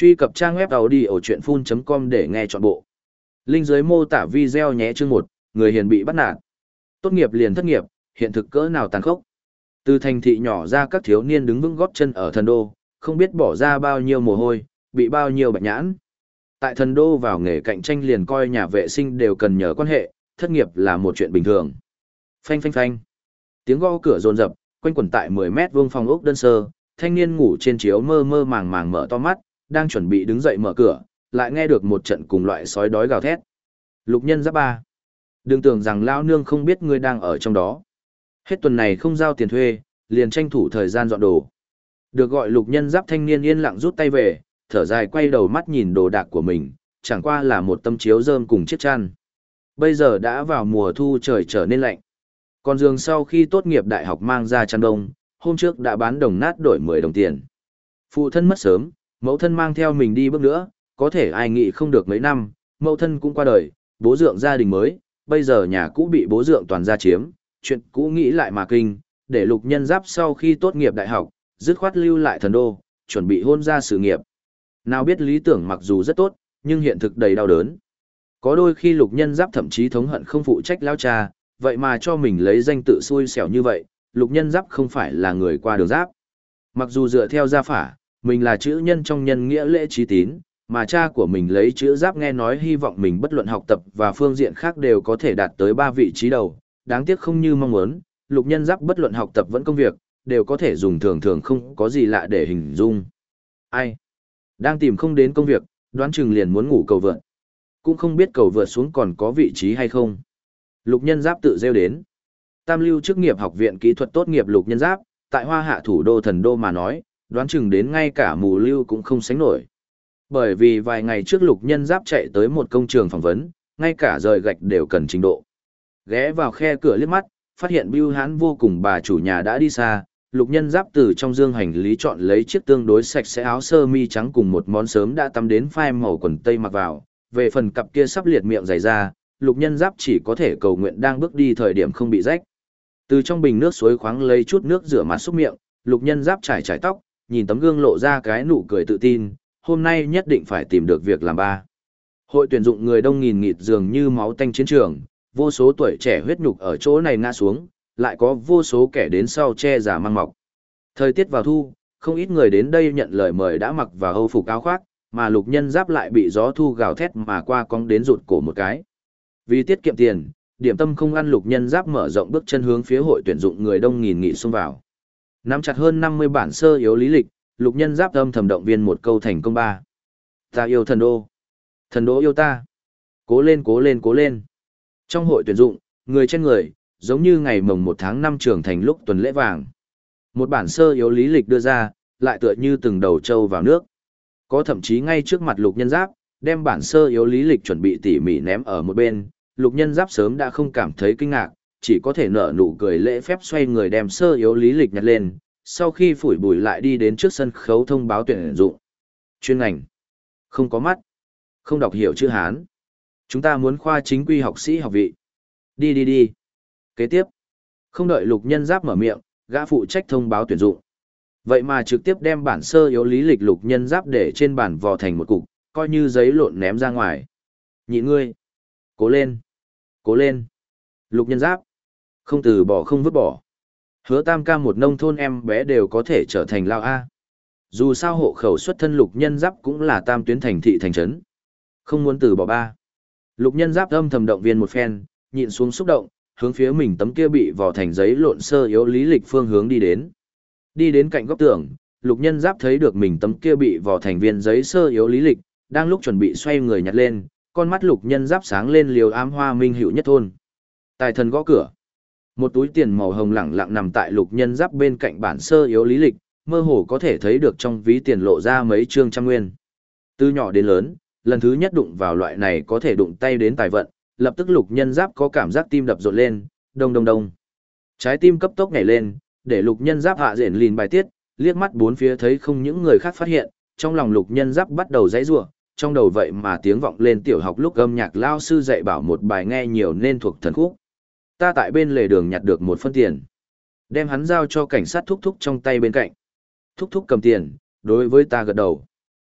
Truy cập trang web audiochuyenphun.com để nghe trọn bộ. Link dưới mô tả video nhé. Chương 1, người hiền bị bắt nạt. Tốt nghiệp liền thất nghiệp, hiện thực cỡ nào tàn khốc. Từ thành thị nhỏ ra các thiếu niên đứng vững gót chân ở thần đô, không biết bỏ ra bao nhiêu mồ hôi, bị bao nhiêu bạch nhãn. Tại thần đô vào nghề cạnh tranh liền coi nhà vệ sinh đều cần nhờ quan hệ, thất nghiệp là một chuyện bình thường. Phanh phanh phanh. Tiếng gõ cửa dồn dập, quanh quẩn tại 10 mét vuông phòng ốc đơn sơ, thanh niên ngủ trên chiếu mơ mơ màng màng mở to mắt, đang chuẩn bị đứng dậy mở cửa, lại nghe được một trận cùng loại sói đói gào thét. Lục Nhân Giáp ba, đừng tưởng rằng lao nương không biết ngươi đang ở trong đó. Hết tuần này không giao tiền thuê, liền tranh thủ thời gian dọn đồ. Được gọi Lục Nhân Giáp thanh niên yên lặng rút tay về, thở dài quay đầu mắt nhìn đồ đạc của mình, chẳng qua là một tấm chiếu rơm cùng chiếc chăn. Bây giờ đã vào mùa thu, trời trở nên lạnh. Còn giường sau khi tốt nghiệp đại học mang ra chăn đông, hôm trước đã bán đồng nát đổi 10 đồng tiền. Phụ thân mất sớm, mẫu thân mang theo mình đi bước nữa, có thể ai nghĩ không được mấy năm, mẫu thân cũng qua đời, bố dượng gia đình mới, bây giờ nhà cũ bị bố dượng toàn gia chiếm, chuyện cũ nghĩ lại mà kinh, để Lục Nhân Giáp sau khi tốt nghiệp đại học, dứt khoát lưu lại thần đô, chuẩn bị hôn ra sự nghiệp. Nào biết lý tưởng mặc dù rất tốt, nhưng hiện thực đầy đau đớn. Có đôi khi Lục Nhân Giáp thậm chí thống hận không phụ trách lao cha, vậy mà cho mình lấy danh tự xui xẻo như vậy, Lục Nhân Giáp không phải là người qua đường giáp. Mặc dù dựa theo gia phả, mình là chữ nhân trong nhân nghĩa lễ trí tín, mà cha của mình lấy chữ Giáp nghe nói hy vọng mình bất luận học tập và phương diện khác đều có thể đạt tới 3 vị trí đầu, đáng tiếc không như mong muốn, Lục Nhân Giáp bất luận học tập vẫn công việc, đều có thể dùng thường thường không có gì lạ để hình dung. Ai? Đang tìm không đến công việc, đoán chừng liền muốn ngủ cầu vượt. Cũng không biết cầu vượt xuống còn có vị trí hay không. Lục Nhân Giáp tự rêu đến. Tam lưu chức nghiệp học viện kỹ thuật tốt nghiệp Lục Nhân Giáp, tại Hoa Hạ thủ đô thần đô mà nói, đoán chừng đến ngay cả mù lưu cũng không sánh nổi. Bởi vì vài ngày trước Lục Nhân Giáp chạy tới một công trường phỏng vấn, ngay cả rời gạch đều cần trình độ. Ghé vào khe cửa liếc mắt, phát hiện bưu hãn vô cùng bà chủ nhà đã đi xa, Lục Nhân Giáp từ trong dương hành lý chọn lấy chiếc tương đối sạch sẽ áo sơ mi trắng cùng một món sớm đã tắm đến phai màu quần tây mặc vào, về phần cặp kia sắp liệt miệng dày ra, Lục Nhân Giáp chỉ có thể cầu nguyện đang bước đi thời điểm không bị rách. Từ trong bình nước suối khoáng lấy chút nước rửa mặt xúc miệng, Lục Nhân Giáp trải trải tóc, nhìn tấm gương lộ ra cái nụ cười tự tin, hôm nay nhất định phải tìm được việc làm ba. Hội tuyển dụng người đông nghìn nghịt dường như máu tanh chiến trường, vô số tuổi trẻ huyết nhục ở chỗ này ngã xuống, lại có vô số kẻ đến sau che giả mang mọc. Thời tiết vào thu, không ít người đến đây nhận lời mời đã mặc vào hâu phục áo khoác, mà Lục Nhân Giáp lại bị gió thu gào thét mà qua cong đến rụt cổ một cái. Vì tiết kiệm tiền, điểm tâm không ăn, Lục Nhân Giáp mở rộng bước chân hướng phía hội tuyển dụng người đông nghìn nghị xông vào. Nắm chặt hơn 50 bản sơ yếu lý lịch, Lục Nhân Giáp âm thầm động viên một câu thành công ba. Ta yêu thần đô. Thần đô yêu ta. Cố lên cố lên cố lên. Trong hội tuyển dụng, người trên người, giống như ngày mồng 1 tháng 5 trưởng thành lúc tuần lễ vàng. Một bản sơ yếu lý lịch đưa ra, lại tựa như từng đầu trâu vào nước. Có thậm chí ngay trước mặt Lục Nhân Giáp, đem bản sơ yếu lý lịch chuẩn bị tỉ mỉ ném ở một bên, Lục Nhân Giáp sớm đã không cảm thấy kinh ngạc, chỉ có thể nở nụ cười lễ phép xoay người đem sơ yếu lý lịch nhặt lên, sau khi phủi bụi lại đi đến trước sân khấu thông báo tuyển dụng. Chuyên ngành. Không có mắt. Không đọc hiểu chữ Hán. Chúng ta muốn khoa chính quy học sĩ học vị. Đi đi đi. Kế tiếp. Không đợi Lục Nhân Giáp mở miệng, gã phụ trách thông báo tuyển dụng. Vậy mà trực tiếp đem bản sơ yếu lý lịch Lục Nhân Giáp để trên bản vò thành một cục, coi như giấy lộn ném ra ngoài. Nhị ngươi. Cố lên. Cố lên. Lục Nhân Giáp. Không từ bỏ không vứt bỏ. Hứa Tam ca một nông thôn em bé đều có thể trở thành lao A. Dù sao hộ khẩu xuất thân Lục Nhân Giáp cũng là tam tuyến thành thị thành trấn. Không muốn từ bỏ ba. Lục Nhân Giáp âm thầm động viên một phen, nhịn xuống xúc động, hướng phía mình tấm kia bị vò thành giấy lộn sơ yếu lý lịch phương hướng đi đến. Đi đến cạnh góc tường, Lục Nhân Giáp thấy được mình tấm kia bị vò thành viên giấy sơ yếu lý lịch, đang lúc chuẩn bị xoay người nhặt lên, con mắt Lục Nhân Giáp sáng lên liều ám hoa minh hữu nhất thôn. Tài thần gõ cửa. Một túi tiền màu hồng lẳng lặng nằm tại Lục Nhân Giáp bên cạnh bản sơ yếu lý lịch, mơ hồ có thể thấy được trong ví tiền lộ ra mấy trương trăm nguyên. Từ nhỏ đến lớn, lần thứ nhất đụng vào loại này có thể đụng tay đến tài vận, lập tức Lục Nhân Giáp có cảm giác tim đập rộn lên, đông đông đông. Trái tim cấp tốc nhảy lên, để Lục Nhân Giáp hạ rển lìn bài tiết, liếc mắt bốn phía thấy không những người khác phát hiện, trong lòng Lục Nhân Giáp bắt đầu giãy giụa, trong đầu vậy mà tiếng vọng lên tiểu học lúc âm nhạc lao sư dạy bảo một bài nghe nhiều nên thuộc thần khúc. Ta tại bên lề đường nhặt được 1 phân tiền, đem hắn giao cho cảnh sát thúc thúc trong tay bên cạnh. Thúc thúc cầm tiền, đối với ta gật đầu.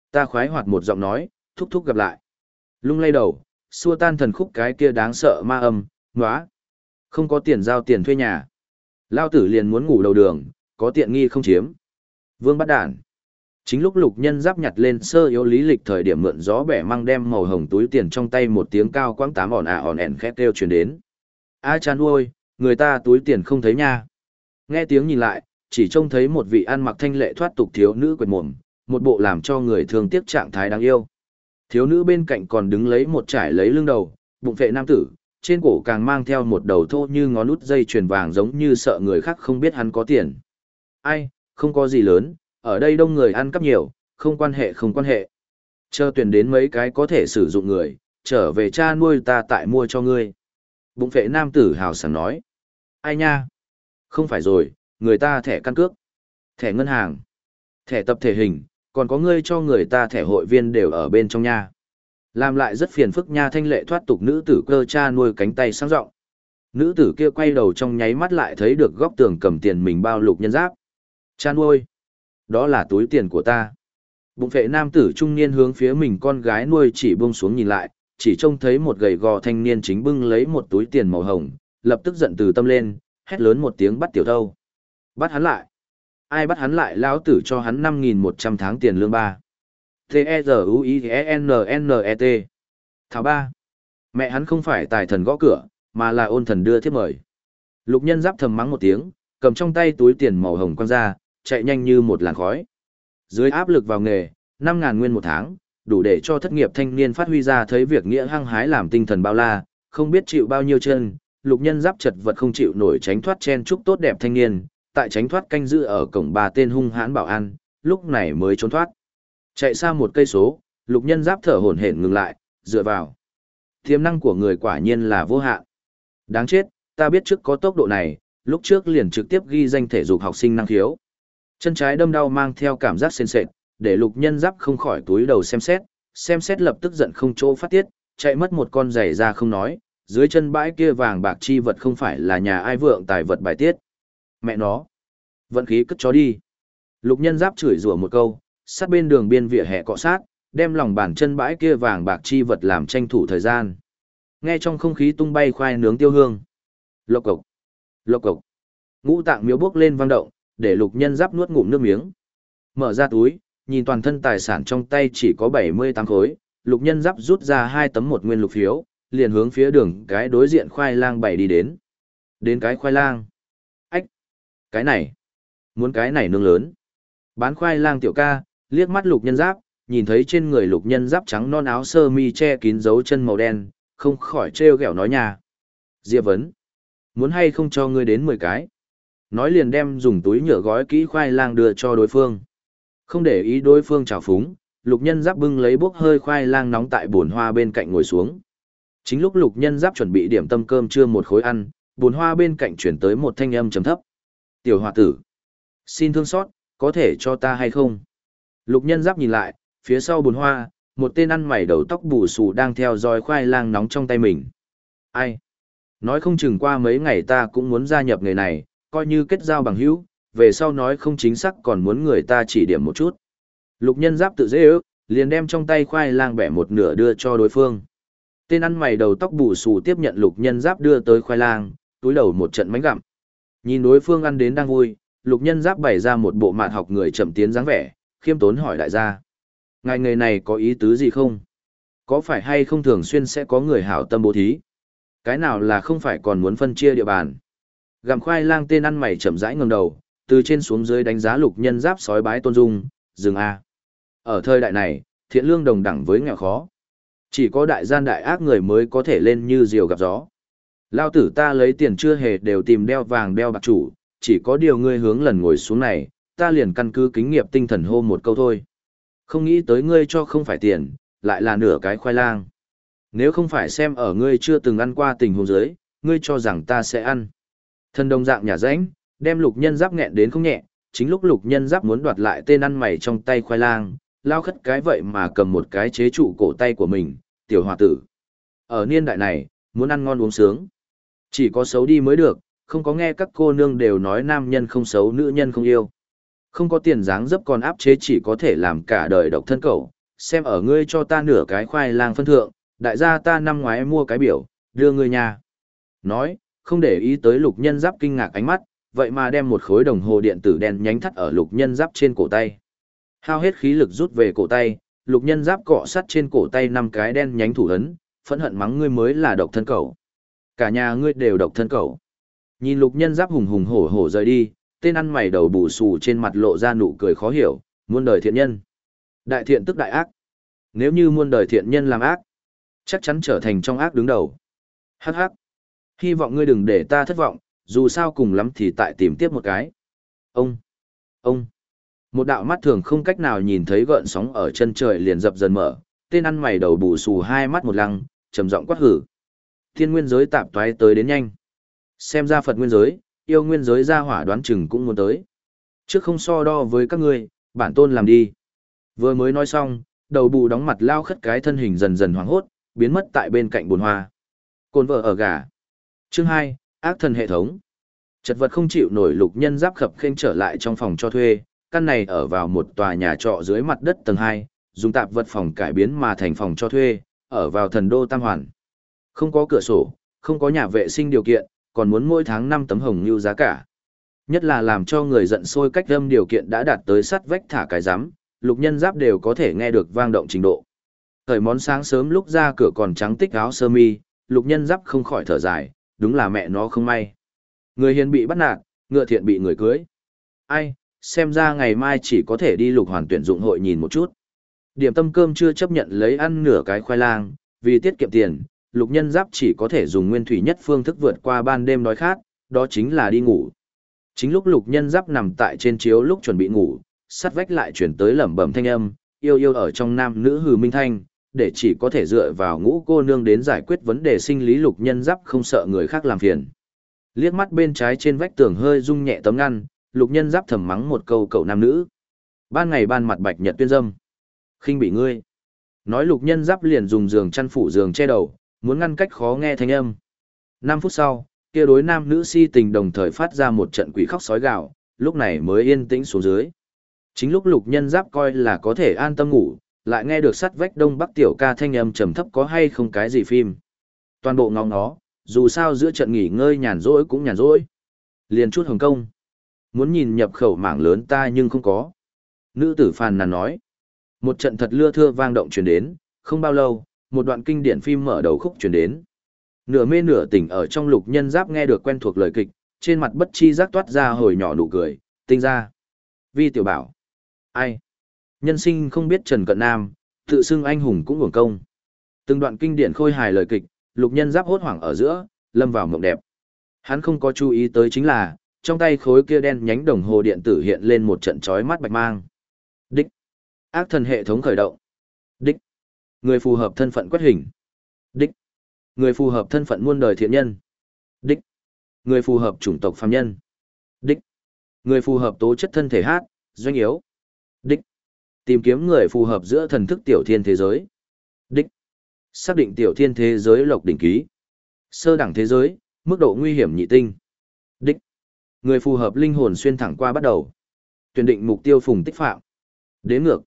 Ta khoái hoạt một giọng nói, thúc thúc gặp lại. Lung lay đầu, xua tan thần khúc cái kia đáng sợ ma âm, nóa. Không có tiền giao tiền thuê nhà. Lao tử liền muốn ngủ đầu đường, có tiện nghi không chiếm. Vương bắt đản. Chính lúc Lục Nhân Giáp nhặt lên sơ yếu lý lịch thời điểm mượn gió bẻ măng đem màu hồng túi tiền trong tay, một tiếng cao quãng tám ỏn ẻn khét kêu truyền đến. A chan ôi, người ta túi tiền không thấy nha. Nghe tiếng nhìn lại, chỉ trông thấy một vị ăn mặc thanh lệ thoát tục thiếu nữ quệt mồm, một bộ làm cho người thương tiếc trạng thái đáng yêu. Thiếu nữ bên cạnh còn đứng lấy một trải lấy lưng đầu, bụng vệ nam tử, trên cổ càng mang theo một đầu thô như ngón út dây chuyền vàng, giống như sợ người khác không biết hắn có tiền. Ai, không có gì lớn, ở đây đông người ăn cắp nhiều, không quan hệ không quan hệ. Chờ tuyển đến mấy cái có thể sử dụng người, trở về cha nuôi ta tại mua cho ngươi. Bụng vệ nam tử hào sảng nói. Ai nha? Không phải rồi, người ta thẻ căn cước, thẻ ngân hàng, thẻ tập thể hình, còn có ngươi cho người ta thẻ hội viên đều ở bên trong nha. Làm lại rất phiền phức nha. Thanh lệ thoát tục nữ tử cơ cha nuôi cánh tay sang rộng. Nữ tử kia quay đầu trong nháy mắt lại thấy được góc tường cầm tiền mình bao Lục Nhân Giáp. Cha nuôi, đó là túi tiền của ta. Bụng vệ nam tử trung niên hướng phía mình con gái nuôi chỉ buông xuống nhìn lại, chỉ trông thấy một gầy gò thanh niên chính bưng lấy một túi tiền màu hồng, lập tức giận từ tâm lên, hét lớn một tiếng bắt tiểu thâu. Bắt hắn lại. Ai bắt hắn lại? Lão tử cho hắn 5.100 tháng tiền lương ba. T-E-Z-U-I-E-N-N-E-T. Thảo ba. Mẹ hắn không phải tài thần gõ cửa, mà là ôn thần đưa thiếp mời. Lục Nhân Giáp thầm mắng một tiếng, cầm trong tay túi tiền màu hồng quăng ra, chạy nhanh như một làn khói. Dưới áp lực vào nghề, 5.000 nguyên một tháng, đủ để cho thất nghiệp thanh niên phát huy ra thấy việc nghĩa hăng hái làm tinh thần bao la, không biết chịu bao nhiêu chân. Lục Nhân Giáp chật vật không chịu nổi tránh thoát chen chúc tốt đẹp thanh niên, tại tránh thoát canh giữ ở cổng bà tên hung hãn bảo an, lúc này mới trốn thoát. Chạy xa một cây số, Lục Nhân Giáp thở hổn hển ngừng lại, dựa vào. Tiềm năng của người quả nhiên là vô hạn. Đáng chết, ta biết trước có tốc độ này, lúc trước liền trực tiếp ghi danh thể dục học sinh năng khiếu. Chân trái đâm đau mang theo cảm giác sền sệt, để Lục Nhân Giáp không khỏi túi đầu xem xét lập tức giận không chỗ phát tiết, chạy mất một con giày ra không nói, dưới chân bãi kia vàng bạc chi vật không phải là nhà ai vượng tài vật bài tiết. Mẹ nó, vận khí cất chó đi. Lục Nhân Giáp chửi rủa một câu, sát bên đường biên vỉa hè cọ sát, đem lòng bàn chân bãi kia vàng bạc chi vật làm tranh thủ thời gian. Nghe trong không khí tung bay khoai nướng tiêu hương. Lộc cộc, lộc cộc. Ngũ tạng miếu bước lên vang động, để Lục Nhân Giáp nuốt ngụm nước miếng. Mở ra túi, nhìn toàn thân tài sản trong tay chỉ có 78 khối, Lục Nhân Giáp rút ra 2 tấm 1 nguyên lục phiếu, liền hướng phía đường cái đối diện khoai lang bày đi đến. Đến cái khoai lang. Ách, cái này, muốn cái này nương lớn. Bán khoai lang tiểu ca, liếc mắt Lục Nhân Giáp, nhìn thấy trên người Lục Nhân Giáp trắng non áo sơ mi che kín dấu chân màu đen, không khỏi trêu ghẹo nói nhà. Diệp vấn, muốn hay không cho ngươi đến 10 cái. Nói liền đem dùng túi nhựa gói kỹ khoai lang đưa cho đối phương. Không để ý đối phương trào phúng, Lục Nhân Giáp bưng lấy bốc hơi khoai lang nóng tại bồn hoa bên cạnh ngồi xuống. Chính lúc Lục Nhân Giáp chuẩn bị điểm tâm cơm trưa một khối ăn, bồn hoa bên cạnh chuyển tới một thanh âm trầm thấp. Tiểu hòa tử, xin thương xót, có thể cho ta hay không? Lục Nhân Giáp nhìn lại, phía sau bồn hoa, một tên ăn mày đầu tóc bù xù đang theo dõi khoai lang nóng trong tay mình. Ai? Nói không chừng qua mấy ngày ta cũng muốn gia nhập nghề này, coi như kết giao bằng hữu, về sau nói không chính xác còn muốn người ta chỉ điểm một chút. Lục Nhân Giáp tự dễ ước, liền đem trong tay khoai lang bẻ một nửa đưa cho đối phương. Tên ăn mày đầu tóc bù xù tiếp nhận Lục Nhân Giáp đưa tới khoai lang, túi đầu một trận mánh gặm. Nhìn đối phương ăn đến đang vui, Lục Nhân Giáp bày ra một bộ mạn học người chậm tiến dáng vẻ, khiêm tốn hỏi đại gia. Ngài nghề này có ý tứ gì không? Có phải hay không thường xuyên sẽ có người hảo tâm bố thí? Cái nào là không phải còn muốn phân chia địa bàn? Gặm khoai lang tên ăn mày chậm rãi ngẩng đầu, từ trên xuống dưới đánh giá Lục Nhân Giáp sói bái tôn dung, dừng a. Ở thời đại này, thiện lương đồng đẳng với nghèo khó. Chỉ có đại gian đại ác người mới có thể lên như diều gặp gió. Lao tử ta lấy tiền chưa hề đều tìm đeo vàng đeo bạc chủ, chỉ có điều ngươi hướng lần ngồi xuống này, ta liền căn cứ kinh nghiệm tinh thần hô một câu thôi. Không nghĩ tới ngươi cho không phải tiền, lại là nửa cái khoai lang. Nếu không phải xem ở ngươi chưa từng ăn qua tình huống dưới, ngươi cho rằng ta sẽ ăn. Thân đồng dạng nhà rãnh, đem Lục Nhân Giáp nghẹn đến không nhẹ, chính lúc Lục Nhân Giáp muốn đoạt lại tên ăn mày trong tay khoai lang, lao khất cái vậy mà cầm một cái chế trụ cổ tay của mình, tiểu hòa tử. Ở niên đại này, muốn ăn ngon uống sướng. Chỉ có xấu đi mới được, không có nghe các cô nương đều nói nam nhân không xấu nữ nhân không yêu. Không có tiền dáng dấp còn áp chế chỉ có thể làm cả đời độc thân cẩu, xem ở ngươi cho ta nửa cái khoai lang phân thượng, đại gia ta năm ngoái mua cái biểu, đưa ngươi nhà. Nói, không để ý tới Lục Nhân Giáp kinh ngạc ánh mắt, vậy mà đem một khối đồng hồ điện tử đen nhánh thắt ở Lục Nhân Giáp trên cổ tay. Hao hết khí lực rút về cổ tay, Lục Nhân Giáp cọ sắt trên cổ tay 5 cái đen nhánh thủ ấn, phẫn hận mắng ngươi mới là độc thân cẩu. Cả nhà ngươi đều độc thân cẩu. Nhìn Lục Nhân Giáp hùng hùng hổ hổ rời đi, tên ăn mày đầu bù xù trên mặt lộ ra nụ cười khó hiểu, muôn đời thiện nhân. Đại thiện tức đại ác. Nếu như muôn đời thiện nhân làm ác, chắc chắn trở thành trong ác đứng đầu. Hắc hắc. Hy vọng ngươi đừng để ta thất vọng, dù sao cùng lắm thì tại tìm tiếp một cái. Ông. Một đạo mắt thường không cách nào nhìn thấy gợn sóng ở chân trời liền dập dần mở, tên ăn mày đầu bù xù hai mắt một lăng, trầm giọng quát hử. Thiên nguyên giới tạp toái tới đến nhanh. Xem ra Phật nguyên giới, yêu nguyên giới ra hỏa đoán chừng cũng muốn tới. Trước không so đo với các ngươi, bản tôn làm đi. Vừa mới nói xong, đầu bù đóng mặt lao khất cái thân hình dần dần hoảng hốt, biến mất tại bên cạnh bồn hoa. Côn vợ ở gà. Chương 2, ác thần hệ thống. Chật vật không chịu nổi Lục Nhân Giáp khập khênh trở lại trong phòng cho thuê, căn này ở vào một tòa nhà trọ dưới mặt đất tầng 2, dùng tạp vật phòng cải biến mà thành phòng cho thuê, ở vào thần đô Tam Hoàn. Không có cửa sổ, không có nhà vệ sinh điều kiện, còn muốn mỗi tháng 5 tấm hồng như giá cả. Nhất là làm cho người giận sôi cách âm điều kiện đã đạt tới sắt vách thả cái rắm, Lục Nhân Giáp đều có thể nghe được vang động trình độ. Thời món sáng sớm lúc ra cửa còn trắng tích áo sơ mi, Lục Nhân Giáp không khỏi thở dài, đúng là mẹ nó không may. Người hiền bị bắt nạt, ngựa thiện bị người cưới. Ai, xem ra ngày mai chỉ có thể đi Lục Hoàn tuyển dụng hội nhìn một chút. Điểm tâm cơm chưa chấp nhận lấy ăn nửa cái khoai lang, vì tiết kiệm tiền, Lục Nhân Giáp chỉ có thể dùng nguyên thủy nhất phương thức vượt qua ban đêm đói khát, đó chính là đi ngủ. Chính lúc Lục Nhân Giáp nằm tại trên chiếu lúc chuẩn bị ngủ, sắt vách lại chuyển tới lẩm bẩm thanh âm, yêu yêu ở trong nam nữ hừ minh thanh, để chỉ có thể dựa vào ngũ cô nương đến giải quyết vấn đề sinh lý. Lục Nhân Giáp không sợ người khác làm phiền. Liếc mắt bên trái trên vách tường hơi rung nhẹ tấm ngăn, Lục Nhân Giáp thầm mắng một câu cậu nam nữ. Ban ngày ban mặt bạch nhật tuyên dâm. Khinh bị ngươi. Nói Lục Nhân Giáp liền dùng giường chăn phủ giường che đầu, muốn ngăn cách khó nghe thanh âm. 5 phút sau, kia đối nam nữ si tình đồng thời phát ra một trận quỷ khóc sói gào, lúc này mới yên tĩnh xuống dưới. Chính lúc Lục Nhân Giáp coi là có thể an tâm ngủ, lại nghe được sắt vách đông bắc tiểu ca thanh âm trầm thấp có hay không cái gì phim. Toàn bộ ngóng nó, dù sao giữa trận nghỉ ngơi nhàn rỗi cũng nhàn rỗi. Liền chút Hồng Kông. Muốn nhìn nhập khẩu mảng lớn ta nhưng không có. Nữ tử phàn nàn nói. Một trận thật lưa thưa vang động truyền đến, không bao lâu, một đoạn kinh điển phim mở đầu khúc truyền đến. Nửa mê nửa tỉnh ở trong Lục Nhân Giáp nghe được quen thuộc lời kịch, trên mặt bất chi giác toát ra hồi nhỏ nụ cười, tinh ra. Vi tiểu bảo. Ai? Nhân sinh không biết Trần Cận Nam, tự xưng anh hùng cũng uổng công. Từng đoạn kinh điển khôi hài lời kịch, Lục Nhân Giáp hốt hoảng ở giữa, lâm vào mộng đẹp. Hắn không có chú ý tới chính là, trong tay khối kia đen nhánh đồng hồ điện tử hiện lên một trận chói mắt bạch mang. Đích. Ác thần hệ thống khởi động. Đích. Người phù hợp thân phận quét hình. Đích. Người phù hợp thân phận muôn đời thiện nhân. Đích. Người phù hợp chủng tộc phàm nhân. Đích. Người phù hợp tố chất thân thể hát, doanh yếu. Đích. Tìm kiếm người phù hợp giữa thần thức tiểu thiên thế giới. Đích. Xác định tiểu thiên thế giới lộc đỉnh ký. Sơ đẳng thế giới, mức độ nguy hiểm nhị tinh. Đích. Người phù hợp linh hồn xuyên thẳng qua bắt đầu. Tuyển định mục tiêu phùng tích phạm. Đếm ngược.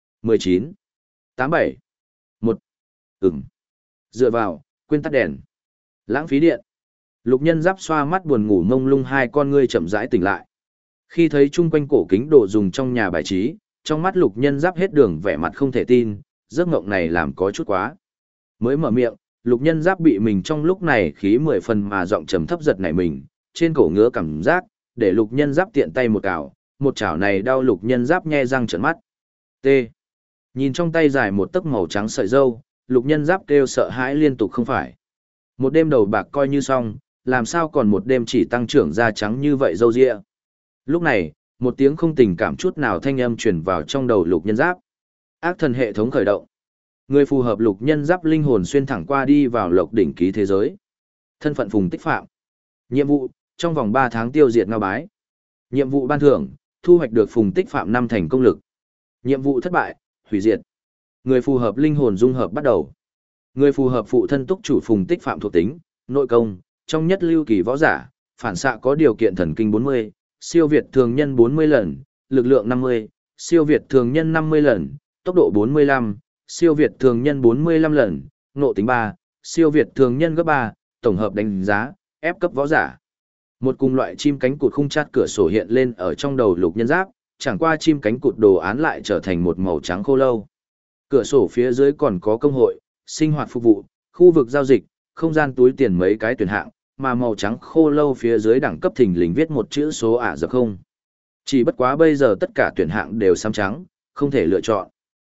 19. 87. 1. Ừm. Dựa vào, quên tắt đèn. Lãng phí điện. Lục Nhân Giáp xoa mắt buồn ngủ mông lung hai con ngươi chậm rãi tỉnh lại. Khi thấy chung quanh cổ kính đồ dùng trong nhà bài trí, trong mắt Lục Nhân Giáp hết đường vẻ mặt không thể tin, giấc mộng này làm có chút quá. Mới mở miệng, Lục Nhân Giáp bị mình trong lúc này khí 10 phần mà giọng trầm thấp giật nảy mình, trên cổ ngứa cảm giác, để Lục Nhân Giáp tiện tay một cào, một chảo này đau Lục Nhân Giáp nhe răng trợn mắt. T. Nhìn trong tay dài một tấc màu trắng sợi dâu, Lục Nhân Giáp kêu sợ hãi liên tục không phải. Một đêm đầu bạc coi như xong, làm sao còn một đêm chỉ tăng trưởng da trắng như vậy râu ria. Lúc này, một tiếng không tình cảm chút nào thanh âm truyền vào trong đầu Lục Nhân Giáp. Ác thần hệ thống khởi động. Người phù hợp Lục Nhân Giáp linh hồn xuyên thẳng qua đi vào lộc đỉnh ký thế giới. Thân phận phùng tích phạm. Nhiệm vụ, trong vòng 3 tháng tiêu diệt ngao bái. Nhiệm vụ ban thưởng, thu hoạch được phùng tích phạm 5 thành công lực. Nhiệm vụ thất bại, hủy diệt. Người phù hợp linh hồn dung hợp bắt đầu. Người phù hợp phụ thân túc chủ phùng tích phạm thuộc tính, nội công, trong nhất lưu kỳ võ giả, phản xạ có điều kiện thần kinh 40, siêu việt thường nhân 40 lần, lực lượng 50, siêu việt thường nhân 50 lần, tốc độ 45, siêu việt thường nhân 45 lần, ngộ tính 3, siêu việt thường nhân gấp 3, tổng hợp đánh giá, ép cấp võ giả. Một cùng loại chim cánh cụt khung chát cửa sổ hiện lên ở trong đầu Lục Nhân Giáp, chẳng qua chim cánh cụt đồ án lại trở thành một màu trắng khô lâu. Cửa sổ phía dưới còn có công hội, sinh hoạt phục vụ, khu vực giao dịch, không gian túi tiền mấy cái tuyển hạng, mà màu trắng khô lâu phía dưới đẳng cấp thình lình viết một chữ số ả dập không. Chỉ bất quá bây giờ tất cả tuyển hạng đều xám trắng, không thể lựa chọn.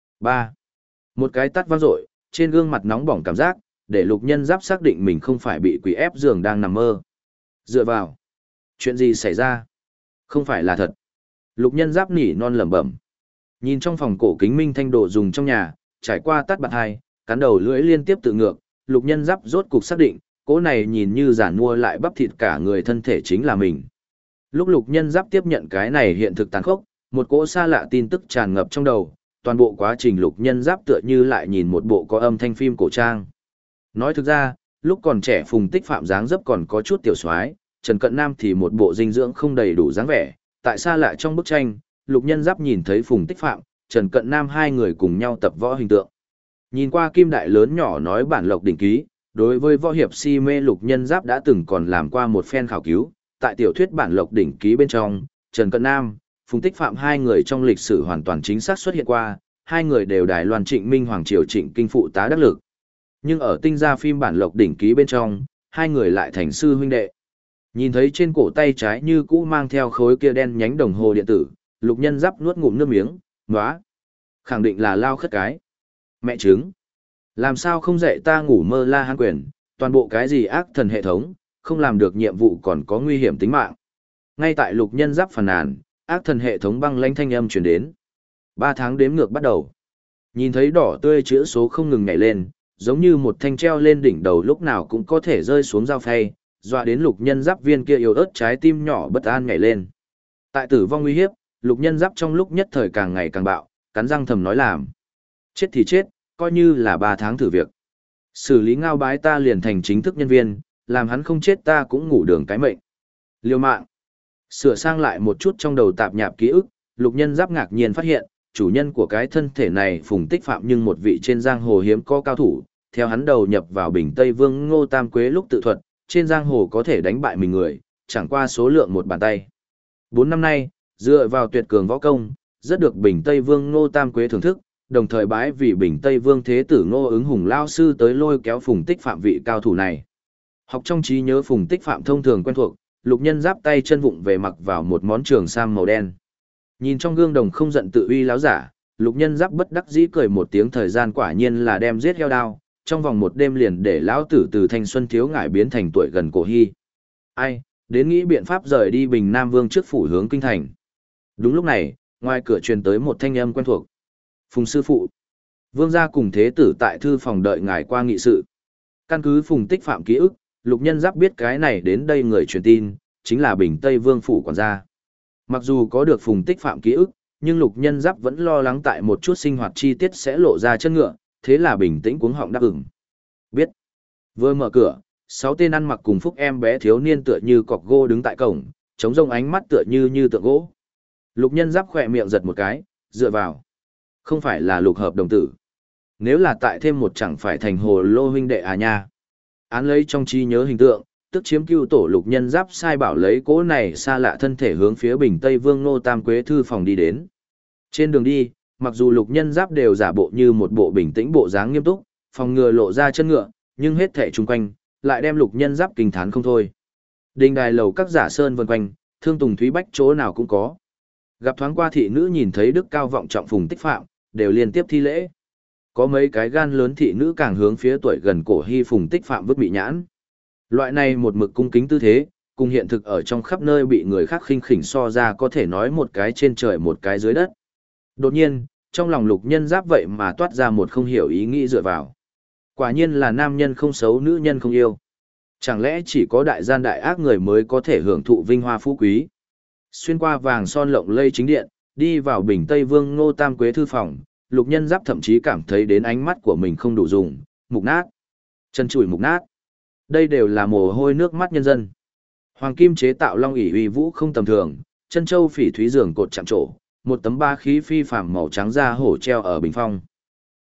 3. Một cái tắt vang dội, trên gương mặt nóng bỏng cảm giác, để Lục Nhân Giáp xác định mình không phải bị quỷ ép giường đang nằm mơ. Dựa vào. Chuyện gì xảy ra? Không phải là thật. Lục Nhân Giáp nỉ non lẩm bẩm. Nhìn trong phòng cổ kính minh thanh đồ dùng trong nhà, trải qua tắt bạt hai, cắn đầu lưỡi liên tiếp tự ngược, Lục Nhân Giáp rốt cục xác định, cỗ này nhìn như giản mua lại bắp thịt cả người thân thể chính là mình. Lúc Lục Nhân Giáp tiếp nhận cái này hiện thực tàn khốc, một cỗ xa lạ tin tức tràn ngập trong đầu, toàn bộ quá trình Lục Nhân Giáp tựa như lại nhìn một bộ có âm thanh phim cổ trang. Nói thực ra, lúc còn trẻ Phùng Tích Phạm dáng dấp còn có chút tiểu soái, Trần Cận Nam thì một bộ dinh dưỡng không đầy đủ dáng vẻ, tại xa lạ trong bức tranh, Lục Nhân Giáp nhìn thấy Phùng Tích Phạm, Trần Cận Nam hai người cùng nhau tập võ hình tượng. Nhìn qua kim đại lớn nhỏ nói bản lộc đỉnh ký, đối với võ hiệp si mê Lục Nhân Giáp đã từng còn làm qua một phen khảo cứu, tại tiểu thuyết bản lộc đỉnh ký bên trong, Trần Cận Nam, Phùng Tích Phạm hai người trong lịch sử hoàn toàn chính xác xuất hiện qua, hai người đều Đài Loan Trịnh Minh Hoàng Triều Trịnh Kinh phụ tá đắc lực. Nhưng ở tinh gia phim bản lộc đỉnh ký bên trong, hai người lại thành sư huynh đệ. Nhìn thấy trên cổ tay trái như cũ mang theo khối kia đen nhánh đồng hồ điện tử, Lục Nhân Giáp nuốt ngụm nước miếng, nóa. Khẳng định là lao khất cái. Mẹ chứng. Làm sao không dạy ta ngủ mơ La Hán quyền, toàn bộ cái gì ác thần hệ thống, không làm được nhiệm vụ còn có nguy hiểm tính mạng. Ngay tại Lục Nhân Giáp phàn nàn, ác thần hệ thống băng lãnh thanh âm truyền đến. 3 tháng đếm ngược bắt đầu. Nhìn thấy đỏ tươi chữ số không ngừng nhảy lên, giống như một thanh treo lên đỉnh đầu lúc nào cũng có thể rơi xuống dao phay, dọa đến Lục Nhân Giáp viên kia yếu ớt trái tim nhỏ bất an nhảy lên. Tại tử vong nguy hiếp, Lục Nhân Giáp trong lúc nhất thời càng ngày càng bạo, cắn răng thầm nói làm. Chết thì chết, coi như là 3 tháng thử việc. Xử lý ngao bái ta liền thành chính thức nhân viên, làm hắn không chết ta cũng ngủ đường cái mệnh. Liêu mạng. Sửa sang lại một chút trong đầu tạp nhạp ký ức, Lục Nhân Giáp ngạc nhiên phát hiện, chủ nhân của cái thân thể này Phùng Tích Phạm nhưng một vị trên giang hồ hiếm có cao thủ, theo hắn đầu nhập vào Bình Tây Vương Ngô Tam Quế lúc tự thuật, trên giang hồ có thể đánh bại mình người, chẳng qua số lượng một bàn tay. 4 năm nay, dựa vào tuyệt cường võ công, rất được Bình Tây Vương Ngô Tam Quế thưởng thức, đồng thời bái vì Bình Tây Vương Thế tử Ngô Ứng Hùng lao sư tới lôi kéo Phùng Tích Phạm vị cao thủ này. Học trong trí nhớ Phùng Tích Phạm thông thường quen thuộc, Lục Nhân Giáp tay chân vụng về mặc vào một món trường sam màu đen. Nhìn trong gương đồng không giận tự uy láo giả, Lục Nhân Giáp bất đắc dĩ cười một tiếng, thời gian quả nhiên là đem giết heo đao, trong vòng một đêm liền để lão tử từ thanh xuân thiếu ngải biến thành tuổi gần cổ hy. Ai, đến nghĩ biện pháp rời đi Bình Nam Vương trước phủ hướng kinh thành. Đúng lúc này, ngoài cửa truyền tới một thanh âm quen thuộc. Phùng sư phụ. Vương gia cùng thế tử tại thư phòng đợi ngài qua nghị sự. Căn cứ Phùng Tích Phạm ký ức, Lục Nhân Giáp biết cái này đến đây người truyền tin, chính là Bình Tây Vương phủ quản gia. Mặc dù có được Phùng Tích Phạm ký ức, nhưng Lục Nhân Giáp vẫn lo lắng tại một chút sinh hoạt chi tiết sẽ lộ ra chân ngựa, thế là bình tĩnh cuống họng đáp ứng. Biết. Vừa mở cửa, 6 tên ăn mặc cùng phúc em bé thiếu niên tựa như cọc gỗ đứng tại cổng, chống rông ánh mắt tựa như tượng gỗ. Lục Nhân Giáp khỏe miệng giật một cái, dựa vào. Không phải là Lục hợp đồng tử. Nếu là tại thêm một chẳng phải thành hồ lô huynh đệ à nha. Án lấy trong trí nhớ hình tượng, tức chiếm cưu tổ Lục Nhân Giáp sai bảo lấy cỗ này xa lạ thân thể hướng phía Bình Tây Vương Ngô Tam Quế thư phòng đi đến. Trên đường đi, mặc dù Lục Nhân Giáp đều giả bộ như một bộ bình tĩnh bộ dáng nghiêm túc, phòng ngừa lộ ra chân ngựa, nhưng hết thảy chung quanh lại đem Lục Nhân Giáp kinh thán không thôi. Đình đài lầu các giả sơn vần quanh, thương tùng thúy bách chỗ nào cũng có. Gặp thoáng qua thị nữ nhìn thấy đức cao vọng trọng Phùng Tích Phạm, đều liên tiếp thi lễ. Có mấy cái gan lớn thị nữ càng hướng phía tuổi gần cổ hy Phùng Tích Phạm vứt bị nhãn. Loại này một mực cung kính tư thế, cùng hiện thực ở trong khắp nơi bị người khác khinh khỉnh so ra có thể nói một cái trên trời một cái dưới đất. Đột nhiên, trong lòng Lục Nhân Giáp vậy mà toát ra một không hiểu ý nghĩ dựa vào. Quả nhiên là nam nhân không xấu nữ nhân không yêu. Chẳng lẽ chỉ có đại gian đại ác người mới có thể hưởng thụ vinh hoa phú quý. Xuyên qua vàng son lộng lây chính điện, đi vào Bình Tây Vương Ngô Tam Quế thư phòng, Lục Nhân Giáp thậm chí cảm thấy đến ánh mắt của mình không đủ dùng, mục nát. Chân chùi mục nát. Đây đều là mồ hôi nước mắt nhân dân. Hoàng kim chế tạo long ỷ uy vũ không tầm thường, chân châu phỉ thúy giường cột chạm trổ, một tấm ba khí phi phàm màu trắng da hổ treo ở bình phong.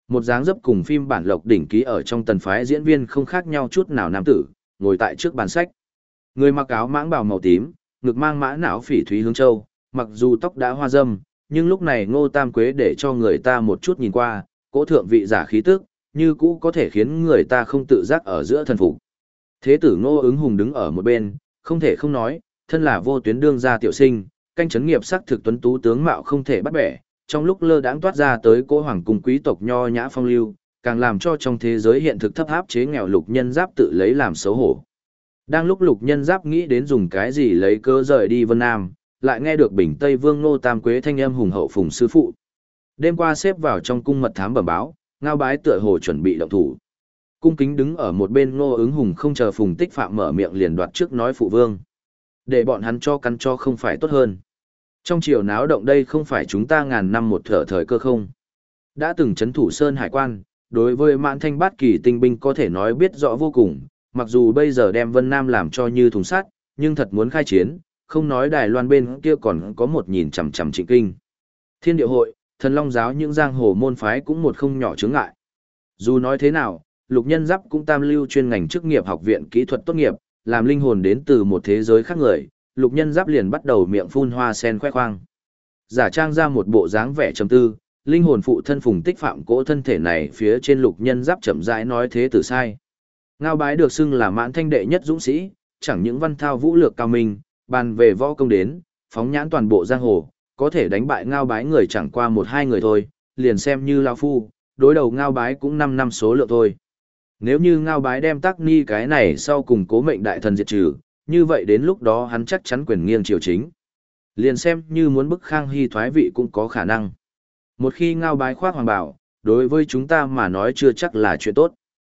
Một dáng dấp cùng phim bản lộc đỉnh ký ở trong tần phái diễn viên không khác nhau chút nào nam tử, ngồi tại trước bàn sách. Người mặc áo mãng bào màu tím, ngực mang mã não phỉ thúy hướng châu, mặc dù tóc đã hoa râm, nhưng lúc này Ngô Tam Quế để cho người ta một chút nhìn qua, cỗ thượng vị giả khí tức, như cũ có thể khiến người ta không tự giác ở giữa thần phục. Thế tử Ngô Ứng Hùng đứng ở một bên, không thể không nói, thân là vô tuyến đương gia tiểu sinh, canh chấn nghiệp sắc thực tuấn tú tướng mạo không thể bắt bẻ, trong lúc lơ đãng toát ra tới cỗ hoàng cung quý tộc nho nhã phong lưu, càng làm cho trong thế giới hiện thực thấp áp chế nghèo Lục Nhân Giáp tự lấy làm xấu hổ. Đang lúc Lục Nhân Giáp nghĩ đến dùng cái gì lấy cớ rời đi Vân Nam, lại nghe được Bình Tây Vương Ngô Tam Quế thanh âm hùng hậu phùng sư phụ. Đêm qua xếp vào trong cung mật thám bẩm báo, Ngao Bái tựa hồ chuẩn bị động thủ. Cung kính đứng ở một bên Ngô Ứng Hùng không chờ Phùng Tích Phạm mở miệng liền đoạt trước nói phụ vương. Để bọn hắn cho căn cho không phải tốt hơn. Trong chiều náo động đây không phải chúng ta ngàn năm một thở thời cơ không. Đã từng chấn thủ Sơn Hải quan, đối với Mãn Thanh Bát Kỳ tinh binh có thể nói biết rõ vô cùng, mặc dù bây giờ đem Vân Nam làm cho như thùng sắt, nhưng thật muốn khai chiến, không nói Đài Loan bên kia còn có một nhìn chằm chằm Trịnh Kinh. Thiên Địa hội, Thần Long giáo những giang hồ môn phái cũng một không nhỏ chướng ngại. Dù nói thế nào, Lục Nhân Giáp cũng tam lưu chuyên ngành chức nghiệp học viện kỹ thuật tốt nghiệp, làm linh hồn đến từ một thế giới khác người, Lục Nhân Giáp liền bắt đầu miệng phun hoa sen khoe khoang. Giả trang ra một bộ dáng vẻ trầm tư, linh hồn phụ thân Phùng Tích Phạm cỗ thân thể này phía trên Lục Nhân Giáp chậm rãi nói thế tử sai. Ngao Bái được xưng là Mãn Thanh đệ nhất dũng sĩ, chẳng những văn thao vũ lược cao minh, bàn về võ công đến, phóng nhãn toàn bộ giang hồ, có thể đánh bại Ngao Bái người chẳng qua một hai người thôi, liền xem như lão phu, đối đầu Ngao Bái cũng 5 năm số lượng thôi. Nếu như Ngao Bái đem Tắc Ni cái này sau cùng Cố Mệnh đại thần diệt trừ, như vậy đến lúc đó hắn chắc chắn quyền nghiêng triều chính. Liền xem như muốn bức Khang Hy thoái vị cũng có khả năng. Một khi Ngao Bái khoác hoàng bảo, đối với chúng ta mà nói chưa chắc là chuyện tốt.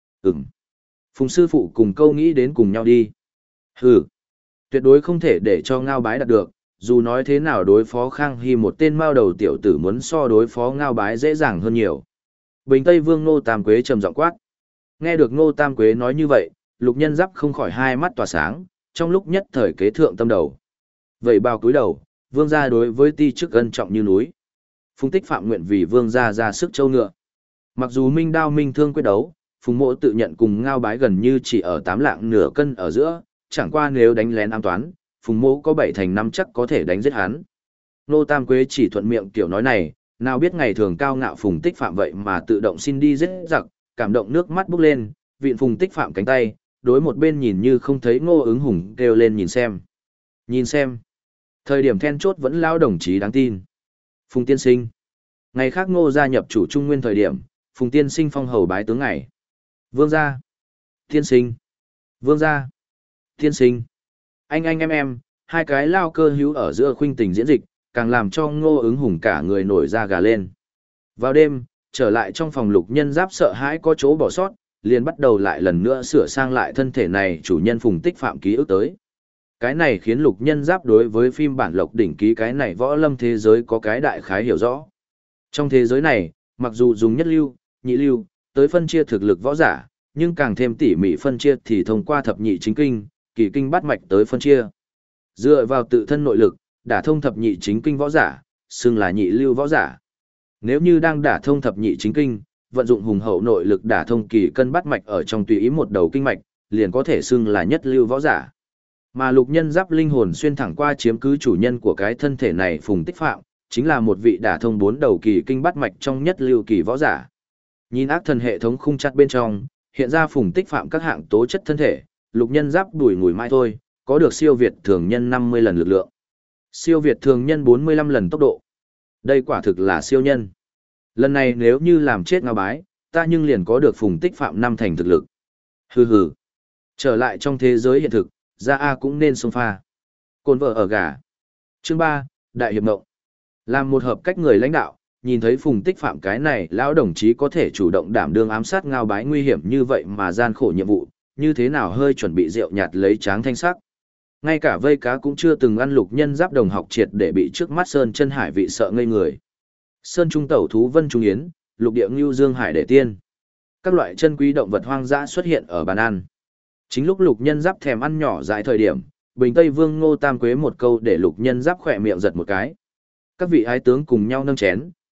Phùng sư phụ cùng câu nghĩ đến cùng nhau đi. Hừ, tuyệt đối không thể để cho Ngao Bái đạt được, dù nói thế nào đối phó Khang Hy một tên mao đầu tiểu tử muốn so đối phó Ngao Bái dễ dàng hơn nhiều. Bình Tây Vương Ngô Tam Quế trầm giọng quát. Nghe được Ngô Tam Quế nói như vậy, Lục Nhân Giáp không khỏi hai mắt tỏa sáng, trong lúc nhất thời kế thượng tâm đầu. Vậy bao cúi đầu, vương gia đối với ti chức ân trọng như núi. Phùng Tích Phạm nguyện vì vương gia ra sức châu ngựa. Mặc dù minh đao minh thương quyết đấu, Phùng Mộ tự nhận cùng Ngao Bái gần như chỉ ở 8 lạng nửa cân ở giữa, chẳng qua nếu đánh lén ám toán, Phùng Mộ có 7 thành 5 chắc có thể đánh giết hắn. Ngô Tam Quế chỉ thuận miệng kiểu nói này, nào biết ngày thường cao ngạo Phùng Tích Phạm vậy mà tự động xin đi giết giặc, cảm động nước mắt bốc lên, vịn Phùng Tích Phạm cánh tay, đối một bên nhìn như không thấy Ngô Ứng Hùng kêu lên nhìn xem. Nhìn xem. Thời điểm then chốt vẫn lao đồng chí đáng tin. Phùng tiên sinh. Ngày khác Ngô gia nhập chủ trung nguyên thời điểm, Phùng tiên sinh phong hầu bái tướng ngày. Vương gia. Tiên sinh. Vương gia. Tiên sinh. Anh em, hai cái lao cơ hữu ở giữa khuynh tình diễn dịch, càng làm cho Ngô Ứng Hùng cả người nổi da gà lên. Vào đêm, trở lại trong phòng Lục Nhân Giáp sợ hãi có chỗ bỏ sót, liền bắt đầu lại lần nữa sửa sang lại thân thể này chủ nhân Phùng Tích Phạm ký ức tới. Cái này khiến Lục Nhân Giáp đối với phim bản lộc đỉnh ký cái này võ lâm thế giới có cái đại khái hiểu rõ. Trong thế giới này, mặc dù dùng nhất lưu, nhị lưu, tới phân chia thực lực võ giả, nhưng càng thêm tỉ mỉ phân chia thì thông qua thập nhị chính kinh, kỳ kinh bát mạch tới phân chia. Dựa vào tự thân nội lực, đả thông thập nhị chính kinh võ giả, xưng là nhị lưu võ giả. Nếu như đang đả thông thập nhị chính kinh, vận dụng hùng hậu nội lực đả thông kỳ cân bát mạch ở trong tùy ý một đầu kinh mạch, liền có thể xưng là nhất lưu võ giả. Mà Lục Nhân Giáp linh hồn xuyên thẳng qua chiếm cứ chủ nhân của cái thân thể này Phùng Tích Phạm, chính là một vị đả thông 4 đầu kỳ kinh bát mạch trong nhất lưu kỳ võ giả. Nhìn ác thần hệ thống khung chặt bên trong, hiện ra Phùng Tích Phạm các hạng tố chất thân thể, Lục Nhân Giáp đùi ngùi mai thôi, có được siêu việt thường nhân 50 lần lực lượng. Siêu việt thường nhân 45 lần tốc độ. Đây quả thực là siêu nhân. Lần này nếu như làm chết Ngao Bái, ta nhưng liền có được Phùng Tích Phạm 5 thành thực lực. Hừ hừ. Trở lại trong thế giới hiện thực, ra A cũng nên xông pha. Cồn vợ ở gà. Chương 3, Đại Hiệp Mộng. Làm một hợp cách người lãnh đạo, nhìn thấy Phùng Tích Phạm cái này, lão đồng chí có thể chủ động đảm đương ám sát Ngao Bái nguy hiểm như vậy mà gian khổ nhiệm vụ, như thế nào hơi chuẩn bị rượu nhạt lấy tráng thanh sắc. Ngay cả vây cá cũng chưa từng ăn Lục Nhân Giáp đồng học triệt để bị trước mắt Sơn Chân Hải vị sợ ngây người. Sơn Trung tẩu thú Vân Trung Yến, lục địa ngưu Dương Hải để tiên. Các loại chân quý động vật hoang dã xuất hiện ở bàn ăn. Chính lúc Lục Nhân Giáp thèm ăn nhỏ dại thời điểm, Bình Tây Vương Ngô Tam Quế một câu để Lục Nhân Giáp khỏe miệng giật một cái. Các vị ái tướng cùng nhau nâng chén,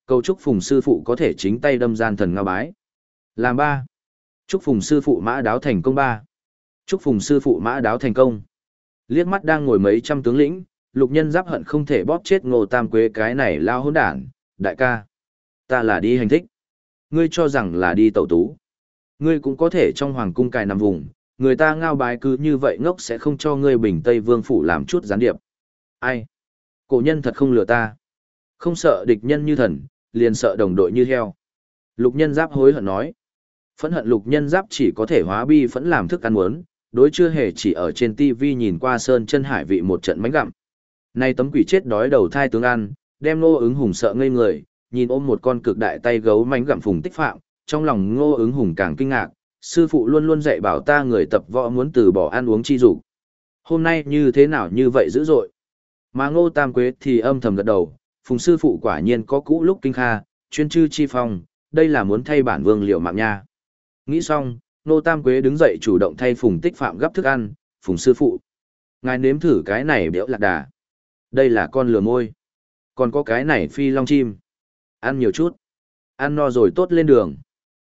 Cầu chúc Phùng sư phụ có thể chính tay đâm gian thần ngao bái. Làm 3. Chúc Phùng sư phụ mã đáo thành công 3. Chúc Phùng sư phụ mã đáo thành công. Liếc mắt đang ngồi mấy trăm tướng lĩnh, Lục Nhân Giáp hận không thể bóp chết Ngô Tam Quế cái này lao hỗn đản, đại ca. Ta là đi hành thích. Ngươi cho rằng là đi tẩu tú. Ngươi cũng có thể trong hoàng cung cài nằm vùng, người ta ngao bái cứ như vậy ngốc sẽ không cho ngươi bình Tây Vương phủ làm chút gián điệp. Ai? Cổ nhân thật không lừa ta. Không sợ địch nhân như thần, liền sợ đồng đội như heo. Lục Nhân Giáp hối hận nói. Phẫn hận Lục Nhân Giáp chỉ có thể hóa bi phẫn làm thức ăn muốn, đối chưa hề chỉ ở trên TV nhìn qua sơn chân hải vị một trận mánh gặm. Nay tấm quỷ chết đói đầu thai tướng ăn, đem Ngô Ứng Hùng sợ ngây người, nhìn ôm một con cực đại tay gấu mánh gặm Phùng Tích Phạm, trong lòng Ngô Ứng Hùng càng kinh ngạc, sư phụ luôn luôn dạy bảo ta người tập võ muốn từ bỏ ăn uống chi dục. Hôm nay như thế nào như vậy dữ dội. Mà Ngô Tam Quế thì âm thầm gật đầu, Phùng sư phụ quả nhiên có cũ lúc kinh kha, chuyên chư chi phong, đây là muốn thay bản vương liệu mạng nha. Nghĩ xong, Ngô Tam Quế đứng dậy chủ động thay Phùng Tích Phạm gấp thức ăn, Phùng sư phụ. Ngài nếm thử cái này béo lạc đà. Đây là con lừa môi. Còn có cái này phi long chim. Ăn nhiều chút. Ăn no rồi tốt lên đường.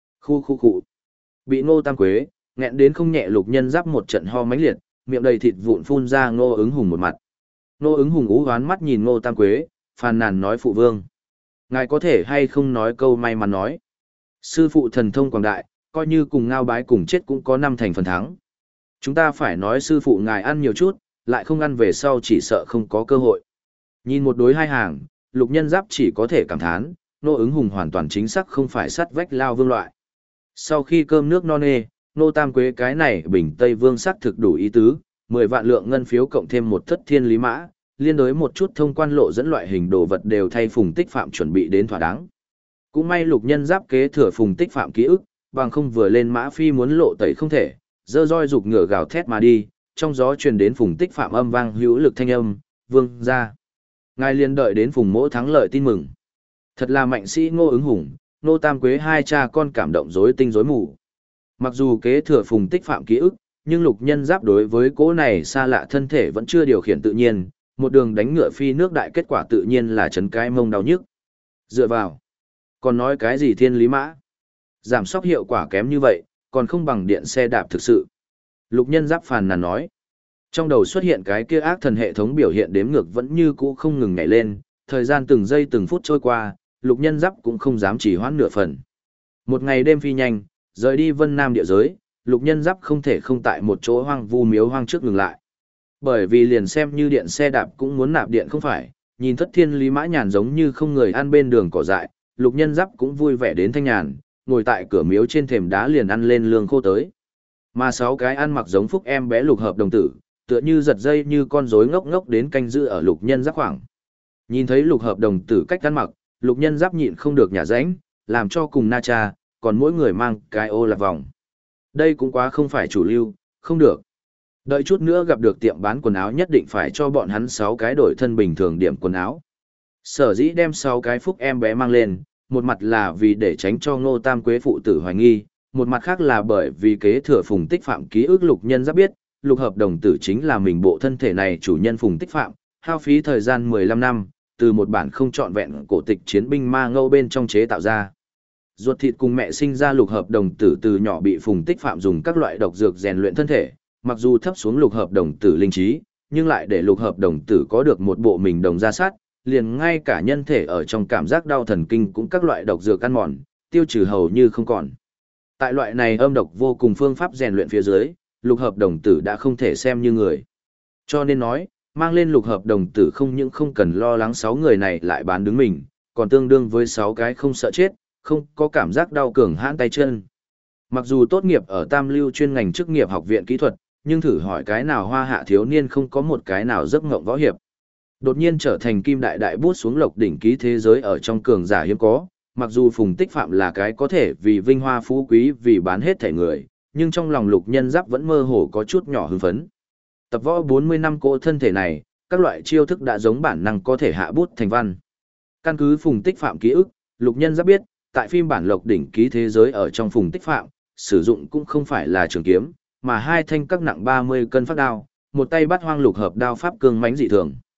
Khu. Bị Ngô Tam Quế, nghẹn đến không nhẹ Lục Nhân Giáp một trận ho mãnh liệt, miệng đầy thịt vụn phun ra Ngô Ứng Hùng một mặt. Ngô Ứng Hùng ú hoán mắt nhìn Ngô Tam Quế, phàn nàn nói phụ vương. Ngài có thể hay không nói câu may mắn nói. Sư phụ thần thông quảng đại, coi như cùng ngao bái cùng chết cũng có 5 thành phần thắng. Chúng ta phải nói sư phụ ngài ăn nhiều chút, lại không ăn về sau chỉ sợ không có cơ hội. Nhìn một đối hai hàng, Lục Nhân Giáp chỉ có thể cảm thán, Ngô Ứng Hùng hoàn toàn chính xác không phải sắt vách lao vương loại. Sau khi cơm nước no nê, Ngô Tam Quế cái này bình Tây Vương sắc thực đủ ý tứ, 10 vạn lượng ngân phiếu cộng thêm một thất thiên lý mã, liên đối một chút thông quan lộ dẫn loại hình đồ vật đều thay Phùng Tích Phạm chuẩn bị đến thỏa đáng. Cũng may Lục Nhân Giáp kế thừa Phùng Tích Phạm ký ức, bằng không vừa lên mã phi muốn lộ tẩy không thể, dơ roi rục ngựa gào thét mà đi, trong gió truyền đến Phùng Tích Phạm âm vang hữu lực thanh âm, vương ra. Ngài liền đợi đến Phùng Mỗ thắng lợi tin mừng. Thật là mạnh sĩ Ngô Ứng Hùng, Ngô Tam Quế hai cha con cảm động rối tinh rối mù. Mặc dù kế thừa Phùng Tích Phạm ký ức, nhưng Lục Nhân Giáp đối với cỗ này xa lạ thân thể vẫn chưa điều khiển tự nhiên, một đường đánh ngựa phi nước đại kết quả tự nhiên là chấn cái mông đau nhức. Dựa vào, còn nói cái gì thiên lý mã? Giảm sóc hiệu quả kém như vậy, còn không bằng điện xe đạp thực sự. Lục Nhân Giáp phàn nàn nói. Trong đầu xuất hiện cái kia ác thần hệ thống biểu hiện đếm ngược vẫn như cũ không ngừng nhảy lên, thời gian từng giây từng phút trôi qua, Lục Nhân Giáp cũng không dám chỉ hoãn nửa phần. Một ngày đêm phi nhanh, rời đi Vân Nam địa giới, Lục Nhân Giáp không thể không tại một chỗ hoang vu miếu hoang trước ngừng lại. Bởi vì liền xem như điện xe đạp cũng muốn nạp điện không phải, nhìn thất thiên lý mã nhàn giống như không người ăn bên đường cỏ dại, Lục Nhân Giáp cũng vui vẻ đến thanh nhàn, ngồi tại cửa miếu trên thềm đá liền ăn lên lương khô tới. Mà 6 cái ăn mặc giống phúc em bé Lục Hợp đồng tử, tựa như giật dây như con rối ngốc ngốc đến canh giữ ở Lục Nhân Giáp khoảng. Nhìn thấy Lục Hợp đồng tử cách ăn mặc, Lục Nhân Giáp nhịn không được nhả rãnh, làm cho cùng na cha, còn mỗi người mang cái ô lạc vòng. Đây cũng quá không phải chủ lưu, không được. Đợi chút nữa gặp được tiệm bán quần áo nhất định phải cho bọn hắn 6 cái đổi thân bình thường điểm quần áo. Sở dĩ đem 6 cái phúc em bé mang lên, một mặt là vì để tránh cho Ngô Tam Quế phụ tử hoài nghi, một mặt khác là bởi vì kế thừa Phùng Tích Phạm ký ức Lục Nhân Giáp biết, Lục Hợp đồng tử chính là mình bộ thân thể này chủ nhân Phùng Tích Phạm, hao phí thời gian 15 năm, từ một bản không trọn vẹn cổ tịch chiến binh ma ngâu bên trong chế tạo ra. Ruột thịt cùng mẹ sinh ra Lục Hợp đồng tử từ nhỏ bị Phùng Tích Phạm dùng các loại độc dược rèn luyện thân thể, mặc dù thấp xuống Lục Hợp đồng tử linh trí, nhưng lại để Lục Hợp đồng tử có được một bộ mình đồng ra sát, liền ngay cả nhân thể ở trong cảm giác đau thần kinh cũng các loại độc dược ăn mòn, tiêu trừ hầu như không còn. Tại loại này âm độc vô cùng phương pháp rèn luyện phía dưới, Lục Hợp đồng tử đã không thể xem như người. Cho nên nói, mang lên Lục Hợp đồng tử không những không cần lo lắng 6 người này lại bán đứng mình, còn tương đương với 6 cái không sợ chết, không có cảm giác đau cường hãn tay chân. Mặc dù tốt nghiệp ở Tam Lưu chuyên ngành chức nghiệp học viện kỹ thuật, nhưng thử hỏi cái nào hoa hạ thiếu niên không có một cái nào giấc ngộng võ hiệp. Đột nhiên trở thành kim đại đại bút xuống lộc đỉnh ký thế giới ở trong cường giả hiếm có, mặc dù Phùng Tích Phạm là cái có thể vì vinh hoa phú quý vì bán hết thể người, nhưng trong lòng Lục Nhân Giáp vẫn mơ hồ có chút nhỏ hưng phấn. Tập võ 40 năm cỗ thân thể này, các loại chiêu thức đã giống bản năng có thể hạ bút thành văn. Căn cứ Phùng Tích Phạm ký ức, Lục Nhân Giáp biết, tại phim bản lộc đỉnh ký thế giới ở trong Phùng Tích Phạm, sử dụng cũng không phải là trường kiếm, mà 2 thanh các nặng 30 cân phát đao, một tay bắt hoang lục hợp đao pháp cương mãnh dị thường.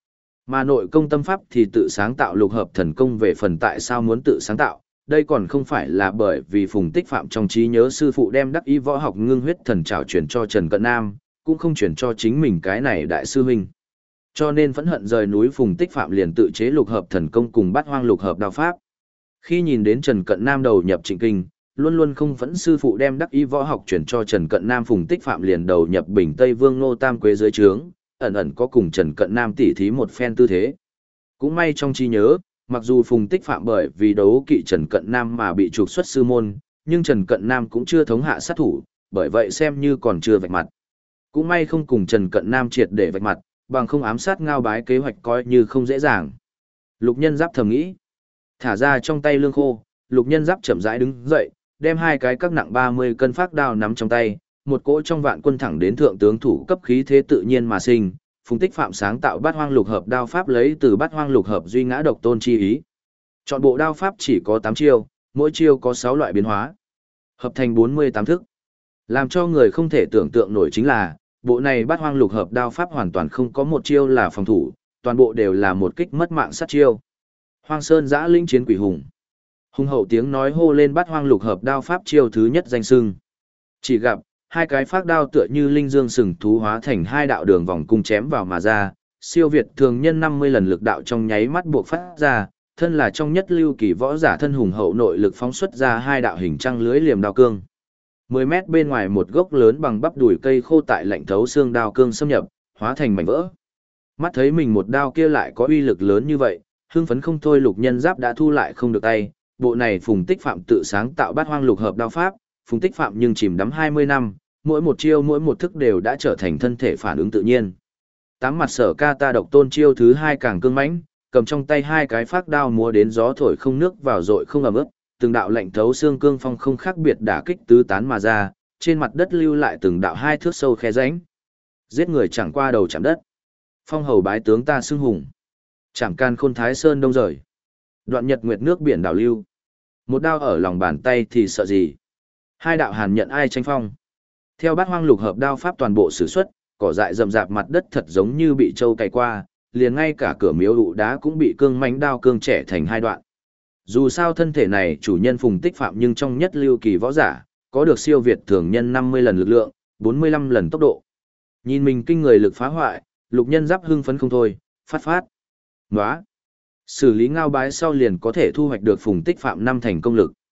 Mà nội công tâm pháp thì tự sáng tạo lục hợp thần công. Về phần tại sao muốn tự sáng tạo, đây còn không phải là bởi vì Phùng Tích Phạm trong trí nhớ sư phụ đem đắc ý võ học ngưng huyết thần trảo truyền cho Trần Cận Nam, cũng không truyền cho chính mình cái này đại sư huynh. Cho nên phẫn hận rời núi, Phùng Tích Phạm liền tự chế lục hợp thần công cùng Bát Hoang lục hợp đao pháp. Khi nhìn đến Trần Cận Nam đầu nhập Trịnh Kinh, luôn luôn không phẫn sư phụ đem đắc ý võ học truyền cho Trần Cận Nam, Phùng Tích Phạm liền đầu nhập Bình Tây Vương Ngô Tam Quế dưới trướng, ẩn ẩn có cùng Trần Cận Nam tỉ thí một phen tư thế. Cũng may trong trí nhớ, mặc dù Phùng Tích Phạm bởi vì đấu kỵ Trần Cận Nam mà bị trục xuất sư môn, nhưng Trần Cận Nam cũng chưa thống hạ sát thủ, bởi vậy xem như còn chưa vạch mặt. Cũng may không cùng Trần Cận Nam triệt để vạch mặt, bằng không ám sát Ngao Bái kế hoạch coi như không dễ dàng. Lục Nhân Giáp thầm nghĩ, thả ra trong tay lương khô, Lục Nhân Giáp chậm rãi đứng dậy, đem hai cái các nặng 30 cân phác đao nắm trong tay, một cỗ trong vạn quân thẳng đến thượng tướng thủ cấp khí thế tự nhiên mà sinh. Phùng Tích Phạm sáng tạo Bát Hoang lục hợp đao pháp lấy từ Bát Hoang lục hợp duy ngã độc tôn chi ý. Chọn bộ đao pháp chỉ có 8 chiêu, mỗi chiêu có 6 loại biến hóa, hợp thành 48 thức. Làm cho người không thể tưởng tượng nổi chính là, bộ này Bát Hoang lục hợp đao pháp hoàn toàn không có một chiêu là phòng thủ, toàn bộ đều là một kích mất mạng sát chiêu. Hoang Sơn Giã Linh chiến quỷ hùng. Hùng hậu tiếng nói hô lên Bát Hoang lục hợp đao pháp chiêu thứ nhất danh xưng. Chỉ gặp hai cái phác đao tựa như linh dương sừng thú hóa thành hai đạo đường vòng cung chém vào mà ra, siêu việt thường nhân 50 lần lực đạo trong nháy mắt buộc phát ra, thân là trong nhất lưu kỳ võ giả thân hùng hậu nội lực phóng xuất ra hai đạo hình trăng lưới liềm đao cương. 10 mét bên ngoài một gốc lớn bằng bắp đùi cây khô tại lạnh thấu xương đao cương xâm nhập, hóa thành mảnh vỡ. Mắt thấy mình một đao kia lại có uy lực lớn như vậy, hưng phấn không thôi, Lục Nhân Giáp đã thu lại không được tay, bộ này Phùng Tích Phạm tự sáng tạo Bát Hoang lục hợp đao pháp, Phùng Tích Phạm nhưng chìm đắm 20 năm, mỗi một chiêu mỗi một thức đều đã trở thành thân thể phản ứng tự nhiên. Tám mặt Sở Ca Ta độc tôn chiêu thứ hai càng cương mãnh, cầm trong tay hai cái phác đao múa đến gió thổi không nước vào dội không ẩm ướt, từng đạo lạnh thấu xương cương phong không khác biệt đả kích tứ tán mà ra, trên mặt đất lưu lại từng đạo 2 thước sâu khe rãnh. Giết người chẳng qua đầu chạm đất. Phong hầu bái tướng ta xưng hùng. Chạm can khôn thái sơn đông rời. Đoạn nhật nguyệt nước biển đảo lưu. Một đao ở lòng bàn tay thì sợ gì? Hai đạo hàn nhận ai tranh phong. Theo Bát Hoang lục hợp đao pháp toàn bộ sử xuất, cỏ dại rậm rạp mặt đất thật giống như bị trâu cày qua, liền ngay cả cửa miếu ụ đá cũng bị cương mãnh đao cương chẻ thành hai đoạn. Dù sao thân thể này chủ nhân Phùng Tích Phạm nhưng trong nhất lưu kỳ võ giả, có được siêu việt thường nhân 50 lần lực lượng, 45 lần tốc độ. Nhìn mình kinh người lực phá hoại, Lục Nhân Giáp hưng phấn không thôi, phát. Nóa! Xử lý Ngao Bái sau liền có thể thu hoạch được Phùng Tích Phạm 5 thành công lực.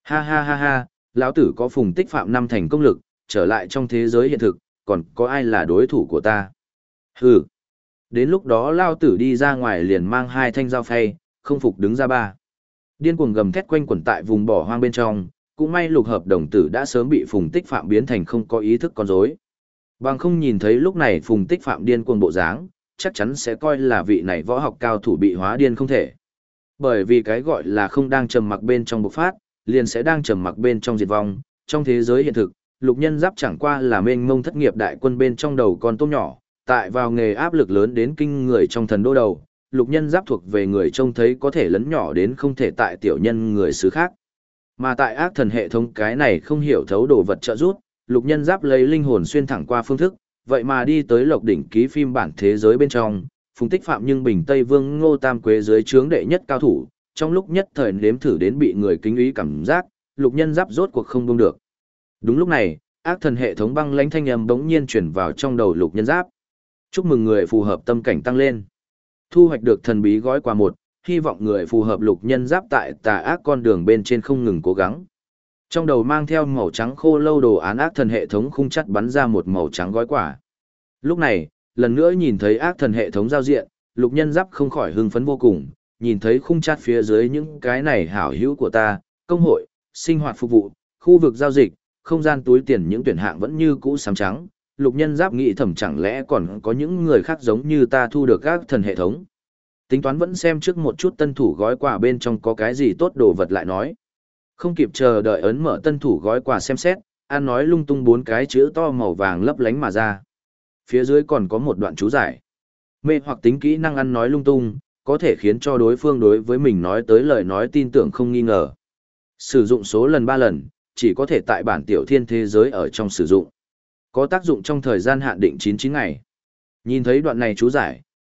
Ha, lão tử có Phùng Tích Phạm 5 thành công lực, trở lại trong thế giới hiện thực, còn có ai là đối thủ của ta? Hừ! Đến lúc đó lão tử đi ra ngoài liền mang 2 thanh dao phay, không phục đứng ra ba. Điên cuồng gầm thét quanh quẩn tại vùng bỏ hoang bên trong, cũng may lục hợp đồng tử đã sớm bị Phùng Tích Phạm biến thành không có ý thức con rối. Bằng không nhìn thấy lúc này Phùng Tích Phạm điên cuồng bộ dáng, chắc chắn sẽ coi là vị này võ học cao thủ bị hóa điên không thể. Bởi vì cái gọi là không đang trầm mặc bên trong bộc phát, liền sẽ đang trầm mặc bên trong diệt vong. Trong thế giới hiện thực, Lục Nhân Giáp chẳng qua là mênh mông thất nghiệp đại quân bên trong đầu con tôm nhỏ, tại vào nghề áp lực lớn đến kinh người trong thần đô đầu. Lục Nhân Giáp thuộc về người trông thấy có thể lấn nhỏ đến không thể tại tiểu nhân người xứ khác. Mà tại ác thần hệ thống cái này không hiểu thấu đồ vật trợ giúp, Lục Nhân Giáp lấy linh hồn xuyên thẳng qua phương thức, vậy mà đi tới Lộc đỉnh ký phim bản thế giới bên trong, Phùng Tích Phạm nhưng Bình Tây Vương Ngô Tam Quế dưới trướng đệ nhất cao thủ, trong lúc nhất thời nếm thử đến bị người kính ý cảm giác, Lục Nhân Giáp rốt cuộc không buông được. Đúng lúc này, ác thần hệ thống băng lãnh thanh âm bỗng nhiên truyền vào trong đầu Lục Nhân Giáp. Chúc mừng người phù hợp tâm cảnh tăng lên. Thu hoạch được thần bí gói quà 1, hy vọng người phù hợp Lục Nhân Giáp tại tà ác con đường bên trên không ngừng cố gắng. Trong đầu mang theo màu trắng khô lâu đồ án ác thần hệ thống khung chắt bắn ra một màu trắng gói quà. Lúc này, lần nữa nhìn thấy ác thần hệ thống giao diện, Lục Nhân Giáp không khỏi hưng phấn vô cùng, nhìn thấy khung chắt phía dưới những cái này hảo hữu của ta, công hội, sinh hoạt phục vụ, khu vực giao dịch, không gian túi tiền những tuyển hạng vẫn như cũ xám trắng. Lục Nhân Giáp nghĩ thầm chẳng lẽ còn có những người khác giống như ta thu được ác thần hệ thống. Tính toán vẫn xem trước một chút tân thủ gói quà bên trong có cái gì tốt đồ vật lại nói. Không kịp chờ đợi ấn mở tân thủ gói quà xem xét, an nói lung tung 4 cái chữ to màu vàng lấp lánh mà ra. Phía dưới còn có một đoạn chú giải. Mê hoặc tính kỹ năng ăn nói lung tung, có thể khiến cho đối phương đối với mình nói tới lời nói tin tưởng không nghi ngờ. Sử dụng số lần 3 lần, chỉ có thể tại bản tiểu thiên thế giới ở trong sử dụng. Có tác dụng trong thời gian hạn định 99 ngày. Nhìn thấy đoạn này chú giải,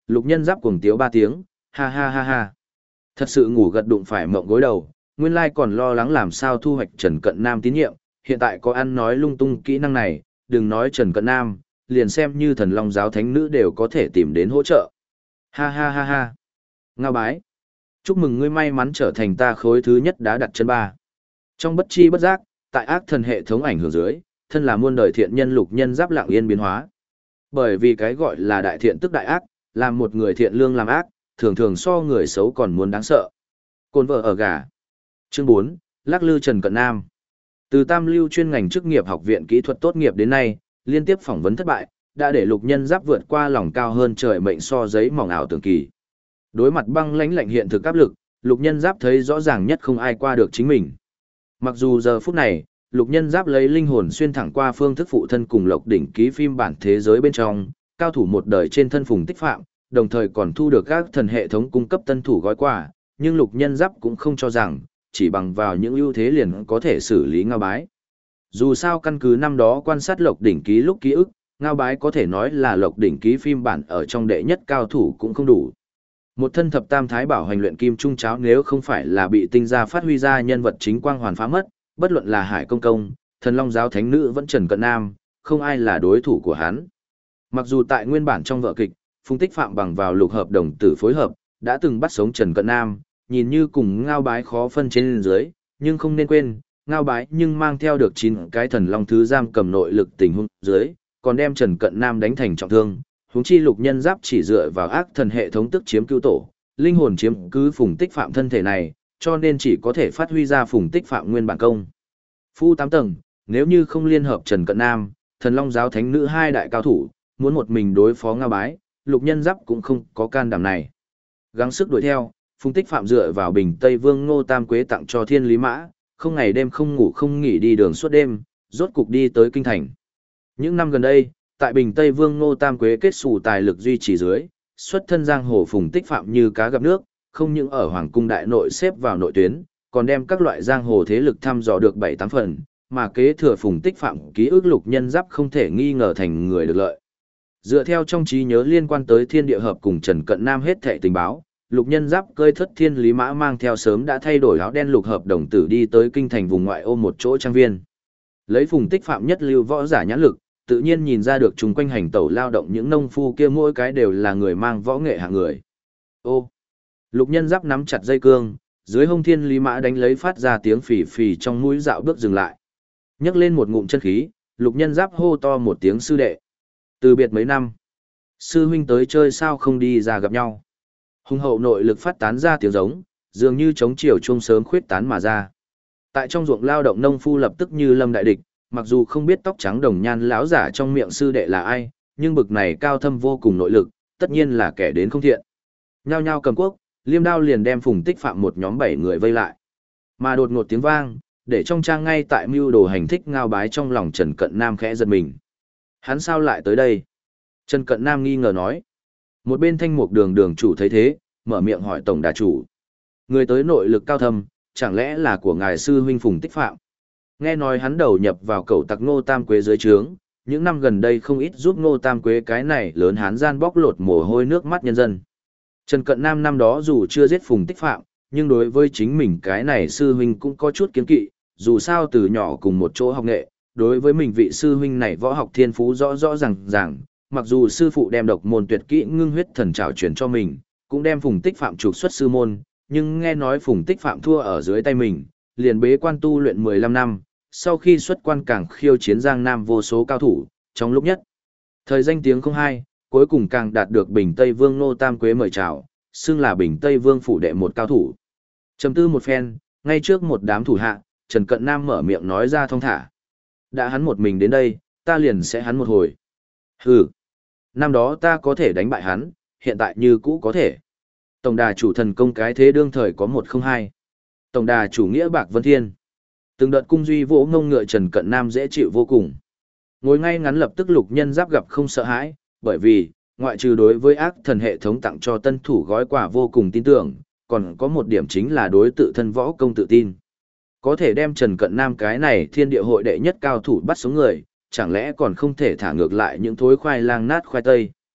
Lục Nhân Giáp cuồng tiếu 3 tiếng, ha ha ha ha. Thật sự ngủ gật đụng phải mộng gối đầu, nguyên lai còn lo lắng làm sao thu hoạch Trần Cận Nam tín nhiệm, hiện tại có ăn nói lung tung kỹ năng này, đừng nói Trần Cận Nam, liền xem như Thần Long giáo thánh nữ đều có thể tìm đến hỗ trợ. Ha ha ha ha. Ngao bái. Chúc mừng ngươi may mắn trở thành ta khối thứ nhất đá đặt chân ba. Trong bất chi bất giác, tại ác thần hệ thống ảnh hưởng dưới, thân là muôn đời thiện nhân Lục Nhân Giáp lặng yên biến hóa. Bởi vì cái gọi là đại thiện tức đại ác, làm một người thiện lương làm ác, thường thường so người xấu còn muốn đáng sợ. Côn vợ ở gà. Chương 4, Lắc lư Trần Cận Nam. Từ Tam Lưu chuyên ngành chức nghiệp học viện kỹ thuật tốt nghiệp đến nay, liên tiếp phỏng vấn thất bại, đã để Lục Nhân Giáp vượt qua lòng cao hơn trời mệnh so giấy mỏng ảo tưởng kỳ. Đối mặt băng lãnh lạnh hiện thực áp lực, Lục Nhân Giáp thấy rõ ràng nhất không ai qua được chính mình. Mặc dù giờ phút này, Lục Nhân Giáp lấy linh hồn xuyên thẳng qua phương thức phụ thân cùng Lộc đỉnh ký phim bản thế giới bên trong, cao thủ một đời trên thân Phùng Tích Phạm, đồng thời còn thu được các thần hệ thống cung cấp tân thủ gói quà, nhưng Lục Nhân Giáp cũng không cho rằng, chỉ bằng vào những ưu thế liền có thể xử lý Ngao Bái. Dù sao căn cứ năm đó quan sát Lộc đỉnh ký lúc ký ức, Ngao Bái có thể nói là Lộc đỉnh ký phim bản ở trong đệ nhất cao thủ cũng không đủ. Một thân thập tam thái bảo hành luyện kim trung cháo nếu không phải là bị tinh gia phát huy ra nhân vật chính quang hoàn phá mất, bất luận là Hải Công Công, Thần Long giáo thánh nữ vẫn Trần Cận Nam, không ai là đối thủ của hắn. Mặc dù tại nguyên bản trong vở kịch, Phùng Tích Phạm bằng vào lục hợp đồng tử phối hợp, đã từng bắt sống Trần Cận Nam, nhìn như cùng Ngao Bái khó phân trên dưới, nhưng không nên quên, Ngao Bái nhưng mang theo được 9 cái thần long thứ giam cầm nội lực tình huống dưới, còn đem Trần Cận Nam đánh thành trọng thương. Huống chi Lục Nhân Giáp chỉ dựa vào ác thần hệ thống tức chiếm cứu tổ, linh hồn chiếm cứ Phùng Tích Phạm thân thể này, cho nên chỉ có thể phát huy ra Phùng Tích Phạm nguyên bản công. Phu 8 tầng, nếu như không liên hợp Trần Cận Nam, Thần Long giáo thánh nữ hai đại cao thủ, muốn một mình đối phó Ngao Bái, Lục Nhân Giáp cũng không có can đảm này. Gắng sức đuổi theo, Phùng Tích Phạm dựa vào Bình Tây Vương Ngô Tam Quế tặng cho Thiên Lý Mã, không ngày đêm không ngủ không nghỉ đi đường suốt đêm, rốt cục đi tới kinh thành. Những năm gần đây, tại Bình Tây Vương Ngô Tam Quế kết xù tài lực duy trì dưới, xuất thân giang hồ Phùng Tích Phạm như cá gặp nước, không những ở Hoàng cung đại nội xếp vào nội tuyến, còn đem các loại giang hồ thế lực thăm dò được 7-8 phần, mà kế thừa Phùng Tích Phạm ký ức Lục Nhân Giáp không thể nghi ngờ thành người được lợi. Dựa theo trong trí nhớ liên quan tới Thiên Địa Hợp cùng Trần Cận Nam hết thảy tình báo, Lục Nhân Giáp cơi thất Thiên Lý Mã mang theo sớm đã thay đổi áo đen lục hợp đồng tử đi tới kinh thành vùng ngoại ô một chỗ trang viên. Lấy Phùng Tích Phạm nhất lưu võ giả nhãn lực, tự nhiên nhìn ra được chung quanh hành tẩu lao động những nông phu kia mỗi cái đều là người mang võ nghệ hạng người. Ô! Lục Nhân Giáp nắm chặt dây cương, dưới hông Thiên Lý Mã đánh lấy phát ra tiếng phì phì trong mũi dạo bước dừng lại. Nhấc lên một ngụm chân khí, Lục Nhân Giáp hô to một tiếng sư đệ. Từ biệt mấy năm, sư huynh tới chơi sao không đi ra gặp nhau. Hùng hậu nội lực phát tán ra tiếng giống, dường như chống chiều chuông sớm khuyết tán mà ra. Tại trong ruộng lao động nông phu lập tức như lâm đại địch, mặc dù không biết tóc trắng đồng nhan lão giả trong miệng sư đệ là ai, nhưng bực này cao thâm vô cùng nội lực, tất nhiên là kẻ đến không thiện. Nhao nhao cầm cuốc, liêm đao liền đem Phùng Tích Phạm một nhóm 7 người vây lại. Mà đột ngột tiếng vang, để trong trang ngay tại mưu đồ hành thích Ngao Bái trong lòng Trần Cận Nam khẽ giật mình. Hắn sao lại tới đây? Trần Cận Nam nghi ngờ nói. Một bên Thanh Mục Đường đường chủ thấy thế, mở miệng hỏi tổng đà chủ. Người tới nội lực cao thâm, chẳng lẽ là của ngài sư huynh Phùng Tích Phạm? Nghe nói hắn đầu nhập vào cẩu tặc Ngô Tam Quế dưới trướng, những năm gần đây không ít giúp Ngô Tam Quế cái này lớn hán gian bóc lột mồ hôi nước mắt nhân dân. Trần Cận Nam năm đó dù chưa giết Phùng Tích Phạm, nhưng đối với chính mình cái này sư huynh cũng có chút kiêng kỵ, dù sao từ nhỏ cùng một chỗ học nghệ, đối với mình vị sư huynh này võ học thiên phú rõ rõ ràng, mặc dù sư phụ đem độc môn tuyệt kỹ ngưng huyết thần trảo truyền cho mình, cũng đem Phùng Tích Phạm trục xuất sư môn, nhưng nghe nói Phùng Tích Phạm thua ở dưới tay mình, liền bế quan tu luyện 15 năm, sau khi xuất quan càng khiêu chiến Giang Nam vô số cao thủ, trong lúc nhất. Thời danh tiếng không hai, cuối cùng càng đạt được Bình Tây Vương Ngô Tam Quế mời chào, xưng là Bình Tây Vương phủ đệ một cao thủ. Trầm tư một phen, ngay trước một đám thủ hạ, Trần Cận Nam mở miệng nói ra thong thả. Đã hắn một mình đến đây, ta liền sẽ hắn một hồi. Hừ, năm đó ta có thể đánh bại hắn, hiện tại như cũ có thể. Tổng đà chủ thần công cái thế đương thời có 102. Tổng đà chủ nghĩa Bạc Vân Thiên. Từng đợt cung duy vỗ ngông ngựa Trần Cận Nam dễ chịu vô cùng. Ngồi ngay ngắn lập tức Lục Nhân Giáp gặp không sợ hãi, bởi vì, ngoại trừ đối với ác thần hệ thống tặng cho tân thủ gói quà vô cùng tin tưởng, còn có một điểm chính là đối tự thân võ công tự tin. Có thể đem Trần Cận Nam cái này thiên địa hội đệ nhất cao thủ bắt sống người, chẳng lẽ còn không thể thả ngược lại những thối khoai lang nát khoai tây.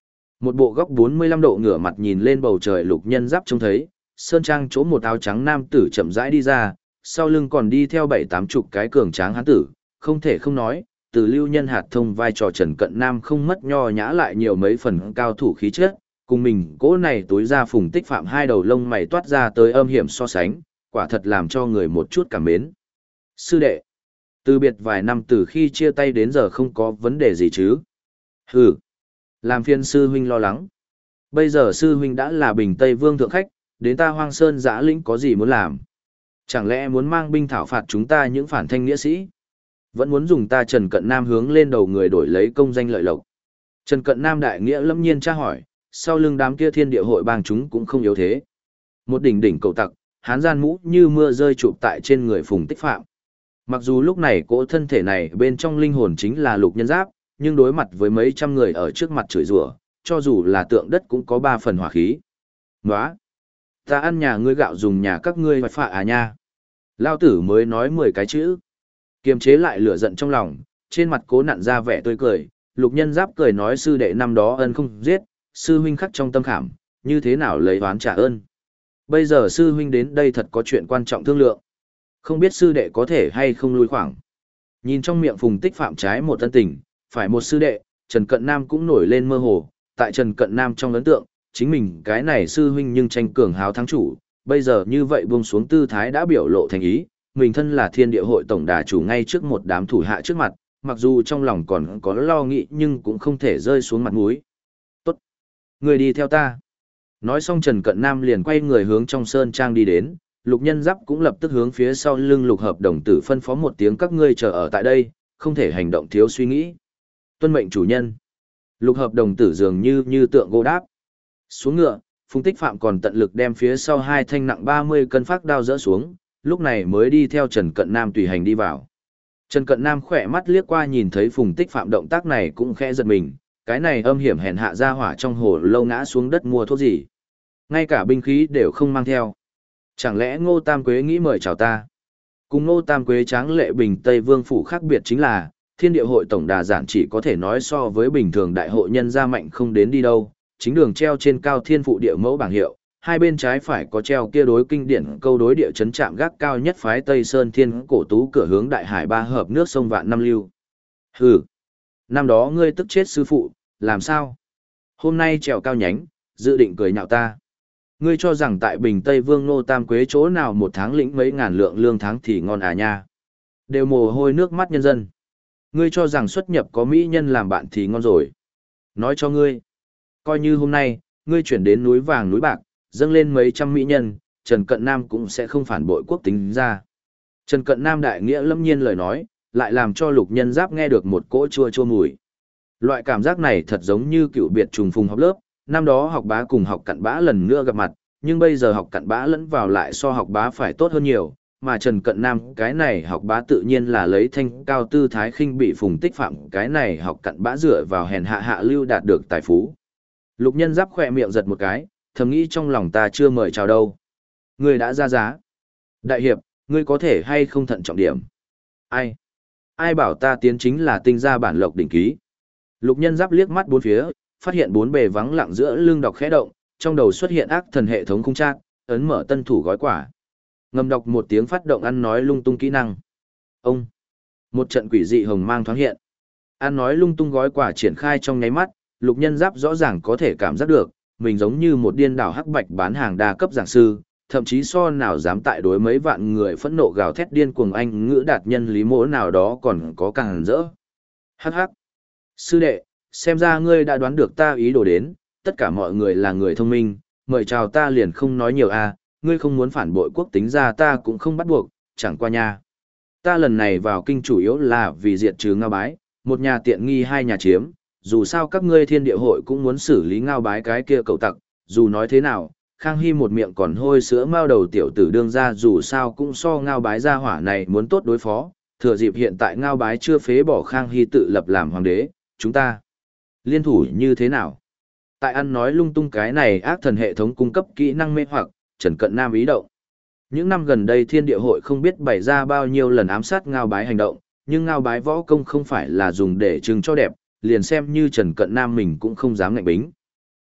Một bộ góc 45 độ ngửa mặt nhìn lên bầu trời, Lục Nhân Giáp trông thấy, sơn trang chỗ một áo trắng nam tử chậm rãi đi ra, sau lưng còn đi theo 7-8 chục cái cường tráng hán tử, không thể không nói, từ Lưu Nhân Hạt Thông vai trò Trần Cận Nam không mất nho nhã lại nhiều mấy phần cao thủ khí chất, cùng mình cỗ này tối ra Phùng Tích Phạm hai đầu lông mày toát ra tới âm hiểm so sánh, quả thật làm cho người một chút cảm mến. Sư đệ, từ biệt vài năm từ khi chia tay đến giờ không có vấn đề gì chứ? Hừ, làm phiền sư huynh lo lắng. Bây giờ sư huynh đã là Bình Tây Vương thượng khách, đến ta Hoang Sơn Giã Lĩnh có gì muốn làm? Chẳng lẽ muốn mang binh thảo phạt chúng ta những phản thanh nghĩa sĩ? Vẫn muốn dùng ta Trần Cận Nam hướng lên đầu người đổi lấy công danh lợi lộc. Trần Cận Nam đại nghĩa lâm nhiên tra hỏi, sau lưng đám kia thiên địa hội bang chúng cũng không yếu thế. Một đỉnh đỉnh cầu tặc, hán gian mũ như mưa rơi chụp tại trên người Phùng Tích Phạm. Mặc dù lúc này cỗ thân thể này bên trong linh hồn chính là Lục Nhân Giáp, nhưng đối mặt với mấy trăm người ở trước mặt chửi rủa, cho dù là tượng đất cũng có 3 phần hỏa khí. Nóa! Ta ăn nhà ngươi gạo dùng nhà các ngươi phải phạ à nha. Lao tử mới nói 10 cái chữ. Kiềm chế lại lửa giận trong lòng, trên mặt cố nặn ra vẻ tươi cười, Lục Nhân Giáp cười nói sư đệ năm đó ân không giết, sư huynh khắc trong tâm khảm, như thế nào lấy oán trả ơn. Bây giờ sư huynh đến đây thật có chuyện quan trọng thương lượng. Không biết sư đệ có thể hay không lui khoảng. Nhìn trong miệng Phùng Tích Phạm trái một tân tình, phải một sư đệ, Trần Cận Nam cũng nổi lên mơ hồ, tại Trần Cận Nam trong ấn tượng, chính mình cái này sư huynh nhưng tranh cường hào thắng chủ, bây giờ như vậy buông xuống tư thái đã biểu lộ thành ý, mình thân là thiên địa hội tổng đà chủ ngay trước một đám thủ hạ trước mặt, mặc dù trong lòng còn có lo nghĩ nhưng cũng không thể rơi xuống mặt mũi. Tốt! Người đi theo ta. Nói xong Trần Cận Nam liền quay người hướng trong sơn trang đi đến, Lục Nhân Giáp cũng lập tức hướng phía sau lưng Lục Hợp Đồng Tử phân phó một tiếng các ngươi chờ ở tại đây, không thể hành động thiếu suy nghĩ. Tuân mệnh chủ nhân. Lục Hợp Đồng Tử dường như tượng gỗ đáp. Xuống ngựa, Phùng Tích Phạm còn tận lực đem phía sau 2 thanh nặng 30 cân phác đao dỡ xuống, lúc này mới đi theo Trần Cận Nam tùy hành đi vào. Trần Cận Nam khỏe mắt liếc qua nhìn thấy Phùng Tích Phạm động tác này cũng khẽ giật mình, cái này âm hiểm hèn hạ ra hỏa trong hồ lâu ngã xuống đất mua thuốc gì. Ngay cả binh khí đều không mang theo. Chẳng lẽ Ngô Tam Quế nghĩ mời chào ta? Cùng Ngô Tam Quế tráng lệ Bình Tây Vương phủ khác biệt chính là, thiên địa hội tổng đà giản chỉ có thể nói so với bình thường đại hội nhân gia mạnh không đến đi đâu, chính đường treo trên cao thiên phụ địa mẫu bảng hiệu, hai bên trái phải có treo kia đối kinh điển câu đối địa chấn chạm gác cao nhất phái Tây Sơn Thiên cổ tú cửa hướng đại hải ba hợp nước sông Vạn Năm Lưu. Hừ, năm đó ngươi tức chết sư phụ, làm sao? Hôm nay trèo cao nhánh, dự định cười nhạo ta. Ngươi cho rằng tại Bình Tây Vương Ngô Tam Quế chỗ nào một tháng lĩnh mấy ngàn lượng lương tháng thì ngon à nha. Đều mồ hôi nước mắt nhân dân. Ngươi cho rằng xuất nhập có mỹ nhân làm bạn thì ngon rồi. Nói cho ngươi, coi như hôm nay, ngươi chuyển đến núi vàng núi bạc, dâng lên mấy trăm mỹ nhân, Trần Cận Nam cũng sẽ không phản bội quốc tính ra. Trần Cận Nam đại nghĩa lâm nhiên lời nói, lại làm cho Lục Nhân Giáp nghe được một cỗ chua chua mùi. Loại cảm giác này thật giống như cựu biệt trùng phùng học lớp, năm đó học bá cùng học cặn bã lần nữa gặp mặt, nhưng bây giờ học cặn bã lẫn vào lại so học bá phải tốt hơn nhiều, mà Trần Cận Nam cái này học bá tự nhiên là lấy thanh cao tư thái khinh bị Phùng Tích Phạm cái này học cặn bã dựa vào hèn hạ hạ lưu đạt được tài phú. Lục Nhân Giáp khỏe miệng giật một cái, thầm nghĩ trong lòng ta chưa mời chào đâu. Ngươi đã ra giá. Đại hiệp, ngươi có thể hay không thận trọng điểm. Ai? Ai bảo ta tiến chính là tinh gia bản lộc đỉnh ký. Lục Nhân Giáp liếc mắt bốn phía, phát hiện bốn bề vắng lặng giữa lưng đọc khẽ động, trong đầu xuất hiện ác thần hệ thống khung trác, ấn mở tân thủ gói quả. Ngầm đọc một tiếng phát động ăn nói lung tung kỹ năng. Ông. Một trận quỷ dị hồng mang thoáng hiện. Ăn nói lung tung gói quả triển khai trong nháy mắt, Lục Nhân Giáp rõ ràng có thể cảm giác được, mình giống như một điên đảo hắc bạch bán hàng đa cấp giảng sư, thậm chí so nào dám tại đối mấy vạn người phẫn nộ gào thét điên cuồng anh ngữ đạt nhân lý mỗ nào đó còn có càng rỡ. Hắc hắc. Sư đệ, xem ra ngươi đã đoán được ta ý đồ đến, tất cả mọi người là người thông minh, mời chào ta liền không nói nhiều à, ngươi không muốn phản bội quốc tính ra ta cũng không bắt buộc, chẳng qua nha. Ta lần này vào kinh chủ yếu là vì diệt trừ Ngao Bái, một nhà tiện nghi hai nhà chiếm, dù sao các ngươi thiên địa hội cũng muốn xử lý Ngao Bái cái kia cậu tặc, dù nói thế nào, Khang Hy một miệng còn hôi sữa mao đầu tiểu tử đương ra dù sao cũng so Ngao Bái gia hỏa này muốn tốt đối phó, thừa dịp hiện tại Ngao Bái chưa phế bỏ Khang Hy tự lập làm hoàng đế, chúng ta liên thủ như thế nào? Tại ăn nói lung tung cái này ác thần hệ thống cung cấp kỹ năng mê hoặc, Trần Cận Nam ý động. Những năm gần đây thiên địa hội không biết bày ra bao nhiêu lần ám sát Ngao Bái hành động, nhưng Ngao Bái võ công không phải là dùng để trưng cho đẹp, liền xem như Trần Cận Nam mình cũng không dám ngạnh bính.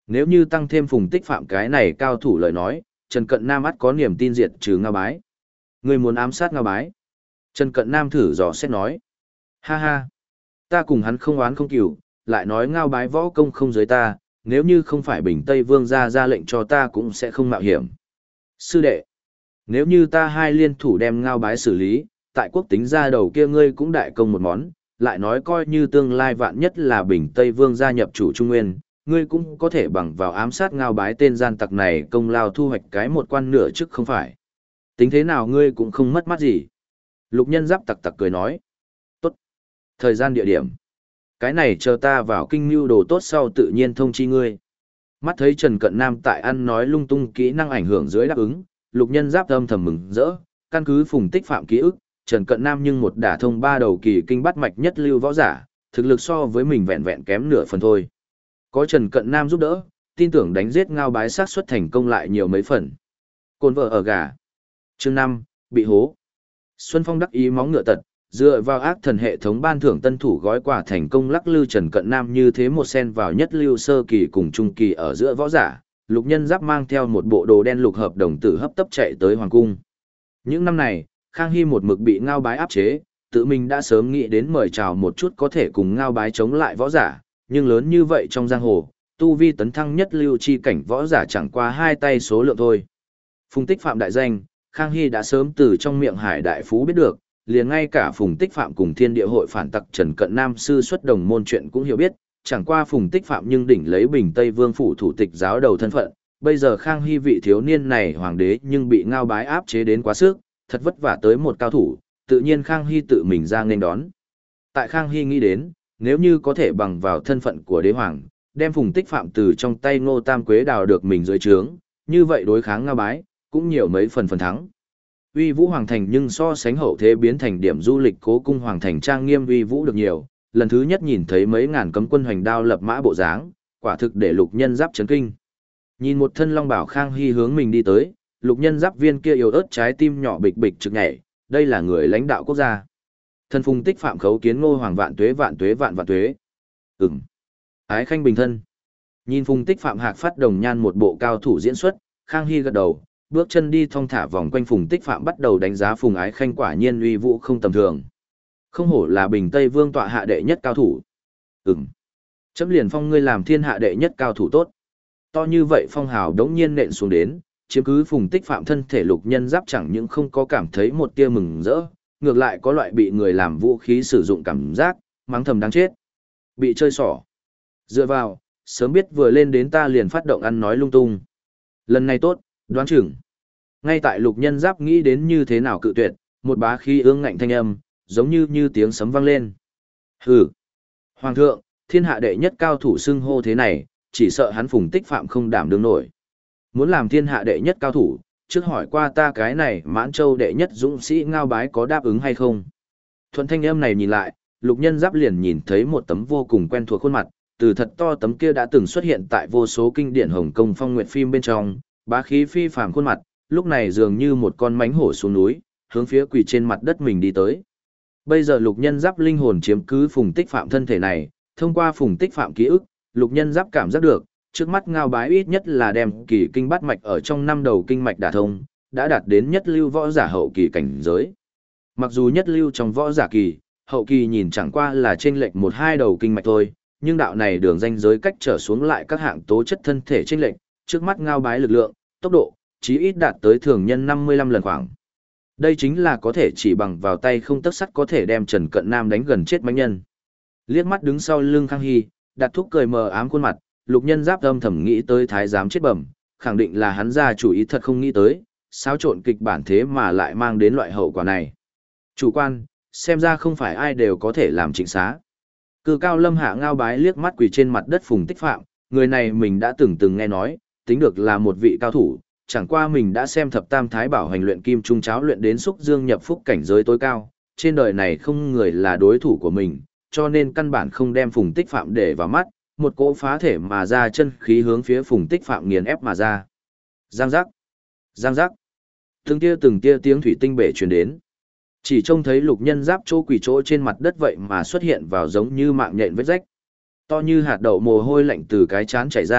Nếu như tăng thêm Phùng Tích Phạm cái này cao thủ lời nói, Trần Cận Nam ắt có niềm tin diệt trừ Ngao Bái. Ngươi muốn ám sát Ngao Bái? Trần Cận Nam thử dò xét nói. Ha ha, ta cùng hắn không oán không cừu, lại nói Ngao Bái võ công không giới ta, nếu như không phải Bình Tây Vương ra lệnh cho ta cũng sẽ không mạo hiểm. Sư đệ, nếu như ta hai liên thủ đem Ngao Bái xử lý, tại quốc tính ra đầu kia ngươi cũng đại công một món, lại nói coi như tương lai vạn nhất là Bình Tây Vương gia nhập chủ Trung Nguyên, ngươi cũng có thể bằng vào ám sát Ngao Bái tên gian tặc này công lao thu hoạch cái một quan nửa chức không phải. Tính thế nào ngươi cũng không mất mát gì. Lục Nhân Giáp tặc tặc cười nói. Tốt. Thời gian địa điểm. Cái này chờ ta vào kinh mưu đồ tốt sau tự nhiên thông chi ngươi. Mắt thấy Trần Cận Nam tại ăn nói lung tung kỹ năng ảnh hưởng dưới đáp ứng, Lục Nhân Giáp âm thầm mừng rỡ, căn cứ Phùng Tích Phạm ký ức, Trần Cận Nam nhưng một đả thông ba đầu kỳ kinh bát mạch nhất lưu võ giả, thực lực so với mình vẹn vẹn kém nửa phần thôi. Có Trần Cận Nam giúp đỡ, tin tưởng đánh giết Ngao Bái xác suất thành công lại nhiều mấy phần. Côn vợ ở gà. Chương 5, bị hố. Xuân Phong đắc ý móng ngựa tật, dựa vào ác thần hệ thống ban thưởng tân thủ gói quà thành công lắc lư Trần Cận Nam như thế một sen vào nhất lưu sơ kỳ cùng trung kỳ ở giữa võ giả, Lục Nhân Giáp mang theo một bộ đồ đen lục hợp đồng tử hấp tấp chạy tới hoàng cung. Những năm này, Khang Hy một mực bị Ngao Bái áp chế, tự mình đã sớm nghĩ đến mời chào một chút có thể cùng Ngao Bái chống lại võ giả, nhưng lớn như vậy trong giang hồ, tu vi tấn thăng nhất lưu chi cảnh võ giả chẳng qua hai tay số lượng thôi. Phùng Tích Phạm đại danh, Khang Hy đã sớm từ trong miệng Hải Đại Phú biết được, liền ngay cả Phùng Tích Phạm cùng Thiên Địa hội phản tặc Trần Cận Nam sư xuất đồng môn chuyện cũng hiểu biết, chẳng qua Phùng Tích Phạm nhưng đỉnh lấy Bình Tây Vương phủ thủ tịch giáo đầu thân phận, bây giờ Khang Hy vị thiếu niên này hoàng đế nhưng bị Ngao Bái áp chế đến quá sức, thật vất vả tới một cao thủ, tự nhiên Khang Hy tự mình ra nghênh đón. Tại Khang Hy nghĩ đến, nếu như có thể bằng vào thân phận của đế hoàng, đem Phùng Tích Phạm từ trong tay Ngô Tam Quế đào được mình dưới trướng, như vậy đối kháng Ngao Bái, cũng nhiều mấy phần thắng. Uy Vũ Hoàng Thành nhưng so sánh hậu thế biến thành điểm du lịch Cố Cung Hoàng Thành trang nghiêm uy vũ được nhiều, lần thứ nhất nhìn thấy mấy ngàn cấm quân hoành đao lập mã bộ dáng, quả thực để Lục Nhân Giáp chấn kinh. Nhìn một thân long bảo Khang Hy hướng mình đi tới, Lục Nhân Giáp viên kia yếu ớt trái tim nhỏ bịch bịch trực nhảy, đây là người lãnh đạo quốc gia. Thân Phùng Tích Phạm khấu kiến Ngô Hoàng vạn tuế vạn tuế vạn vạn tuế. Ái khanh bình thân. Nhìn Phùng Tích Phạm hạc phát đồng nhan một bộ cao thủ diễn xuất, Khang Hy gật đầu, bước chân đi thong thả vòng quanh Phùng Tích Phạm bắt đầu đánh giá Phùng Ái khanh quả nhiên uy vũ không tầm thường. Không hổ là Bình Tây Vương tọa hạ đệ nhất cao thủ. Chấm liền phong ngươi làm thiên hạ đệ nhất cao thủ tốt. To như vậy phong hào đống nhiên nện xuống đến, chiếm cứ Phùng Tích Phạm thân thể Lục Nhân Giáp chẳng những không có cảm thấy một tia mừng rỡ, ngược lại có loại bị người làm vũ khí sử dụng cảm giác, mắng thầm đáng chết. Bị chơi xỏ. Dựa vào, sớm biết vừa lên đến ta liền phát động ăn nói lung tung. Lần này tốt, đoán chừng. Ngay tại Lục Nhân Giáp nghĩ đến như thế nào cự tuyệt, một bá khí ương ngạnh thanh âm, giống như tiếng sấm vang lên. Hừ. Hoàng thượng, thiên hạ đệ nhất cao thủ xưng hô thế này, chỉ sợ hắn Phùng Tích Phạm không đảm đương nổi. Muốn làm thiên hạ đệ nhất cao thủ, trước hỏi qua ta cái này Mãn Châu đệ nhất dũng sĩ Ngao Bái có đáp ứng hay không. Thuận thanh âm này nhìn lại, Lục Nhân Giáp liền nhìn thấy một tấm vô cùng quen thuộc khuôn mặt, từ thật to tấm kia đã từng xuất hiện tại vô số kinh điển Hồng Kông phong nguyệt phim bên trong, bá khí phi phàm khuôn mặt, lúc này dường như một con mãnh hổ xuống núi, hướng phía quỳ trên mặt đất mình đi tới. Bây giờ Lục Nhân Giáp linh hồn chiếm cứ Phùng Tích Phạm thân thể này, thông qua Phùng Tích Phạm ký ức, Lục Nhân Giáp cảm giác được, trước mắt Ngao Bái ít nhất là đem kỳ kinh bát mạch ở trong năm đầu kinh mạch đả thông, đã đạt đến nhất lưu võ giả hậu kỳ cảnh giới. Mặc dù nhất lưu trong võ giả kỳ, hậu kỳ nhìn chẳng qua là chênh lệch một hai đầu kinh mạch thôi, nhưng đạo này đường ranh giới cách trở xuống lại các hạng tố chất thân thể chênh lệch, trước mắt Ngao Bái lực lượng, tốc độ, chí ít đạt tới thường nhân 55 lần khoảng. Đây chính là có thể chỉ bằng vào tay không tấc sắt có thể đem Trần Cận Nam đánh gần chết mãnh nhân. Liếc mắt đứng sau lưng Khang Hy, đặt thúc cười mờ ám khuôn mặt, Lục Nhân Giáp âm thầm nghĩ tới thái giám chết bẩm, khẳng định là hắn ra chủ ý thật không nghĩ tới, xáo trộn kịch bản thế mà lại mang đến loại hậu quả này. Chủ quan, xem ra không phải ai đều có thể làm trịnh xá. Cự cao lâm hạ Ngao Bái liếc mắt quỳ trên mặt đất Phùng Tích Phạm, người này mình đã từng nghe nói, tính được là một vị cao thủ, chẳng qua mình đã xem thập tam thái bảo hành luyện kim trung cháo luyện đến xúc dương nhập phúc cảnh giới tối cao, trên đời này không người là đối thủ của mình, cho nên căn bản không đem Phùng Tích Phạm để vào mắt, một cỗ phá thể mà ra chân khí hướng phía Phùng Tích Phạm nghiền ép mà ra. Giang giác, giang giác, từng tia tiếng thủy tinh bể truyền đến. Chỉ trông thấy Lục Nhân Giáp chỗ quỳ chỗ trên mặt đất vậy mà xuất hiện vào giống như mạng nhện vết rách. To như hạt đậu mồ hôi lạnh từ cái chán chảy ra,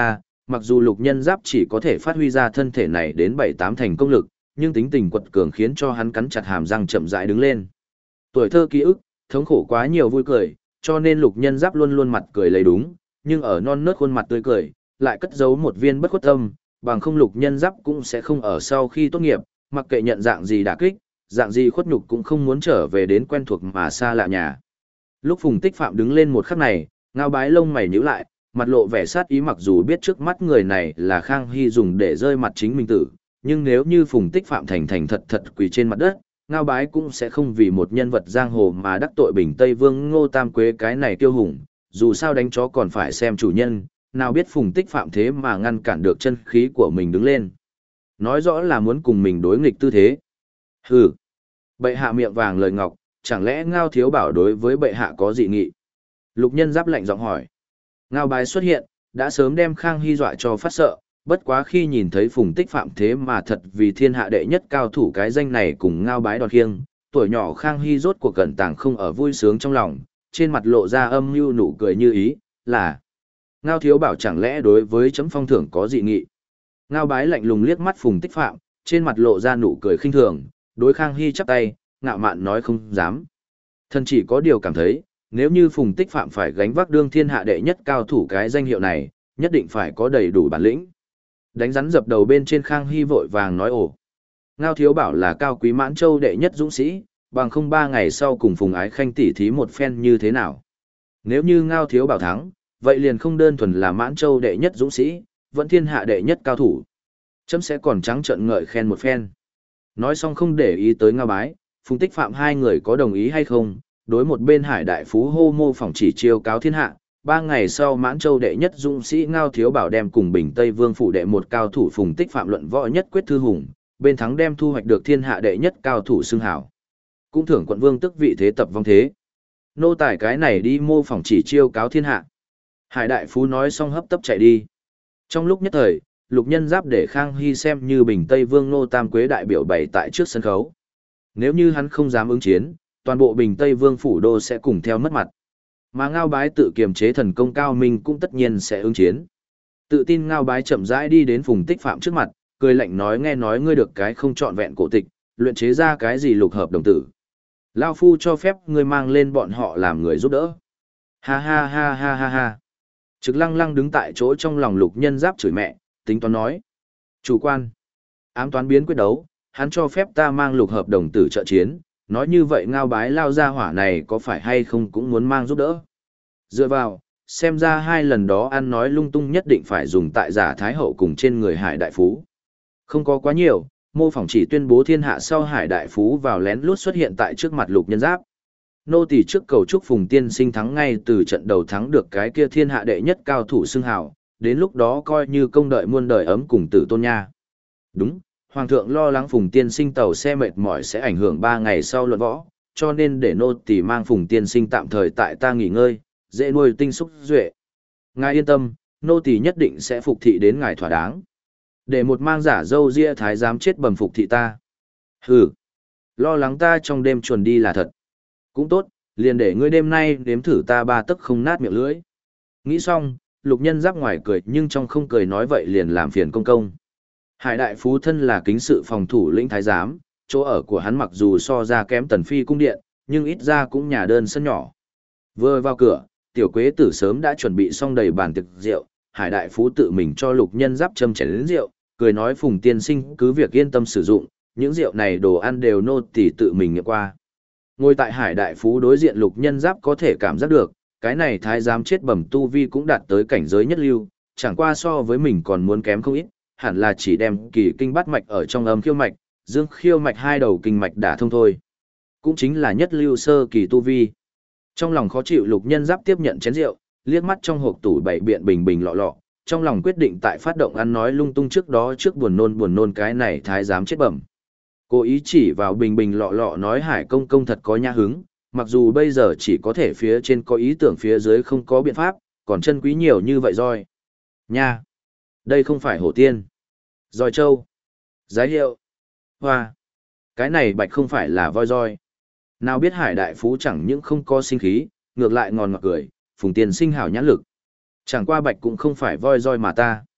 Mặc dù lục nhân giáp chỉ có thể phát huy ra thân thể này đến 7-8 thành công lực, nhưng tính tình quật cường khiến cho hắn cắn chặt hàm răng chậm rãi đứng lên. Tuổi thơ ký ức, thống khổ quá nhiều vui cười, cho nên lục nhân giáp luôn luôn mặt cười lấy đúng, nhưng ở non nớt khuôn mặt tươi cười, lại cất giấu một viên bất khuất tâm, bằng không lục nhân giáp cũng sẽ không ở sau khi tốt nghiệp, mặc kệ nhận dạng gì đả kích, dạng gì khuất nhục cũng không muốn trở về đến quen thuộc mà xa lạ nhà. Lúc Phùng Tích Phạm đứng lên một khắc này, Ngao Bái lông mày nhíu lại, mặt lộ vẻ sát ý, mặc dù biết trước mắt người này là Khang Hy dùng để rơi mặt chính mình tử, nhưng nếu như Phùng Tích Phạm thành thật thật quỳ trên mặt đất, Ngao Bái cũng sẽ không vì một nhân vật giang hồ mà đắc tội Bình Tây Vương Ngô Tam Quế cái này kiêu hùng, dù sao đánh chó còn phải xem chủ nhân, nào biết Phùng Tích Phạm thế mà ngăn cản được chân khí của mình đứng lên. Nói rõ là muốn cùng mình đối nghịch tư thế. Hừ. Bệ hạ miệng vàng lời ngọc, chẳng lẽ Ngao Thiếu Bảo đối với bệ hạ có dị nghị? Lục nhân giáp lạnh giọng hỏi. Ngao Bái xuất hiện, đã sớm đem Khang Hy dọa cho phát sợ, bất quá khi nhìn thấy Phùng Tích Phạm thế mà thật vì thiên hạ đệ nhất cao thủ cái danh này cùng Ngao Bái đòn khiêng, tuổi nhỏ Khang Hy rốt cuộc cẩn tàng không ở vui sướng trong lòng, trên mặt lộ ra âm mưu nụ cười như ý, là Ngao Thiếu Bảo chẳng lẽ đối với chấm phong thưởng có dị nghị? Ngao Bái lạnh lùng liếc mắt Phùng Tích Phạm, trên mặt lộ ra nụ cười khinh thường, đối Khang Hy chắp tay, ngạo mạn nói không dám. Thân chỉ có điều cảm thấy, nếu như Phùng Tích Phạm phải gánh vác đương thiên hạ đệ nhất cao thủ cái danh hiệu này, nhất định phải có đầy đủ bản lĩnh. Đánh rắn dập đầu bên trên Khang Hy vội vàng nói ồ. Ngao Thiếu Bảo là cao quý Mãn Châu đệ nhất dũng sĩ, bằng không 3 ngày sau cùng Phùng Ái Khanh tỉ thí một phen như thế nào. Nếu như Ngao Thiếu Bảo thắng, vậy liền không đơn thuần là Mãn Châu đệ nhất dũng sĩ, vẫn thiên hạ đệ nhất cao thủ. Chấm sẽ còn trắng trợn ngợi khen một phen. Nói xong không để ý tới Ngao Bái, Phùng Tích Phạm hai người có đồng ý hay không, đối một bên Hải Đại Phú hô mô phỏng chỉ chiêu cáo thiên hạ. 3 ngày sau Mãn Châu đệ nhất dũng sĩ Ngao Thiếu Bảo đem cùng Bình Tây Vương phủ đệ một cao thủ Phùng Tích Phạm luận võ nhất quyết thư hùng, bên thắng đem thu hoạch được thiên hạ đệ nhất cao thủ xưng hảo. Cũng thưởng quận vương tức vị thế tập vong thế. Nô tài cái này đi mô phỏng chỉ chiêu cáo thiên hạ. Hải Đại Phú nói xong hấp tấp chạy đi. Trong lúc nhất thời, Lục Nhân Giáp để Khang Hy xem như Bình Tây Vương Ngô Tam Quế đại biểu bày tại trước sân khấu. Nếu như hắn không dám ứng chiến, toàn bộ Bình Tây Vương phủ đô sẽ cùng theo mất mặt. Mà Ngao Bái tự kiềm chế thần công cao minh cũng tất nhiên sẽ ứng chiến. Tự tin Ngao Bái chậm rãi đi đến Phùng Tích Phạm trước mặt, cười lạnh nói nghe nói ngươi được cái không trọn vẹn cổ tịch, luyện chế ra cái gì lục hợp đồng tử. Lao phu cho phép ngươi mang lên bọn họ làm người giúp đỡ. Ha ha ha ha ha ha. Trực Lăng Lăng đứng tại chỗ trong lòng Lục Nhân Giáp chửi mẹ, tính toán nói. Chủ quan. Ám toán biến quyết đấu, hắn cho phép ta mang lục hợp đồng tử trợ chiến, nói như vậy Ngao Bái lao ra hỏa này có phải hay không cũng muốn mang giúp đỡ. Dựa vào, xem ra 2 lần đó ăn nói lung tung nhất định phải dùng tại giả Thái Hậu cùng trên người Hải Đại Phú. Không có quá nhiều, mô phỏng chỉ tuyên bố thiên hạ sau Hải Đại Phú vào lén lút xuất hiện tại trước mặt Lục Nhân Giáp. Nô tỳ trước cầu chúc Phùng tiên sinh thắng ngay từ trận đầu thắng được cái kia thiên hạ đệ nhất cao thủ xưng hào, đến lúc đó coi như công đợi muôn đời ấm cùng tử tôn nha. Đúng, Hoàng thượng lo lắng Phùng tiên sinh tàu xe mệt mỏi sẽ ảnh hưởng 3 ngày sau luận võ, cho nên để nô tỳ mang Phùng tiên sinh tạm thời tại ta nghỉ ngơi, dễ nuôi tinh xúc duệ. Ngài yên tâm, nô tỳ nhất định sẽ phục thị đến ngài thỏa đáng. Để một mang giả dâu ria thái giám chết bầm phục thị ta. Hừ, lo lắng ta trong đêm chuồn đi là thật. Cũng tốt, liền để ngươi đêm nay nếm thử ta 3 tấc không nát miệng lưỡi. Nghĩ xong, Lục Nhân Giáp ngoài cười nhưng trong không cười nói vậy liền làm phiền công công. Hải Đại Phú thân là kính sự phòng thủ lĩnh thái giám, chỗ ở của hắn mặc dù so ra kém Tần Phi cung điện, nhưng ít ra cũng nhà đơn sân nhỏ. Vừa vào cửa, Tiểu Quế Tử sớm đã chuẩn bị xong đầy bàn tiệc rượu, Hải Đại Phú tự mình cho Lục Nhân Giáp châm chén đến rượu, cười nói Phùng tiên sinh cứ việc yên tâm sử dụng, những rượu này đồ ăn đều nô tỳ tự mình nghiệm qua. Ngồi tại Hải Đại Phú đối diện Lục Nhân Giáp có thể cảm giác được, cái này thái giám chết bẩm tu vi cũng đạt tới cảnh giới nhất lưu, chẳng qua so với mình còn muốn kém không ít, hẳn là chỉ đem kỳ kinh bát mạch ở trong âm khiêu mạch, dương khiêu mạch 2 đầu kinh mạch đả thông thôi. Cũng chính là nhất lưu sơ kỳ tu vi. Trong lòng khó chịu Lục Nhân Giáp tiếp nhận chén rượu, liếc mắt trong hộp tủ bày biện bình bình lọ lọ, trong lòng quyết định tại phát động ăn nói lung tung trước đó trước buồn nôn cái này thái giám chết bẩm. Cố ý chỉ vào bình bình lọ lọ nói Hải công công thật có nhã hứng, mặc dù bây giờ chỉ có thể phía trên có ý tưởng phía dưới không có biện pháp, còn chân quý nhiều như vậy rồi. Nha! Đây không phải hổ tiên. Roi châu. Giái hiệu. Hoa. Cái này bạch không phải là voi roi. Nào biết Hải Đại Phú chẳng những không có sinh khí, ngược lại ngòn ngọt cười, Phùng tiên sinh hảo nhãn lực. Chẳng qua bạch cũng không phải voi roi mà ta.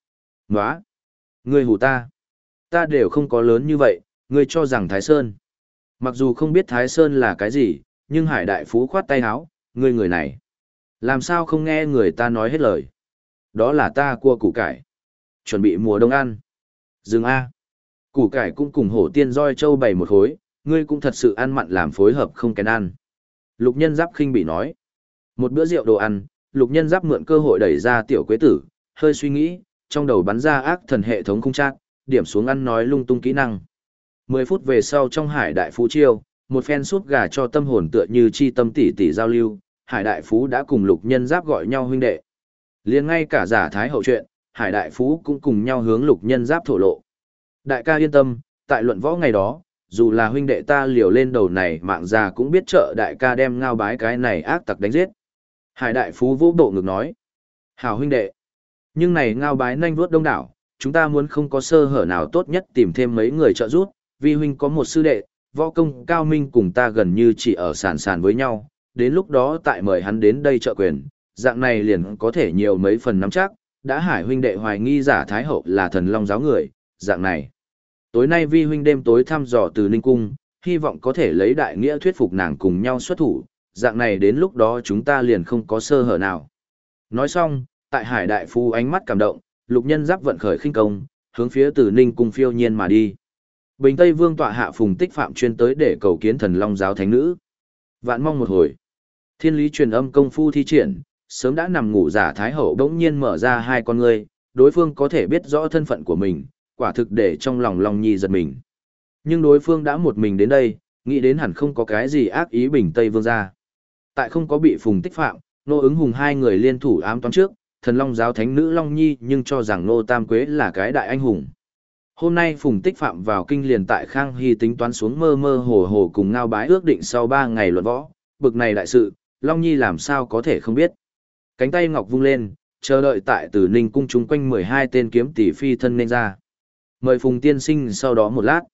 Nóa! Ngươi hù ta! Ta đều không có lớn như vậy, ngươi cho rằng Thái Sơn. Mặc dù không biết Thái Sơn là cái gì, nhưng Hải Đại Phú khoát tay áo, ngươi người này. Làm sao không nghe người ta nói hết lời? Đó là ta cua củ cải. Chuẩn bị mùa đông ăn. Dừng A. Củ cải cũng cùng hổ tiên roi châu bày một khối, ngươi cũng thật sự ăn mặn làm phối hợp không kén ăn. Lục nhân giáp khinh bị nói. Một bữa rượu đồ ăn, lục nhân giáp mượn cơ hội đẩy ra tiểu quế tử, hơi suy nghĩ, trong đầu bắn ra ác thần hệ thống không chắc, điểm xuống ăn nói lung tung kỹ năng. 10 phút về sau trong Hải Đại Phú chiêu, một phen súp gà cho tâm hồn tựa như chi tâm tỷ tỷ giao lưu, Hải Đại Phú đã cùng lục nhân giáp gọi nhau huynh đệ. Liền ngay cả giả thái hậu chuyện, Hải Đại Phú cũng cùng nhau hướng lục nhân giáp thổ lộ. Đại ca yên tâm, tại luận võ ngày đó, dù là huynh đệ ta liều lên đầu này mạng già cũng biết trợ đại ca đem ngao bái cái này ác tặc đánh giết. Hải Đại Phú vỗ bộ ngực nói. Hảo huynh đệ. Nhưng này ngao bái nhanh vuốt đông đảo, chúng ta muốn không có sơ hở nào tốt nhất tìm thêm mấy người trợ giúp, vì huynh có một sư đệ, võ công cao minh cùng ta gần như chỉ ở sàn sàn với nhau, đến lúc đó tại mời hắn đến đây trợ quyền, dạng này liền có thể nhiều mấy phần nắm chắc, đã Hải huynh đệ hoài nghi giả thái hậu là thần long giáo người, dạng này. Tối nay vi huynh đêm tối thăm dò từ Ninh Cung, hy vọng có thể lấy đại nghĩa thuyết phục nàng cùng nhau xuất thủ, dạng này đến lúc đó chúng ta liền không có sơ hở nào. Nói xong, tại Hải Đại Phú ánh mắt cảm động, lục nhân giáp vận khởi khinh công, hướng phía từ Ninh Cung phiêu nhiên mà đi. Bình Tây Vương tọa hạ Phùng Tích Phạm chuyên tới để cầu kiến thần long giáo thánh nữ. Vạn mong một hồi. Thiên lý truyền âm công phu thi triển, sớm đã nằm ngủ giả thái hậu đống nhiên mở ra hai con ngươi, đối phương có thể biết rõ thân phận của mình, quả thực để trong lòng Long Nhi giật mình. Nhưng đối phương đã một mình đến đây, nghĩ đến hẳn không có cái gì ác ý Bình Tây Vương ra. Tại không có bị Phùng Tích Phạm, Nô Ứng Hùng hai người liên thủ ám toán trước, thần long giáo thánh nữ Long Nhi nhưng cho rằng Nô Tam Quế là cái đại anh hùng. Hôm nay Phùng Tích Phạm vào kinh liền tại Khang Hy tính toán xuống mơ mơ hồ hồ cùng ngao bái ước định sau 3 ngày luận võ, bực này đại sự, Long Nhi làm sao có thể không biết. Cánh tay ngọc vung lên, chờ đợi tại Từ Ninh cung chung quanh 12 tên kiếm tỷ phi thân nên ra. Mời Phùng tiên sinh sau đó một lát.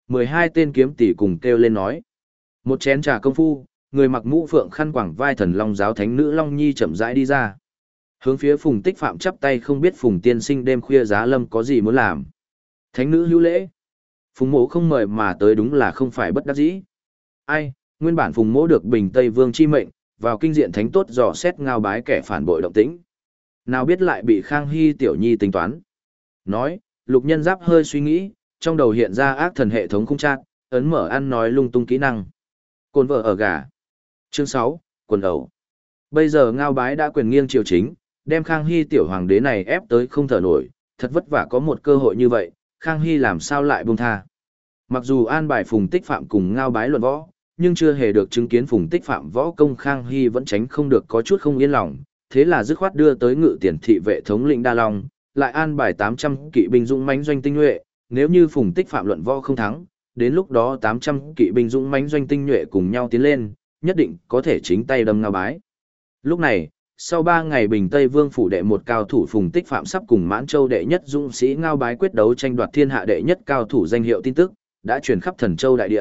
12 tên kiếm tỷ cùng kêu lên nói. Một chén trà công phu, người mặc mũ phượng khăn quảng vai thần long giáo thánh nữ Long Nhi chậm rãi đi ra. Hướng phía Phùng Tích Phạm chắp tay không biết Phùng tiên sinh đêm khuya giá lâm có gì muốn làm. Thánh nữ hữu lễ. Phùng mỗ không mời mà tới đúng là không phải bất đắc dĩ. Ai, nguyên bản Phùng mỗ được Bình Tây Vương chi mệnh, vào kinh diện thánh tốt dò xét ngao bái kẻ phản bội động tĩnh. Nào biết lại bị Khang Hy tiểu nhi tính toán. Nói, lục nhân giáp hơi suy nghĩ, trong đầu hiện ra ác thần hệ thống khung trác, ấn mở ăn nói lung tung kỹ năng. Cồn vợ ở gà. Chương 6, quần ẩu. Bây giờ ngao bái đã quyền nghiêng triều chính, đem Khang Hy tiểu hoàng đế này ép tới không thở nổi, thật vất vả có một cơ hội như vậy, Khang Hy làm sao lại buông tha. Mặc dù an bài Phùng Tích Phạm cùng ngao bái luận võ, nhưng chưa hề được chứng kiến Phùng Tích Phạm võ công, Khang Hy vẫn tránh không được có chút không yên lòng, thế là dứt khoát đưa tới ngự tiền thị vệ thống lĩnh Đa Long, lại an bài 800 kỵ binh dũng mãnh doanh tinh nhuệ, nếu như Phùng Tích Phạm luận võ không thắng, đến lúc đó 800 kỵ binh dũng mãnh doanh tinh nhuệ cùng nhau tiến lên, nhất định có thể chính tay đâm ngao bái. Lúc này, sau 3 ngày Bình Tây Vương phủ đệ một cao thủ Phùng Tích Phạm sắp cùng Mãn Châu đệ nhất dũng sĩ ngao bái quyết đấu tranh đoạt thiên hạ đệ nhất cao thủ danh hiệu tin tức, đã truyền khắp Thần Châu đại địa.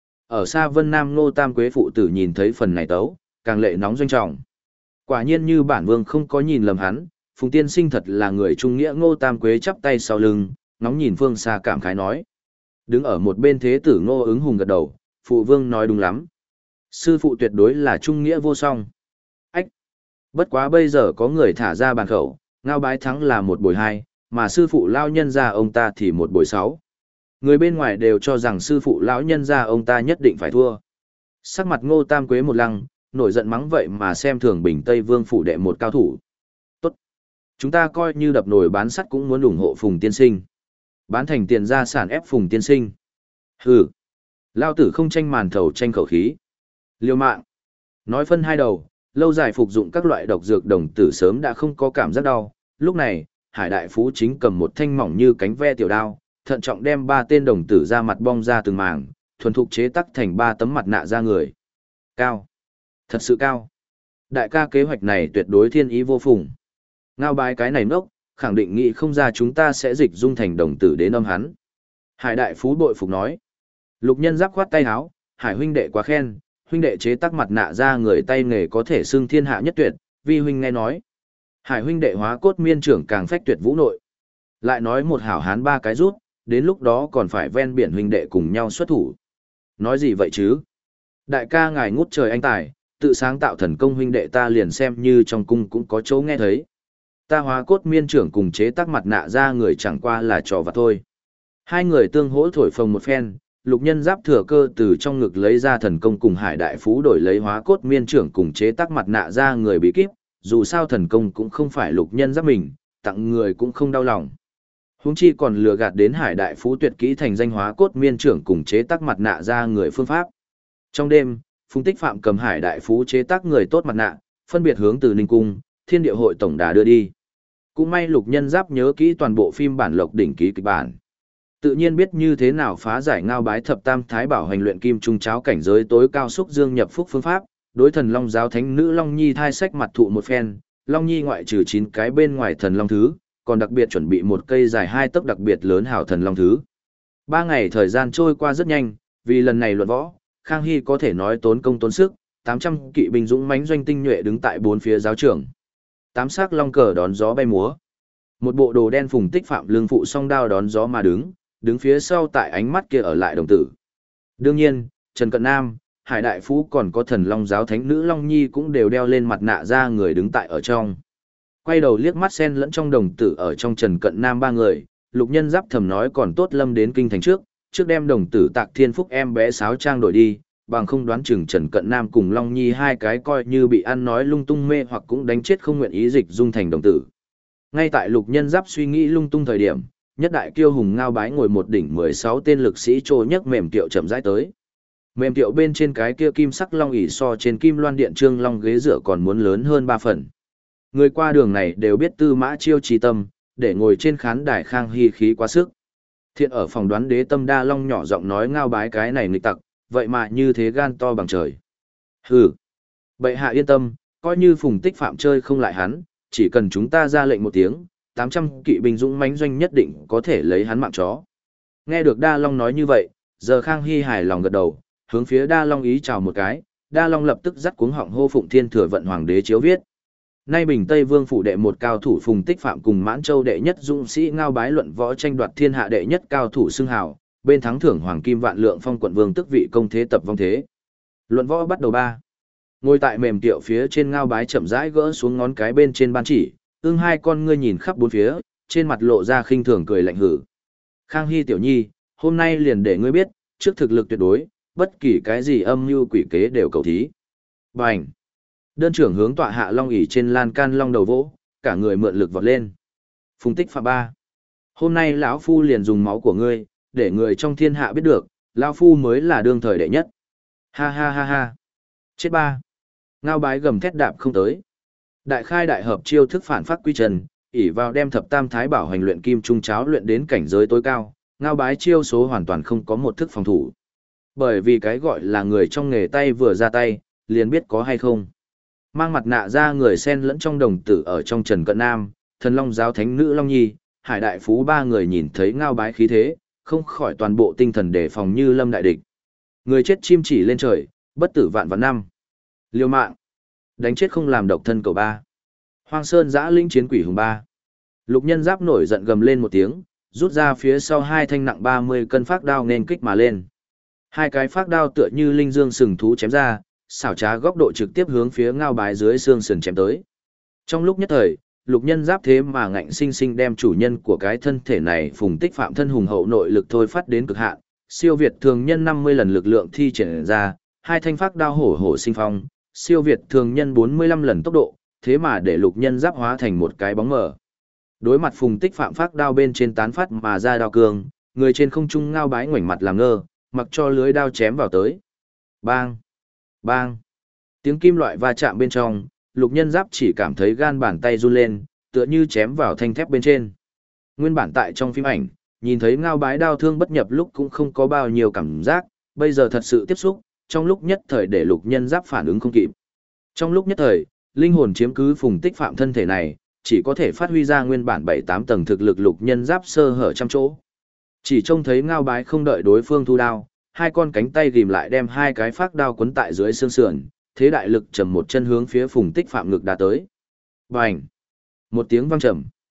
Ở xa Vân Nam Ngô Tam Quế phụ tử nhìn thấy phần này tấu, càng lệ nóng doanh trọng. Quả nhiên như bản vương không có nhìn lầm hắn, Phùng tiên sinh thật là người trung nghĩa. Ngô Tam Quế chắp tay sau lưng, ngóng nhìn phương xa cảm khái nói. Đứng ở một bên thế tử Ngô Ứng Hùng gật đầu, phụ vương nói đúng lắm. Sư phụ tuyệt đối là trung nghĩa vô song. Ách! Bất quá bây giờ có người thả ra bàn khẩu, ngao bái thắng là 1/2, mà sư phụ lao nhân ra ông ta thì 1/6. Người bên ngoài đều cho rằng sư phụ lão nhân ra ông ta nhất định phải thua. Sắc mặt Ngô Tam Quế một lăng, nổi giận mắng vậy mà xem thường Bình Tây Vương phủ đệ một cao thủ. Tốt! Chúng ta coi như đập nồi bán sắt cũng muốn ủng hộ Phùng tiên sinh. Bán thành tiền gia sản ép Phùng tiên sinh. Hừ! Lao tử không tranh màn thầu tranh khẩu khí. Liêu mạng! Nói phân hai đầu, lâu dài phục dụng các loại độc dược đồng tử sớm đã không có cảm giác đau. Lúc này, Hải Đại Phú chính cầm một thanh mỏng như cánh ve tiểu đao, thận trọng đem 3 tên đồng tử ra mặt bong ra từng màng, thuần thục chế tác thành 3 tấm mặt nạ ra người. Cao! Thật sự cao! Đại ca kế hoạch này tuyệt đối thiên ý vô phùng. Ngao bái cái này nốc, khẳng định nghĩ không ra chúng ta sẽ dịch dung thành đồng tử đến âm hắn. Hải Đại Phú bội phục nói. Lục nhân giáp khoát tay háo, Hải huynh đệ quá khen, huynh đệ chế tác mặt nạ ra người tay nghề có thể xưng thiên hạ nhất tuyệt, vi huynh nghe nói. Hải huynh đệ hóa cốt miên trưởng càng phách tuyệt vũ nội. Lại nói một hảo hán ba cái rút, đến lúc đó còn phải ven biển huynh đệ cùng nhau xuất thủ. Nói gì vậy chứ? Đại ca ngài ngút trời anh tài, tự sáng tạo thần công huynh đệ ta liền xem như trong cung cũng có chỗ nghe thấy. Ta Hóa Cốt Miên trưởng cùng chế tác mặt nạ ra người chẳng qua là trò vặt thôi. Hai người tương hỗ thổi phồng một phen, Lục Nhân Giáp thừa cơ từ trong ngực lấy ra thần công cùng Hải Đại Phú đổi lấy Hóa Cốt Miên trưởng cùng chế tác mặt nạ ra người bị kíp, dù sao thần công cũng không phải Lục Nhân Giáp mình, tặng người cũng không đau lòng. Huống chi còn lừa gạt đến Hải Đại Phú tuyệt kỹ thành danh Hóa Cốt Miên trưởng cùng chế tác mặt nạ ra người phương pháp. Trong đêm, Phùng Tích Phạm cầm Hải Đại Phú chế tác người tốt mặt nạ, phân biệt hướng từ Ninh Cung, Thiên Địa Hội tổng đà đưa đi. Cũng may Lục Nhân Giáp nhớ kỹ toàn bộ phim bản Lộc đỉnh ký kịch bản. Tự nhiên biết như thế nào phá giải Ngao Bái thập tam thái bảo hành luyện kim trung cháo cảnh giới tối cao xúc dương nhập phúc phương pháp, đối thần Long giáo thánh nữ Long Nhi thai sách mặt thụ một phen, Long Nhi ngoại trừ 9 cái bên ngoài thần Long thứ, còn đặc biệt chuẩn bị một cây dài 2 tấc đặc biệt lớn hảo thần Long thứ. 3 ngày thời gian trôi qua rất nhanh, vì lần này luận võ, Khang Hy có thể nói tốn công tốn sức, 800 kỵ binh dũng mãnh doanh tinh nhuệ đứng tại bốn phía giáo trường. 8 sắc long cờ đón gió bay múa. Một bộ đồ đen Phùng Tích Phạm lưng phụ song đao đón gió mà đứng phía sau tại ánh mắt kia ở lại đồng tử. Đương nhiên, Trần Cận Nam, Hải Đại Phú còn có thần Long giáo thánh nữ Long Nhi cũng đều đeo lên mặt nạ ra người đứng tại ở trong. Quay đầu liếc mắt xen lẫn trong đồng tử ở trong Trần Cận Nam ba người, Lục Nhân Giáp thầm nói còn tốt lâm đến kinh thành trước đem đồng tử Tạc Thiên Phúc em bé sáo trang đổi đi, bằng không đoán chừng Trần Cận Nam cùng Long Nhi hai cái coi như bị ăn nói lung tung mê hoặc cũng đánh chết không nguyện ý dịch dung thành đồng tử. Ngay tại Lục Nhân Giáp suy nghĩ lung tung thời điểm, nhất đại kiêu hùng Ngao Bái ngồi một đỉnh 16 tên lực sĩ trô nhấc mềm tiệu chậm rãi tới. Mềm tiệu bên trên cái kia kim sắc long ỷ so trên kim loan điện trương long ghế dựa còn muốn lớn hơn 3 phần. Người qua đường này đều biết Tư Mã Chiêu trí tâm, để ngồi trên khán đài Khang Hy khí quá sức. Thiện ở phòng đoán đế tâm đa long nhỏ giọng nói Ngao Bái cái này nghịch tặc, vậy mà như thế gan to bằng trời. Hừ, bệ hạ yên tâm, coi như Phùng Tích Phạm chơi không lại hắn, chỉ cần chúng ta ra lệnh một tiếng, 800 kỵ binh dũng mãnh doanh nhất định có thể lấy hắn mạng chó. Nghe được Đa Long nói như vậy, giờ Khang Hy hài lòng gật đầu, hướng phía Đa Long ý chào một cái, Đa Long lập tức dắt cuống họng hô Phụng Thiên Thừa vận hoàng đế chiếu viết. Nay Bình Tây Vương phủ đệ một cao thủ Phùng Tích Phạm cùng Mãn Châu đệ nhất dũng sĩ Ngao Bái luận võ tranh đoạt thiên hạ đệ nhất cao thủ xưng hào, bên thắng thưởng hoàng kim vạn lượng phong quận vương tức vị công thế tập vong thế. Luận võ bắt đầu 3. Ngồi tại mềm tiệu phía trên Ngao Bái chậm rãi gỡ xuống ngón cái bên trên ban chỉ, ương hai con ngươi nhìn khắp bốn phía, trên mặt lộ ra khinh thường cười lạnh hử. Khang Hy tiểu nhi, hôm nay liền để ngươi biết, trước thực lực tuyệt đối, bất kỳ cái gì âm mưu quỷ kế đều cầu thí. Bành! Đơn trưởng hướng tọa hạ long ỷ trên lan can long đầu vỗ, cả người mượn lực vọt lên. Phùng Tích Phạm 3. Hôm nay lão phu liền dùng máu của ngươi, để người trong thiên hạ biết được, lão phu mới là đương thời đệ nhất. Ha ha ha ha. Chết 3. Ngao Bái gầm thét đạp không tới. Đại khai đại hợp chiêu thức phản phát quy trần, ỷ vào đem thập tam thái bảo hành luyện kim trung cháo luyện đến cảnh giới tối cao, Ngao Bái chiêu số hoàn toàn không có một thức phòng thủ. Bởi vì cái gọi là người trong nghề tay vừa ra tay, liền biết có hay không. Mang mặt nạ ra người xen lẫn trong đồng tử ở trong Trần Cận Nam, thần Long giáo thánh nữ Long Nhi, Hải Đại Phú ba người nhìn thấy Ngao Bái khí thế, không khỏi toàn bộ tinh thần đề phòng như lâm đại địch. Người chết chim chỉ lên trời, bất tử vạn vạn năm. Liêu mạng. Đánh chết không làm độc thân cầu 3. Hoang Sơn giã linh chiến quỷ hùng 3. Lục Nhân Giáp nổi giận gầm lên một tiếng, rút ra phía sau hai thanh nặng 30 cân phác đao nên kích mà lên. Hai cái phác đao tựa như linh dương sừng thú chém ra, xảo trá góc độ trực tiếp hướng phía Ngao Bái dưới xương sườn chém tới. Trong lúc nhất thời, Lục Nhân Giáp thế mà ngạnh sinh sinh đem chủ nhân của cái thân thể này Phùng Tích Phạm thân hùng hậu nội lực thôi phát đến cực hạn, siêu việt thường nhân 50 lần lực lượng thi triển ra, hai thanh phác đao hổ hổ sinh phong, siêu việt thường nhân 45 lần tốc độ, thế mà để Lục Nhân Giáp hóa thành một cái bóng mờ. Đối mặt Phùng Tích Phạm phác đao bên trên tán phát mà ra đao cương, người trên không trung Ngao Bái ngoảnh mặt làm ngơ, mặc cho lưới đao chém vào tới. Bang! Bang! Tiếng kim loại va chạm bên trong, Lục Nhân Giáp chỉ cảm thấy gan bàn tay run lên, tựa như chém vào thanh thép bên trên. Nguyên bản tại trong phim ảnh, nhìn thấy Ngao Bái đao thương bất nhập lúc cũng không có bao nhiêu cảm giác, bây giờ thật sự tiếp xúc, trong lúc nhất thời để Lục Nhân Giáp phản ứng không kịp. Trong lúc nhất thời, linh hồn chiếm cứ Phùng Tích Phạm thân thể này, chỉ có thể phát huy ra nguyên bản 7-8 tầng thực lực Lục Nhân Giáp sơ hở trăm chỗ. Chỉ trông thấy Ngao Bái không đợi đối phương thu đao, hai con cánh tay ghim lại đem hai cái phác đao quấn tại dưới xương sườn, thế đại lực trầm một chân hướng phía Phùng Tích Phạm ngực đá tới. Bành! Một tiếng vang trầm.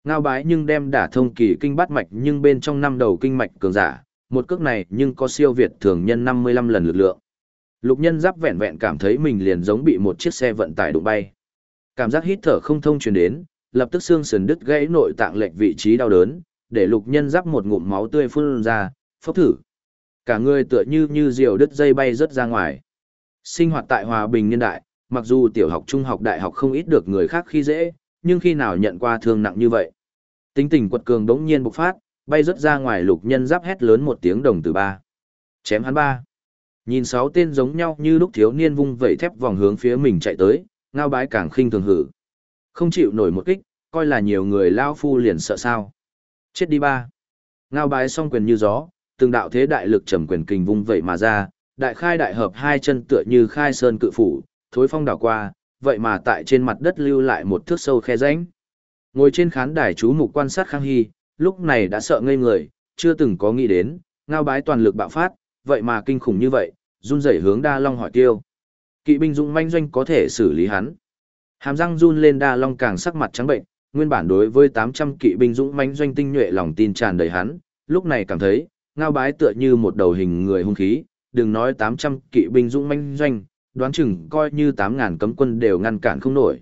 Ngao Bái nhưng đem đả thông kỳ kinh bát mạch nhưng bên trong năm đầu kinh mạch cường giả, một cước này nhưng có siêu việt thường nhân 55 lần lực lượng. Lục Nhân Giáp vẹn vẹn cảm thấy mình liền giống bị một chiếc xe vận tải đụng bay. Cảm giác hít thở không thông truyền đến, lập tức xương sườn đứt gãy nội tạng lệch vị trí đau đớn, để Lục Nhân Giáp một ngụm máu tươi phun ra, phốc thử. Cả người tựa như diều đứt dây bay rất ra ngoài. Sinh hoạt tại hòa bình niên đại, mặc dù tiểu học trung học đại học không ít được người khác khi dễ, nhưng khi nào nhận qua thương nặng như vậy. Tính tình quật cường đống nhiên bộc phát, bay rất ra ngoài. Lục Nhân Giáp hét lớn một tiếng đồng từ ba. Chém hắn ba. Nhìn 6 tên giống nhau như lúc thiếu niên vung vẩy thép vòng hướng phía mình chạy tới, Ngao Bái càng khinh thường hử. Không chịu nổi một kích, coi là nhiều người lao phu liền sợ sao. Chết đi ba. Ngao Bái song quyền như gió, từng đạo thế đại lực trầm quyền kình vung vẩy mà ra, đại khai đại hợp hai chân tựa như khai sơn cự phủ, thối phong đảo qua, vậy mà tại trên mặt đất lưu lại một thước sâu khe rãnh. Ngồi trên khán đài chú mục quan sát Khang Hy, lúc này đã sợ ngây người, chưa từng có nghĩ đến, Ngao Bái toàn lực bạo phát, vậy mà kinh khủng như vậy, run rẩy hướng Đa Long hỏi tiêu. Kỵ binh dũng manh doanh có thể xử lý hắn. Hàm răng run lên, Đa Long càng sắc mặt trắng bệnh, nguyên bản đối với 800 kỵ binh dũng manh doanh tinh nhuệ lòng tin tràn đầy hắn, lúc này cảm thấy, Ngao Bái tựa như một đầu hình người hung khí, đừng nói 800 kỵ binh dũng manh doanh, đoán chừng coi như 8.000 cấm quân đều ngăn cản không nổi.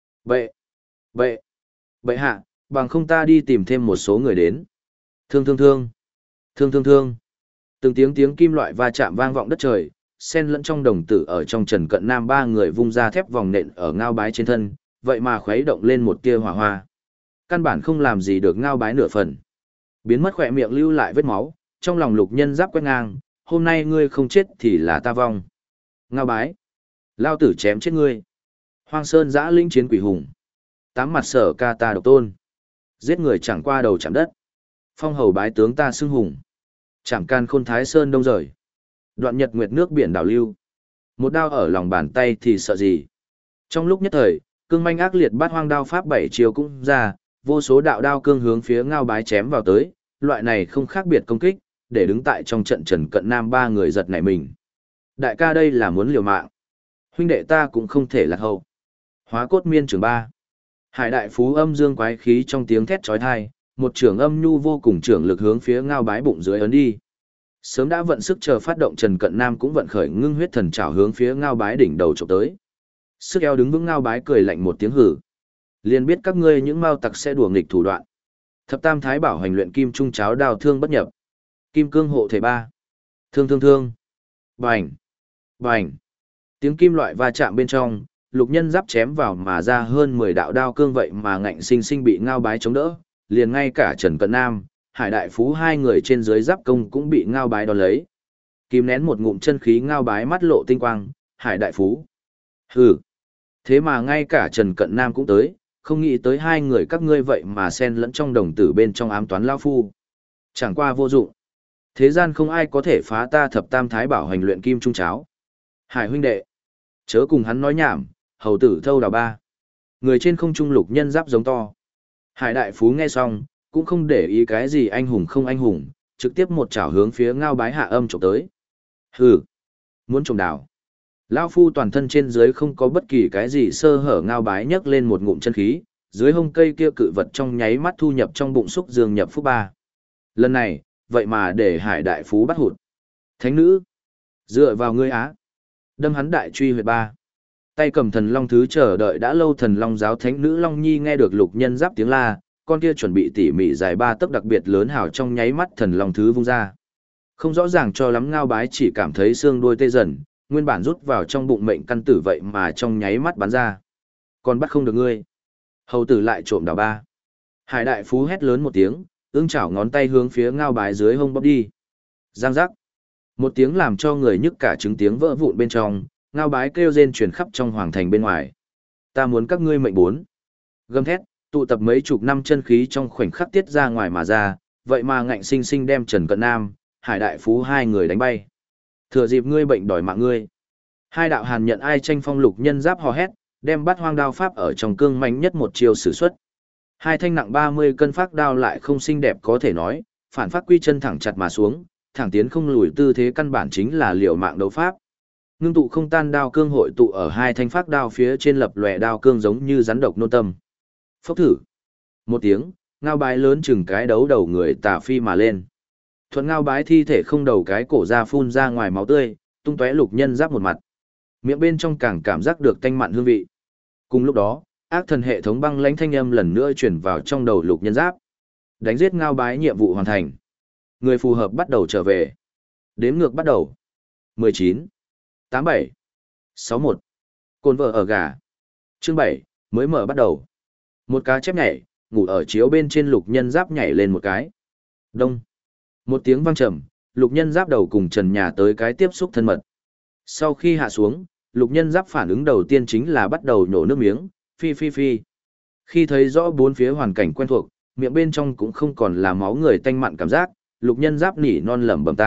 Bệ hạ, bằng không ta đi tìm thêm một số người đến. Thương. Từng tiếng kim loại va chạm vang vọng đất trời, xen lẫn trong đồng tử ở trong Trần Cận Nam ba người vung ra thép vòng nện ở Ngao Bái trên thân, vậy mà khuấy động lên một tia hỏa hoa. Căn bản không làm gì được Ngao Bái nửa phần. Biến mất khỏe miệng lưu lại vết máu, trong lòng Lục Nhân Giáp quét ngang, hôm nay ngươi không chết thì là ta vong. Ngao Bái, lao tử chém chết ngươi. Hoang Sơn giã linh chiến quỷ hùng. Tám mặt sở ca ta độc tôn. Giết người chẳng qua đầu chạm đất. Phong hầu bái tướng ta xưng hùng. Chạm can khôn thái sơn đông rời. Đoạn nhật nguyệt nước biển đảo lưu. Một đao ở lòng bàn tay thì sợ gì. Trong lúc nhất thời, cương manh ác liệt bát hoang đao pháp 7 chiều cũng ra, vô số đạo đao cương hướng phía Ngao Bái chém vào tới, loại này không khác biệt công kích, để đứng tại trong trận Trần Cận Nam ba người giật nảy mình. Đại ca đây là muốn liều mạng. Huynh đệ ta cũng không thể lạc hậu. Hóa cốt miên trường ba. Hải đại phú âm dương quái khí trong tiếng thét chói tai, một trường âm nhu vô cùng trưởng lực hướng phía Ngao Bái bụng dưới ấn đi. Sớm đã vận sức chờ phát động Trần Cận Nam cũng vận khởi ngưng huyết thần trảo hướng phía Ngao Bái đỉnh đầu chụp tới. Sức eo đứng vững Ngao Bái cười lạnh một tiếng hử. Liền biết các ngươi những mao tặc sẽ đùa nghịch thủ đoạn. Thập Tam Thái Bảo hành luyện kim trung cháo đào thương bất nhập. Kim cương hộ thể ba. Thương. Bành. Tiếng kim loại va chạm bên trong, Lục Nhân Giáp chém vào mà ra hơn 10 đạo đao cương vậy mà ngạnh sinh sinh bị Ngao Bái chống đỡ, liền ngay cả Trần Cận Nam, Hải đại phú hai người trên dưới giáp công cũng bị Ngao Bái đón lấy. Kìm nén một ngụm chân khí, Ngao Bái mắt lộ tinh quang, Hải đại phú. Hừ. Thế mà ngay cả Trần Cận Nam cũng tới, không nghĩ tới hai người các ngươi vậy mà xen lẫn trong đồng tử bên trong ám toán lao phu. Chẳng qua vô dụng. Thế gian không ai có thể phá ta Thập Tam Thái Bảo hành luyện kim trung cháo. Hải huynh đệ, chớ cùng hắn nói nhảm, hầu tử thâu đào ba. Người trên không trung Lục Nhân Giáp giống to. Hải đại phú nghe xong, cũng không để ý cái gì anh hùng không anh hùng, trực tiếp một chảo hướng phía Ngao Bái hạ âm chụp tới. Hừ, muốn trồng đào. Lão phu toàn thân trên dưới không có bất kỳ cái gì sơ hở. Ngao Bái nhấc lên một ngụm chân khí, dưới hông cây kia cự vật trong nháy mắt thu nhập trong bụng xúc dương nhập phúc ba. Lần này, vậy mà để Hải đại phú bắt hụt. Thánh nữ, dựa vào ngươi á. Đâm hắn đại truy huyệt ba. Tay cầm thần long thứ chờ đợi đã lâu thần long giáo thánh nữ Long Nhi nghe được Lục Nhân Giáp tiếng la, con kia chuẩn bị tỉ mỉ dài 3 tấc đặc biệt lớn hào trong nháy mắt thần long thứ vung ra. Không rõ ràng cho lắm, Ngao Bái chỉ cảm thấy xương đuôi tê dần, nguyên bản rút vào trong bụng mệnh căn tử vậy mà trong nháy mắt bắn ra. Còn bắt không được ngươi. Hầu tử lại trộm đào ba. Hải đại phú hét lớn một tiếng, ương chảo ngón tay hướng phía Ngao Bái dưới hông bóp đi. Giang giác. Một tiếng làm cho người nhức cả trứng tiếng vỡ vụn bên trong, Ngao Bái kêu rên truyền khắp trong hoàng thành bên ngoài. Ta muốn các ngươi mệnh bốn. Gầm thét, tụ tập mấy chục năm chân khí trong khoảnh khắc tiết ra ngoài mà ra, vậy mà ngạnh sinh sinh đem Trần Cận Nam, Hải đại phú hai người đánh bay. Thừa dịp ngươi bệnh đòi mạng ngươi. Hai đạo hàn nhận ai tranh phong. Lục Nhân Giáp hò hét, đem Bát Hoang đao pháp ở trong cương mạnh nhất một chiều sử xuất. Hai thanh nặng 30 cân phác đao lại không xinh đẹp có thể nói, phản phát quy chân thẳng chặt mà xuống, thẳng tiến không lùi tư thế căn bản chính là liều mạng đấu pháp. Ngưng tụ không tan đao cương hội tụ ở hai thanh phác đao phía trên lập lòe đao cương giống như rắn độc nôn tâm. Phốc thử. Một tiếng, Ngao bái lớn chừng cái đấu đầu người tà phi mà lên. Thuận ngao bái thi thể không đầu cái cổ ra phun ra ngoài máu tươi, tung tóe lục nhân giáp một mặt. Miệng bên trong càng cảm giác được tanh mặn hương vị. Cùng lúc đó, ác thần hệ thống băng lãnh thanh âm lần nữa chuyển vào trong đầu lục nhân giáp. Đánh giết ngao bái nhiệm vụ hoàn thành. Người phù hợp bắt đầu trở về. Đếm ngược bắt đầu. 19, 87, 61. Cồn vợ ở gà. Chương 7, mới mở bắt đầu. Một cá chép nhảy, ngủ ở chiếu bên trên lục nhân giáp nhảy lên một cái. Đông. Một tiếng vang trầm, lục nhân giáp đầu cùng trần nhà tới cái tiếp xúc thân mật. Sau khi hạ xuống, lục nhân giáp phản ứng đầu tiên chính là bắt đầu nhổ nước miếng, phi phi phi. Khi thấy rõ bốn phía hoàn cảnh quen thuộc, miệng bên trong cũng không còn là máu người tanh mặn cảm giác, lục nhân giáp nỉ non lẩm bẩm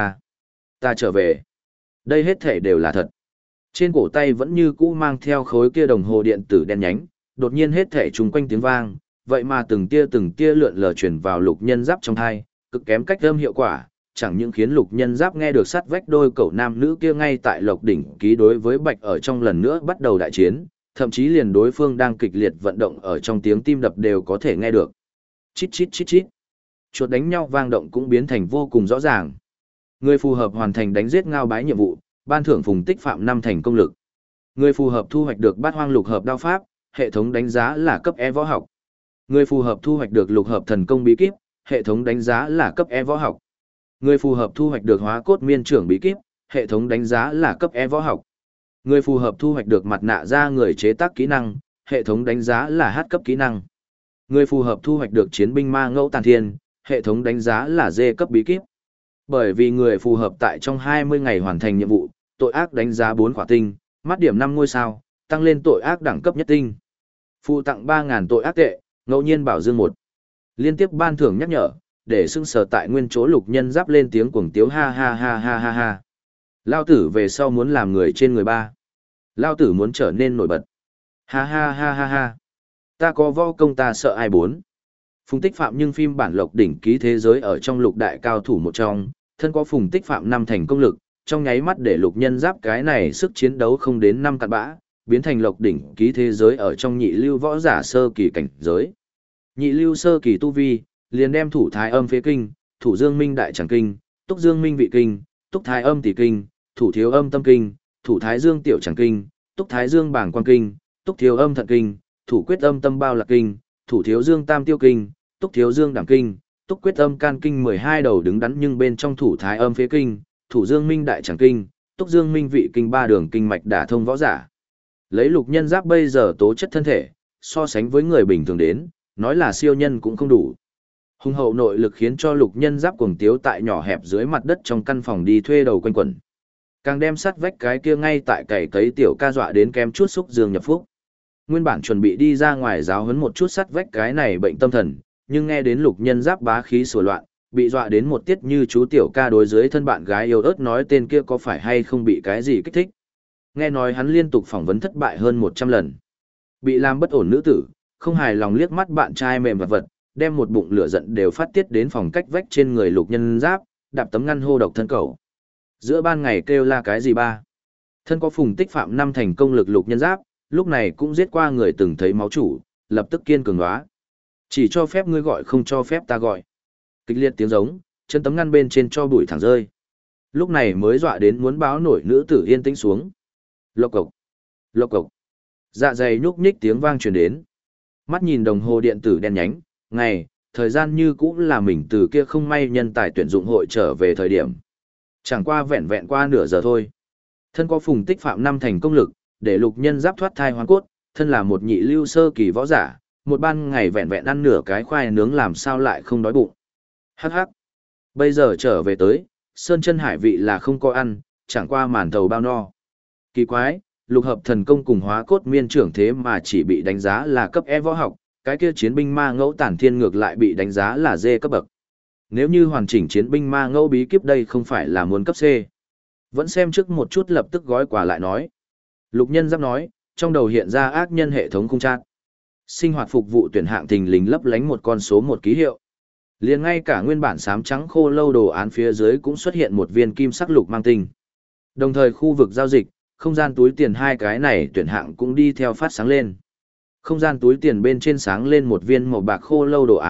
ta trở về. Đây hết thể đều là thật. Trên cổ tay vẫn như cũ mang theo khối kia đồng hồ điện tử đen nhánh, đột nhiên hết thể trùng quanh tiếng vang, vậy mà từng tia lượn lờ truyền vào lục nhân giáp trong thai, cực kém cách âm hiệu quả, chẳng những khiến lục nhân giáp nghe được sắt vách đôi cậu nam nữ kia ngay tại lộc đỉnh ký đối với bạch ở trong lần nữa bắt đầu đại chiến, thậm chí liền đối phương đang kịch liệt vận động ở trong tiếng tim đập đều có thể nghe được. Chít chít chít chít. Chuột đánh nhau vang động cũng biến thành vô cùng rõ ràng. Người phù hợp hoàn thành đánh giết ngao bái nhiệm vụ, ban thưởng phùng tích phạm 5 thành công lực. Người phù hợp thu hoạch được bát hoang lục hợp đao pháp, hệ thống đánh giá là cấp E võ học. Người phù hợp thu hoạch được lục hợp thần công bí kíp, hệ thống đánh giá là cấp E võ học. Người phù hợp thu hoạch được hóa cốt miên trưởng bí kíp, hệ thống đánh giá là cấp E võ học. Người phù hợp thu hoạch được mặt nạ da người chế tác kỹ năng, hệ thống đánh giá là H cấp kỹ năng. Người phù hợp thu hoạch được chiến binh ma ngẫu tàn thiên, hệ thống đánh giá là D cấp bí kíp. Bởi vì người phù hợp tại trong 20 ngày hoàn thành nhiệm vụ, tội ác đánh giá 4 khỏa tinh, mắt điểm 5 ngôi sao, tăng lên tội ác đẳng cấp nhất tinh. Phụ tặng 3.000 tội ác tệ, ngẫu nhiên bảo dương 1. Liên tiếp ban thưởng nhắc nhở, để xưng sở tại nguyên chỗ lục nhân giáp lên tiếng cuồng tiếu ha ha ha ha ha ha. Lao tử về sau muốn làm người trên người ba. Lao tử muốn trở nên nổi bật. Ha ha ha ha ha. Ta có võ công ta sợ ai bốn. Phùng Tích Phạm nhưng phim bản lộc đỉnh ký thế giới ở trong lục đại cao thủ một trong, thân có Phùng Tích Phạm 5 thành công lực, trong nháy mắt để lục nhân giáp cái này sức chiến đấu không đến 5 cặn bã, biến thành lộc đỉnh ký thế giới ở trong nhị lưu võ giả sơ kỳ cảnh giới. Nhị lưu sơ kỳ tu vi, liền đem thủ thái âm phế kinh, thủ dương minh đại tràng kinh, túc dương minh vị kinh, túc thái âm tỷ kinh, thủ thiếu âm tâm kinh, thủ thái dương tiểu tràng kinh, túc thái dương bảng quan kinh, túc thiếu âm thận kinh, thủ quyết âm tâm bao lạc kinh, thủ thiếu dương tam tiêu kinh, túc thiếu dương đảm kinh, túc quyết âm can kinh 12 đầu đứng đắn nhưng bên trong thủ thái âm phế kinh, thủ dương minh đại tràng kinh, túc dương minh vị kinh 3 đường kinh mạch đả thông võ giả. Lấy lục nhân giáp bây giờ tố chất thân thể, so sánh với người bình thường đến, nói là siêu nhân cũng không đủ. Hùng hậu nội lực khiến cho lục nhân giáp cuồng tiếu tại nhỏ hẹp dưới mặt đất trong căn phòng đi thuê đầu quanh quẩn. Càng đem sắt vách cái kia ngay tại cày cấy tiểu ca dọa đến kém chút xúc dương nhập phúc. Nguyên bản chuẩn bị đi ra ngoài giáo huấn một chút sắt vách cái này bệnh tâm thần, nhưng nghe đến lục nhân giáp bá khí sủa loạn, bị dọa đến một tiết như chú tiểu ca đối dưới thân bạn gái yêu ớt nói tên kia có phải hay không bị cái gì kích thích. Nghe nói hắn liên tục phỏng vấn thất bại hơn 100 lần. Bị làm bất ổn nữ tử, không hài lòng liếc mắt bạn trai mềm vật vật, đem một bụng lửa giận đều phát tiết đến phòng cách vách trên người lục nhân giáp, đạp tấm ngăn hô độc thân cầu. Giữa ban ngày kêu la cái gì ba? Thân có Phùng Tích Phạm 5 thành công lực lục nhân giáp, lúc này cũng giết qua người từng thấy máu chủ, lập tức kiên cường hóa. Chỉ cho phép ngươi gọi không cho phép ta gọi. Kịch liệt tiếng giống, chân tấm ngăn bên trên cho bụi thẳng rơi. Lúc này mới dọa đến muốn báo nổi nữ tử yên tĩnh xuống. Lộc cộc, lộc cộc. Dạ dày nhúc nhích tiếng vang truyền đến. Mắt nhìn đồng hồ điện tử đen nhánh, ngày, thời gian như cũ là mình từ kia không may nhân tài tuyển dụng hội trở về thời điểm. Chẳng qua vẹn vẹn qua nửa giờ thôi. Thân có Phùng Tích Phạm 5 thành công lực, để lục nhân giáp thoát thai hoàn cốt, thân là một nhị lưu sơ kỳ võ giả, một ban ngày vẹn vẹn ăn nửa cái khoai nướng làm sao lại không đói bụng. Hắc hắc. Bây giờ trở về tới, sơn chân hải vị là không có ăn, chẳng qua màn thầu bao no. Kỳ quái, lục hợp thần công cùng hóa cốt miên trưởng thế mà chỉ bị đánh giá là cấp E võ học, cái kia chiến binh ma ngẫu tản thiên ngược lại bị đánh giá là D cấp bậc. Nếu như hoàn chỉnh chiến binh ma ngẫu bí kíp đây không phải là muốn cấp C. Vẫn xem trước một chút lập tức gói quà lại nói. Lục nhân giáp nói, trong đầu hiện ra ác nhân hệ thống khung chat. Sinh hoạt phục vụ tuyển hạng thình lình lấp lánh một con số một ký hiệu. Liền ngay cả nguyên bản xám trắng khô lâu đồ án phía dưới cũng xuất hiện một viên kim sắc lục mang tinh. Đồng thời khu vực giao dịch, không gian túi tiền hai cái này tuyển hạng cũng đi theo phát sáng lên. Không gian túi tiền bên trên sáng lên một viên màu bạc khô lâu đồ án,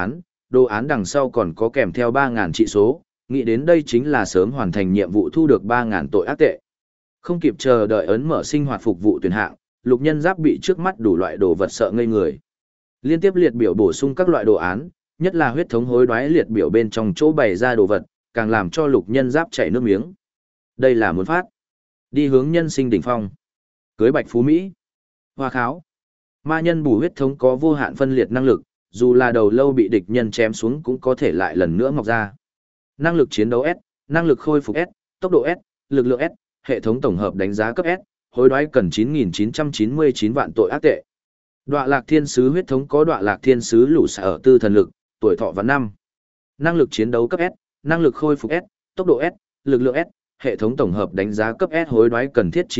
đồ án đằng sau còn có kèm theo 3.000 trị số, nghĩ đến đây chính là sớm hoàn thành nhiệm vụ thu được 3.000 tội ác tệ. Không kịp chờ đợi ấn mở sinh hoạt phục vụ tuyển hạng, Lục Nhân Giáp bị trước mắt đủ loại đồ vật sợ ngây người. Liên tiếp liệt biểu bổ sung các loại đồ án, nhất là huyết thống hối đoái liệt biểu bên trong chỗ bày ra đồ vật, càng làm cho Lục Nhân Giáp chảy nước miếng. Đây là muốn phát. Đi hướng nhân sinh đỉnh phong. Cưới bạch phú Mỹ. Hoa kháo. Ma nhân bù huyết thống có vô hạn phân liệt năng lực, dù là đầu lâu bị địch nhân chém xuống cũng có thể lại lần nữa mọc ra. Năng lực chiến đấu S, năng lực khôi phục S, tốc độ S, lực lượng S, hệ thống tổng hợp đánh giá cấp S, hối đoái cần 9.999 vạn tội ác tệ. Đọa lạc thiên sứ huyết thống có đọa lạc thiên sứ lũ sở tư thần lực, tuổi thọ và năm. Năng lực chiến đấu cấp S, năng lực khôi phục S, tốc độ S, lực lượng S, hệ thống tổng hợp đánh giá cấp S hối đoái cần thiết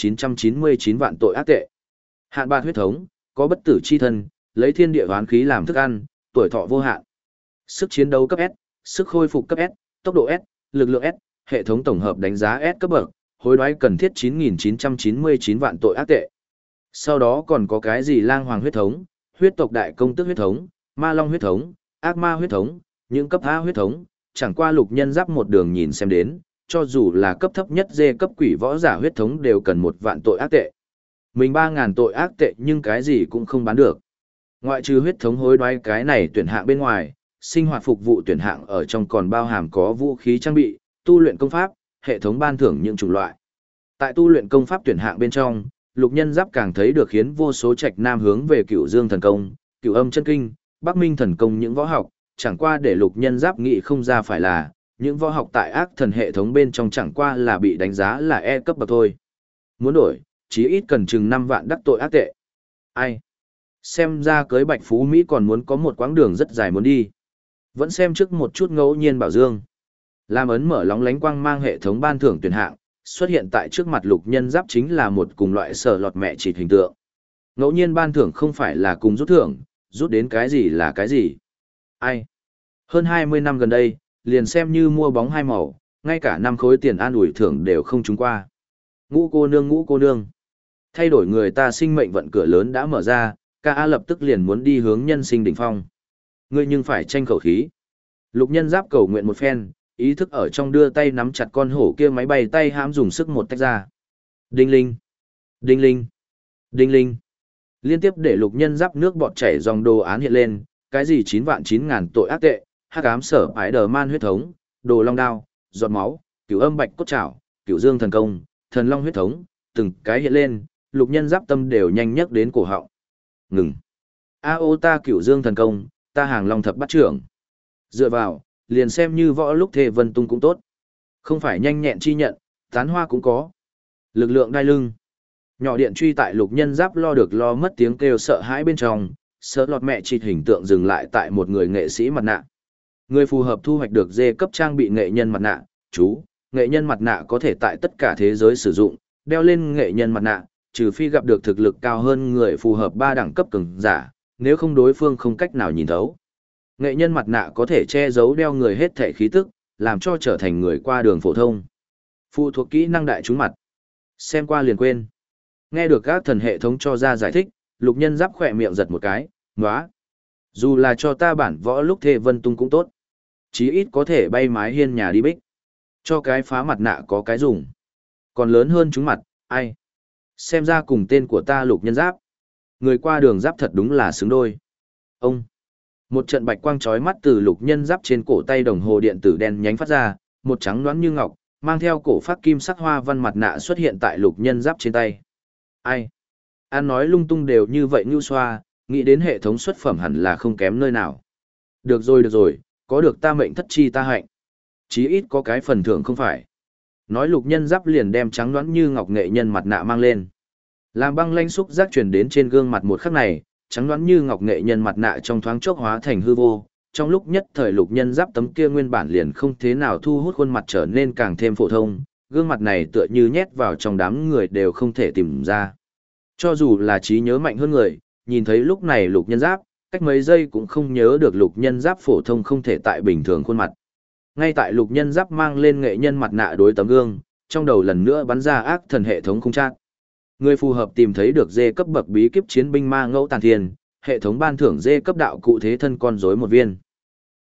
9.999 vạn tội ác tệ. Hạn bạc huyết thống, có bất tử chi thân, lấy thiên địa hoán khí làm thức ăn, tuổi thọ vô hạn. Sức chiến đấu cấp S, sức khôi phục cấp S, tốc độ S, lực lượng S, hệ thống tổng hợp đánh giá S cấp bậc, hối đoái cần thiết 9.999 vạn tội ác tệ. Sau đó còn có cái gì lang hoàng huyết thống, huyết tộc đại công tước huyết thống, ma long huyết thống, ác ma huyết thống, những cấp A huyết thống, chẳng qua Lục Nhân Giáp một đường nhìn xem đến, cho dù là cấp thấp nhất dê cấp quỷ võ giả huyết thống đều cần 1 vạn tội ác tệ. Mình 3.000 tội ác tệ nhưng cái gì cũng không bán được. Ngoại trừ huyết thống hối đoái cái này tuyển hạng bên ngoài, sinh hoạt phục vụ tuyển hạng ở trong còn bao hàm có vũ khí trang bị, tu luyện công pháp, hệ thống ban thưởng những chủng loại. Tại tu luyện công pháp tuyển hạng bên trong, Lục Nhân Giáp càng thấy được khiến vô số trạch nam hướng về Cửu Dương thần công, Cửu Âm chân kinh, Bắc Minh thần công những võ học, chẳng qua để Lục Nhân Giáp nghĩ không ra phải là những võ học tại ác thần hệ thống bên trong chẳng qua là bị đánh giá là E cấp bậc thôi. Muốn đổi, chí ít cần chừng 5 vạn đắc tội ác tệ. Ai? Xem ra cưới bạch phú Mỹ còn muốn có một quãng đường rất dài muốn đi. Vẫn xem trước một chút ngẫu nhiên bảo dương. Làm ấn mở lóng lánh quang mang hệ thống ban thưởng tuyển hạng, xuất hiện tại trước mặt Lục Nhân Giáp chính là một cùng loại sở lọt mẹ chỉ hình tượng. Ngẫu nhiên ban thưởng không phải là cùng rút thưởng, rút đến cái gì là cái gì. Ai? Hơn 20 năm gần đây, liền xem như mua bóng hai màu, ngay cả 5 khối tiền an ủi thưởng đều không trúng qua. Ngũ cô nương. Thay đổi người ta sinh mệnh vận cửa lớn đã mở ra, ca lập tức liền muốn đi hướng nhân sinh đỉnh phong. Ngươi nhưng phải tranh khẩu khí. Lục Nhân Giáp cầu nguyện một phen, ý thức ở trong đưa tay nắm chặt con hổ kia máy bay tay hãm dùng sức một tách ra. Đinh linh, đinh linh, đinh linh. Liên tiếp để Lục Nhân Giáp nước bọt chảy dòng đồ án hiện lên, cái gì 9.900.000 tội ác tệ, hắc ám sở Spider-Man huyết thống, đồ long đao, giọt máu, cửu âm bạch cốt trảo, cửu dương thần công, thần long huyết thống, từng cái hiện lên, Lục Nhân Giáp tâm đều nhanh nhất đến cổ họng. Ngừng. Ta cửu dương thần công, ta hàng long thập bát trưởng. Dựa vào, liền xem như võ lúc thề vân tung cũng tốt. Không phải nhanh nhẹn chi nhận, tán hoa cũng có. Lực lượng đai lưng. Nhỏ điện truy tại Lục Nhân Giáp lo được lo mất tiếng kêu sợ hãi bên trong, sợ lọt mẹ chịt hình tượng dừng lại tại một người nghệ sĩ mặt nạ. Người phù hợp thu hoạch được dê cấp trang bị nghệ nhân mặt nạ, chú, nghệ nhân mặt nạ có thể tại tất cả thế giới sử dụng, đeo lên nghệ nhân mặt nạ, trừ phi gặp được thực lực cao hơn người phù hợp 3 đẳng cấp cường giả, nếu không đối phương không cách nào nhìn thấu. Nghệ nhân mặt nạ có thể che giấu đeo người hết thể khí tức, làm cho trở thành người qua đường phổ thông. Phụ thuộc kỹ năng đại trúng mặt. Xem qua liền quên. Nghe được các thần hệ thống cho ra giải thích, Lục Nhân Giáp khỏe miệng giật một cái, nóa. Dù là cho ta bản võ lúc thề vân tung cũng tốt. Chí ít có thể bay mái hiên nhà đi bích. Cho cái phá mặt nạ có cái dùng. Còn lớn hơn trúng mặt, ai? Xem ra cùng tên của ta Lục Nhân Giáp. Người qua đường giáp thật đúng là xứng đôi. Ông. Một trận bạch quang chói mắt từ Lục Nhân Giáp trên cổ tay đồng hồ điện tử đen nhánh phát ra, một trắng loáng như ngọc, mang theo cổ phát kim sắc hoa văn mặt nạ xuất hiện tại Lục Nhân Giáp trên tay. Ai? An nói lung tung đều như vậy nhu xoa, nghĩ đến hệ thống xuất phẩm hẳn là không kém nơi nào. Được rồi, có được ta mệnh thất chi ta hạnh. Chí ít có cái phần thưởng không phải. Nói Lục Nhân Giáp liền đem trắng loáng như ngọc nghệ nhân mặt nạ mang lên. Làm băng lanh xúc giác truyền đến trên gương mặt một khắc này, trắng đoán như ngọc nghệ nhân mặt nạ trong thoáng chốc hóa thành hư vô, trong lúc nhất thời Lục Nhân Giáp tấm kia nguyên bản liền không thế nào thu hút khuôn mặt trở nên càng thêm phổ thông, gương mặt này tựa như nhét vào trong đám người đều không thể tìm ra. Cho dù là trí nhớ mạnh hơn người, nhìn thấy lúc này Lục Nhân Giáp, cách mấy giây cũng không nhớ được Lục Nhân Giáp phổ thông không thể tại bình thường khuôn mặt. Ngay tại Lục Nhân Giáp mang lên nghệ nhân mặt nạ đối tấm gương, trong đầu lần nữa bắn ra ác thần hệ thống khung trác. Người phù hợp tìm thấy được dê cấp bậc bí kíp chiến binh ma ngẫu tàn thiên, hệ thống ban thưởng dê cấp đạo cụ thế thân con rối một viên.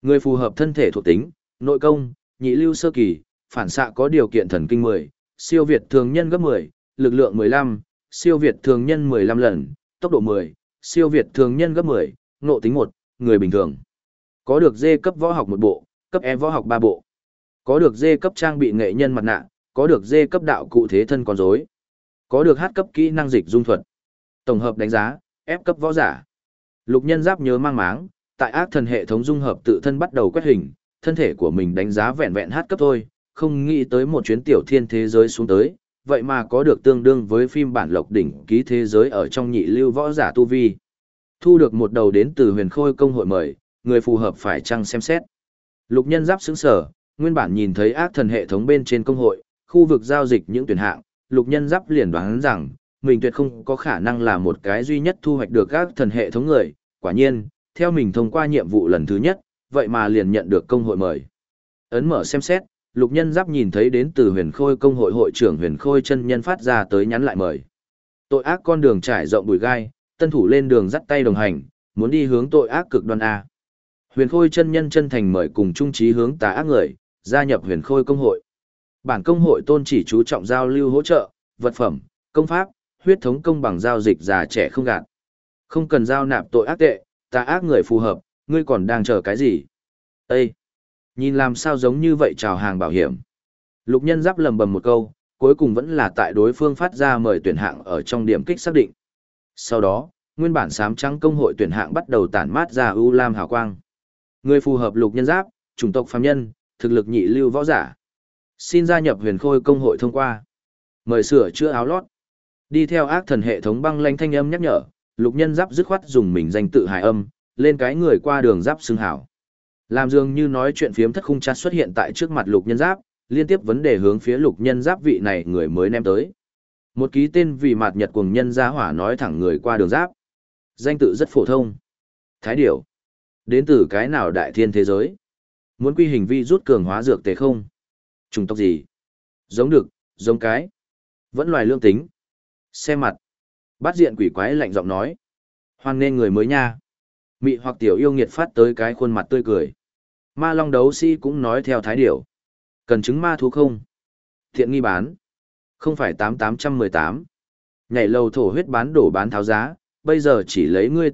Người phù hợp thân thể thuộc tính, nội công, nhị lưu sơ kỳ, phản xạ có điều kiện thần kinh 10, siêu việt thường nhân gấp 10, lực lượng 15, siêu việt thường nhân 15 lần, tốc độ 10, siêu việt thường nhân gấp 10, ngộ tính 1, người bình thường. Có được D cấp võ học 1 bộ, cấp E võ học 3 bộ. Có được D cấp trang bị nghệ nhân mặt nạ, có được D cấp đạo cụ thế thân con rối. Có được H cấp kỹ năng dịch dung thuật. Tổng hợp đánh giá, F cấp võ giả. Lục Nhân Giáp nhớ mang máng, tại ác thần hệ thống dung hợp tự thân bắt đầu quét hình, thân thể của mình đánh giá vẹn vẹn H cấp thôi, không nghĩ tới một chuyến tiểu thiên thế giới xuống tới, vậy mà có được tương đương với phim bản lộc đỉnh ký thế giới ở trong nhị lưu võ giả tu vi. Thu được một đầu đến từ Huyền Khôi công hội mời, người phù hợp phải chăng xem xét. Lục Nhân Giáp sững sờ, nguyên bản nhìn thấy ác thần hệ thống bên trên công hội, khu vực giao dịch những tuyển hạng, Lục Nhân Giáp liền đoán rằng, mình tuyệt không có khả năng là một cái duy nhất thu hoạch được ác thần hệ thống người, quả nhiên, theo mình thông qua nhiệm vụ lần thứ nhất, vậy mà liền nhận được công hội mời. Ấn mở xem xét, Lục Nhân Giáp nhìn thấy đến từ Huyền Khôi công hội hội trưởng Huyền Khôi chân nhân phát ra tới nhắn lại mời. Tội ác con đường trải rộng bụi gai, tân thủ lên đường dắt tay đồng hành, muốn đi hướng tội ác cực đoan A. Huyền Khôi chân nhân chân thành mời cùng trung trí hướng tà ác người, gia nhập Huyền Khôi công hội. Bản công hội tôn chỉ chú trọng giao lưu hỗ trợ, vật phẩm, công pháp, huyết thống công bằng giao dịch già trẻ không gạt. Không cần giao nạp tội ác tệ, tà ác người phù hợp, ngươi còn đang chờ cái gì? Ê! Nhìn làm sao giống như vậy chào hàng bảo hiểm. Lục Nhân Giáp lầm bầm một câu, cuối cùng vẫn là tại đối phương phát ra mời tuyển hạng ở trong điểm kích xác định. Sau đó, nguyên bản xám trắng công hội tuyển hạng bắt đầu tản mát ra ưu lam hào quang. Người phù hợp Lục Nhân Giáp, chủng tộc phàm nhân, thực lực nhị lưu võ giả. Xin gia nhập Huyền Khôi công hội thông qua. Mời sửa chữa áo lót. Đi theo ác thần hệ thống băng lãnh thanh âm nhắc nhở, Lục Nhân Giáp dứt khoát dùng mình danh tự hài âm, lên cái người qua đường giáp xưng hảo. Làm dường như nói chuyện phiếm thất khung chat xuất hiện tại trước mặt Lục Nhân Giáp, liên tiếp vấn đề hướng phía Lục Nhân Giáp vị này người mới ném tới. Một ký tên vì mạt nhật cuồng nhân gia hỏa nói thẳng người qua đường giáp. Danh tự rất phổ thông. Thái điểu. Đến từ cái nào đại thiên thế giới? Muốn quy hình vi rút cường hóa dược tề không? Chủng tộc gì? Giống đực, giống cái. Vẫn loài lương tính. Xe mặt. Bát diện quỷ quái lạnh giọng nói. Hoan nên người mới nha. Mị hoặc tiểu yêu nghiệt phát tới cái khuôn mặt tươi cười. Ma long đấu sĩ cũng nói theo thái điểu. Cần chứng ma thú không? Thiện nghi bán. Không phải 8818. Nhảy lầu thổ huyết bán đổ bán tháo giá, bây giờ chỉ lấy ngươi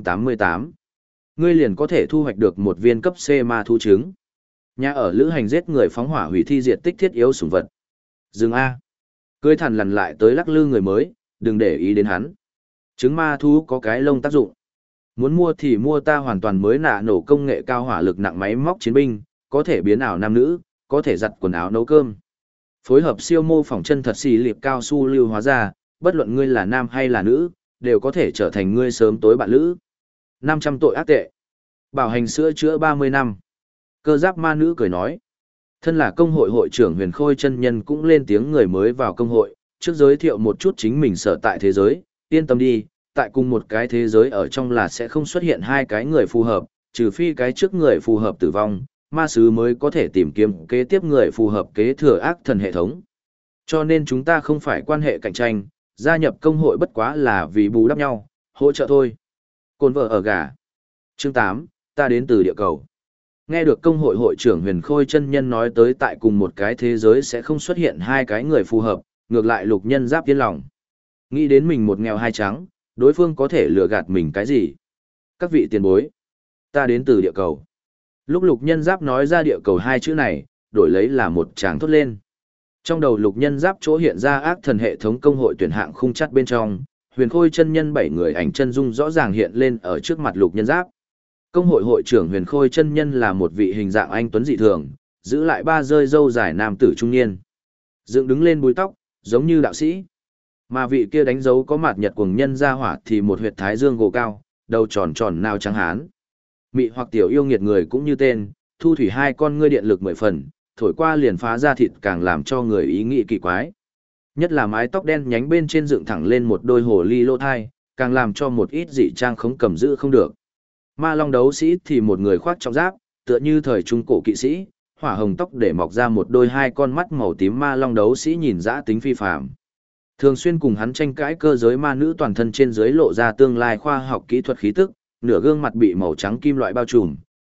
888. Ngươi liền có thể thu hoạch được một viên cấp C ma thú trứng. Nhà ở lữ hành giết người phóng hỏa hủy thi diệt tích thiết yếu sủng vật. Dừng A. Cưới thằn lằn lại tới lắc lư người mới, đừng để ý đến hắn. Trứng ma thú có cái lông tác dụng. Muốn mua thì mua ta hoàn toàn mới nạ nổ công nghệ cao hỏa lực nặng máy móc chiến binh, có thể biến ảo nam nữ, có thể giặt quần áo nấu cơm. Phối hợp siêu mô phỏng chân thật xì liệp cao su lưu hóa ra, bất luận ngươi là nam hay là nữ, đều có thể trở thành ngươi sớm tối bạn lữ. 500 tội ác tệ. Bảo hành sữa chữa 30 năm. Cơ giáp ma nữ cười nói. Thân là công hội hội trưởng Huyền Khôi chân nhân cũng lên tiếng người mới vào công hội, trước giới thiệu một chút chính mình sở tại thế giới, yên tâm đi, tại cùng một cái thế giới ở trong là sẽ không xuất hiện hai cái người phù hợp, trừ phi cái trước người phù hợp tử vong, ma sứ mới có thể tìm kiếm kế tiếp người phù hợp kế thừa ác thần hệ thống. Cho nên chúng ta không phải quan hệ cạnh tranh, gia nhập công hội bất quá là vì bù đắp nhau, hỗ trợ thôi. Côn vợ ở gà. Chương 8, ta đến từ địa cầu. Nghe được công hội hội trưởng Huyền Khôi chân nhân nói tới tại cùng một cái thế giới sẽ không xuất hiện hai cái người phù hợp, ngược lại Lục Nhân Giáp yên lòng. Nghĩ đến mình một nghèo hai trắng, đối phương có thể lừa gạt mình cái gì? Các vị tiền bối, ta đến từ địa cầu. Lúc Lục Nhân Giáp nói ra địa cầu hai chữ này, đổi lấy là một tràng thốt lên. Trong đầu Lục Nhân Giáp chỗ hiện ra ác thần hệ thống công hội tuyển hạng khung chắt bên trong, Huyền Khôi chân nhân 7 người ảnh chân dung rõ ràng hiện lên ở trước mặt Lục Nhân Giáp. Công hội hội trưởng Huyền Khôi chân nhân là một vị hình dạng anh tuấn dị thường, giữ lại ba rơi râu dài nam tử trung niên. Dựng đứng lên búi tóc, giống như đạo sĩ. Mà vị kia đánh dấu có mặt nhật cuồng nhân ra hỏa thì một huyệt thái dương gồ cao, đầu tròn tròn nao trắng hán. Mị hoặc tiểu yêu nghiệt người cũng như tên, thu thủy hai con ngươi điện lực 10 phần, thổi qua liền phá ra thịt càng làm cho người ý nghĩ kỳ quái. Nhất là mái tóc đen nhánh bên trên dựng thẳng lên một đôi hồ ly lô thai, càng làm cho một ít dị trang không cầm giữ không được. Ma long đấu sĩ thì một người khoác trọng giáp, tựa như thời trung cổ kỵ sĩ, hỏa hồng tóc để mọc ra một đôi hai con mắt màu tím ma long đấu sĩ nhìn dã tính phi phàm. Thường xuyên cùng hắn tranh cãi cơ giới ma nữ toàn thân trên dưới lộ ra tương lai khoa học kỹ thuật khí tức, nửa gương mặt bị màu trắng kim loại bao trùm,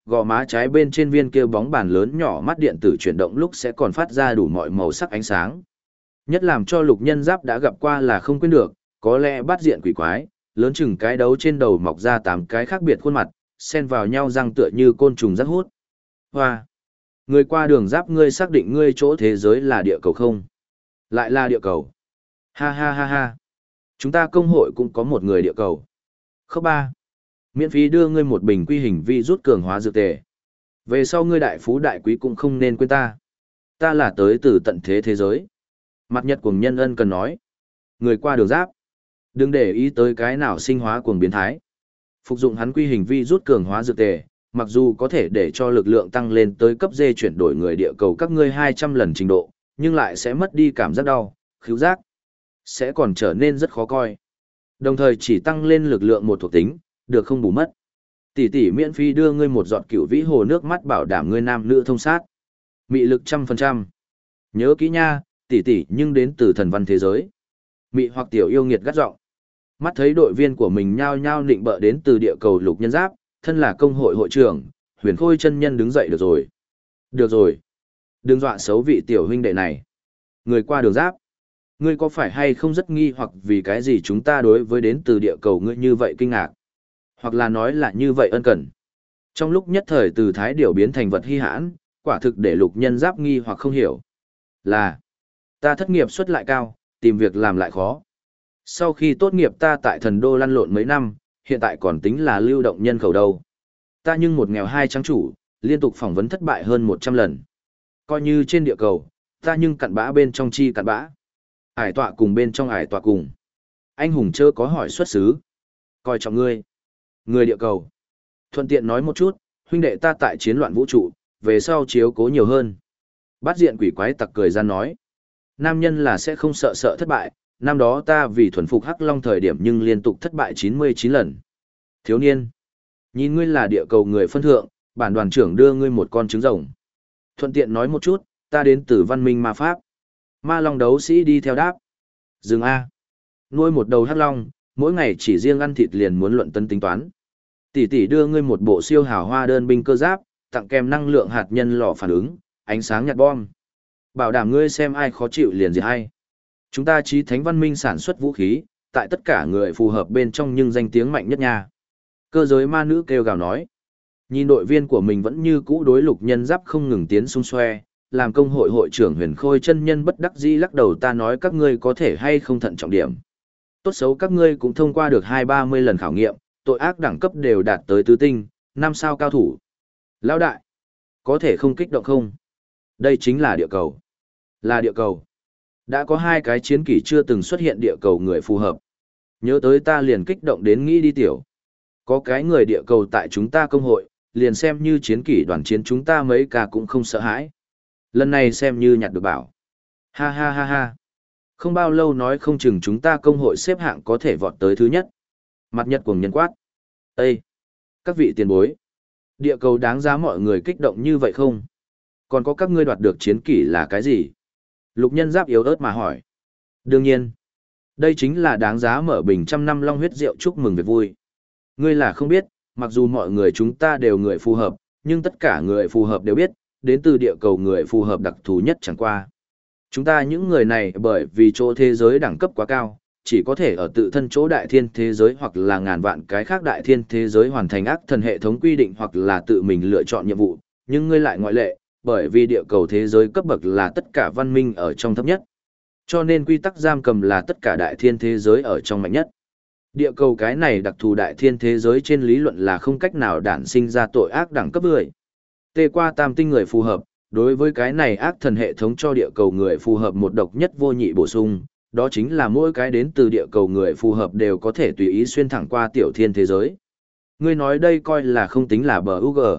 gò má trái bên trên viên kia bóng bàn lớn nhỏ mắt điện tử chuyển động lúc sẽ còn phát ra đủ mọi màu sắc ánh sáng. Nhất làm cho Lục Nhân Giáp đã gặp qua là không quên được, có lẽ bắt diện quỷ quái, lớn chừng cái đấu trên đầu mọc ra 8 cái khác biệt khuôn mặt, xen vào nhau răng tựa như côn trùng rắc hút. Hoa! Người qua đường Giáp, ngươi xác định ngươi chỗ thế giới là địa cầu không? Lại là địa cầu. Ha ha ha ha. Chúng ta công hội cũng có một người địa cầu. Khớp 3. Miễn phí đưa ngươi một bình quy hình vi rút cường hóa dược tề. Về sau ngươi đại phú đại quý cũng không nên quên ta. Ta là tới từ tận thế thế giới. Mặt Nhật Cuồng Nhân ân cần nói. Người qua đường Giáp. Đừng để ý tới cái nào sinh hóa cuồng biến thái. Phục dụng hắn quy hình vi rút cường hóa dược tề, mặc dù có thể để cho lực lượng tăng lên tới cấp D chuyển đổi người địa cầu các ngươi 200 lần trình độ, nhưng lại sẽ mất đi cảm giác đau, khứu giác. Sẽ còn trở nên rất khó coi. Đồng thời chỉ tăng lên lực lượng một thuộc tính, được không bù mất. Tỷ tỷ miễn phí đưa ngươi một giọt cửu vĩ hồ nước mắt bảo đảm ngươi nam nữ thông sát. Mị lực 100%. Nhớ kỹ nha, tỷ tỷ nhưng đến từ thần văn thế giới. Mị hoặc tiểu yêu nghiệt gắt giọng. Mắt thấy đội viên của mình nhao nhao nịnh bợ đến từ địa cầu Lục Nhân Giáp, thân là công hội hội trưởng, Huyền Khôi chân nhân đứng dậy được rồi. Được rồi. Đừng dọa xấu vị tiểu huynh đệ này. Người qua đường Giáp. Ngươi có phải hay không rất nghi hoặc vì cái gì chúng ta đối với đến từ địa cầu ngươi như vậy kinh ngạc? Hoặc là nói là như vậy ân cần. Trong lúc nhất thời từ thái điểu biến thành vật hy hãn, quả thực để Lục Nhân Giáp nghi hoặc không hiểu. Là, ta thất nghiệp suất lại cao, tìm việc làm lại khó. Sau khi tốt nghiệp ta tại thần đô lăn lộn mấy năm, hiện tại còn tính là lưu động nhân khẩu đâu. Ta nhưng một nghèo hai trắng chủ, liên tục phỏng vấn thất bại hơn 100 lần. Coi như trên địa cầu, ta nhưng cặn bã bên trong chi cặn bã. Ải tọa cùng bên trong ải tọa cùng. Anh hùng chớ có hỏi xuất xứ. Coi trọng ngươi. Người địa cầu. Thuận tiện nói một chút, huynh đệ ta tại chiến loạn vũ trụ, về sau chiếu cố nhiều hơn. Bát diện quỷ quái tặc cười ra nói. Nam nhân là sẽ không sợ sợ thất bại, năm đó ta vì thuần phục Hắc Long thời điểm nhưng liên tục thất bại 99 lần. Thiếu niên. Nhìn ngươi là địa cầu người phân thượng, bản đoàn trưởng đưa ngươi một con trứng rồng. Thuận tiện nói một chút, ta đến từ văn minh ma pháp. Ma Long đấu sĩ đi theo đáp. Dừng A. Nuôi một đầu Hắc Long, mỗi ngày chỉ riêng ăn thịt liền muốn luận tân tính toán. Tỷ tỷ đưa ngươi một bộ siêu hào hoa đơn binh cơ giáp, tặng kèm năng lượng hạt nhân lò phản ứng, ánh sáng nhạt bom. Bảo đảm ngươi xem ai khó chịu liền gì hay. Chúng ta chí thánh văn minh sản xuất vũ khí, tại tất cả người phù hợp bên trong nhưng danh tiếng mạnh nhất nha. Cơ giới ma nữ kêu gào nói. Nhìn đội viên của mình vẫn như cũ đối Lục Nhân Giáp không ngừng tiến xung xoe, làm công hội hội trưởng Huyền Khôi chân nhân bất đắc dĩ lắc đầu, ta nói các ngươi có thể hay không thận trọng điểm. Tốt xấu các ngươi cũng thông qua được 2-30 lần khảo nghiệm, tội ác đẳng cấp đều đạt tới tứ tinh, 5 sao cao thủ. Lão đại, có thể không kích động không? Đây chính là địa cầu. Là địa cầu. Đã có 2 cái chiến kỷ chưa từng xuất hiện địa cầu người phù hợp. Nhớ tới ta liền kích động đến nghĩ đi tiểu. Có cái người địa cầu tại chúng ta công hội, liền xem như chiến kỷ đoàn chiến chúng ta mấy ca cũng không sợ hãi. Lần này xem như nhặt được bảo. Ha ha ha ha. Không bao lâu nói không chừng chúng ta công hội xếp hạng có thể vọt tới thứ nhất. Mặt Nhật Cuồng Nhân quát. Ê! Các vị tiền bối. Địa cầu đáng giá mọi người kích động như vậy không? Còn có các ngươi đoạt được chiến kỷ là cái gì? Lục Nhân Giáp yếu ớt mà hỏi. Đương nhiên. Đây chính là đáng giá mở bình 100 năm long huyết rượu chúc mừng việc vui. Ngươi là không biết, mặc dù mọi người chúng ta đều người phù hợp, nhưng tất cả người phù hợp đều biết, đến từ địa cầu người phù hợp đặc thù nhất chẳng qua. Chúng ta những người này bởi vì chỗ thế giới đẳng cấp quá cao, chỉ có thể ở tự thân chỗ đại thiên thế giới hoặc là ngàn vạn cái khác đại thiên thế giới hoàn thành ác thần hệ thống quy định hoặc là tự mình lựa chọn nhiệm vụ, nhưng ngươi lại ngoại lệ, bởi vì địa cầu thế giới cấp bậc là tất cả văn minh ở trong thấp nhất. Cho nên quy tắc giam cầm là tất cả đại thiên thế giới ở trong mạnh nhất. Địa cầu cái này đặc thù đại thiên thế giới trên lý luận là không cách nào đản sinh ra tội ác đẳng cấp 10. Tê qua tam tinh người phù hợp, đối với cái này ác thần hệ thống cho địa cầu người phù hợp một độc nhất vô nhị bổ sung, đó chính là mỗi cái đến từ địa cầu người phù hợp đều có thể tùy ý xuyên thẳng qua tiểu thiên thế giới. Ngươi nói đây coi là không tính là bờ UG.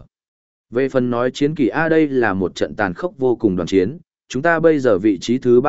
Về phần nói chiến kỳ A, đây là một trận tàn khốc vô cùng đoàn chiến, chúng ta bây giờ vị trí thứ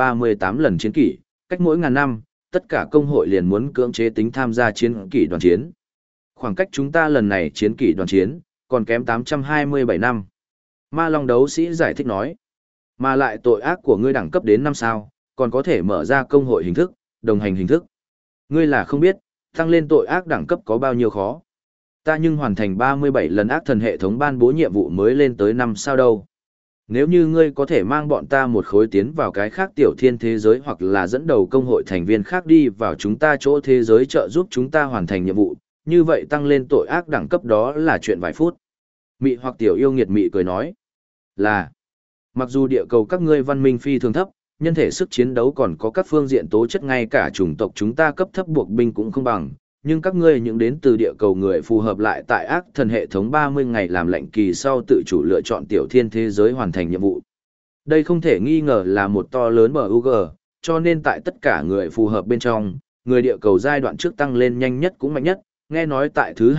338 lần chiến kỷ, cách mỗi ngàn năm, tất cả công hội liền muốn cưỡng chế tính tham gia chiến kỷ đoàn chiến. Khoảng cách chúng ta lần này chiến kỷ đoàn chiến, còn kém 827 năm. Ma Long đấu sĩ giải thích nói, mà lại tội ác của ngươi đẳng cấp đến 5 sao, còn có thể mở ra công hội hình thức, đồng hành hình thức. Ngươi là không biết, tăng lên tội ác đẳng cấp có bao nhiêu khó. ta nhưng hoàn thành 37 lần ác thần hệ thống ban bố nhiệm vụ mới lên tới 5 sao đâu. Nếu như ngươi có thể mang bọn ta một khối tiến vào cái khác tiểu thiên thế giới hoặc là dẫn đầu công hội thành viên khác đi vào chúng ta chỗ thế giới trợ giúp chúng ta hoàn thành nhiệm vụ, như vậy tăng lên tội ác đẳng cấp đó là chuyện vài phút. Mị hoặc tiểu yêu nghiệt mị cười nói là, mặc dù địa cầu các ngươi văn minh phi thường thấp, nhân thể sức chiến đấu còn có các phương diện tố chất ngay cả chủng tộc chúng ta cấp thấp buộc binh cũng không bằng, nhưng các ngươi những đến từ địa cầu người phù hợp lại tại ác thần hệ thống 30 ngày làm lệnh kỳ sau tự chủ lựa chọn tiểu thiên thế giới hoàn thành nhiệm vụ. Đây không thể nghi ngờ là một to lớn BUG, cho nên tại tất cả người phù hợp bên trong, người địa cầu giai đoạn trước tăng lên nhanh nhất cũng mạnh nhất, nghe nói tại thứ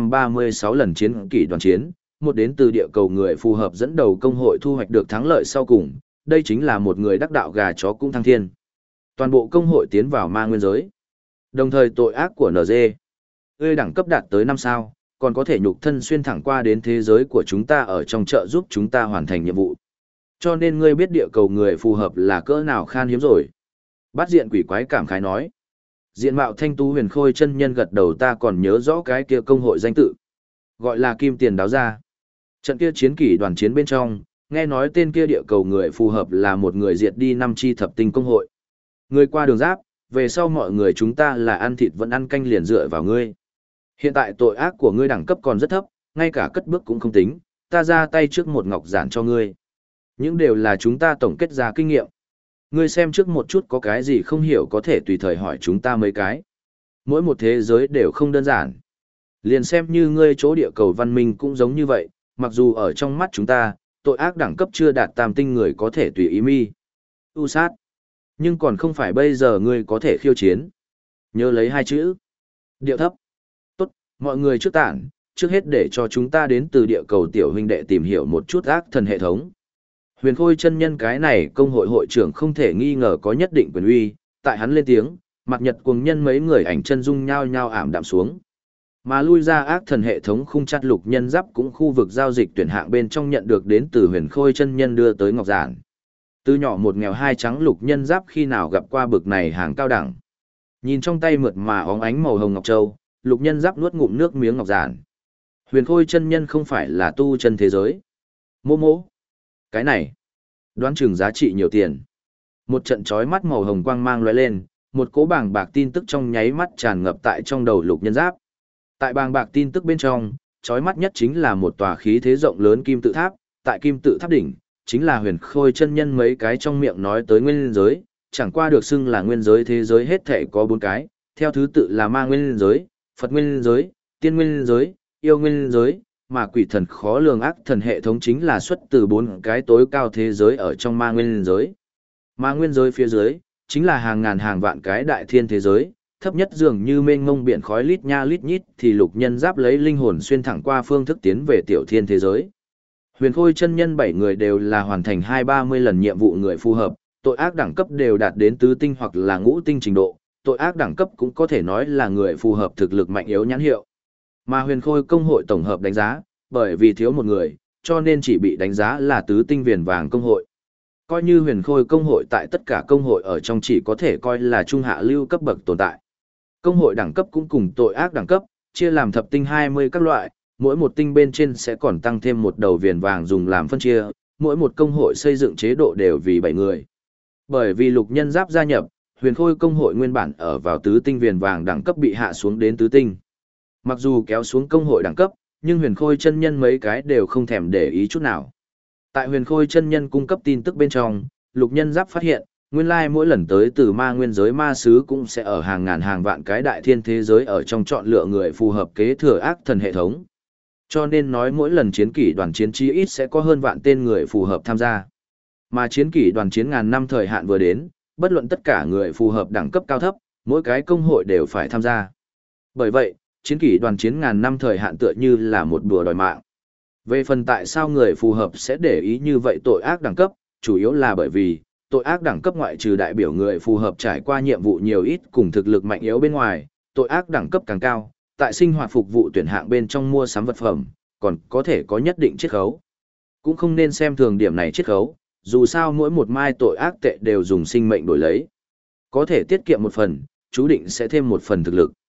236 lần chiến kỷ đoàn chiến, một đến từ địa cầu người phù hợp dẫn đầu công hội thu hoạch được thắng lợi sau cùng, đây chính là một người đắc đạo gà chó cũng thăng thiên. Toàn bộ công hội tiến vào ma nguyên giới. Đồng thời tội ác của NG, đẳng cấp đạt tới 5 sao, còn có thể nhục thân xuyên thẳng qua đến thế giới của chúng ta ở trong chợ giúp chúng ta hoàn thành nhiệm vụ. Cho nên ngươi biết địa cầu người phù hợp là cỡ nào khan hiếm rồi. Bát diện quỷ quái cảm khái nói. Diện mạo thanh tú huyền khôi chân nhân gật đầu, ta còn nhớ rõ cái kia công hội danh tự. Gọi là Kim Tiền Đáo Gia. Trận kia chiến kỷ đoàn chiến bên trong, nghe nói tên kia địa cầu người phù hợp là một người diệt đi 5 chi thập tinh công hội. Người qua đường giáp, về sau mọi người chúng ta là ăn thịt vẫn ăn canh liền dựa vào ngươi. Hiện tại tội ác của ngươi đẳng cấp còn rất thấp, ngay cả cất bước cũng không tính, ta ra tay trước một ngọc giản cho ngươi. Những đều là chúng ta tổng kết ra kinh nghiệm. Ngươi xem trước một chút có cái gì không hiểu có thể tùy thời hỏi chúng ta mấy cái. Mỗi một thế giới đều không đơn giản. Liền xem như ngươi chỗ địa cầu văn minh cũng giống như vậy, mặc dù ở trong mắt chúng ta, tội ác đẳng cấp chưa đạt tam tinh người có thể tùy ý mi. Tu sát. Nhưng còn không phải bây giờ ngươi có thể khiêu chiến. Nhớ lấy hai chữ. Điệu thấp. Tốt, mọi người trước tản, trước hết để cho chúng ta đến từ địa cầu tiểu huynh đệ tìm hiểu một chút ác thần hệ thống. Huyền Khôi chân nhân cái này công hội hội trưởng không thể nghi ngờ có nhất định quyền uy, tại hắn lên tiếng, mặt nhật cuồng nhân mấy người ảnh chân dung nhao nhao ảm đạm xuống. Mà lui ra ác thần hệ thống khung chặt lục nhân giáp cũng khu vực giao dịch tuyển hạng bên trong nhận được đến từ Huyền Khôi chân nhân đưa tới ngọc giản. Từ nhỏ một nghèo hai trắng lục nhân giáp khi nào gặp qua bực này hàng cao đẳng. Nhìn trong tay mượt mà óng ánh màu hồng ngọc châu, lục nhân giáp nuốt ngụm nước miếng ngọc giản. Huyền Khôi chân nhân không phải là tu chân thế giới. Mô mô. Cái này, đoán chừng giá trị nhiều tiền. Một trận chói mắt màu hồng quang mang lóe lên, một cỗ bàng bạc tin tức trong nháy mắt tràn ngập tại trong đầu lục nhân giáp. Tại bàng bạc tin tức bên trong, chói mắt nhất chính là một tòa khí thế rộng lớn kim tự tháp, tại kim tự tháp đỉnh, chính là Huyền Khôi chân nhân mấy cái trong miệng nói tới nguyên giới, chẳng qua được xưng là nguyên giới thế giới hết thể có 4 cái, theo thứ tự là ma nguyên giới, Phật nguyên giới, tiên nguyên giới, yêu nguyên giới, mà quỷ thần khó lường ác thần hệ thống chính là xuất từ 4 cái tối cao thế giới ở trong ma nguyên giới. Ma nguyên giới phía dưới, chính là hàng ngàn hàng vạn cái đại thiên thế giới, thấp nhất dường như mênh mông biển khói lít nha lít nhít thì lục nhân giáp lấy linh hồn xuyên thẳng qua phương thức tiến về tiểu thiên thế giới. Huyền Khôi chân nhân 7 người đều là hoàn thành 2-30 lần nhiệm vụ người phù hợp, tội ác đẳng cấp đều đạt đến tứ tinh hoặc là ngũ tinh trình độ, tội ác đẳng cấp cũng có thể nói là người phù hợp thực lực mạnh yếu nhãn hiệu. Mà Huyền Khôi công hội tổng hợp đánh giá, bởi vì thiếu một người, cho nên chỉ bị đánh giá là tứ tinh viền vàng công hội. Coi như Huyền Khôi công hội tại tất cả công hội ở trong chỉ có thể coi là trung hạ lưu cấp bậc tồn tại. Công hội đẳng cấp cũng cùng tội ác đẳng cấp, chia làm thập tinh 20 các loại, mỗi một tinh bên trên sẽ còn tăng thêm một đầu viền vàng dùng làm phân chia, mỗi một công hội xây dựng chế độ đều vì 7 người. Bởi vì lục nhân giáp gia nhập, Huyền Khôi công hội nguyên bản ở vào tứ tinh viền vàng đẳng cấp bị hạ xuống đến tứ tinh. Mặc dù kéo xuống công hội đẳng cấp, nhưng Huyền Khôi chân nhân mấy cái đều không thèm để ý chút nào. Tại Huyền Khôi chân nhân cung cấp tin tức bên trong, lục nhân giáp phát hiện, nguyên lai mỗi lần tới từ ma nguyên giới ma sứ cũng sẽ ở hàng ngàn hàng vạn cái đại thiên thế giới ở trong chọn lựa người phù hợp kế thừa ác thần hệ thống. Cho nên nói mỗi lần chiến kỷ đoàn chiến chí ít sẽ có hơn vạn tên người phù hợp tham gia. Mà chiến kỷ đoàn chiến ngàn năm thời hạn vừa đến, bất luận tất cả người phù hợp đẳng cấp cao thấp, mỗi cái công hội đều phải tham gia. Bởi vậy, chiến kỷ đoàn chiến ngàn năm thời hạn tựa như là một bùa đòi mạng. Về phần tại sao người phù hợp sẽ để ý như vậy tội ác đẳng cấp, chủ yếu là bởi vì, tội ác đẳng cấp ngoại trừ đại biểu người phù hợp trải qua nhiệm vụ nhiều ít cùng thực lực mạnh yếu bên ngoài, tội ác đẳng cấp càng cao, tại sinh hoạt phục vụ tuyển hạng bên trong mua sắm vật phẩm, còn có thể có nhất định chiết khấu. Cũng không nên xem thường điểm này chiết khấu, dù sao mỗi một mai tội ác tệ đều dùng sinh mệnh đổi lấy. Có thể tiết kiệm một phần, chú định sẽ thêm một phần thực lực.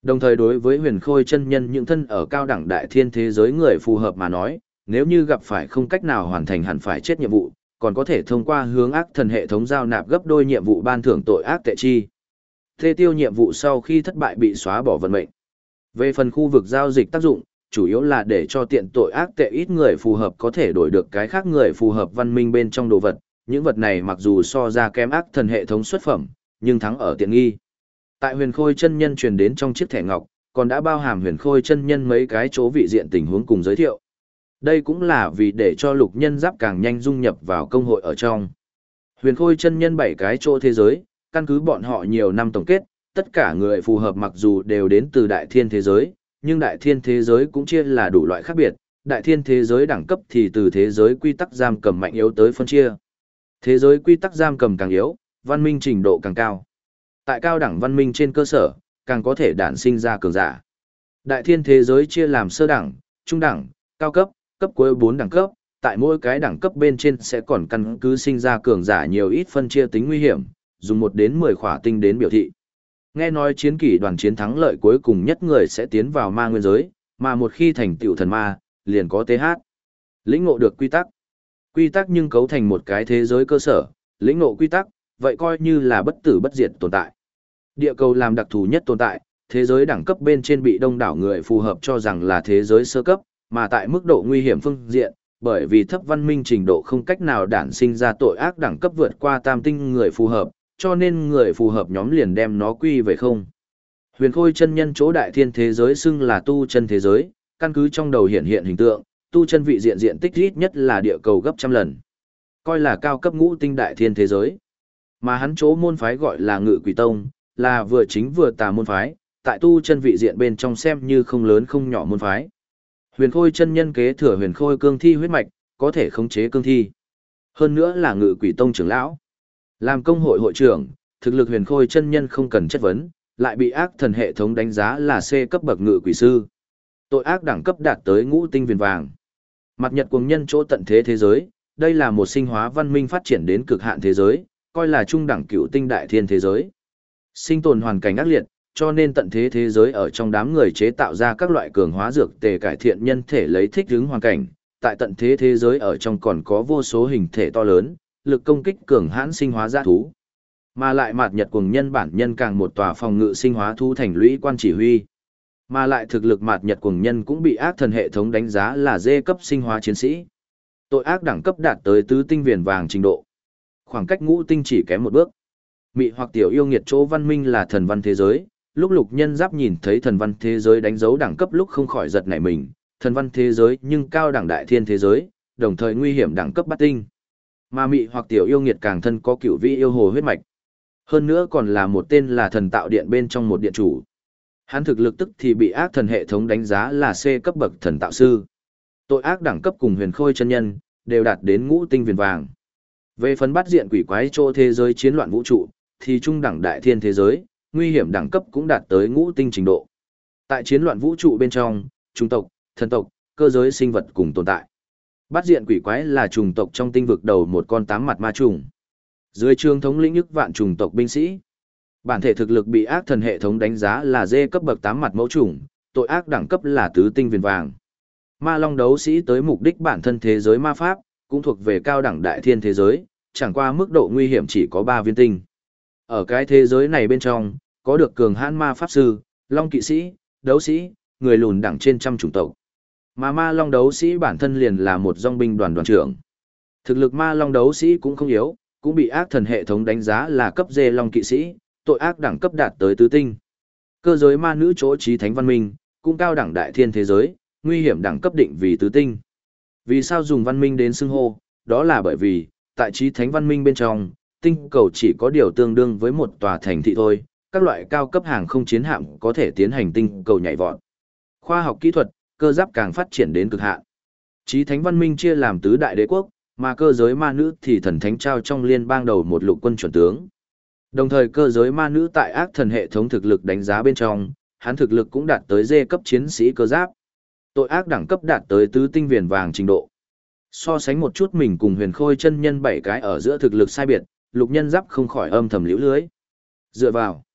Đồng thời đối với huyền khôi chân nhân những thân ở cao đẳng đại thiên thế giới người phù hợp mà nói, nếu như gặp phải không cách nào hoàn thành hẳn phải chết nhiệm vụ, còn có thể thông qua hướng ác thần hệ thống giao nạp gấp đôi nhiệm vụ ban thưởng tội ác tệ chi. Thê tiêu nhiệm vụ sau khi thất bại bị xóa bỏ vận mệnh. Về phần khu vực giao dịch tác dụng, chủ yếu là để cho tiện tội ác tệ ít người phù hợp có thể đổi được cái khác người phù hợp văn minh bên trong đồ vật. Những vật này mặc dù so ra kém ác thần hệ thống xuất phẩm, nhưng thắng ở tiện nghi. Tại huyền khôi chân nhân truyền đến trong chiếc thẻ ngọc, còn đã bao hàm huyền khôi chân nhân mấy cái chỗ vị diện tình huống cùng giới thiệu. Đây cũng là vì để cho lục nhân giáp càng nhanh dung nhập vào công hội ở trong. Huyền khôi chân nhân 7 cái chỗ thế giới, căn cứ bọn họ nhiều năm tổng kết, tất cả người phù hợp mặc dù đều đến từ đại thiên thế giới, nhưng đại thiên thế giới cũng chia là đủ loại khác biệt, đại thiên thế giới đẳng cấp thì từ thế giới quy tắc giam cầm mạnh yếu tới phân chia. Thế giới quy tắc giam cầm càng yếu, văn minh trình độ càng cao. Tại cao đẳng văn minh trên cơ sở, càng có thể đản sinh ra cường giả. Đại thiên thế giới chia làm sơ đẳng, trung đẳng, cao cấp, cấp cuối 4 đẳng cấp, tại mỗi cái đẳng cấp bên trên sẽ còn căn cứ sinh ra cường giả nhiều ít phân chia tính nguy hiểm, dùng 1 đến 10 khỏa tinh đến biểu thị. Nghe nói chiến kỷ đoàn chiến thắng lợi cuối cùng nhất người sẽ tiến vào ma nguyên giới, mà một khi thành tựu thần ma, liền có TH. Lĩnh ngộ được quy tắc. Quy tắc nhưng cấu thành một cái thế giới cơ sở, lĩnh ngộ quy tắc, vậy coi như là bất tử bất diệt tồn tại. Địa cầu làm đặc thù nhất tồn tại, thế giới đẳng cấp bên trên bị đông đảo người phù hợp cho rằng là thế giới sơ cấp, mà tại mức độ nguy hiểm phương diện, bởi vì thấp văn minh trình độ không cách nào đản sinh ra tội ác đẳng cấp vượt qua tam tinh người phù hợp, cho nên người phù hợp nhóm liền đem nó quy về không. Huyền khôi chân nhân chỗ đại thiên thế giới xưng là tu chân thế giới, căn cứ trong đầu hiện hiện hình tượng, tu chân vị diện diện tích ít nhất là địa cầu gấp trăm lần. Coi là cao cấp ngũ tinh đại thiên thế giới. Mà hắn chỗ môn phái gọi là Ngự Quỷ Tông, là vừa chính vừa tà môn phái, tại tu chân vị diện bên trong xem như không lớn không nhỏ môn phái. Huyền khôi chân nhân kế thừa huyền khôi cương thi huyết mạch, có thể khống chế cương thi. Hơn nữa là Ngự Quỷ Tông trưởng lão. Làm công hội hội trưởng, thực lực huyền khôi chân nhân không cần chất vấn, lại bị ác thần hệ thống đánh giá là C cấp bậc ngự quỷ sư. Tội ác đẳng cấp đạt tới ngũ tinh viền vàng. Mặt nhật cuồng nhân chỗ tận thế thế giới, đây là một sinh hóa văn minh phát triển đến cực hạn thế giới, coi là trung đẳng cựu tinh đại thiên thế giới. Sinh tồn hoàn cảnh ác liệt, cho nên tận thế thế giới ở trong đám người chế tạo ra các loại cường hóa dược tề cải thiện nhân thể lấy thích ứng hoàn cảnh. Tại tận thế thế giới ở trong còn có vô số hình thể to lớn, lực công kích cường hãn sinh hóa dã thú. Mà lại mạt nhật cuồng nhân bản nhân càng một tòa phòng ngự sinh hóa thú thành lũy quan chỉ huy. Mà lại thực lực mạt nhật cuồng nhân cũng bị ác thần hệ thống đánh giá là D cấp sinh hóa chiến sĩ. Tội ác đẳng cấp đạt tới tứ tinh viền vàng trình độ. Khoảng cách ngũ tinh chỉ kém một bước. Mị hoặc tiểu yêu nghiệt chỗ văn minh là thần văn thế giới, lúc lục nhân giáp nhìn thấy thần văn thế giới đánh dấu đẳng cấp lúc không khỏi giật nảy mình, thần văn thế giới nhưng cao đẳng đại thiên thế giới, đồng thời nguy hiểm đẳng cấp bát tinh. Mà mị hoặc tiểu yêu nghiệt càng thân có cửu vị yêu hồ huyết mạch. Hơn nữa còn là một tên là thần tạo điện bên trong một điện chủ. Hắn thực lực tức thì bị ác thần hệ thống đánh giá là C cấp bậc thần tạo sư. Tội ác đẳng cấp cùng huyền khôi chân nhân, đều đạt đến ngũ tinh viền vàng. Về phần bắt diện quỷ quái chỗ thế giới chiến loạn vũ trụ, thì trung đẳng đại thiên thế giới, nguy hiểm đẳng cấp cũng đạt tới ngũ tinh trình độ. Tại chiến loạn vũ trụ bên trong, chủng tộc, thần tộc, cơ giới sinh vật cùng tồn tại. Bắt diện quỷ quái là chủng tộc trong tinh vực đầu một con tám mặt ma trùng. Dưới trường thống lĩnh ức vạn chủng tộc binh sĩ. Bản thể thực lực bị ác thần hệ thống đánh giá là D cấp bậc 8 mặt mẫu chủng, tội ác đẳng cấp là tứ tinh viền vàng. Ma Long đấu sĩ tới mục đích bản thân thế giới ma pháp, cũng thuộc về cao đẳng đại thiên thế giới, chẳng qua mức độ nguy hiểm chỉ có 3 viên tinh. Ở cái thế giới này bên trong, có được cường hãn ma pháp sư, long kỵ sĩ, đấu sĩ, người lùn đẳng trên trăm chủng tộc. Mà Ma Long đấu sĩ bản thân liền là một dòng binh đoàn đoàn trưởng. Thực lực Ma Long đấu sĩ cũng không yếu, cũng bị ác thần hệ thống đánh giá là cấp D long kỵ sĩ, tội ác đẳng cấp đạt tới tứ tinh. Cơ giới ma nữ chỗ trí thánh văn minh, cũng cao đẳng đại thiên thế giới, nguy hiểm đẳng cấp định vì tứ tinh. Vì sao dùng văn minh đến xưng hô, đó là bởi vì, tại trí thánh văn minh bên trong, tinh cầu chỉ có điều tương đương với một tòa thành thị thôi, các loại cao cấp hàng không chiến hạm có thể tiến hành tinh cầu nhảy vọt. Khoa học kỹ thuật, cơ giáp càng phát triển đến cực hạn. Trí thánh văn minh chia làm tứ đại đế quốc, mà cơ giới ma nữ thì thần thánh trao trong liên bang đầu một lục quân chuẩn tướng. Đồng thời cơ giới ma nữ tại ác thần hệ thống thực lực đánh giá bên trong, hắn thực lực cũng đạt tới D cấp chiến sĩ cơ giáp. Tội ác đẳng cấp đạt tới tứ tinh viền vàng trình độ. So sánh một chút mình cùng huyền khôi chân nhân 7 cái ở giữa thực lực sai biệt, lục nhân giáp không khỏi âm thầm liễu lưới. Dựa vào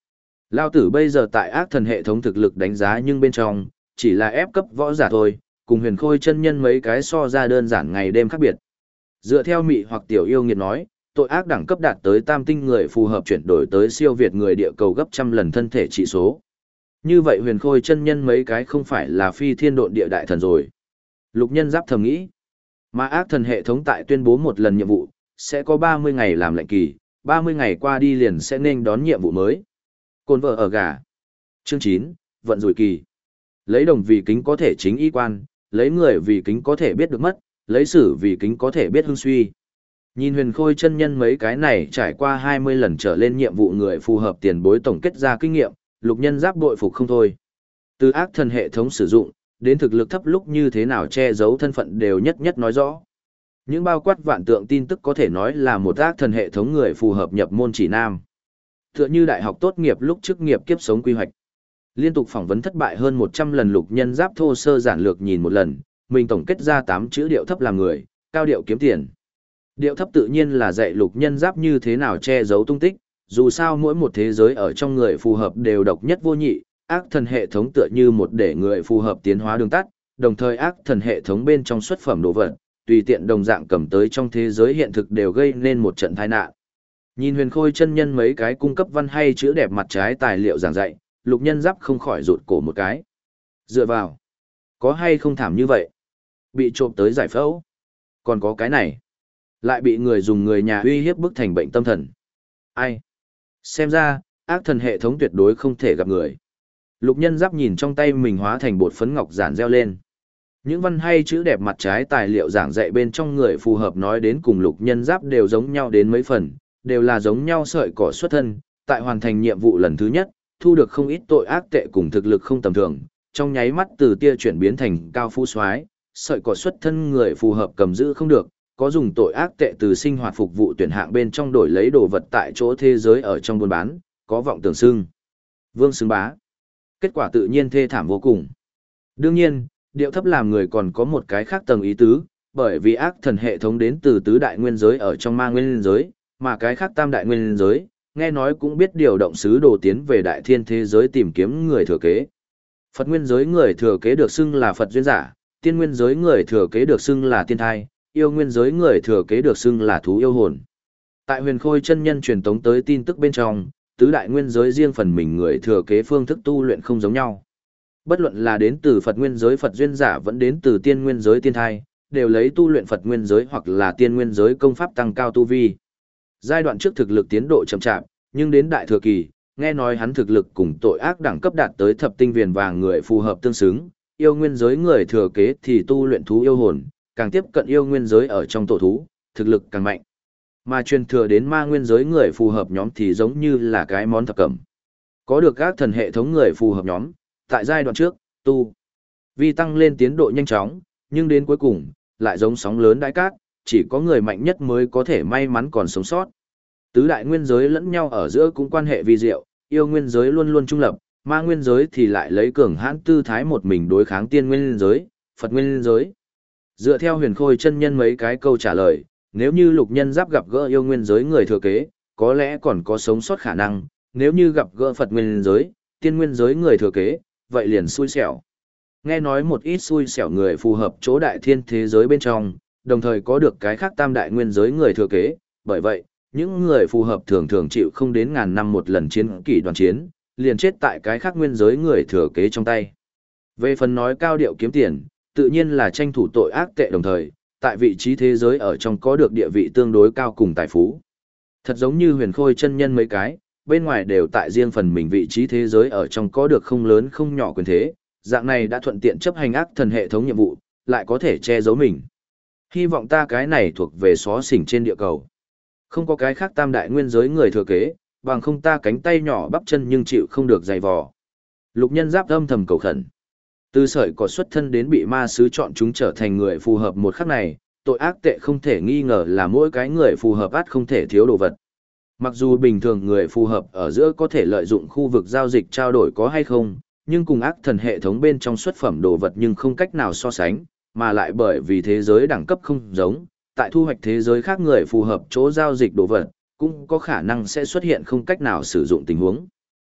Lao tử bây giờ tại ác thần hệ thống thực lực đánh giá nhưng bên trong, chỉ là ép cấp võ giả thôi, cùng huyền khôi chân nhân mấy cái so ra đơn giản ngày đêm khác biệt. Dựa theo mị hoặc tiểu yêu nghiệt nói, tội ác đẳng cấp đạt tới tam tinh người phù hợp chuyển đổi tới siêu việt người địa cầu gấp trăm lần thân thể trị số. Như vậy huyền khôi chân nhân mấy cái không phải là phi thiên độn địa đại thần rồi. Lục Nhân Giáp thầm nghĩ. Mà ác thần hệ thống tại tuyên bố một lần nhiệm vụ, sẽ có 30 ngày làm lệnh kỳ, 30 ngày qua đi liền sẽ nên đón nhiệm vụ mới. Côn vợ ở gà. Chương 9, vận rủi kỳ. Lấy đồng vì kính có thể chính y quan, lấy người vì kính có thể biết được mất, lấy sử vì kính có thể biết hưng suy. Nhìn huyền khôi chân nhân mấy cái này trải qua 20 lần trở lên nhiệm vụ người phù hợp tiền bối tổng kết ra kinh nghiệm, Lục Nhân Giáp bội phục không thôi. Từ ác thần hệ thống sử dụng, đến thực lực thấp lúc như thế nào che giấu thân phận đều nhất nhất nói rõ. Những bao quát vạn tượng tin tức có thể nói là một ác thần hệ thống người phù hợp nhập môn chỉ nam. Tựa như đại học tốt nghiệp lúc chức nghiệp kiếp sống quy hoạch. Liên tục phỏng vấn thất bại hơn 100 lần Lục Nhân Giáp thô sơ giản lược nhìn một lần, mình tổng kết ra 8 chữ điệu thấp làm người, cao điệu kiếm tiền. Điệu thấp tự nhiên là dạy Lục Nhân Giáp như thế nào che giấu tung tích, dù sao mỗi một thế giới ở trong người phù hợp đều độc nhất vô nhị, ác thần hệ thống tựa như một để người phù hợp tiến hóa đường tắt, đồng thời ác thần hệ thống bên trong xuất phẩm đồ vật, tùy tiện đồng dạng cầm tới trong thế giới hiện thực đều gây nên một trận tai nạn. Nhìn huyền khôi chân nhân mấy cái cung cấp văn hay chữ đẹp mặt trái tài liệu giảng dạy, Lục Nhân Giáp không khỏi rụt cổ một cái. Dựa vào, có hay không thảm như vậy? Bị trộm tới giải phẫu. Còn có cái này, lại bị người dùng người nhà uy hiếp bức thành bệnh tâm thần. Ai? Xem ra, ác thần hệ thống tuyệt đối không thể gặp người. Lục Nhân Giáp nhìn trong tay mình hóa thành bột phấn ngọc giản reo lên. Những văn hay chữ đẹp mặt trái tài liệu giảng dạy bên trong người phù hợp nói đến cùng Lục Nhân Giáp đều giống nhau đến mấy phần, đều là giống nhau sợi cỏ xuất thân, tại hoàn thành nhiệm vụ lần thứ nhất, thu được không ít tội ác tệ cùng thực lực không tầm thường, trong nháy mắt từ tia chuyển biến thành cao phú soái, sợi cỏ xuất thân người phù hợp cầm giữ không được, có dùng tội ác tệ từ sinh hoạt phục vụ tuyển hạng bên trong đổi lấy đồ vật tại chỗ thế giới ở trong buôn bán, có vọng tưởng xưng vương xứng bá. Kết quả tự nhiên thê thảm vô cùng. Đương nhiên, điệu thấp làm người còn có một cái khác tầng ý tứ, bởi vì ác thần hệ thống đến từ tứ đại nguyên giới ở trong ma nguyên giới, mà cái khác tam đại nguyên giới, nghe nói cũng biết điều động sứ đồ tiến về đại thiên thế giới tìm kiếm người thừa kế. Phật nguyên giới người thừa kế được xưng là Phật duyên giả, tiên nguyên giới người thừa kế được xưng là tiên thai, yêu nguyên giới người thừa kế được xưng là thú yêu hồn. Tại huyền khôi chân nhân truyền tống tới tin tức bên trong, tứ đại nguyên giới riêng phần mình người thừa kế phương thức tu luyện không giống nhau. Bất luận là đến từ Phật nguyên giới Phật duyên giả vẫn đến từ tiên nguyên giới tiên thai, đều lấy tu luyện Phật nguyên giới hoặc là tiên nguyên giới công pháp tăng cao tu vi. Giai đoạn trước thực lực tiến độ chậm chạp, nhưng đến đại thừa kỳ, nghe nói hắn thực lực cùng tội ác đẳng cấp đạt tới thập tinh viền vàng người phù hợp tương xứng, yêu nguyên giới người thừa kế thì tu luyện thú yêu hồn, càng tiếp cận yêu nguyên giới ở trong tổ thú, thực lực càng mạnh. Mà truyền thừa đến ma nguyên giới người phù hợp nhóm thì giống như là cái món thập cẩm. Có được các thần hệ thống người phù hợp nhóm, tại giai đoạn trước, tu vi tăng lên tiến độ nhanh chóng, nhưng đến cuối cùng, lại giống sóng lớn đại cát, chỉ có người mạnh nhất mới có thể may mắn còn sống sót. Tứ đại nguyên giới lẫn nhau ở giữa cũng quan hệ vi diệu, yêu nguyên giới luôn luôn trung lập, ma nguyên giới thì lại lấy cường hãn tư thái một mình đối kháng tiên nguyên giới, Phật nguyên giới. Dựa theo huyền khôi chân nhân mấy cái câu trả lời, nếu như Lục Nhân Giáp gặp gỡ yêu nguyên giới người thừa kế, có lẽ còn có sống sót khả năng, nếu như gặp gỡ Phật nguyên giới, tiên nguyên giới người thừa kế, vậy liền xui xẻo. Nghe nói một ít xui xẻo người phù hợp chỗ đại thiên thế giới bên trong, đồng thời có được cái khác tam đại nguyên giới người thừa kế, bởi vậy, những người phù hợp thường thường chịu không đến ngàn năm một lần chiến kỷ đoàn chiến, liền chết tại cái khác nguyên giới người thừa kế trong tay. Về phần nói cao điệu kiếm tiền, tự nhiên là tranh thủ tội ác tệ đồng thời, tại vị trí thế giới ở trong có được địa vị tương đối cao cùng tài phú. Thật giống như huyền khôi chân nhân mấy cái, bên ngoài đều tại riêng phần mình vị trí thế giới ở trong có được không lớn không nhỏ quyền thế, dạng này đã thuận tiện chấp hành ác thần hệ thống nhiệm vụ, lại có thể che giấu mình. Hy vọng ta cái này thuộc về xó xỉnh trên địa cầu. Không có cái khác tam đại nguyên giới người thừa kế, bằng không ta cánh tay nhỏ bắp chân nhưng chịu không được dày vò. Lục Nhân Giáp âm thầm cầu khẩn. Từ sợi cỏ xuất thân đến bị ma sứ chọn chúng trở thành người phù hợp một khắc này, tội ác tệ không thể nghi ngờ là mỗi cái người phù hợp át không thể thiếu đồ vật. Mặc dù bình thường người phù hợp ở giữa có thể lợi dụng khu vực giao dịch trao đổi có hay không, nhưng cùng ác thần hệ thống bên trong xuất phẩm đồ vật nhưng không cách nào so sánh, mà lại bởi vì thế giới đẳng cấp không giống, tại thu hoạch thế giới khác người phù hợp chỗ giao dịch đồ vật, cũng có khả năng sẽ xuất hiện không cách nào sử dụng tình huống.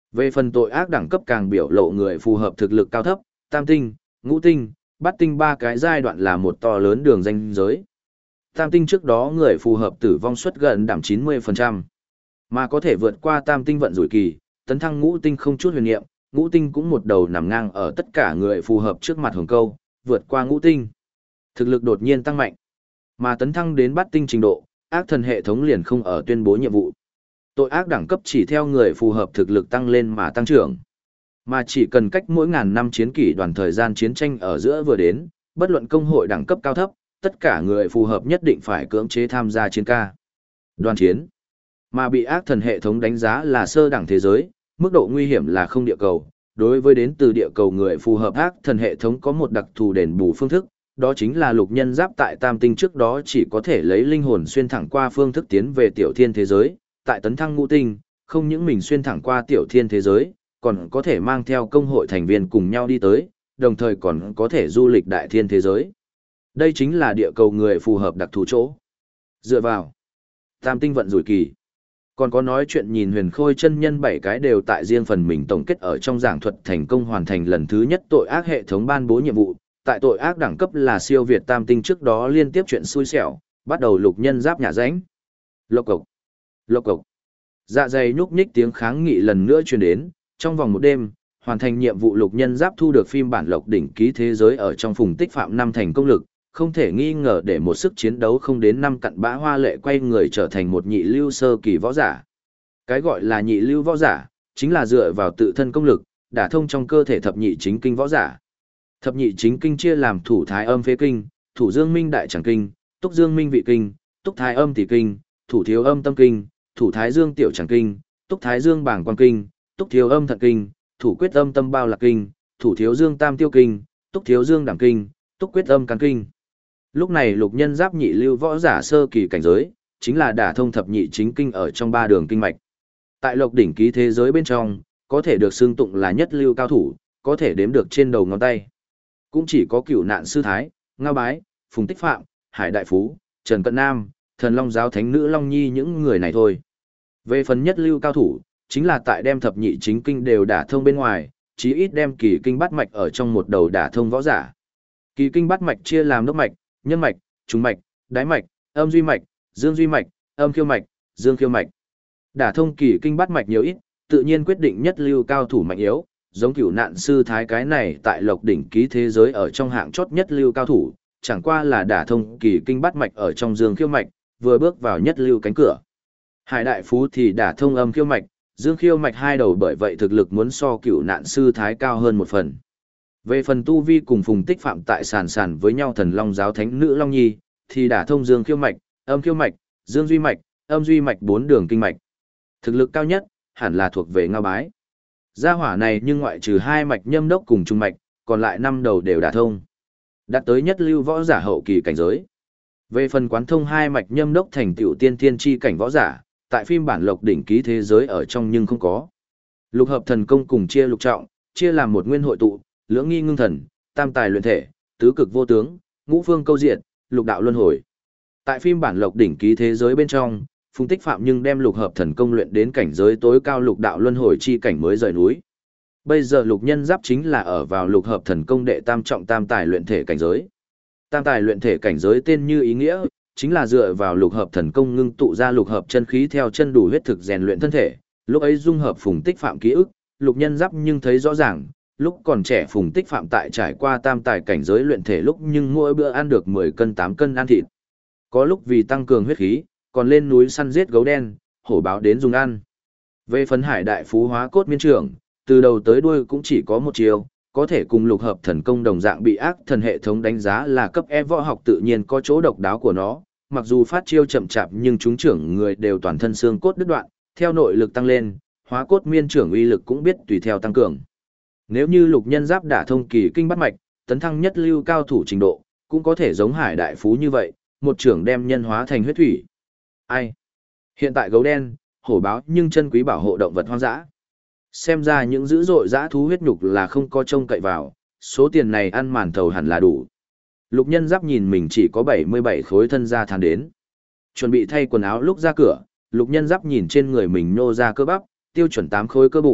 Về phần tội ác đẳng cấp càng biểu lộ người phù hợp thực lực cao thấp, tam tinh, ngũ tinh, bát tinh ba cái giai đoạn là một to lớn đường ranh giới. Tam tinh trước đó người phù hợp tử vong suất gần đảm 90%. Mà có thể vượt qua tam tinh vận rủi kỳ, tấn thăng ngũ tinh không chút huyền niệm, ngũ tinh cũng một đầu nằm ngang ở tất cả người phù hợp trước mặt hồng câu, vượt qua ngũ tinh. Thực lực đột nhiên tăng mạnh. Mà tấn thăng đến bát tinh trình độ, ác thần hệ thống liền không ở tuyên bố nhiệm vụ. Tội ác đẳng cấp chỉ theo người phù hợp thực lực tăng lên mà tăng trưởng. Mà chỉ cần cách mỗi ngàn năm chiến kỷ đoàn thời gian chiến tranh ở giữa vừa đến, bất luận công hội đẳng cấp cao thấp, tất cả người phù hợp nhất định phải cưỡng chế tham gia chiến ca. Đoàn chiến. Mà bị ác thần hệ thống đánh giá là sơ đẳng thế giới, mức độ nguy hiểm là không địa cầu. Đối với đến từ địa cầu người phù hợp ác thần hệ thống có một đặc thù đền bù phương thức, đó chính là lục nhân giáp tại tam tinh trước đó chỉ có thể lấy linh hồn xuyên thẳng qua phương thức tiến về tiểu thiên thế giới, tại tấn thăng ngũ tinh, không những mình xuyên thẳng qua tiểu thiên thế giới, còn có thể mang theo công hội thành viên cùng nhau đi tới, đồng thời còn có thể du lịch đại thiên thế giới. Đây chính là địa cầu người phù hợp đặc thù chỗ. Dựa vào tam tinh vận rủi kỳ. Còn có nói chuyện nhìn huyền khôi chân nhân 7 cái đều tại riêng phần mình tổng kết ở trong giảng thuật thành công hoàn thành lần thứ nhất tội ác hệ thống ban bố nhiệm vụ. Tại tội ác đẳng cấp là siêu việt tam tinh trước đó liên tiếp chuyện xui xẻo, bắt đầu lục nhân giáp nhà ránh. Lộc cộc, lộc cộc. Dạ dày nhúc nhích tiếng kháng nghị lần nữa truyền đến, trong vòng một đêm, hoàn thành nhiệm vụ lục nhân giáp thu được phim bản lộc đỉnh ký thế giới ở trong phùng tích phạm 5 thành công lực, không thể nghi ngờ để một sức chiến đấu không đến 5 cặn bã hoa lệ quay người trở thành một nhị lưu sơ kỳ võ giả. Cái gọi là nhị lưu võ giả, chính là dựa vào tự thân công lực, đả thông trong cơ thể thập nhị chính kinh võ giả. Thập nhị chính kinh chia làm thủ thái âm phế kinh, thủ dương minh đại tràng kinh, túc dương minh vị kinh, túc thái âm tỷ kinh, thủ thiếu âm tâm kinh, thủ thái dương tiểu tràng kinh, túc thái dương bảng quan kinh, túc thiếu âm thận kinh, thủ quyết âm tâm bao lạc kinh, thủ thiếu dương tam tiêu kinh, túc thiếu dương đảm kinh, túc quyết âm cán kinh. Lúc này lục nhân giáp nhị lưu võ giả sơ kỳ cảnh giới, chính là đả thông thập nhị chính kinh ở trong 3 đường kinh mạch. Tại lộc đỉnh ký thế giới bên trong, có thể được xưng tụng là nhất lưu cao thủ, có thể đếm được trên đầu ngón tay. Cũng chỉ có Cửu Nạn Sư Thái, Ngao Bái, Phùng Tích Phạm, Hải Đại Phú, Trần Cận Nam, Thần Long Giáo Thánh Nữ Long Nhi những người này thôi. Về phần nhất lưu cao thủ, chính là tại đem thập nhị chính kinh đều đả thông bên ngoài, chí ít đem kỳ kinh bát mạch ở trong một đầu đả thông võ giả. Kỳ kinh bát mạch chia làm đốc mạch, nhân mạch, trùng mạch, đái mạch, âm duy mạch, dương duy mạch, âm khiêu mạch, dương khiêu mạch. Đả thông kỳ kinh bát mạch nhiều ít, tự nhiên quyết định nhất lưu cao thủ mạnh yếu, giống Cửu Nạn Sư Thái cái này tại lộc đỉnh ký thế giới ở trong hạng chót nhất lưu cao thủ, chẳng qua là đả thông kỳ kinh bát mạch ở trong dương khiêu mạch, vừa bước vào nhất lưu cánh cửa. Hải Đại Phú thì đả thông âm khiêu mạch, dương khiêu mạch hai đầu, bởi vậy thực lực muốn so Cửu Nạn Sư Thái cao hơn một phần. Về phần tu vi cùng Phùng Tích Phạm tại sàn với nhau Thần Long Giáo Thánh Nữ Long Nhi, thì đả thông dương khiêu mạch, âm khiêu mạch, dương duy mạch, âm duy mạch 4 đường kinh mạch. Thực lực cao nhất hẳn là thuộc về Ngao Bái. Gia hỏa này nhưng ngoại trừ 2 mạch nhâm đốc cùng trung mạch, còn lại 5 đầu đều đả thông. Đạt tới nhất lưu võ giả hậu kỳ cảnh giới. Về phần quán thông 2 mạch nhâm đốc thành tựu tiên thiên chi cảnh võ giả, tại phim bản lộc đỉnh ký thế giới ở trong nhưng không có. Lục hợp thần công cùng chia lục trọng, chia làm một nguyên hội tụ, lưỡng nghi ngưng thần, tam tài luyện thể, tứ cực vô tướng, ngũ phương câu diệt, lục đạo luân hồi. Tại phim bản lộc đỉnh ký thế giới bên trong, Phùng Tích Phạm nhưng đem lục hợp thần công luyện đến cảnh giới tối cao lục đạo luân hồi chi cảnh mới rời núi. Bây giờ lục nhân giáp chính là ở vào lục hợp thần công đệ tam trọng tam tài luyện thể cảnh giới. Tam tài luyện thể cảnh giới tên như ý nghĩa, chính là dựa vào lục hợp thần công ngưng tụ ra lục hợp chân khí theo chân đủ huyết thực rèn luyện thân thể. Lúc ấy dung hợp Phùng Tích Phạm ký ức, lục nhân giáp nhưng thấy rõ ràng, lúc còn trẻ Phùng Tích Phạm tại trải qua tam tài cảnh giới luyện thể lúc nhưng mỗi bữa ăn được 10 cân 8 cân ăn thịt. Có lúc vì tăng cường huyết khí, còn lên núi săn giết gấu đen, hổ báo đến dùng ăn. Về phần Hải Đại Phú hóa cốt miên trưởng, từ đầu tới đuôi cũng chỉ có một chiều, có thể cùng lục hợp thần công đồng dạng bị ác thần hệ thống đánh giá là cấp E võ học, tự nhiên có chỗ độc đáo của nó, mặc dù phát chiêu chậm chạp nhưng chúng trưởng người đều toàn thân xương cốt đứt đoạn, theo nội lực tăng lên, hóa cốt miên trưởng uy lực cũng biết tùy theo tăng cường. Nếu như lục nhân giáp đả thông kỳ kinh bát mạch, tấn thăng nhất lưu cao thủ trình độ, cũng có thể giống Hải Đại Phú như vậy, một trưởng đem nhân hóa thành huyết thủy. Ai? Hiện tại gấu đen, hổ báo nhưng chân quý bảo hộ động vật hoang dã. Xem ra những dữ dội dã thú huyết nhục là không có trông cậy vào, số tiền này ăn màn thầu hẳn là đủ. Lục nhân giáp nhìn mình chỉ có 77 khối thân ra than đến. Chuẩn bị thay quần áo lúc ra cửa, lục nhân giáp nhìn trên người mình nô ra cơ bắp, tiêu chuẩn 8 khối cơ bụng,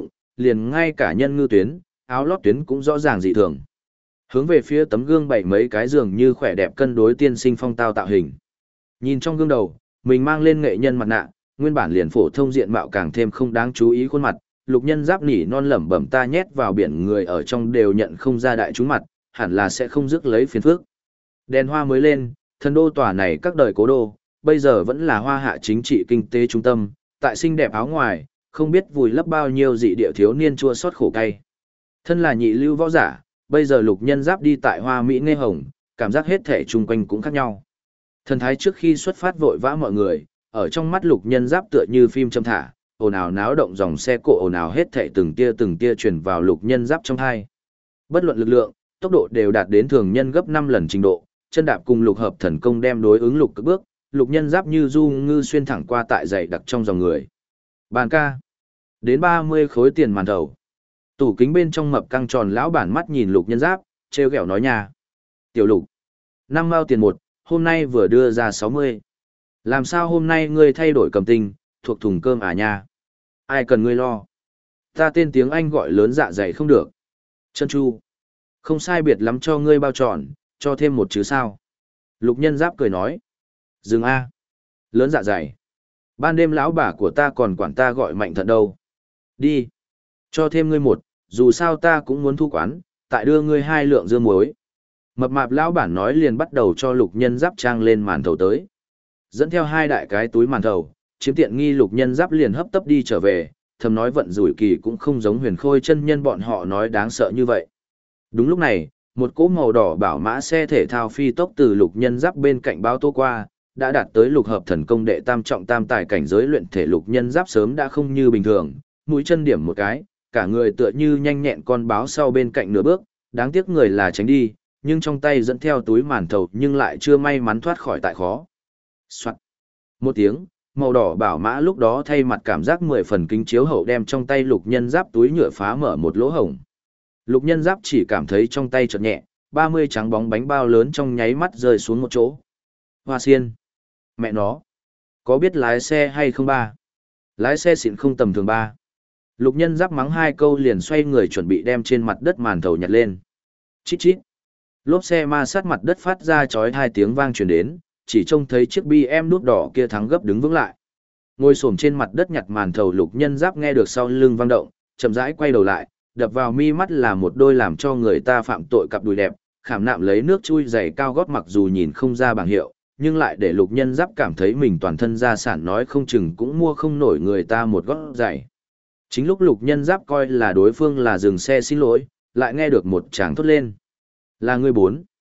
liền ngay cả nhân ngư tuyến, áo lót tuyến cũng rõ ràng dị thường. Hướng về phía tấm gương bảy mấy cái giường như khỏe đẹp cân đối tiên sinh phong tao tạo hình. Nhìn trong gương đầu, mình mang lên nghệ nhân mặt nạ, nguyên bản liền phổ thông diện mạo càng thêm không đáng chú ý khuôn mặt, Lục Nhân Giáp nỉ non lẩm bẩm ta nhét vào biển người ở trong đều nhận không ra đại chúng mặt, hẳn là sẽ không rước lấy phiền phức. Đèn hoa mới lên, thần đô tòa này các đời cố đô, bây giờ vẫn là hoa hạ chính trị kinh tế trung tâm, tại xinh đẹp áo ngoài, không biết vùi lấp bao nhiêu dị địa thiếu niên chua xót khổ cay. Thân là nhị lưu võ giả, bây giờ Lục Nhân Giáp đi tại hoa mỹ nghe hồng, cảm giác hết thể chung quanh cũng khác nhau. Thần thái trước khi xuất phát vội vã mọi người, ở trong mắt Lục Nhân Giáp tựa như phim châm thả, ồn ào náo động dòng xe cộ ồn ào hết thảy từng tia truyền vào Lục Nhân Giáp trong tai. Bất luận lực lượng, tốc độ đều đạt đến thường nhân gấp 5 lần trình độ, chân đạp cùng lục hợp thần công đem đối ứng lục cực bước, Lục Nhân Giáp như du ngư xuyên thẳng qua tại dày đặc trong dòng người. Bàn ca, đến 30 khối tiền màn thầu. Tủ kính bên trong mập căng tròn lão bản mắt nhìn Lục Nhân Giáp, trêu ghẹo nói nhà. Tiểu Lục, 5 mao tiền một, hôm nay vừa đưa ra 60. Làm sao hôm nay ngươi thay đổi cầm tinh, thuộc thùng cơm à nha? Ai cần ngươi lo? Ta tên tiếng Anh gọi lớn dạ dày không được. Chân chu. Không sai biệt lắm cho ngươi bao tròn, cho thêm một chứ sao? Lục Nhân Giáp cười nói. Dừng a. Lớn dạ dày. Ban đêm lão bà của ta còn quản ta gọi mạnh thận đâu. Đi. Cho thêm ngươi một, dù sao ta cũng muốn thu quán, tại đưa ngươi 2 lượng dưa muối. Mập mạp lão bản nói liền bắt đầu cho Lục Nhân Giáp trang lên màn thầu tới. Dẫn theo 2 đại cái túi màn thầu, chiếm tiện nghi Lục Nhân Giáp liền hấp tấp đi trở về, thầm nói vận rủi kỳ cũng không giống Huyền Khôi chân nhân bọn họ nói đáng sợ như vậy. Đúng lúc này, một cỗ màu đỏ bảo mã xe thể thao phi tốc từ Lục Nhân Giáp bên cạnh bao tô qua, đã đạt tới lục hợp thần công đệ tam trọng tam tài cảnh giới luyện thể. Lục Nhân Giáp sớm đã không như bình thường, mũi chân điểm một cái, cả người tựa như nhanh nhẹn con báo sau bên cạnh nửa bước, đáng tiếc người là tránh đi, nhưng trong tay dẫn theo túi màn thầu nhưng lại chưa may mắn thoát khỏi tại khó. Soạn. Một tiếng, màu đỏ bảo mã lúc đó thay mặt cảm giác 10 phần kính chiếu hậu đem trong tay Lục Nhân Giáp túi nhựa phá mở một lỗ hổng. Lục Nhân Giáp chỉ cảm thấy trong tay chợt nhẹ, 30 trắng bóng bánh bao lớn trong nháy mắt rơi xuống một chỗ. Hoa xiên. Mẹ nó. Có biết lái xe hay không ba? Lái xe xịn không tầm thường ba. Lục Nhân Giáp mắng 2 câu liền xoay người chuẩn bị đem trên mặt đất màn thầu nhặt lên. Chít chít. Lốp xe ma sát mặt đất phát ra chói 2 tiếng vang truyền đến, chỉ trông thấy chiếc BM nút đỏ kia thắng gấp đứng vững lại. Ngồi xổm trên mặt đất nhặt màn thầu Lục Nhân Giáp nghe được sau lưng vang động, chậm rãi quay đầu lại, đập vào mi mắt là một đôi làm cho người ta phạm tội cặp đùi đẹp, khảm nạm lấy nước chui giày cao gót mặc dù nhìn không ra bảng hiệu, nhưng lại để Lục Nhân Giáp cảm thấy mình toàn thân gia sản nói không chừng cũng mua không nổi người ta một gót giày. Chính lúc Lục Nhân Giáp coi là đối phương là dừng xe xin lỗi, lại nghe được một tràng thốt lên. Là ngươi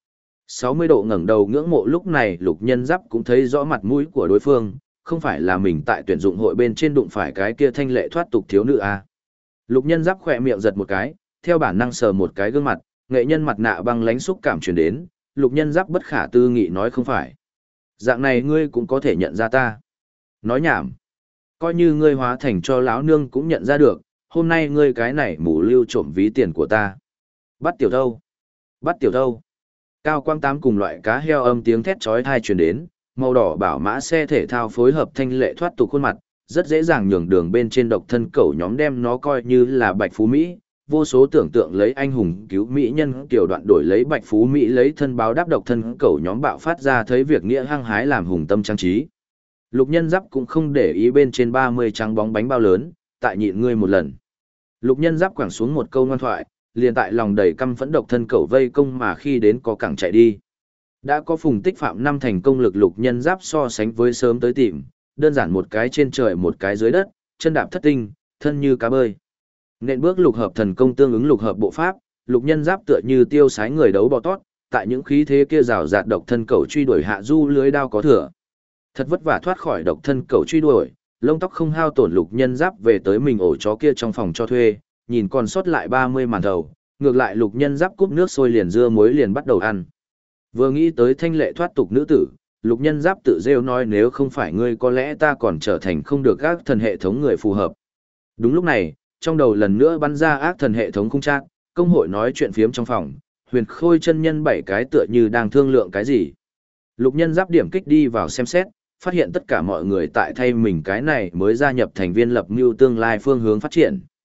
60 độ ngẩng đầu ngưỡng mộ, lúc này Lục Nhân Giáp cũng thấy rõ mặt mũi của đối phương, không phải là mình tại tuyển dụng hội bên trên đụng phải cái kia thanh lệ thoát tục thiếu nữ à. Lục Nhân Giáp khỏe miệng giật một cái, theo bản năng sờ một cái gương mặt, nghệ nhân mặt nạ băng lánh xúc cảm truyền đến, Lục Nhân Giáp bất khả tư nghị nói không phải. Dạng này ngươi cũng có thể nhận ra ta. Nói nhảm. Coi như ngươi hóa thành cho lão nương cũng nhận ra được, hôm nay ngươi cái này mù lưu trộm ví tiền của ta. Bắt tiểu thâu. Bắt tiểu thâu. Cao quang tám cùng loại cá heo âm tiếng thét chói tai truyền đến, màu đỏ bảo mã xe thể thao phối hợp thanh lệ thoát tục khuôn mặt, rất dễ dàng nhường đường bên trên độc thân cẩu nhóm đem nó coi như là Bạch Phú Mỹ, vô số tưởng tượng lấy anh hùng cứu mỹ nhân tiểu đoạn đổi lấy Bạch Phú Mỹ lấy thân báo đáp độc thân cẩu nhóm bạo phát ra thấy việc nghĩa hăng hái làm hùng tâm trang trí. Lục Nhân Giáp cũng không để ý bên trên 30 trắng bóng bánh bao lớn, tại nhịn ngươi một lần. Lục Nhân Giáp quẳng xuống một câu ngoan thoại, liền tại lòng đầy căm phẫn độc thân cẩu vây công mà khi đến có cẳng chạy đi. Đã có Phùng Tích Phạm năm thành công lực Lục Nhân Giáp so sánh với sớm tới tìm, đơn giản một cái trên trời một cái dưới đất, chân đạp thất tinh, thân như cá bơi. Nện bước lục hợp thần công tương ứng lục hợp bộ pháp, Lục Nhân Giáp tựa như tiêu sái người đấu bò tót, tại những khí thế kia rào rạt độc thân cẩu truy đuổi hạ du lưới đao có thừa. Thật vất vả thoát khỏi độc thân cẩu truy đuổi, lông tóc không hao tổn Lục Nhân Giáp về tới mình ổ chó kia trong phòng cho thuê, nhìn còn sót lại 30 màn thầu, ngược lại Lục Nhân Giáp cúp nước sôi liền dưa muối liền bắt đầu ăn. Vừa nghĩ tới thanh lệ thoát tục nữ tử, Lục Nhân Giáp tự rêu nói nếu không phải ngươi có lẽ ta còn trở thành không được ác thần hệ thống người phù hợp. Đúng lúc này, trong đầu lần nữa bắn ra ác thần hệ thống khung trác, công hội nói chuyện phiếm trong phòng, Huyền Khôi chân nhân 7 cái tựa như đang thương lượng cái gì. Lục Nhân Giáp điểm kích đi vào xem xét, phát hiện tất cả mọi người tại thay mình cái này mới gia nhập thành viên lập mưu tương lai phương hướng phát triển.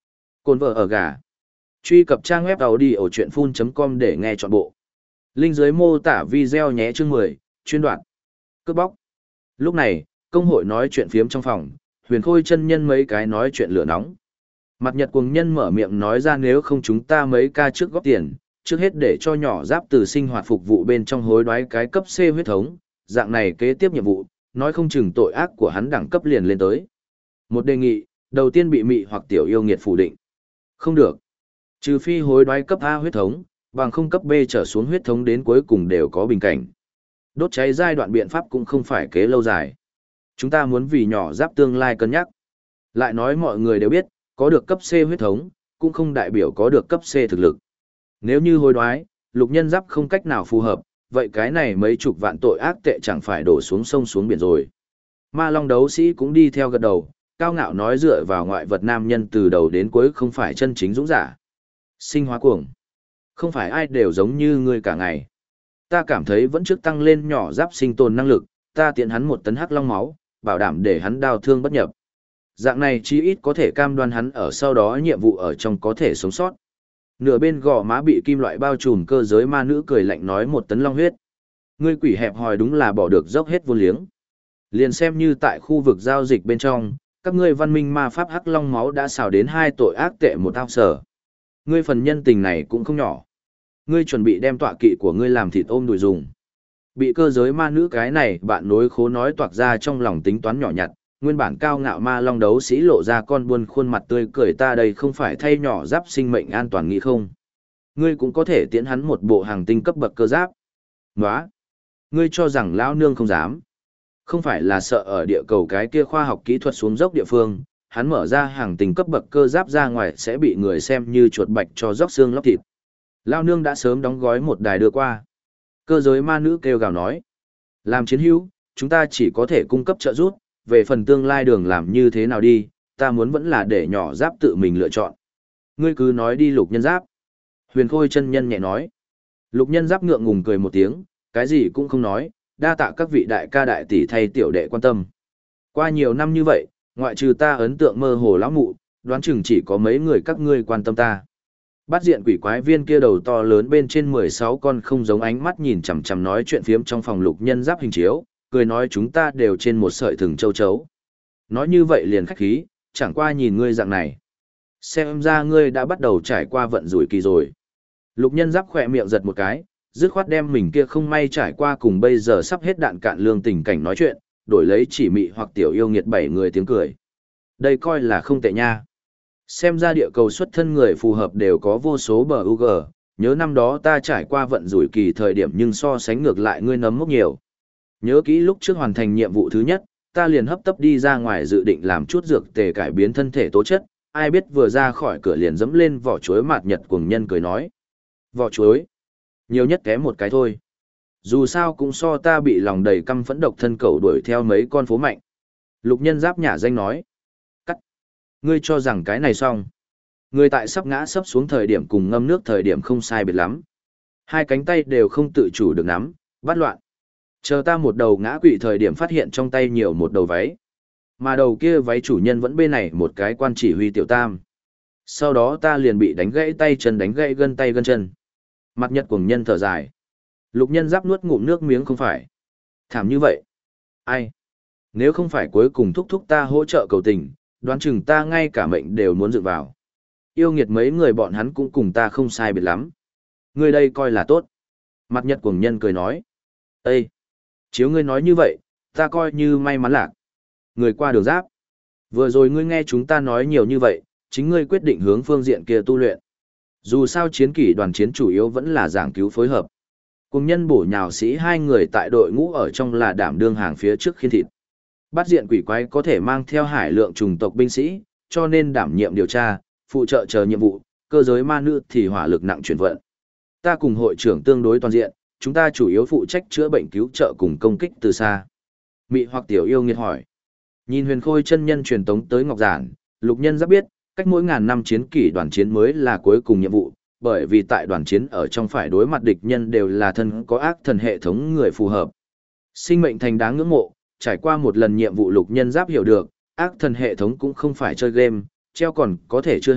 Cồn vợ ở gà. Truy cập trang web audiochuyenphun.com để nghe trọn bộ. Link dưới mô tả video nhé chương 10, chuyên đoạn. Cướp bóc. Lúc này, công hội nói chuyện phiếm trong phòng, Huyền Khôi chân nhân mấy cái nói chuyện lửa nóng. Mặt Nhật Cuồng Nhân mở miệng nói ra nếu không chúng ta mấy ca trước góp tiền, trước hết để cho nhỏ giáp từ sinh hoạt phục vụ bên trong hối đoái cái cấp C huyết thống, dạng này kế tiếp nhiệm vụ, nói không chừng tội ác của hắn đẳng cấp liền lên tới. Một đề nghị, đầu tiên bị mị hoặc tiểu yêu nghiệt phủ định. Không được. Trừ phi hối đoái cấp A huyết thống, bằng không cấp B trở xuống huyết thống đến cuối cùng đều có bình cảnh. Đốt cháy giai đoạn biện pháp cũng không phải kế lâu dài. Chúng ta muốn vì nhỏ giáp tương lai cân nhắc. Lại nói mọi người đều biết, có được cấp C huyết thống, cũng không đại biểu có được cấp C thực lực. Nếu như hối đoái, lục nhân giáp không cách nào phù hợp, vậy cái này mấy chục vạn tội ác tệ chẳng phải đổ xuống sông xuống biển rồi. Ma Long đấu sĩ cũng đi theo gật đầu, cao ngạo nói dựa vào ngoại vật nam nhân từ đầu đến cuối không phải chân chính dũng giả. Sinh hóa cuồng. Không phải ai đều giống như ngươi cả ngày. Ta cảm thấy vẫn trước tăng lên nhỏ giáp sinh tồn năng lực, ta tiện hắn 1 tấn hắc long máu, bảo đảm để hắn đau thương bất nhập. Dạng này chí ít có thể cam đoan hắn ở sau đó nhiệm vụ ở trong có thể sống sót. Nửa bên gò má bị kim loại bao trùm cơ giới ma nữ cười lạnh nói 1 tấn long huyết. Ngươi quỷ hẹp hòi đúng là bỏ được dốc hết vô liếng. Liền xem như tại khu vực giao dịch bên trong, các ngươi văn minh ma pháp hắc long máu đã xào đến 2 tội ác tệ một ao sở. Ngươi phần nhân tình này cũng không nhỏ. Ngươi chuẩn bị đem tọa kỵ của ngươi làm thịt ôm đùi dùng. Bị cơ giới ma nữ cái này bạn nối khố nói toạc ra trong lòng tính toán nhỏ nhặt, nguyên bản cao ngạo ma long đấu sĩ lộ ra con buôn khuôn mặt tươi cười ta đây không phải thay nhỏ giáp sinh mệnh an toàn nghĩ không. Ngươi cũng có thể tiễn hắn một bộ hàng tinh cấp bậc cơ giáp. Nóa! Ngươi cho rằng lão nương không dám. Không phải là sợ ở địa cầu cái kia khoa học kỹ thuật xuống dốc địa phương, hắn mở ra hàng tinh cấp bậc cơ giáp ra ngoài sẽ bị người xem như chuột bạch cho róc xương lóc thịt. Lão nương đã sớm đóng gói một đài đưa qua. Cơ giới ma nữ kêu gào nói. Làm chiến hữu, chúng ta chỉ có thể cung cấp trợ giúp, về phần tương lai đường làm như thế nào đi, ta muốn vẫn là để nhỏ giáp tự mình lựa chọn. Ngươi cứ nói đi lục nhân giáp. Huyền Khôi chân nhân nhẹ nói. Lục nhân giáp ngượng ngùng cười một tiếng, cái gì cũng không nói, đa tạ các vị đại ca đại tỷ thay tiểu đệ quan tâm. Qua nhiều năm như vậy, ngoại trừ ta ấn tượng mơ hồ lão mụ, đoán chừng chỉ có mấy người các ngươi quan tâm ta. Bắt diện quỷ quái viên kia đầu to lớn bên trên 16 con không giống ánh mắt nhìn chằm chằm nói chuyện phiếm trong phòng lục nhân giáp hình chiếu, cười nói chúng ta đều trên một sợi thừng châu chấu. Nói như vậy liền khách khí, chẳng qua nhìn ngươi dạng này. Xem ra ngươi đã bắt đầu trải qua vận rủi kỳ rồi. Lục nhân giáp khỏe miệng giật một cái, dứt khoát đem mình kia không may trải qua cùng bây giờ sắp hết đạn cạn lương tình cảnh nói chuyện, đổi lấy chỉ mị hoặc tiểu yêu nghiệt 7 người tiếng cười. Đây coi là không tệ nha. Xem ra địa cầu xuất thân người phù hợp đều có vô số bờ UG, nhớ năm đó ta trải qua vận rủi kỳ thời điểm nhưng so sánh ngược lại ngươi nấm mốc nhiều. Nhớ kỹ lúc trước hoàn thành nhiệm vụ thứ nhất, ta liền hấp tấp đi ra ngoài dự định làm chút dược tề cải biến thân thể tố chất, ai biết vừa ra khỏi cửa liền dẫm lên vỏ chuối mạt Nhật Cuồng Nhân cười nói. Vỏ chuối? Nhiều nhất kém một cái thôi. Dù sao cũng so ta bị lòng đầy căm phẫn độc thân cầu đuổi theo mấy con phố mạnh. Lục nhân giáp nhả danh nói. Cắt. Ngươi cho rằng cái này xong. Ngươi tại sắp ngã sắp xuống thời điểm cùng ngâm nước thời điểm không sai biệt lắm. Hai cánh tay đều không tự chủ được nắm, bắt loạn. Chờ ta một đầu ngã quỵ thời điểm phát hiện trong tay nhiều một đầu váy. Mà đầu kia váy chủ nhân vẫn bên này một cái quan chỉ huy tiểu tam. Sau đó ta liền bị đánh gãy tay chân đánh gãy gân tay gân chân. Mặt Nhật Cuồng Nhân thở dài. Lục nhân giáp nuốt ngụm nước miếng không phải. Thảm như vậy. Ai? Nếu không phải cuối cùng thúc thúc ta hỗ trợ cầu tình, đoán chừng ta ngay cả mệnh đều muốn dựng vào. Yêu nghiệt mấy người bọn hắn cũng cùng ta không sai biệt lắm. Ngươi đây coi là tốt. Mặt Nhật Cuồng Nhân cười nói. Ê! Chiếu ngươi nói như vậy, ta coi như may mắn lạc. Người qua đường giáp. Vừa rồi ngươi nghe chúng ta nói nhiều như vậy, chính ngươi quyết định hướng phương diện kia tu luyện. Dù sao chiến kỷ đoàn chiến chủ yếu vẫn là giảng cứu phối hợp. Cùng nhân bổ nhào sĩ hai người tại đội ngũ ở trong là đảm đương hàng phía trước khiên thịt. Bắt diện quỷ quái có thể mang theo hải lượng trùng tộc binh sĩ, cho nên đảm nhiệm điều tra, phụ trợ chờ nhiệm vụ, cơ giới ma nữ thì hỏa lực nặng chuyển vận. Ta cùng hội trưởng tương đối toàn diện, chúng ta chủ yếu phụ trách chữa bệnh cứu trợ cùng công kích từ xa. Mị hoặc tiểu yêu nghiệt hỏi. Nhìn Huyền Khôi chân nhân truyền tống tới Ngọc Giản, lục nhân giáp biết, cách mỗi ngàn năm chiến kỷ đoàn chiến mới là cuối cùng nhiệm vụ, bởi vì tại đoàn chiến ở trong phải đối mặt địch nhân đều là thân có ác thần hệ thống người phù hợp. Sinh mệnh thành đáng ngưỡng mộ, trải qua một lần nhiệm vụ lục nhân giáp hiểu được, ác thần hệ thống cũng không phải chơi game, treo còn có thể chưa hề,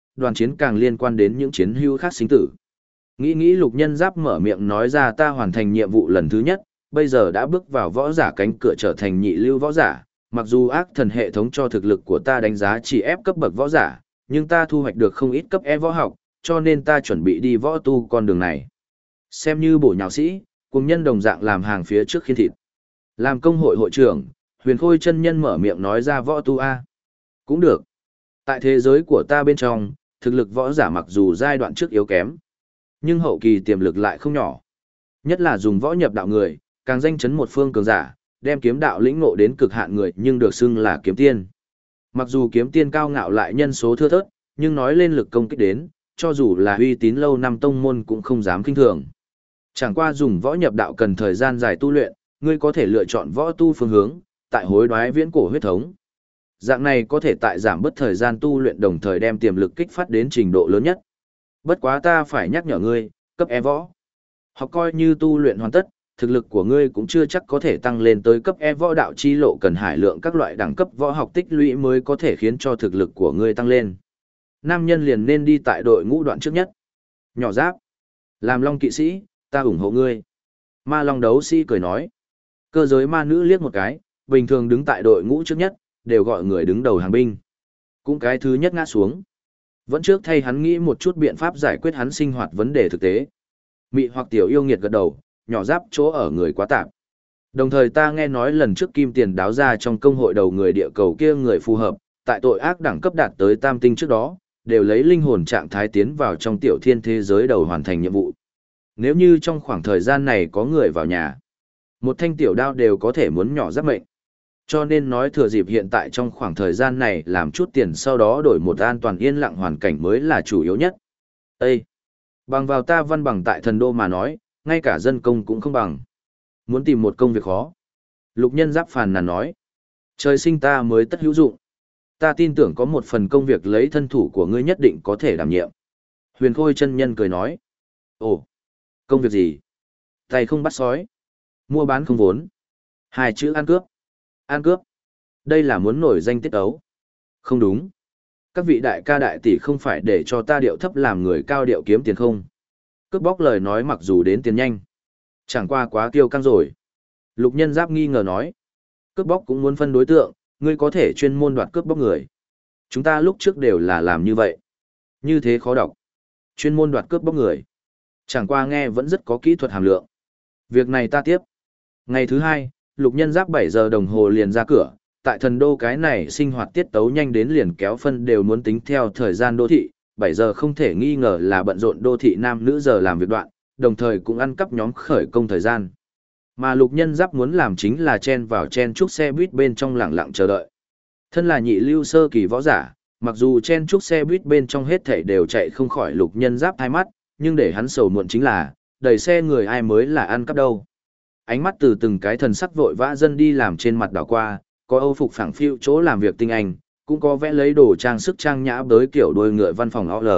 đoàn chiến càng liên quan đến những chiến hữu khác sinh tử. Nghĩ Lục Nhân Giáp mở miệng nói ra ta hoàn thành nhiệm vụ lần thứ nhất, bây giờ đã bước vào võ giả cánh cửa trở thành nhị lưu võ giả, mặc dù ác thần hệ thống cho thực lực của ta đánh giá chỉ ép cấp bậc võ giả, nhưng ta thu hoạch được không ít cấp E võ học, cho nên ta chuẩn bị đi võ tu con đường này. Xem như bổ nhào sĩ, cùng nhân đồng dạng làm hàng phía trước khiên thịt. Làm công hội hội trưởng, Huyền Khôi chân nhân mở miệng nói ra võ tu A. Cũng được. Tại thế giới của ta bên trong, thực lực võ giả mặc dù giai đoạn trước yếu kém, nhưng hậu kỳ tiềm lực lại không nhỏ. Nhất là dùng võ nhập đạo người, càng danh chấn một phương cường giả, đem kiếm đạo lĩnh ngộ đến cực hạn người nhưng được xưng là kiếm tiên. Mặc dù kiếm tiên cao ngạo lại nhân số thưa thớt, nhưng nói lên lực công kích đến, cho dù là uy tín lâu năm tông môn cũng không dám khinh thường. Chẳng qua dùng võ nhập đạo cần thời gian dài tu luyện, ngươi có thể lựa chọn võ tu phương hướng, tại hối đoái viễn cổ huyết thống. Dạng này có thể tại giảm bớt thời gian tu luyện đồng thời đem tiềm lực kích phát đến trình độ lớn nhất. Bất quá ta phải nhắc nhở ngươi, cấp E võ. Học coi như tu luyện hoàn tất, thực lực của ngươi cũng chưa chắc có thể tăng lên tới cấp E võ đạo chi lộ cần hải lượng các loại đẳng cấp võ học tích lũy mới có thể khiến cho thực lực của ngươi tăng lên. Nam nhân liền nên đi tại đội ngũ đoạn trước nhất. Nhỏ Giáp, làm Long kỵ sĩ, ta ủng hộ ngươi. Ma Long đấu sĩ cười nói. Cơ giới ma nữ liếc một cái, bình thường đứng tại đội ngũ trước nhất, đều gọi người đứng đầu hàng binh. Cũng cái thứ nhất ngã xuống. Vẫn trước thay hắn nghĩ một chút biện pháp giải quyết hắn sinh hoạt vấn đề thực tế. Mị hoặc tiểu yêu nghiệt gật đầu, Nhỏ Giáp chỗ ở người quá tạp. Đồng thời ta nghe nói lần trước kim tiền đáo ra trong công hội đầu người địa cầu kia người phù hợp, tại tội ác đẳng cấp đạt tới tam tinh trước đó, đều lấy linh hồn trạng thái tiến vào trong tiểu thiên thế giới đầu hoàn thành nhiệm vụ. Nếu như trong khoảng thời gian này có người vào nhà, một thanh tiểu đao đều có thể muốn Nhỏ Giáp mệnh. Cho nên nói thừa dịp hiện tại trong khoảng thời gian này làm chút tiền sau đó đổi một an toàn yên lặng hoàn cảnh mới là chủ yếu nhất. Ê! Bằng vào ta văn bằng tại thần đô mà nói, ngay cả dân công cũng không bằng. Muốn tìm một công việc khó. Lục Nhân Giáp phàn nàn nói. Trời sinh ta mới tất hữu dụng. Ta tin tưởng có một phần công việc lấy thân thủ của ngươi nhất định có thể đảm nhiệm. Huyền Khôi chân nhân cười nói. Ồ! Công việc gì? Tay không bắt sói. Mua bán không vốn. Hai chữ ăn cướp. Ăn cướp. Đây là muốn nổi danh tiết ấu. Không đúng. Các vị đại ca đại tỷ không phải để cho ta điệu thấp làm người cao điệu kiếm tiền không. Cướp bóc lời nói mặc dù đến tiền nhanh. Chẳng qua quá kiêu căng rồi. Lục Nhân Giáp nghi ngờ nói. Cướp bóc cũng muốn phân đối tượng, ngươi có thể chuyên môn đoạt cướp bóc người. Chúng ta lúc trước đều là làm như vậy. Như thế khó đọc. Chuyên môn đoạt cướp bóc người. Chẳng qua nghe vẫn rất có kỹ thuật hàm lượng. Việc này ta tiếp. Ngày thứ hai, Lục Nhân Giáp 7 giờ đồng hồ liền ra cửa, tại thần đô cái này sinh hoạt tiết tấu nhanh đến liền kéo phân đều muốn tính theo thời gian đô thị, 7 giờ không thể nghi ngờ là bận rộn đô thị nam nữ giờ làm việc đoạn, đồng thời cũng ăn cắp nhóm khởi công thời gian. Mà Lục Nhân Giáp muốn làm chính là chen vào chen chúc xe buýt bên trong lặng lặng chờ đợi. Thân là nhị lưu sơ kỳ võ giả, mặc dù chen chúc xe buýt bên trong hết thảy đều chạy không khỏi Lục Nhân Giáp hai mắt, nhưng để hắn sầu muộn chính là, đầy xe người ai mới là ăn cắp đâu. Ánh mắt từ từng cái thần sắc vội vã dân đi làm trên mặt đảo qua, có âu phục phẳng phiu chỗ làm việc tinh anh, cũng có vẽ lấy đồ trang sức trang nhã bới kiểu đôi ngựa văn phòng OL.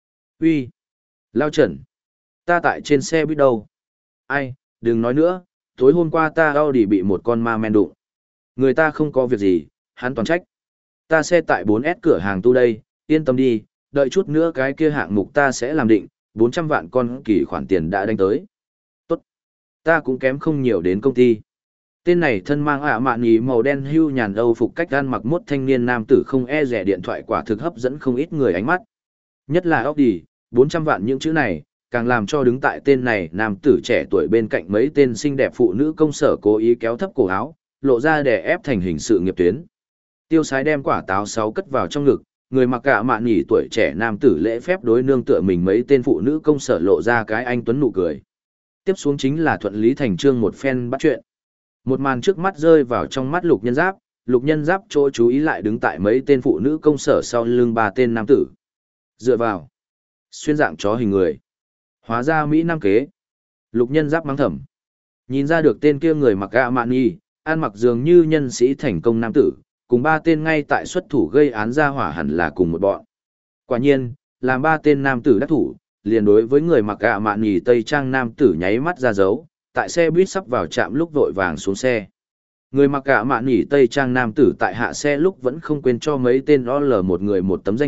Uy, Lao Trần, ta tại trên xe buýt đâu? Ai, đừng nói nữa, tối hôm qua ta Audi bị một con ma men đụng. Người ta không có việc gì, hắn toàn trách. Ta xe tại 4S cửa hàng tu đây, yên tâm đi, đợi chút nữa cái kia hạng mục ta sẽ làm định, 400 vạn con kỳ khoản tiền đã đánh tới. Ta cũng kém không nhiều đến công ty. Tên này thân mang mạn nhí màu đen hưu nhàn âu phục cách gan mặc mốt thanh niên nam tử không e rẻ điện thoại quả thực hấp dẫn không ít người ánh mắt. Nhất là Audi, 400 vạn những chữ này, càng làm cho đứng tại tên này nam tử trẻ tuổi bên cạnh mấy tên xinh đẹp phụ nữ công sở cố ý kéo thấp cổ áo, lộ ra để ép thành hình sự nghiệp tuyến. Tiêu Sái đem quả táo 6 cất vào trong ngực, người mặc mạn nhí tuổi trẻ nam tử lễ phép đối nương tựa mình mấy tên phụ nữ công sở lộ ra cái anh tuấn nụ cười. Tiếp xuống chính là thuận lý thành trương một phen bắt chuyện. Một màn trước mắt rơi vào trong mắt Lục Nhân Giáp chỗ chú ý lại đứng tại mấy tên phụ nữ công sở sau lưng ba tên nam tử. Dựa vào. Xuyên dạng chó hình người. Hóa ra Mỹ Nam kế. Lục Nhân Giáp mắng thầm. Nhìn ra được tên kia người mặc mạn y, ăn mặc dường như nhân sĩ thành công nam tử, cùng ba tên ngay tại xuất thủ gây án ra hỏa hẳn là cùng một bọn. Quả nhiên, làm ba tên nam tử đắc thủ, liền đối với người mặc mạn nhì tây trang nam tử nháy mắt ra dấu, tại xe buýt sắp vào trạm lúc vội vàng xuống xe. Người mặc mạn nhì tây trang nam tử tại hạ xe lúc vẫn không quên cho mấy tên OL một người một tấm danh thiếp,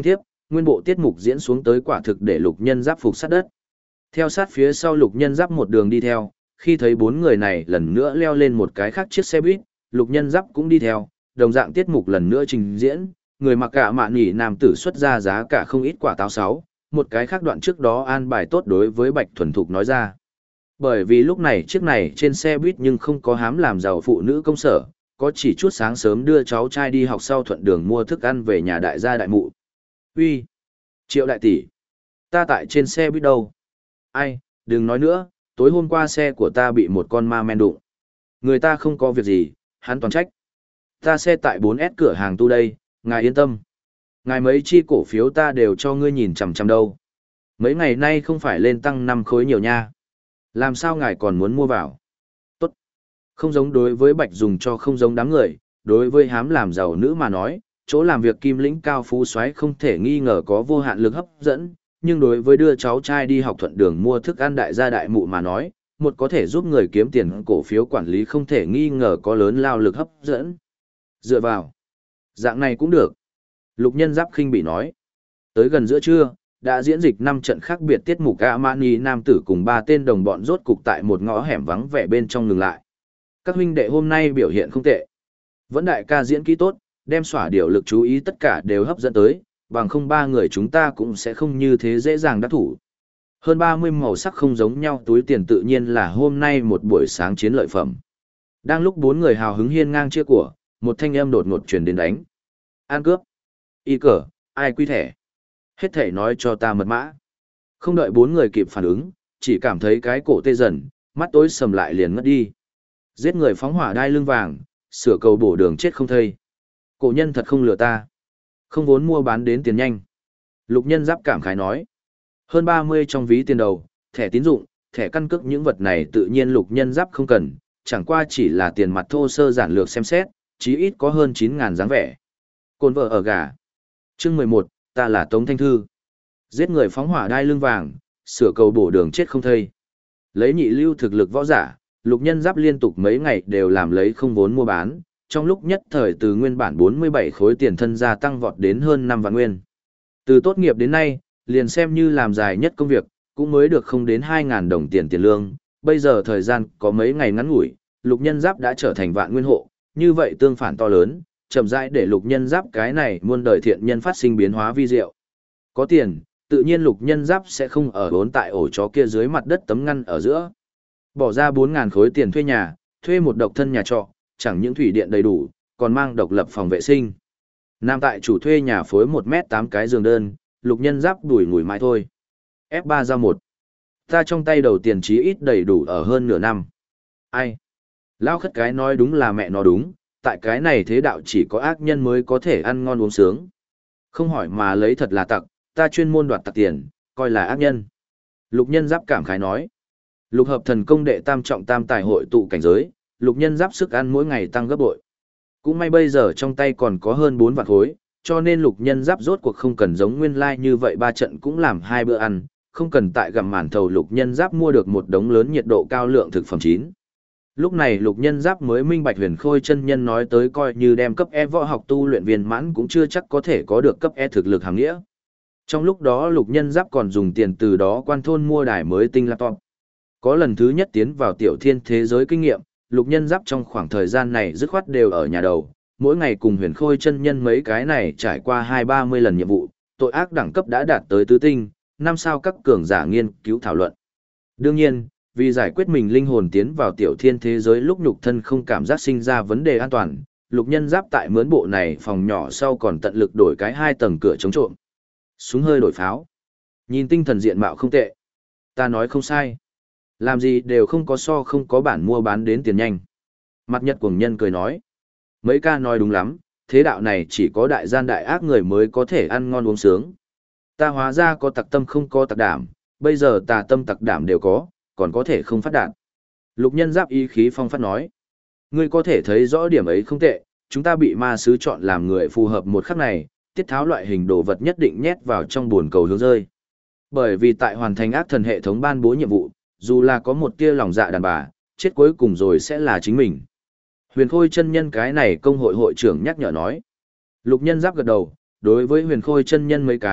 nguyên bộ tiết mục diễn xuống tới quả thực để Lục Nhân Giáp phục sát đất. Theo sát phía sau Lục Nhân Giáp một đường đi theo, khi thấy bốn người này lần nữa leo lên một cái khác chiếc xe buýt, Lục Nhân Giáp cũng đi theo, đồng dạng tiết mục lần nữa trình diễn, người mặc cả mạn nhỉ nam tử xuất ra giá cả không ít quả táo 6, một cái khác đoạn trước đó an bài tốt đối với Bạch Thuần Thục nói ra. Bởi vì lúc này chiếc này trên xe buýt nhưng không có hám làm giàu phụ nữ công sở, có chỉ chút sáng sớm đưa cháu trai đi học sau thuận đường mua thức ăn về nhà đại gia đại mụ. Uy, Triệu đại tỷ, ta tại trên xe buýt đâu? Ai, đừng nói nữa, tối hôm qua xe của ta bị một con ma men đụng. Người ta không có việc gì, hắn toàn trách. Ta xe tại 4S cửa hàng tu đây, ngài yên tâm. Ngài mấy chi cổ phiếu ta đều cho ngươi nhìn chằm chằm đâu. Mấy ngày nay không phải lên tăng 5 khối nhiều nha. Làm sao ngài còn muốn mua vào? Tốt. Không giống đối với Bạch dùng cho không giống đám người, đối với hám làm giàu nữ mà nói, chỗ làm việc kim lĩnh cao phú soái không thể nghi ngờ có vô hạn lực hấp dẫn, nhưng đối với đưa cháu trai đi học thuận đường mua thức ăn đại gia đại mụ mà nói, một có thể giúp người kiếm tiền cổ phiếu quản lý không thể nghi ngờ có lớn lao lực hấp dẫn. Dựa vào. Dạng này cũng được. Lục Nhân Giáp khinh bị nói. Tới gần giữa trưa, đã diễn dịch 5 trận khác biệt tiết mục Amani nam tử cùng 3 tên đồng bọn rốt cục tại một ngõ hẻm vắng vẻ bên trong ngừng lại. Các huynh đệ hôm nay biểu hiện không tệ. Vẫn đại ca diễn kỹ tốt, đem xỏa điều lực chú ý tất cả đều hấp dẫn tới, bằng không 3 người chúng ta cũng sẽ không như thế dễ dàng đắc thủ. Hơn 30 màu sắc không giống nhau túi tiền tự nhiên là hôm nay một buổi sáng chiến lợi phẩm. Đang lúc 4 người hào hứng hiên ngang chia của, một thanh âm đột ngột truyền đến đánh. An cướp. Y cờ, ai quy thẻ. Hết thể nói cho ta mật mã. Không đợi 4 người kịp phản ứng, chỉ cảm thấy cái cổ tê dần, mắt tối sầm lại liền ngất đi. Giết người phóng hỏa đai lưng vàng, sửa cầu bổ đường chết không thây. Cổ nhân thật không lừa ta. Không vốn mua bán đến tiền nhanh. Lục Nhân Giáp cảm khái nói. Hơn 30 trong ví tiền đầu, thẻ tín dụng, thẻ căn cước những vật này tự nhiên Lục Nhân Giáp không cần, chẳng qua chỉ là tiền mặt thô sơ giản lược xem xét, chí ít có hơn 9.000 dáng vẻ. Côn vợ ở gà. Chương 11, ta là Tống Thanh Thư. Giết người phóng hỏa đai lưng vàng, sửa cầu bổ đường chết không thây. Lấy nhị lưu thực lực võ giả, Lục Nhân Giáp liên tục mấy ngày đều làm lấy không vốn mua bán, trong lúc nhất thời từ nguyên bản 47 khối tiền thân gia tăng vọt đến hơn 5 vạn nguyên. Từ tốt nghiệp đến nay, liền xem như làm dài nhất công việc, cũng mới được không đến 2.000 đồng tiền tiền lương, bây giờ thời gian có mấy ngày ngắn ngủi, Lục Nhân Giáp đã trở thành vạn nguyên hộ, như vậy tương phản to lớn, chậm rãi để Lục Nhân Giáp cái này muôn đời thiện nhân phát sinh biến hóa vi diệu. Có tiền, tự nhiên Lục Nhân Giáp sẽ không ở vốn tại ổ chó kia dưới mặt đất tấm ngăn ở giữa. Bỏ ra 4.000 khối tiền thuê nhà, thuê một độc thân nhà trọ, chẳng những thủy điện đầy đủ, còn mang độc lập phòng vệ sinh. Nam tại chủ thuê nhà phối 1m8 cái giường đơn, Lục Nhân Giáp đuổi ngủi mãi thôi. F3 giao 1. Ta trong tay đầu tiền chí ít đầy đủ ở hơn nửa năm. Ai? Lao khất cái nói đúng là mẹ nó đúng, tại cái này thế đạo chỉ có ác nhân mới có thể ăn ngon uống sướng. Không hỏi mà lấy thật là tặc, ta chuyên môn đoạt tặc tiền, coi là ác nhân. Lục Nhân Giáp cảm khái nói. Lục hợp thần công đệ tam trọng tam tài hội tụ cảnh giới, Lục Nhân Giáp sức ăn mỗi ngày tăng gấp bội. Cũng may bây giờ trong tay còn có hơn 4 vạn khối, cho nên Lục Nhân Giáp rốt cuộc không cần giống nguyên lai như vậy 3 trận cũng làm 2 bữa ăn, không cần tại gặm màn thầu Lục Nhân Giáp mua được một đống lớn nhiệt độ cao lượng thực phẩm chín. Lúc này Lục Nhân Giáp mới minh bạch Huyền Khôi chân nhân nói tới coi như đem cấp E võ học tu luyện viên mãn cũng chưa chắc có thể có được cấp E thực lực hàm nghĩa. Trong lúc đó Lục Nhân Giáp còn dùng tiền từ đó quan thôn mua đài mới tinh laptop. Có lần thứ nhất tiến vào tiểu thiên thế giới kinh nghiệm, Lục Nhân Giáp trong khoảng thời gian này dứt khoát đều ở nhà đầu, mỗi ngày cùng Huyền Khôi chân nhân mấy cái này trải qua 20-30 lần nhiệm vụ, tội ác đẳng cấp đã đạt tới tứ tinh, 5 sao các cường giả nghiên cứu thảo luận. Đương nhiên, vì giải quyết mình linh hồn tiến vào tiểu thiên thế giới lúc nhục thân không cảm giác sinh ra vấn đề an toàn, Lục Nhân Giáp tại mướn bộ này phòng nhỏ sau còn tận lực đổi cái 2 tầng cửa chống trộm. Súng hơi đổi pháo. Nhìn tinh thần diện mạo không tệ. Ta nói không sai. Làm gì đều không có so không có bản mua bán đến tiền nhanh. Mặt Nhật Cuồng Nhân cười nói. Mấy ca nói đúng lắm, thế đạo này chỉ có đại gian đại ác người mới có thể ăn ngon uống sướng. Ta hóa ra có tặc tâm không có tặc đảm, bây giờ tà tâm tặc đảm đều có, còn có thể không phát đạt. Lục Nhân Giáp ý khí phong phát nói. Ngươi có thể thấy rõ điểm ấy không tệ, chúng ta bị ma sứ chọn làm người phù hợp một khắc này, tiết tháo loại hình đồ vật nhất định nhét vào trong buồn cầu hướng rơi. Bởi vì tại hoàn thành ác thần hệ thống ban bố nhiệm vụ, dù là có một tia lòng dạ đàn bà, chết cuối cùng rồi sẽ là chính mình. Huyền Khôi chân nhân cái này công hội hội trưởng nhắc nhở nói. Lục Nhân Giáp gật đầu, đối với Huyền Khôi chân nhân mấy cái,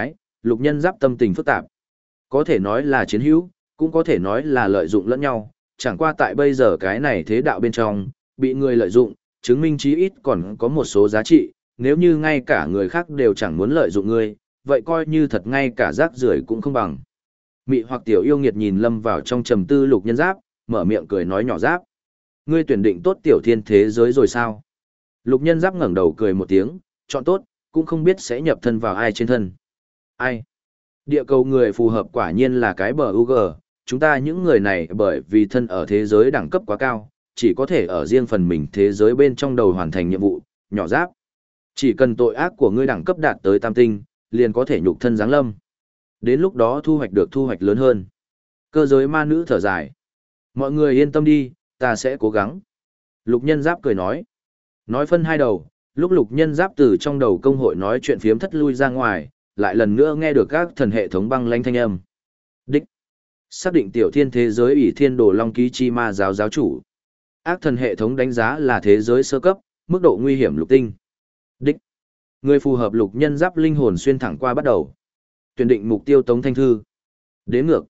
Lục Nhân Giáp tâm tình phức tạp. Có thể nói là chiến hữu, cũng có thể nói là lợi dụng lẫn nhau, chẳng qua tại bây giờ cái này thế đạo bên trong, bị người lợi dụng, chứng minh chí ít còn có một số giá trị, nếu như ngay cả người khác đều chẳng muốn lợi dụng ngươi, vậy coi như thật ngay cả rác rưởi cũng không bằng. Mị hoặc tiểu yêu nghiệt nhìn lâm vào trong trầm tư Lục Nhân Giáp, mở miệng cười nói nhỏ Giáp. Ngươi tuyển định tốt tiểu thiên thế giới rồi sao? Lục Nhân Giáp ngẩng đầu cười một tiếng, chọn tốt, cũng không biết sẽ nhập thân vào ai trên thân. Ai? Địa cầu người phù hợp quả nhiên là cái bờ UG, chúng ta những người này bởi vì thân ở thế giới đẳng cấp quá cao, chỉ có thể ở riêng phần mình thế giới bên trong đầu hoàn thành nhiệm vụ, nhỏ Giáp. Chỉ cần tội ác của ngươi đẳng cấp đạt tới tam tinh, liền có thể nhục thân giáng lâm. Đến lúc đó thu hoạch được thu hoạch lớn hơn. Cơ giới ma nữ thở dài. Mọi người yên tâm đi, ta sẽ cố gắng. Lục Nhân Giáp cười nói. Nói phân hai đầu, lúc Lục Nhân Giáp từ trong đầu công hội nói chuyện phiếm thất lui ra ngoài, lại lần nữa nghe được các thần hệ thống băng lãnh thanh âm. Đích. Xác định tiểu thiên thế giới ủy thiên đồ long ký chi ma giáo giáo chủ. Ác thần hệ thống đánh giá là thế giới sơ cấp, mức độ nguy hiểm lục tinh. Đích. Người phù hợp Lục Nhân Giáp linh hồn xuyên thẳng qua bắt đầu. Tuyển định mục tiêu Tống Thanh Thư. Đếm ngược.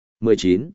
19.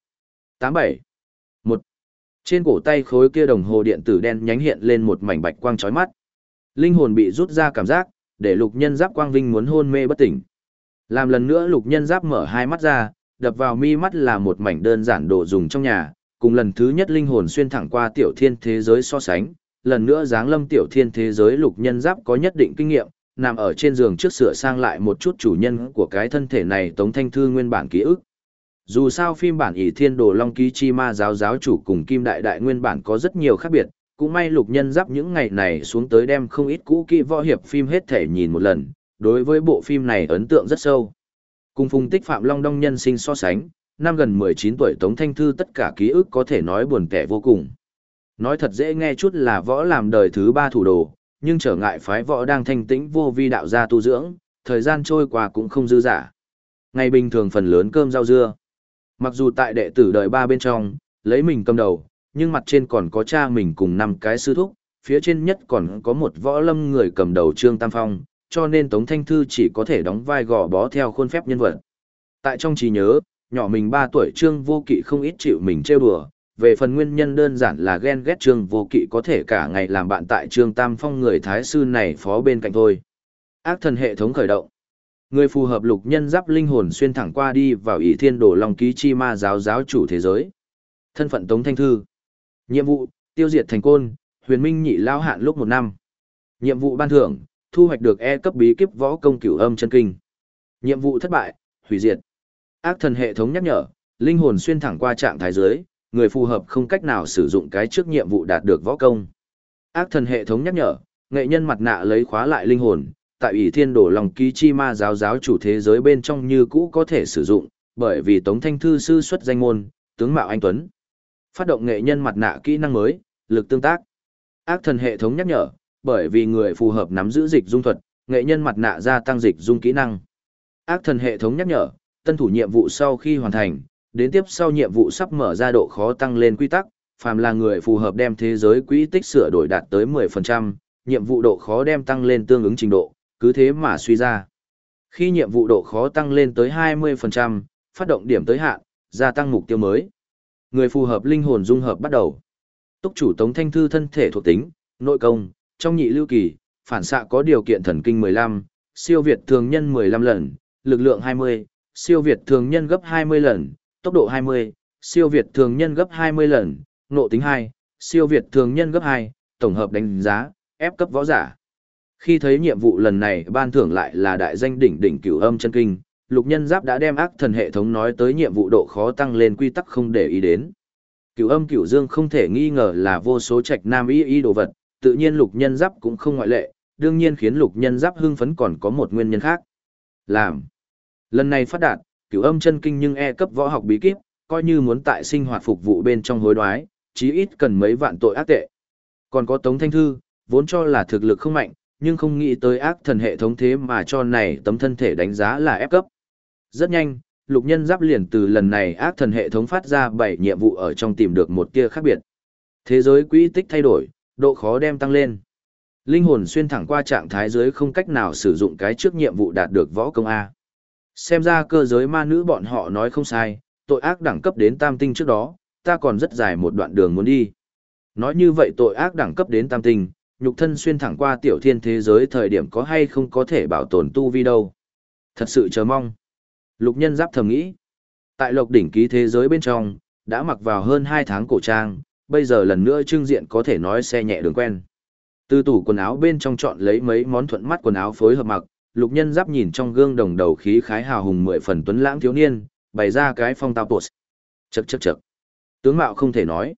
87. 1. Trên cổ tay khối kia đồng hồ điện tử đen nhánh hiện lên một mảnh bạch quang chói mắt. Linh hồn bị rút ra cảm giác, để Lục Nhân Giáp quang vinh muốn hôn mê bất tỉnh. Làm lần nữa Lục Nhân Giáp mở hai mắt ra, đập vào mi mắt là một mảnh đơn giản đồ dùng trong nhà, cùng lần thứ nhất linh hồn xuyên thẳng qua tiểu thiên thế giới so sánh, lần nữa giáng lâm tiểu thiên thế giới Lục Nhân Giáp có nhất định kinh nghiệm, nằm ở trên giường trước sửa sang lại một chút chủ nhân của cái thân thể này Tống Thanh Thư nguyên bản ký ức. Dù sao phim bản ỷ thiên đồ long ký chi ma giáo giáo chủ cùng Kim Đại Đại nguyên bản có rất nhiều khác biệt, cũng may Lục Nhân Giáp những ngày này xuống tới đem không ít cũ kỹ võ hiệp phim hết thể nhìn một lần, đối với bộ phim này ấn tượng rất sâu. Cùng Phùng Tích Phạm Long Đong nhân sinh so sánh, năm gần 19 tuổi Tống Thanh Thư tất cả ký ức có thể nói buồn tẻ vô cùng. Nói thật dễ nghe chút là võ làm đời thứ ba thủ đồ, nhưng trở ngại phái võ đang thanh tĩnh vô vi đạo gia tu dưỡng, thời gian trôi qua cũng không dư dả. Ngày bình thường phần lớn cơm rau dưa. Mặc dù tại đệ tử đời ba bên trong, lấy mình cầm đầu, nhưng mặt trên còn có cha mình cùng 5 cái sư thúc, phía trên nhất còn có một võ lâm người cầm đầu Trương Tam Phong, cho nên Tống Thanh Thư chỉ có thể đóng vai gò bó theo khuôn phép nhân vật. Tại trong trí nhớ, nhỏ mình 3 tuổi Trương Vô Kỵ không ít chịu mình trêu đùa, về phần nguyên nhân đơn giản là ghen ghét Trương Vô Kỵ có thể cả ngày làm bạn tại Trương Tam Phong người thái sư này phó bên cạnh thôi. Ác thần hệ thống khởi động. Người phù hợp Lục Nhân Giáp linh hồn xuyên thẳng qua đi vào ỷ thiên đồ long ký chi ma giáo giáo chủ thế giới. Thân phận Tống Thanh Thư. Nhiệm vụ, tiêu diệt thành côn, huyền minh nhị lao hạn lúc 1 năm. Nhiệm vụ ban thưởng, thu hoạch được E cấp bí kíp võ công cửu âm chân kinh. Nhiệm vụ thất bại, hủy diệt. Ác thần hệ thống nhắc nhở, linh hồn xuyên thẳng qua trạng thái dưới, người phù hợp không cách nào sử dụng cái trước nhiệm vụ đạt được võ công. Ác thần hệ thống nhắc nhở, nghệ nhân mặt nạ lấy khóa lại linh hồn, tại ỷ thiên đổ lòng ký chi ma giáo giáo chủ thế giới bên trong như cũ có thể sử dụng, bởi vì Tống Thanh Thư sư xuất danh môn, tướng mạo anh tuấn. Phát động nghệ nhân mặt nạ kỹ năng mới, lực tương tác. Ác thần hệ thống nhắc nhở, bởi vì người phù hợp nắm giữ dịch dung thuật, nghệ nhân mặt nạ gia tăng dịch dung kỹ năng. Ác thần hệ thống nhắc nhở, tân thủ nhiệm vụ sau khi hoàn thành, đến tiếp sau nhiệm vụ sắp mở ra độ khó tăng lên quy tắc, phàm là người phù hợp đem thế giới quỹ tích sửa đổi đạt tới 10%, nhiệm vụ độ khó đem tăng lên tương ứng trình độ, cứ thế mà suy ra. Khi nhiệm vụ độ khó tăng lên tới 20%, phát động điểm tới hạn, gia tăng mục tiêu mới. Người phù hợp linh hồn dung hợp bắt đầu. Túc chủ Tống Thanh Thư thân thể thuộc tính, nội công, trong nhị lưu kỳ, phản xạ có điều kiện thần kinh 15, siêu việt thường nhân 15 lần, lực lượng 20, siêu việt thường nhân gấp 20 lần, tốc độ 20, siêu việt thường nhân gấp 20 lần, nộ tính 2, siêu việt thường nhân gấp 2, tổng hợp đánh giá, ép cấp võ giả. Khi thấy nhiệm vụ lần này ban thưởng lại là đại danh đỉnh đỉnh cửu âm chân kinh, Lục Nhân Giáp đã đem ác thần hệ thống nói tới nhiệm vụ độ khó tăng lên quy tắc không để ý đến. Cửu âm cửu dương không thể nghi ngờ là vô số trạch nam y đồ vật, tự nhiên Lục Nhân Giáp cũng không ngoại lệ, đương nhiên khiến Lục Nhân Giáp hưng phấn còn có một nguyên nhân khác. Làm. Lần này phát đạt, cửu âm chân kinh nhưng E cấp võ học bí kíp, coi như muốn tại sinh hoạt phục vụ bên trong hối đoái, chí ít cần mấy vạn tội ác tệ. Còn có Tống Thanh Thư, vốn cho là thực lực không mạnh, nhưng không nghĩ tới ác thần hệ thống thế mà cho này tấm thân thể đánh giá là F cấp. Rất nhanh, Lục Nhân Giáp liền từ lần này ác thần hệ thống phát ra 7 nhiệm vụ ở trong tìm được một tia khác biệt. Thế giới quỹ tích thay đổi, độ khó đem tăng lên. Linh hồn xuyên thẳng qua trạng thái dưới không cách nào sử dụng cái trước nhiệm vụ đạt được võ công A. Xem ra cơ giới ma nữ bọn họ nói không sai, tội ác đẳng cấp đến tam tinh trước đó, ta còn rất dài một đoạn đường muốn đi. Nói như vậy tội ác đẳng cấp đến tam tinh, nhục thân xuyên thẳng qua tiểu thiên thế giới thời điểm có hay không có thể bảo tồn tu vi đâu. Thật sự chờ mong. Lục Nhân Giáp thầm nghĩ. Tại Lộc đỉnh ký thế giới bên trong, đã mặc vào hơn 2 tháng cổ trang, bây giờ lần nữa trưng diện có thể nói xe nhẹ đường quen. Từ tủ quần áo bên trong chọn lấy mấy món thuận mắt quần áo phối hợp mặc, Lục Nhân Giáp nhìn trong gương đồng đầu khí khái hào hùng 10 phần tuấn lãng thiếu niên, bày ra cái phong tao pose. Chậc chậc chậc. Tướng mạo không thể nói.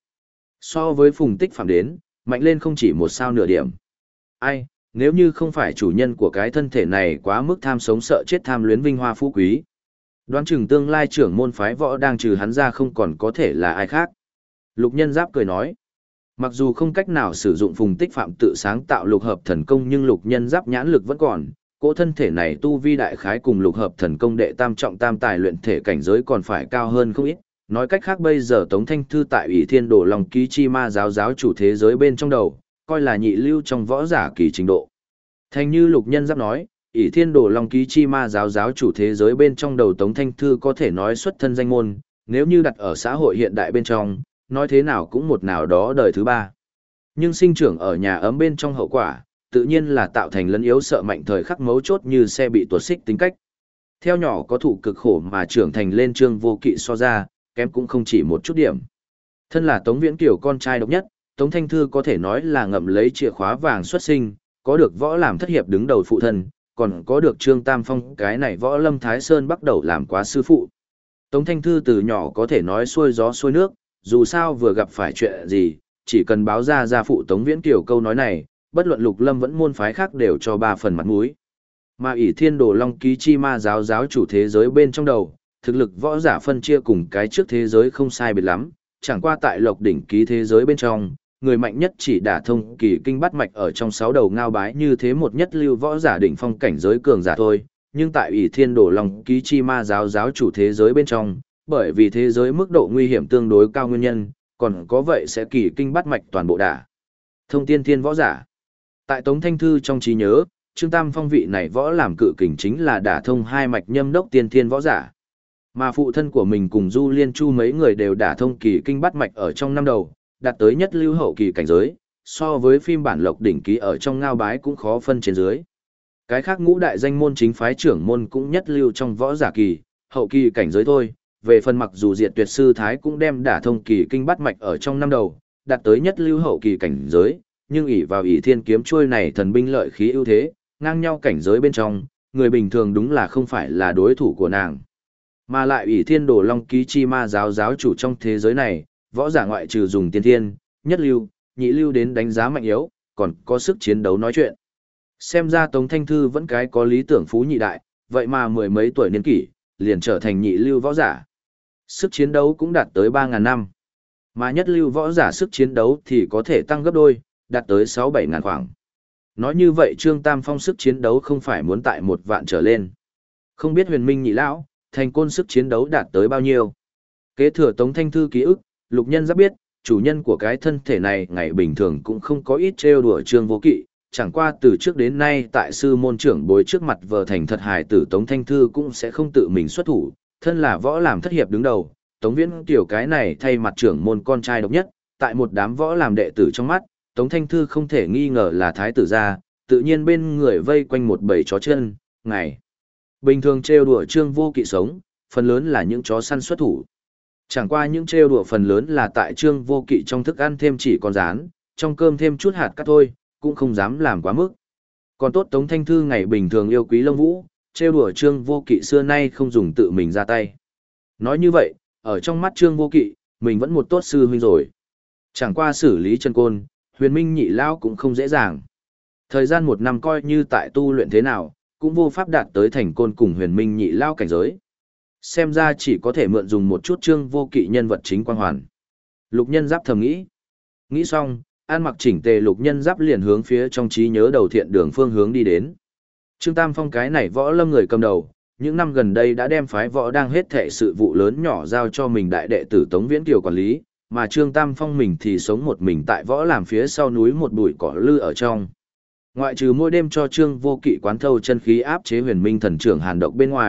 So với Phùng Tích Phạm đến, mạnh lên không chỉ một sao nửa điểm. Ai, nếu như không phải chủ nhân của cái thân thể này quá mức tham sống sợ chết tham luyến vinh hoa phú quý. Đoán chừng tương lai trưởng môn phái võ đang trừ hắn ra không còn có thể là ai khác. Lục Nhân Giáp cười nói. Mặc dù không cách nào sử dụng Phùng Tích Phạm tự sáng tạo lục hợp thần công nhưng Lục Nhân Giáp nhãn lực vẫn còn. Cỗ thân thể này tu vi đại khái cùng lục hợp thần công đệ tam trọng tam tài luyện thể cảnh giới còn phải cao hơn không ít. Nói cách khác bây giờ Tống Thanh Thư tại Ủy Thiên Đồ Long Ký Chi Ma giáo chủ thế giới bên trong đầu, coi là nhị lưu trong võ giả kỳ trình độ. Thành như Lục Nhân Giáp nói, Ủy Thiên Đồ Long Ký Chi Ma giáo chủ thế giới bên trong đầu Tống Thanh Thư có thể nói xuất thân danh môn, nếu như đặt ở xã hội hiện đại bên trong, nói thế nào cũng một nào đó đời thứ ba. Nhưng sinh trưởng ở nhà ấm bên trong hậu quả, tự nhiên là tạo thành lấn yếu sợ mạnh thời khắc mấu chốt như xe bị tuột xích tính cách. Theo nhỏ có thụ cực khổ mà trưởng thành lên Trương Vô Kỵ so ra, kém cũng không chỉ một chút điểm. Thân là Tống Viễn Kiều con trai độc nhất, Tống Thanh Thư có thể nói là ngậm lấy chìa khóa vàng xuất sinh, có được võ làm thất hiệp đứng đầu phụ thân, còn có được Trương Tam Phong cái này võ lâm Thái Sơn bắt đầu làm quá sư phụ. Tống Thanh Thư từ nhỏ có thể nói xuôi gió xuôi nước, dù sao vừa gặp phải chuyện gì, chỉ cần báo ra gia phụ Tống Viễn Kiều câu nói này, bất luận Lục Lâm vẫn môn phái khác đều cho 3 phần mặt mũi. Mà Ỷ Thiên Đồ Long Ký Chi Ma giáo chủ thế giới bên trong đầu, thực lực võ giả phân chia cùng cái trước thế giới không sai biệt lắm, chẳng qua tại Lộc đỉnh ký thế giới bên trong, người mạnh nhất chỉ đả thông kỳ kinh bát mạch ở trong 6 đầu ngao bái như thế một nhất lưu võ giả đỉnh phong cảnh giới cường giả thôi, nhưng tại Ỷ Thiên Đồ Long Ký Chi Ma giáo chủ thế giới bên trong, bởi vì thế giới mức độ nguy hiểm tương đối cao nguyên nhân, còn có vậy sẽ kỳ kinh bát mạch toàn bộ đả thông tiên thiên võ giả. Tại Tống Thanh Thư trong trí nhớ, Trương Tam Phong vị này võ làm cự kình chính là đả thông 2 mạch nhâm đốc tiên thiên võ giả. Mà phụ thân của mình cùng Du Liên Chu mấy người đều đả thông kỳ kinh bát mạch ở trong năm đầu, đạt tới nhất lưu hậu kỳ cảnh giới, so với phim bản Lộc đỉnh ký ở trong ngao bái cũng khó phân trên dưới. Cái khác ngũ đại danh môn chính phái trưởng môn cũng nhất lưu trong võ giả kỳ, hậu kỳ cảnh giới thôi, về phần mặc dù Diệt Tuyệt Sư Thái cũng đem đả thông kỳ kinh bát mạch ở trong năm đầu, đạt tới nhất lưu hậu kỳ cảnh giới, nhưng ỷ vào ỷ thiên kiếm chuôi này thần binh lợi khí ưu thế, ngang nhau cảnh giới bên trong, người bình thường đúng là không phải là đối thủ của nàng. Mà lại ỷ thiên đồ long ký chi ma giáo chủ trong thế giới này, võ giả ngoại trừ dùng tiên thiên, nhất lưu, nhị lưu đến đánh giá mạnh yếu, còn có sức chiến đấu nói chuyện. Xem ra Tống Thanh Thư vẫn cái có lý tưởng phú nhị đại, vậy mà 10 mấy tuổi niên kỷ, liền trở thành nhị lưu võ giả. Sức chiến đấu cũng đạt tới 3.000 năm. Mà nhất lưu võ giả sức chiến đấu thì có thể tăng gấp đôi, đạt tới 6-7 ngàn khoảng. Nói như vậy Trương Tam Phong sức chiến đấu không phải muốn tại 1 vạn trở lên. Không biết Huyền Minh nhị lão, Thành Côn sức chiến đấu đạt tới bao nhiêu. Kế thừa Tống Thanh Thư ký ức, Lục Nhân Giáp biết, chủ nhân của cái thân thể này ngày bình thường cũng không có ít trêu đùa Trương Vô Kỵ, chẳng qua từ trước đến nay tại sư môn trưởng bối trước mặt vợ thành thật hài tử Tống Thanh Thư cũng sẽ không tự mình xuất thủ, thân là võ làm thất hiệp đứng đầu, Tống Viễn Kiều cái này thay mặt trưởng môn con trai độc nhất, tại một đám võ làm đệ tử trong mắt, Tống Thanh Thư không thể nghi ngờ là thái tử gia, tự nhiên bên người vây quanh một bầy chó chân, ngày bình thường trêu đùa Trương Vô Kỵ sống, phần lớn là những chó săn xuất thủ. Chẳng qua những trêu đùa phần lớn là tại Trương Vô Kỵ trong thức ăn thêm chỉ con rán, trong cơm thêm chút hạt cát thôi, cũng không dám làm quá mức. Còn tốt Tống Thanh Thư ngày bình thường yêu quý lông vũ, trêu đùa Trương Vô Kỵ xưa nay không dùng tự mình ra tay. Nói như vậy, ở trong mắt Trương Vô Kỵ, mình vẫn một tốt sư huynh rồi. Chẳng qua xử lý chân côn, Huyền Minh nhị lao cũng không dễ dàng. Thời gian 1 năm coi như tại tu luyện thế nào, cũng vô pháp đạt tới thành côn cùng Huyền Minh nhị lao cảnh giới. Xem ra chỉ có thể mượn dùng một chút Trương Vô Kỵ nhân vật chính quang hoàn. Lục Nhân Giáp thầm nghĩ. Nghĩ xong, an mặc chỉnh tề Lục Nhân Giáp liền hướng phía trong trí nhớ đầu thiện đường phương hướng đi đến. Trương Tam Phong cái này võ lâm người cầm đầu, những năm gần đây đã đem phái võ đang hết thệ sự vụ lớn nhỏ giao cho mình đại đệ tử Tống Viễn Kiều quản lý, mà Trương Tam Phong mình thì sống một mình tại võ làm phía sau núi một bụi cỏ lư ở trong. Ngoại trừ mỗi đêm cho Trương Vô Kỵ quán thâu chân khí áp chế Huyền Minh thần trưởng hàn độc bên ngoài,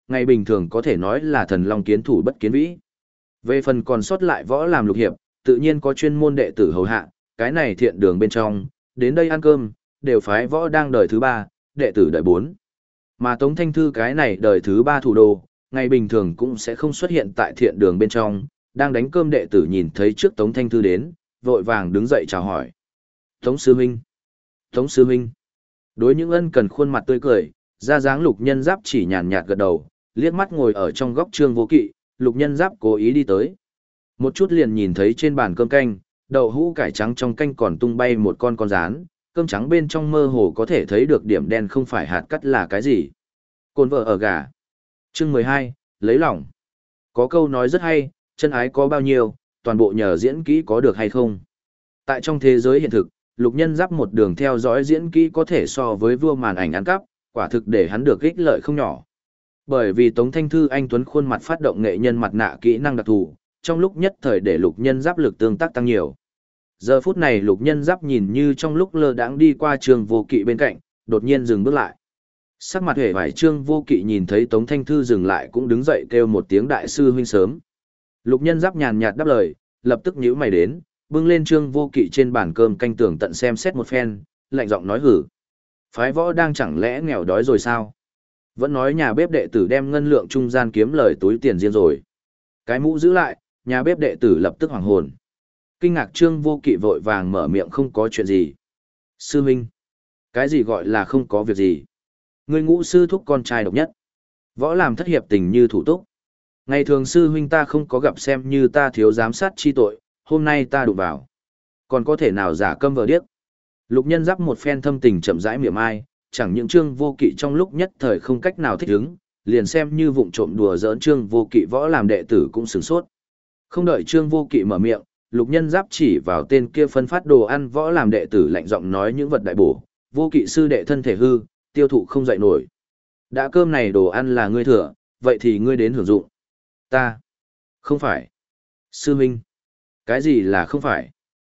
ngày bình thường có thể nói là thần long kiến thủ bất kiến vĩ. Về phần còn sót lại võ làm lục hiệp, tự nhiên có chuyên môn đệ tử hầu hạ, cái này thiện đường bên trong, đến đây ăn cơm, đều phái võ đang đời thứ 3, đệ tử đời 4. Mà Tống Thanh Thư cái này đời thứ 3 thủ đô, ngày bình thường cũng sẽ không xuất hiện tại thiện đường bên trong, đang đánh cơm đệ tử nhìn thấy trước Tống Thanh Thư đến, vội vàng đứng dậy chào hỏi. Tống sư huynh, Tống sư huynh. Đối những ân cần khuôn mặt tươi cười, ra dáng Lục Nhân Giáp chỉ nhàn nhạt gật đầu, liếc mắt ngồi ở trong góc Trương Vô Kỵ, Lục Nhân Giáp cố ý đi tới. Một chút liền nhìn thấy trên bàn cơm canh, đậu hũ cải trắng trong canh còn tung bay một con rán, cơm trắng bên trong mơ hồ có thể thấy được điểm đen không phải hạt cắt là cái gì. Cồn vợ ở gà. Chương 12, lấy lòng. Có câu nói rất hay, chân ái có bao nhiêu, toàn bộ nhờ diễn kỹ có được hay không. Tại trong thế giới hiện thực, Lục Nhân Giáp một đường theo dõi diễn kỹ có thể so với vua màn ảnh ăn cắp, quả thực để hắn được ích lợi không nhỏ. Bởi vì Tống Thanh Thư anh tuấn khuôn mặt phát động nghệ nhân mặt nạ kỹ năng đặc thù, trong lúc nhất thời để Lục Nhân Giáp lực tương tác tăng nhiều. Giờ phút này Lục Nhân Giáp nhìn như trong lúc lơ đãng đi qua Trương Vô Kỵ bên cạnh, đột nhiên dừng bước lại. Sắc mặt hề vải Trương Vô Kỵ nhìn thấy Tống Thanh Thư dừng lại cũng đứng dậy kêu một tiếng đại sư huynh sớm. Lục Nhân Giáp nhàn nhạt đáp lời, lập tức nhíu mày đến, bưng lên Trương Vô Kỵ trên bàn cơm canh tường tận xem xét một phen, lạnh giọng nói hử. Phái võ đang chẳng lẽ nghèo đói rồi sao? Vẫn nói nhà bếp đệ tử đem ngân lượng trung gian kiếm lời túi tiền riêng rồi. Cái mũ giữ lại, nhà bếp đệ tử lập tức hoảng hồn. Kinh ngạc Trương Vô Kỵ vội vàng mở miệng không có chuyện gì. Sư huynh, cái gì gọi là không có việc gì? Ngươi Ngũ sư thúc con trai độc nhất. Võ làm thất hiệp tình như thủ túc. Ngày thường sư huynh ta không có gặp xem như ta thiếu giám sát chi tội, hôm nay ta đụng vào. Còn có thể nào giả câm vờ điếc? Lục Nhân Giáp một phen thâm tình chậm rãi miệng ai, chẳng những Trương Vô Kỵ trong lúc nhất thời không cách nào thích ứng, liền xem như vụng trộm đùa giỡn Trương Vô Kỵ võ làm đệ tử cũng sửng sốt. Không đợi Trương Vô Kỵ mở miệng, Lục Nhân Giáp chỉ vào tên kia phân phát đồ ăn võ làm đệ tử lạnh giọng nói những vật đại bổ, Vô Kỵ sư đệ thân thể hư, tiêu thụ không dậy nổi. Đã cơm này đồ ăn là ngươi thừa, vậy thì ngươi đến hưởng dụng. Ta. Không phải. Sư huynh. Cái gì là không phải?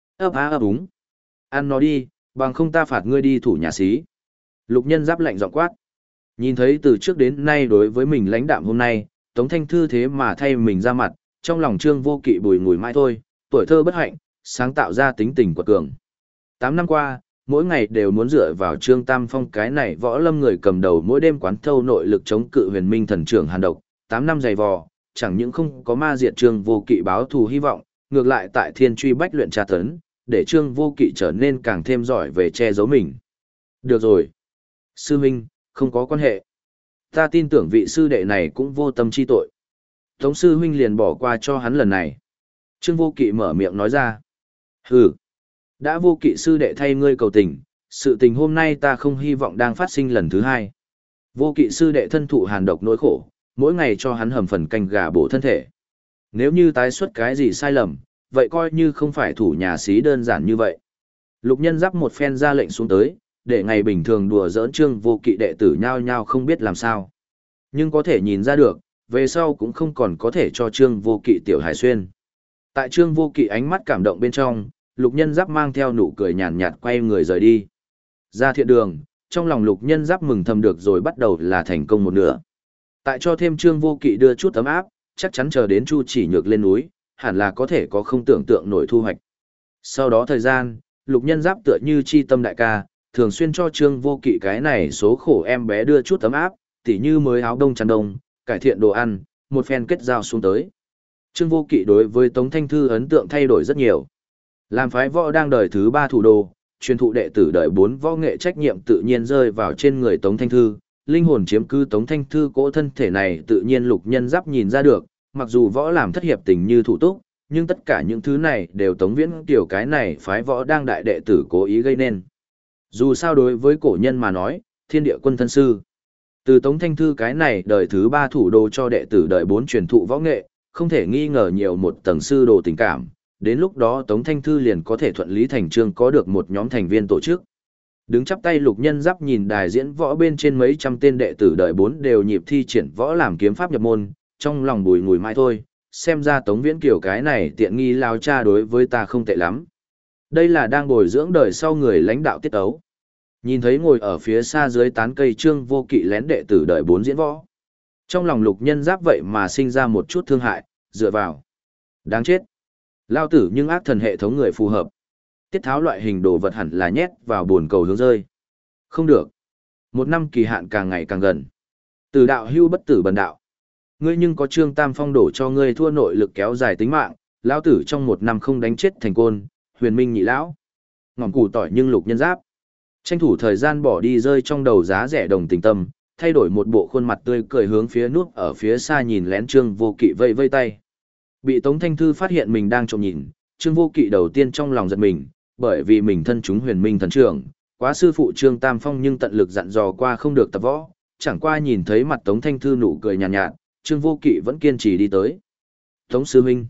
Ấp úng. Ăn nó đi, bằng không ta phạt ngươi đi thủ nhà xí. Lục Nhân Giáp lạnh giọng quát. Nhìn thấy từ trước đến nay đối với mình lãnh đạm hôm nay, Tống Thanh Thư thế mà thay mình ra mặt, trong lòng Trương Vô Kỵ bùi ngùi mãi thôi, tuổi thơ bất hạnh, sáng tạo ra tính tình quật cường. 8 năm qua, mỗi ngày đều muốn dựa vào Trương Tam Phong cái này võ lâm người cầm đầu mỗi đêm quán thâu nội lực chống cự huyền minh thần trưởng hàn độc, 8 năm dày vò, chẳng những không có ma diệt Trương Vô Kỵ báo thù hy vọng, ngược lại tại thiên truy bách luyện tra tấn, để Trương Vô Kỵ trở nên càng thêm giỏi về che giấu mình. Được rồi. Sư huynh, không có quan hệ. Ta tin tưởng vị sư đệ này cũng vô tâm chi tội. Tống sư huynh liền bỏ qua cho hắn lần này. Trương Vô Kỵ mở miệng nói ra. Hừ. Đã Vô Kỵ sư đệ thay ngươi cầu tình, sự tình hôm nay ta không hy vọng đang phát sinh lần thứ hai. Vô Kỵ sư đệ thân thụ hàn độc nỗi khổ, mỗi ngày cho hắn hầm phần canh gà bổ thân thể. Nếu như tái xuất cái gì sai lầm, vậy coi như không phải thủ nhà xí đơn giản như vậy. Lục Nhân Giáp một phen ra lệnh xuống tới, để ngày bình thường đùa giỡn Trương Vô Kỵ đệ tử nhao nhao không biết làm sao. Nhưng có thể nhìn ra được, về sau cũng không còn có thể cho Trương Vô Kỵ tiểu hải xuyên. Tại Trương Vô Kỵ ánh mắt cảm động bên trong, Lục Nhân Giáp mang theo nụ cười nhàn nhạt quay người rời đi. Ra thiện đường, trong lòng Lục Nhân Giáp mừng thầm được rồi bắt đầu là thành công một nửa. Tại cho thêm Trương Vô Kỵ đưa chút ấm áp, chắc chắn chờ đến Chu Chỉ Nhược lên núi, hẳn là có thể có không tưởng tượng nổi thu hoạch. Sau đó thời gian, Lục Nhân Giáp tựa như chi tâm đại ca, thường xuyên cho Trương Vô Kỵ cái này số khổ em bé đưa chút ấm áp, tỉ như mới áo đông chăn đông, cải thiện đồ ăn, một phen kết giao xuống tới. Trương Vô Kỵ đối với Tống Thanh Thư ấn tượng thay đổi rất nhiều. Làm phái võ đang đời thứ 3 thủ đô, truyền thụ đệ tử đời 4 võ nghệ trách nhiệm tự nhiên rơi vào trên người Tống Thanh Thư, linh hồn chiếm cứ Tống Thanh Thư cỗ thân thể này tự nhiên Lục Nhân Giáp nhìn ra được, mặc dù võ làm thất hiệp tình như thủ túc, nhưng tất cả những thứ này đều Tống Viễn tiểu cái này phái võ đang đại đệ tử cố ý gây nên. Dù sao đối với cổ nhân mà nói, thiên địa quân thân sư. Từ Tống Thanh Thư cái này đời thứ 3 thủ đô cho đệ tử đời 4 truyền thụ võ nghệ, không thể nghi ngờ nhiều một tầng sư đồ tình cảm, đến lúc đó Tống Thanh Thư liền có thể thuận lý thành chương có được một nhóm thành viên tổ chức. Đứng chắp tay Lục Nhân Giáp nhìn đài diễn võ bên trên mấy trăm tên đệ tử đời 4 đều nhịp thi triển võ làm kiếm pháp nhập môn, trong lòng bùi ngùi mãi thôi, xem ra Tống Viễn Kiều cái này tiện nghi lao cha đối với ta không tệ lắm. Đây là đang bồi dưỡng đời sau người lãnh đạo tiết ấu. Nhìn thấy ngồi ở phía xa dưới tán cây Trương Vô Kỵ lén đệ tử đời 4 diễn võ. Trong lòng Lục Nhân Giáp vậy mà sinh ra một chút thương hại, dựa vào. Đáng chết. Lao tử nhưng ác thần hệ thống người phù hợp. Tiết tháo loại hình đồ vật hẳn là nhét vào buồn cầu hướng rơi. Không được. Một năm kỳ hạn càng ngày càng gần. Từ đạo hưu bất tử bần đạo. Ngươi nhưng có Trương Tam Phong đổ cho ngươi thua nội lực kéo dài tính mạng, lão tử trong một năm không đánh chết thành côn, huyền minh nhị lão. Ngỏm củ tỏi nhưng Lục Nhân Giáp. Tranh thủ thời gian bỏ đi rơi trong đầu giá rẻ đồng tình tâm, thay đổi một bộ khuôn mặt tươi cười hướng phía núp ở phía xa nhìn lén Trương Vô Kỵ vây vây tay. Bị Tống Thanh Thư phát hiện mình đang trộm nhìn, Trương Vô Kỵ đầu tiên trong lòng giật mình, bởi vì mình thân chúng huyền minh thần trưởng, quá sư phụ Trương Tam Phong nhưng tận lực dặn dò qua không được tập võ, chẳng qua nhìn thấy mặt Tống Thanh Thư nụ cười nhàn nhạt, Trương Vô Kỵ vẫn kiên trì đi tới. Tống sư huynh,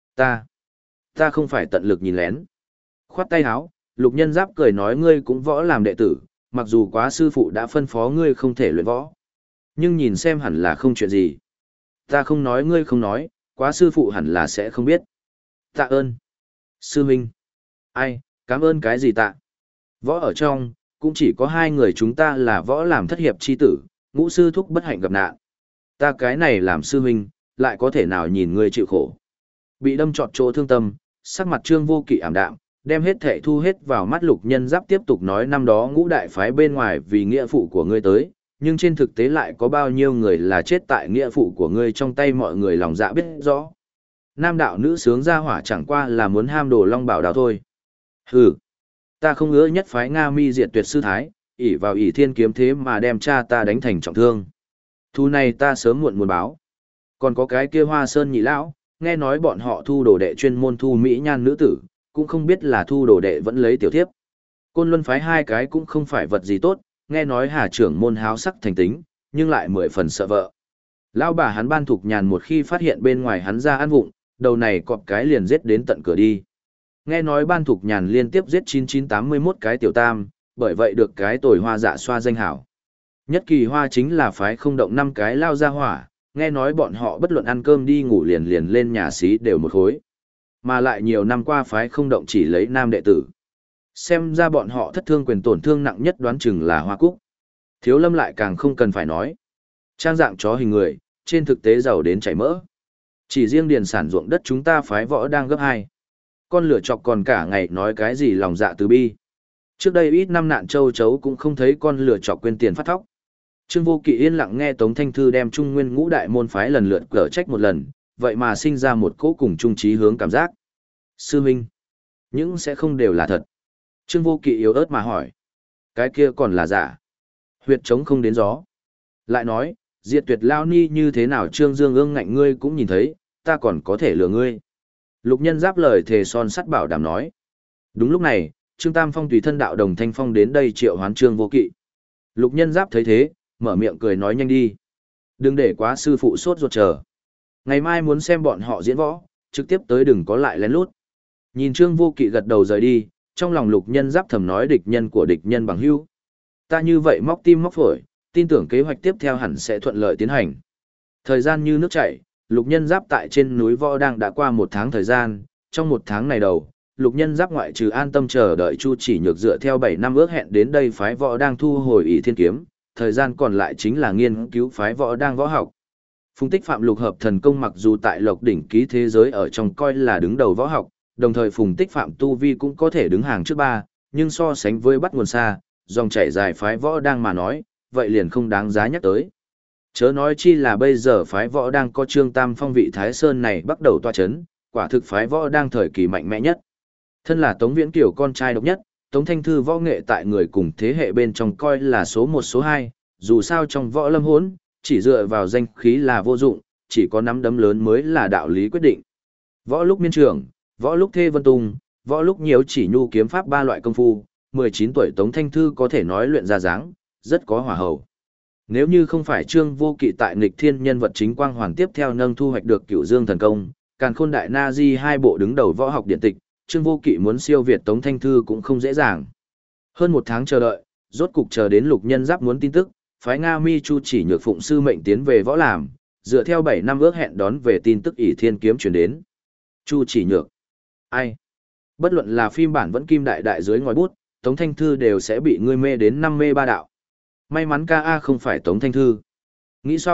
ta không phải tận lực nhìn lén. Khoát tay áo, Lục Nhân Giáp cười nói ngươi cũng võ làm đệ tử, mặc dù quá sư phụ đã phân phó ngươi không thể luyện võ. Nhưng nhìn xem hẳn là không chuyện gì. Ta không nói ngươi không nói, quá sư phụ hẳn là sẽ không biết. Tạ ơn. Sư huynh. Ai, cảm ơn cái gì tạ? Võ ở trong, cũng chỉ có hai người chúng ta là võ làm thất hiệp chi tử, ngũ sư thúc bất hạnh gặp nạn. Ta cái này làm sư huynh, lại có thể nào nhìn ngươi chịu khổ. Bị đâm trọt chỗ thương tâm, sắc mặt Trương Vô Kỵ ảm đạm, đem hết thệ thu hết vào mắt Lục Nhân Giáp tiếp tục nói năm đó ngũ đại phái bên ngoài vì nghĩa phụ của ngươi tới, nhưng trên thực tế lại có bao nhiêu người là chết tại nghĩa phụ của ngươi trong tay mọi người lòng dạ biết rõ. Nam đạo nữ sướng ra hỏa chẳng qua là muốn ham đồ Long Bảo Đào thôi. Hừ, ta không ngứa nhất phái Nga Mi diệt tuyệt sư thái, ỷ vào ỷ thiên kiếm thế mà đem cha ta đánh thành trọng thương. Thu này ta sớm muộn muốn báo. Còn có cái kia Hoa Sơn nhị lão, nghe nói bọn họ thu đồ đệ chuyên môn thu mỹ nhan nữ tử, cũng không biết là thu đồ đệ vẫn lấy tiểu thiếp. Côn Luân phái hai cái cũng không phải vật gì tốt, nghe nói Hà trưởng môn háo sắc thành tính, nhưng lại 10 phần sợ vợ. Lão bà hắn Ban Thục Nhàn một khi phát hiện bên ngoài hắn ra ăn vụng, đầu này cọp cái liền giết đến tận cửa đi. Nghe nói Ban Thục Nhàn liên tiếp giết 9981 cái tiểu tam, bởi vậy được cái tồi hoa dạ xoa danh hảo. Nhất kỳ hoa chính là phái không động 5 cái lao ra hỏa, nghe nói bọn họ bất luận ăn cơm đi ngủ liền liền lên nhà xí đều một khối. Mà lại nhiều năm qua phái không động chỉ lấy nam đệ tử. Xem ra bọn họ thất thương quyền tổn thương nặng nhất đoán chừng là Hoa Cúc. Thiếu Lâm lại càng không cần phải nói. Trang dạng chó hình người, trên thực tế giàu đến chảy mỡ. Chỉ riêng điền sản ruộng đất chúng ta phái võ đang gấp 2. Con lửa chọc còn cả ngày nói cái gì lòng dạ từ bi. Trước đây ít năm nạn châu chấu cũng không thấy con lửa chọc quên tiền phát thóc. Trương Vô Kỵ yên lặng nghe Tống Thanh Thư đem Trung Nguyên ngũ đại môn phái lần lượt cở trách một lần, vậy mà sinh ra một cỗ cùng chung chí hướng cảm giác. Sư huynh, những sẽ không đều là thật. Trương Vô Kỵ yếu ớt mà hỏi. Cái kia còn là giả. Huyệt trống không đến gió. Lại nói, diệt tuyệt lao ni như thế nào Trương Dương ương ngạnh ngươi cũng nhìn thấy, ta còn có thể lừa ngươi. Lục Nhân Giáp lời thề son sắt bảo đảm nói. Đúng lúc này, Trương Tam Phong tùy thân đạo đồng Thanh Phong đến đây triệu hoán Trương Vô Kỵ. Lục Nhân Giáp thấy thế, mở miệng cười nói nhanh đi. Đừng để quá sư phụ sốt ruột chờ. Ngày mai muốn xem bọn họ diễn võ, trực tiếp tới đừng có lại lén lút. Nhìn Trương Vô Kỵ gật đầu rời đi, trong lòng Lục Nhân Giáp thầm nói địch nhân của địch nhân bằng hữu. Ta như vậy móc tim móc phổi, tin tưởng kế hoạch tiếp theo hẳn sẽ thuận lợi tiến hành. Thời gian như nước chảy, Lục Nhân Giáp tại trên núi Võ Đang đã qua 1 tháng thời gian, trong 1 tháng này đầu, Lục Nhân Giáp ngoại trừ an tâm chờ đợi Chu Chỉ Nhược dựa theo 7 năm ước hẹn đến đây phái Võ Đang thu hồi ỷ thiên kiếm, thời gian còn lại chính là nghiên cứu phái Võ Đang võ học. Phùng Tích Phạm lục hợp thần công mặc dù tại Lộc đỉnh ký thế giới ở trong coi là đứng đầu võ học, đồng thời Phùng Tích Phạm tu vi cũng có thể đứng hàng trước 3, nhưng so sánh với bắt nguồn xa, dòng chảy dài phái Võ Đang mà nói, vậy liền không đáng giá nhắc tới. Chớ nói chi là bây giờ phái Võ Đang có Trương Tam Phong vị Thái Sơn này bắt đầu toa chấn, quả thực phái Võ Đang thời kỳ mạnh mẽ nhất. Thân là Tống Viễn Kiều con trai độc nhất, Tống Thanh Thư võ nghệ tại người cùng thế hệ bên trong coi là số 1 số 2, dù sao trong võ lâm hỗn, chỉ dựa vào danh khí là vô dụng, chỉ có nắm đấm lớn mới là đạo lý quyết định. Võ lúc miên trường, võ lúc thê vân tung, võ lúc nhiều chỉ nhu kiếm pháp 3 loại công phu, 19 tuổi Tống Thanh Thư có thể nói luyện ra dáng, rất có hỏa hầu. Nếu như không phải Trương Vô Kỵ tại nghịch thiên nhân vật chính quang hoàn tiếp theo nâng thu hoạch được Cửu Dương thần công, Càn Khôn Đại Na Di 2 bộ đứng đầu võ học điện tịch, Trương Vô Kỵ muốn siêu việt Tống Thanh Thư cũng không dễ dàng. Hơn 1 tháng chờ đợi, rốt cục chờ đến Lục Nhân Giáp muốn tin tức, phái Nga Mi Chu Chỉ Nhược phụng sư mệnh tiến về võ làm, dựa theo 7 năm ước hẹn đón về tin tức ỷ thiên kiếm truyền đến. Chu Chỉ Nhược. Ai? Bất luận là phim bản vẫn kim đại đại dưới ngòi bút, Tống Thanh Thư đều sẽ bị ngươi mê đến 5 mê 3 đạo. May mắn ca A không phải Tống Thanh Thư. Nghĩ xong,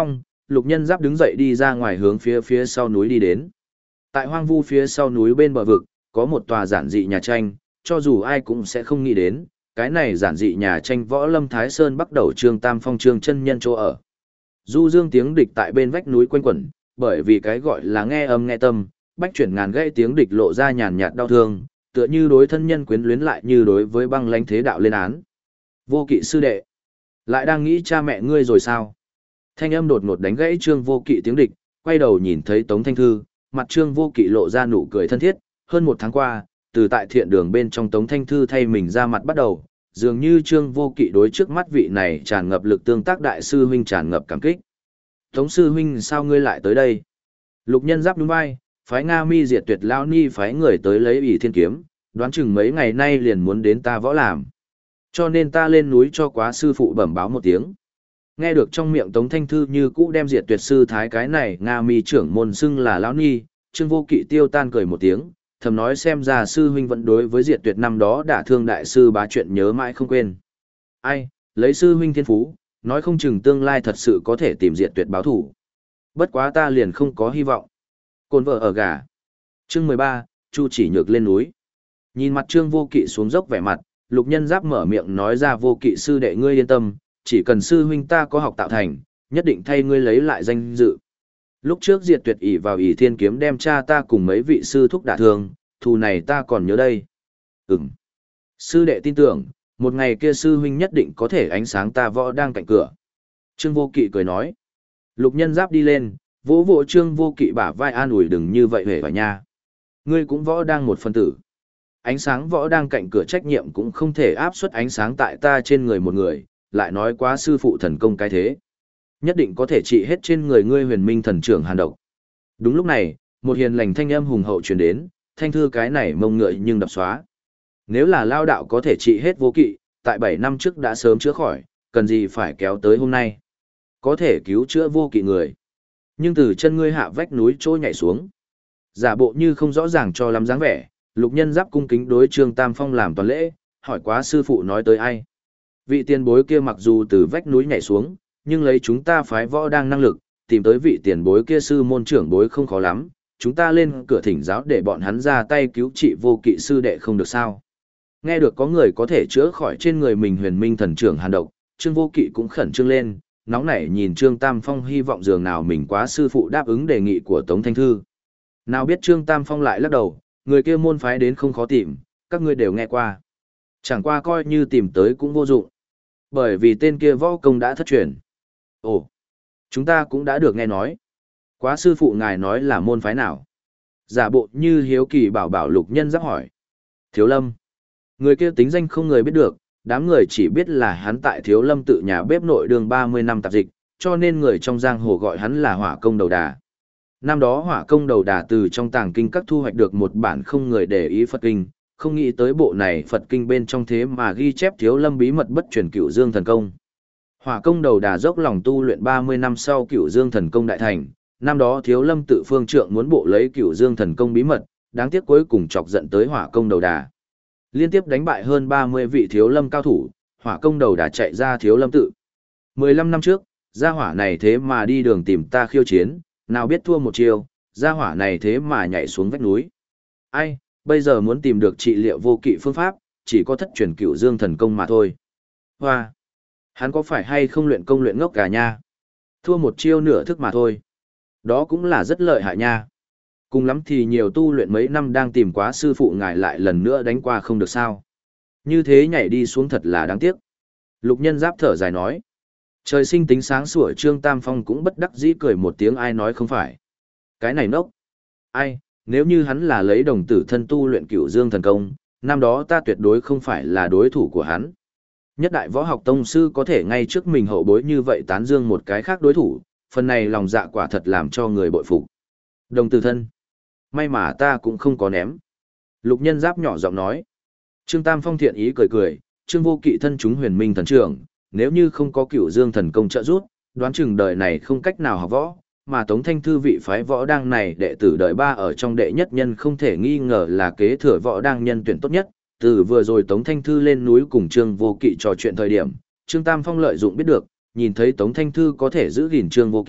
Lục Nhân Giáp đứng dậy đi ra ngoài hướng phía sau núi đi đến. Tại hoang vu phía sau núi bên bờ vực, có một tòa giản dị nhà tranh, cho dù ai cũng sẽ không nghĩ đến, cái này giản dị nhà tranh Võ Lâm Thái Sơn bắt đầu Trương Tam Phong Trương chân nhân chỗ ở. Du dương tiếng địch tại bên vách núi quanh quẩn, bởi vì cái gọi là nghe âm nghe tâm, bách chuyển ngàn gãy tiếng địch lộ ra nhàn nhạt đau thương, tựa như đối thân nhân quyến luyến lại như đối với băng lãnh thế đạo lên án. Vô Kỵ sư đệ, lại đang nghĩ cha mẹ ngươi rồi sao? Thanh âm đột ngột đánh gãy Trương Vô Kỵ tiếng địch, quay đầu nhìn thấy Tống Thanh Thư, mặt Trương Vô Kỵ lộ ra nụ cười thân thiết, hơn một tháng qua, từ tại thiện đường bên trong Tống Thanh Thư thay mình ra mặt bắt đầu, dường như Trương Vô Kỵ đối trước mắt vị này tràn ngập lực tương tác đại sư huynh tràn ngập cảm kích. Tống sư huynh sao ngươi lại tới đây? Lục Nhân Giáp nhún vai, phái Nga Mi Diệt Tuyệt Lao Ni phái người tới lấy ỷ thiên kiếm, đoán chừng mấy ngày nay liền muốn đến ta võ làm. Cho nên ta lên núi cho quá sư phụ bẩm báo một tiếng. Nghe được trong miệng Tống Thanh Thư như cũ đem Diệt Tuyệt sư thái cái này Nga Mi trưởng môn xưng là Lão Ni, Trương Vô Kỵ tiêu tan cười một tiếng, thầm nói xem ra sư huynh vẫn đối với Diệt Tuyệt năm đó đả thương đại sư bá chuyện nhớ mãi không quên. Ai, lấy sư huynh thiên phú, nói không chừng tương lai thật sự có thể tìm Diệt Tuyệt báo thủ. Bất quá ta liền không có hy vọng. Côn vợ ở gà. Chương 13, Chu Chỉ Nhược lên núi. Nhìn mặt Trương Vô Kỵ xuống dốc vẻ mặt, Lục Nhân Giáp mở miệng nói ra Vô Kỵ sư đệ ngươi yên tâm, chỉ cần sư huynh ta có học tạo thành, nhất định thay ngươi lấy lại danh dự. Lúc trước Diệt Tuyệt ỷ vào ỷ thiên kiếm đem cha ta cùng mấy vị sư thúc đả thương, thù này ta còn nhớ đây. Sư đệ tin tưởng, một ngày kia sư huynh nhất định có thể ánh sáng ta võ đang cạnh cửa. Trương Vô Kỵ cười nói. Lục Nhân Giáp đi lên, vỗ vỗ Trương Vô Kỵ bả vai an ủi đừng như vậy hề vào nha. Ngươi cũng võ đang một phân tử. Ánh sáng võ đang cạnh cửa trách nhiệm cũng không thể áp suất ánh sáng tại ta trên người một người, lại nói quá sư phụ thần công cái thế. Nhất định có thể trị hết trên người ngươi Huyền Minh thần trưởng hàn độc. Đúng lúc này, một hiền lành thanh âm hùng hậu truyền đến, Thanh Thư cái này mông ngựa nhưng đập xóa. Nếu là lao đạo có thể trị hết Vô Kỵ, tại 7 năm trước đã sớm chữa khỏi, cần gì phải kéo tới hôm nay. Có thể cứu chữa Vô Kỵ người. Nhưng từ chân ngươi hạ vách núi trôi nhảy xuống. Giả bộ như không rõ ràng cho lắm dáng vẻ, Lục Nhân Giáp cung kính đối Trương Tam Phong làm toàn lễ, hỏi quá sư phụ nói tới ai. Vị tiền bối kia mặc dù từ vách núi nhảy xuống, nhưng lấy chúng ta phái võ đang năng lực, tìm tới vị tiền bối kia sư môn trưởng bối không khó lắm, chúng ta lên cửa thỉnh giáo để bọn hắn ra tay cứu trị Vô Kỵ sư đệ không được sao. Nghe được có người có thể chữa khỏi trên người mình Huyền Minh thần trưởng hàn độc, Trương Vô Kỵ cũng khẩn trương lên, nóng nảy nhìn Trương Tam Phong hy vọng dường nào mình quá sư phụ đáp ứng đề nghị của Tống Thanh Thư. Nào biết Trương Tam Phong lại lắc đầu, người kia môn phái đến không khó tìm, các ngươi đều nghe qua. Chẳng qua coi như tìm tới cũng vô dụng. Bởi vì tên kia võ công đã thất truyền. Ồ, chúng ta cũng đã được nghe nói. Quá sư phụ ngài nói là môn phái nào? Giả bộ như hiếu kỳ bảo Lục Nhân Giáp hỏi. Thiếu Lâm. Người kia tính danh không người biết được, đám người chỉ biết là hắn tại Thiếu Lâm tự nhà bếp nội đường 30 năm tạp dịch, cho nên người trong giang hồ gọi hắn là Hỏa Công Đầu Đà. Năm đó Hỏa Công Đầu Đà từ trong tàng kinh các thu hoạch được một bản không người để ý Phật kinh, không nghĩ tới bộ này Phật kinh bên trong thế mà ghi chép Thiếu Lâm bí mật bất truyền Cửu Dương thần công. Hỏa Công Đầu Đà dốc lòng tu luyện 30 năm sau Cửu Dương thần công đại thành, năm đó Thiếu Lâm tự phương trượng muốn bộ lấy Cửu Dương thần công bí mật, đáng tiếc cuối cùng chọc giận tới Hỏa Công Đầu Đà. Liên tiếp đánh bại hơn 30 vị Thiếu Lâm cao thủ, Hỏa Công Đầu Đà chạy ra Thiếu Lâm tự. 15 năm trước, gia hỏa này thế mà đi đường tìm ta khiêu chiến, nào biết thua một chiêu, gia hỏa này thế mà nhảy xuống vách núi. Ai, bây giờ muốn tìm được trị liệu Vô Kỵ phương pháp, chỉ có thất truyền Cửu Dương thần công mà thôi. Hoa, hắn có phải hay không luyện công luyện ngốc cả nha? Thua một chiêu nửa thức mà thôi. Đó cũng là rất lợi hại nha. Cùng lắm thì nhiều tu luyện mấy năm đang tìm quá sư phụ ngài lại lần nữa đánh qua không được sao. Như thế nhảy đi xuống thật là đáng tiếc. Lục Nhân Giáp thở dài nói. Trời sinh tính sáng sủa Trương Tam Phong cũng bất đắc dĩ cười một tiếng ai nói không phải. Cái này nốc. Ai, nếu như hắn là lấy đồng tử thân tu luyện Cửu Dương thần công, năm đó ta tuyệt đối không phải là đối thủ của hắn. Nhất đại võ học tông sư có thể ngay trước mình hậu bối như vậy tán dương một cái khác đối thủ, phần này lòng dạ quả thật làm cho người bội phục. Đồng tử thân. May mà ta cũng không có ném. Lục Nhân Giáp nhỏ giọng nói. Trương Tam Phong thiện ý cười cười, Trương Vô Kỵ thân chúng Huyền Minh thần trưởng, nếu như không có Cửu Dương thần công trợ giúp, đoán chừng đời này không cách nào học võ, mà Tống Thanh Thư vị phái võ đang này đệ tử đời 3 ở trong đệ nhất nhân không thể nghi ngờ là kế thừa võ đang nhân tuyển tốt nhất. Từ vừa rồi Tống Thanh Thư lên núi cùng Trương Vô Kỵ trò chuyện thời điểm, Trương Tam Phong lợi dụng biết được, nhìn thấy Tống Thanh Thư có thể giữ gìn Trương Vô Kỵ,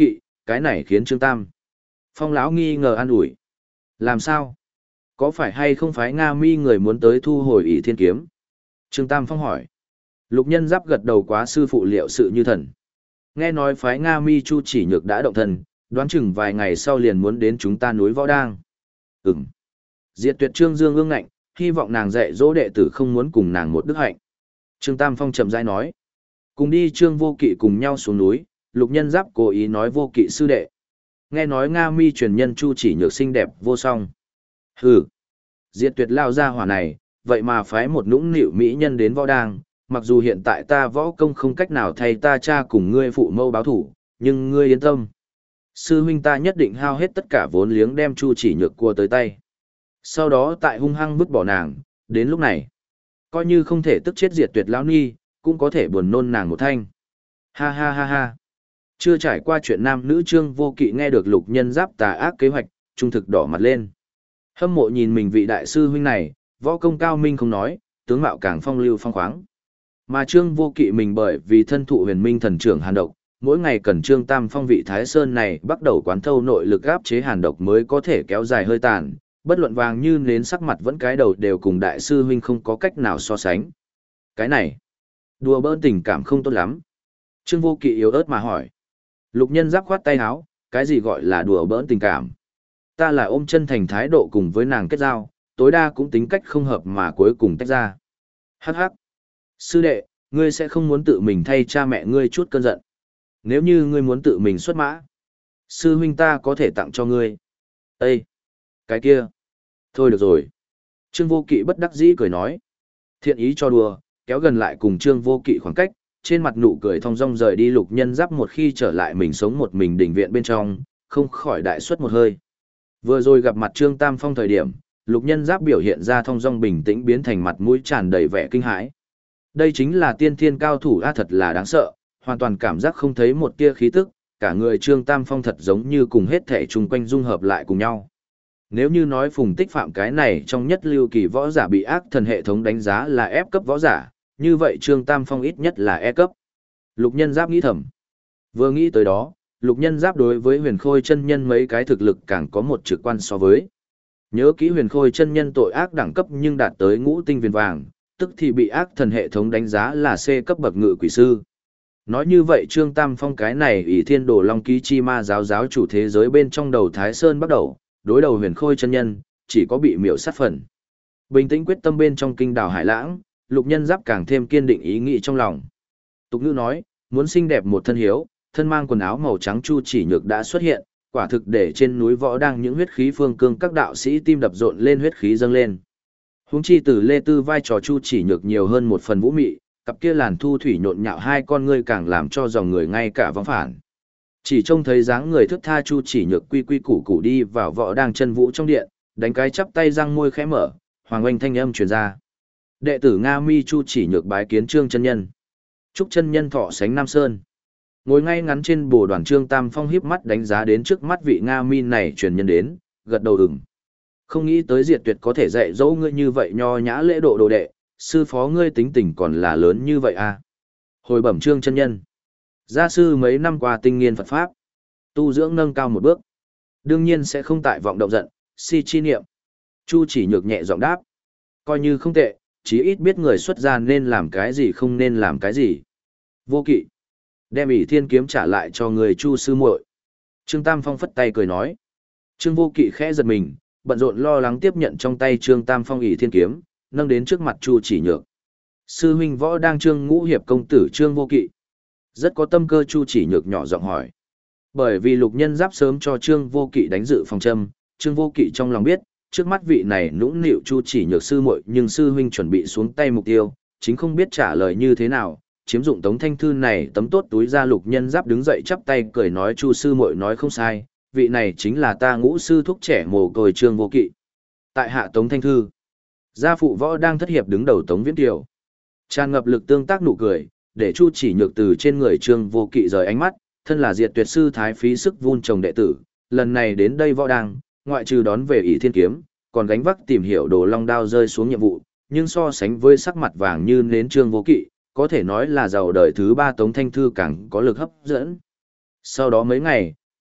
cái này khiến Trương Tam Phong lão nghi ngờ an ủi. Làm sao? Có phải hay không phái Nga Mi người muốn tới thu hồi ỷ thiên kiếm? Trương Tam Phong hỏi. Lục Nhân Giáp gật đầu, quá sư phụ liệu sự như thần. Nghe nói phái Nga Mi Chu Chỉ Nhược đã động thần, đoán chừng vài ngày sau liền muốn đến chúng ta núi Võ Đang. Ừm. Diệt Tuyệt Trương Dương ương ngạnh, hy vọng nàng dạy dỗ đệ tử không muốn cùng nàng một đức hạnh. Trương Tam Phong chậm rãi nói. Cùng đi Trương Vô Kỵ cùng nhau xuống núi, Lục Nhân Giáp cố ý nói Vô Kỵ sư đệ. Nghe nói Nga Mi truyền nhân Chu Chỉ Nhược xinh đẹp vô song. Hừ. Diệt Tuyệt lao ra hỏa này, vậy mà phái một nũng nịu mỹ nhân đến Võ Đang, mặc dù hiện tại ta võ công không cách nào thay ta cha cùng ngươi phụ mâu báo thủ, nhưng ngươi yên tâm. Sư huynh ta nhất định hao hết tất cả vốn liếng đem Chu Chỉ Nhược cua tới tay. Sau đó tại hung hăng vứt bỏ nàng, đến lúc này, coi như không thể tức chết Diệt Tuyệt lão ni, cũng có thể buồn nôn nàng một thanh. Ha ha ha ha. Chưa trải qua chuyện nam nữ Trương Vô Kỵ nghe được Lục Nhân Giáp tà ác kế hoạch, trung thực đỏ mặt lên. Hâm mộ nhìn mình vị đại sư huynh này, võ công cao minh không nói, tướng mạo càng phong lưu phong khoáng. Mà Trương Vô Kỵ mình bởi vì thân thụ huyền minh thần trưởng hàn độc, mỗi ngày cần Trương Tam Phong vị Thái Sơn này bắt đầu quán thâu nội lực áp chế hàn độc mới có thể kéo dài hơi tàn, bất luận vàng như nến sắc mặt vẫn cái đầu đều cùng đại sư huynh không có cách nào so sánh. Cái này, đùa bỡn tình cảm không tốt lắm. Trương Vô Kỵ yếu ớt mà hỏi. Lục Nhân Giáp khoát tay áo, cái gì gọi là đùa bỡn tình cảm? Ta là ôm chân thành thái độ cùng với nàng kết giao, tối đa cũng tính cách không hợp mà cuối cùng tách ra. Hắc hắc. Sư đệ, ngươi sẽ không muốn tự mình thay cha mẹ ngươi chút cơn giận. Nếu như ngươi muốn tự mình xuất mã, sư huynh ta có thể tặng cho ngươi. Ê! Cái kia! Thôi được rồi. Trương Vô Kỵ bất đắc dĩ cười nói. Thiện ý cho đùa, kéo gần lại cùng Trương Vô Kỵ khoảng cách, trên mặt nụ cười thong dong rời đi. Lục Nhân Giáp một khi trở lại mình sống một mình đỉnh viện bên trong, không khỏi đại suất một hơi. Vừa rồi gặp mặt Trương Tam Phong thời điểm, Lục Nhân Giáp biểu hiện ra thong dong bình tĩnh biến thành mặt mũi tràn đầy vẻ kinh hãi. Đây chính là tiên thiên cao thủ a, thật là đáng sợ, hoàn toàn cảm giác không thấy một tia khí tức, cả người Trương Tam Phong thật giống như cùng hết thể chung quanh dung hợp lại cùng nhau. Nếu như nói Phùng Tích Phạm cái này trong nhất lưu kỳ võ giả bị ác thần hệ thống đánh giá là F cấp võ giả, như vậy Trương Tam Phong ít nhất là E cấp. Lục Nhân Giáp nghĩ thầm. Vừa nghĩ tới đó, Lục Nhân Giáp đối với Huyền Khôi chân nhân mấy cái thực lực càng có một trực quan so với. Nhớ kỹ Huyền Khôi chân nhân tội ác đẳng cấp nhưng đạt tới ngũ tinh viền vàng, tức thì bị ác thần hệ thống đánh giá là C cấp bậc ngự quỷ sư. Nói như vậy Trương Tam Phong cái này ỷ thiên đồ long ký chi ma giáo chủ thế giới bên trong đầu Thái Sơn bắt đầu, đối đầu Huyền Khôi chân nhân, chỉ có bị miểu sát phần. Bình tĩnh quyết tâm bên trong kinh đảo Hải Lãng, Lục Nhân Giáp càng thêm kiên định ý nghĩ trong lòng. Tục ngữ nói, muốn xinh đẹp một thân hiếu, thân mang quần áo màu trắng Chu Chỉ Nhược đã xuất hiện, quả thực để trên núi Võ Đang những huyết khí phương cương các đạo sĩ tim đập rộn lên, huyết khí dâng lên. Huống chi từ Lê Tư vai trò Chu Chỉ Nhược nhiều hơn một phần vũ mị, cặp kia làn thu thủy nhộn nhạo hai con ngươi càng làm cho dòng người ngay cả vắng phản. Chỉ trông thấy dáng người thướt tha Chu Chỉ Nhược quy quy củ củ đi vào Võ Đang chân vũ trong điện, đánh cái chắp tay răng môi khẽ mở, hoàng oanh thanh âm truyền ra. Đệ tử Nga Mi Chu Chỉ Nhược bái kiến Trương chân nhân. Chúc chân nhân thọ sánh Nam Sơn. Ngồi ngay ngắn trên bồ đoàn Trương Tam Phong híp mắt đánh giá đến trước mắt vị Nga Mi này truyền nhân đến, gật đầu ừm. Không nghĩ tới Diệt Tuyệt có thể dạy dỗ ngươi như vậy nho nhã lễ độ đồ đệ, sư phó ngươi tính tình còn là lớn như vậy à. Hồi bẩm Trương chân nhân. Gia sư mấy năm qua tinh nghiên Phật Pháp, tu dưỡng nâng cao một bước. Đương nhiên sẽ không tại vọng động giận, si chi niệm. Chu Chỉ Nhược nhẹ giọng đáp. Coi như không tệ, chí ít biết người xuất gia nên làm cái gì không nên làm cái gì. Vô Kỵ. Đem ỷ thiên kiếm trả lại cho người Chu sư muội. Trương Tam Phong phất tay cười nói. Trương Vô Kỵ khẽ giật mình, bận rộn lo lắng tiếp nhận trong tay Trương Tam Phong ỷ thiên kiếm, nâng đến trước mặt Chu Chỉ Nhược. Sư huynh Võ Đang Trương Ngũ hiệp công tử Trương Vô Kỵ. Rất có tâm cơ Chu Chỉ Nhược nhỏ giọng hỏi. Bởi vì Lục Nhân Giáp sớm cho Trương Vô Kỵ đánh dự phòng châm, Trương Vô Kỵ trong lòng biết, trước mắt vị này nũng nịu Chu Chỉ Nhược sư muội, nhưng sư huynh chuẩn bị xuống tay mục tiêu, chính không biết trả lời như thế nào, chiếm dụng tống thanh thư này tấm tốt túi ra. Lục Nhân Giáp đứng dậy chắp tay cười nói Chu sư muội nói không sai, vị này chính là ta Ngũ sư thúc trẻ mồ côi Trương Vô Kỵ. Tại hạ tống thanh thư. Gia phụ Võ Đang thất hiệp đứng đầu Tống Viễn Kiều. Tràn ngập lực tương tác nụ cười, để Chu Chỉ Nhược từ trên người Trương Vô Kỵ rời ánh mắt, thân là Diệt Tuyệt sư thái phí sức vun trồng đệ tử, lần này đến đây Võ Đang, ngoại trừ đón về ỷ thiên kiếm, còn gánh vác tìm hiểu đồ long đao rơi xuống nhiệm vụ, nhưng so sánh với sắc mặt vàng như nến Trương Vô Kỵ, có thể nói là giàu đời thứ ba Tống Thanh Thư càng có lực hấp dẫn. Sau đó mấy ngày,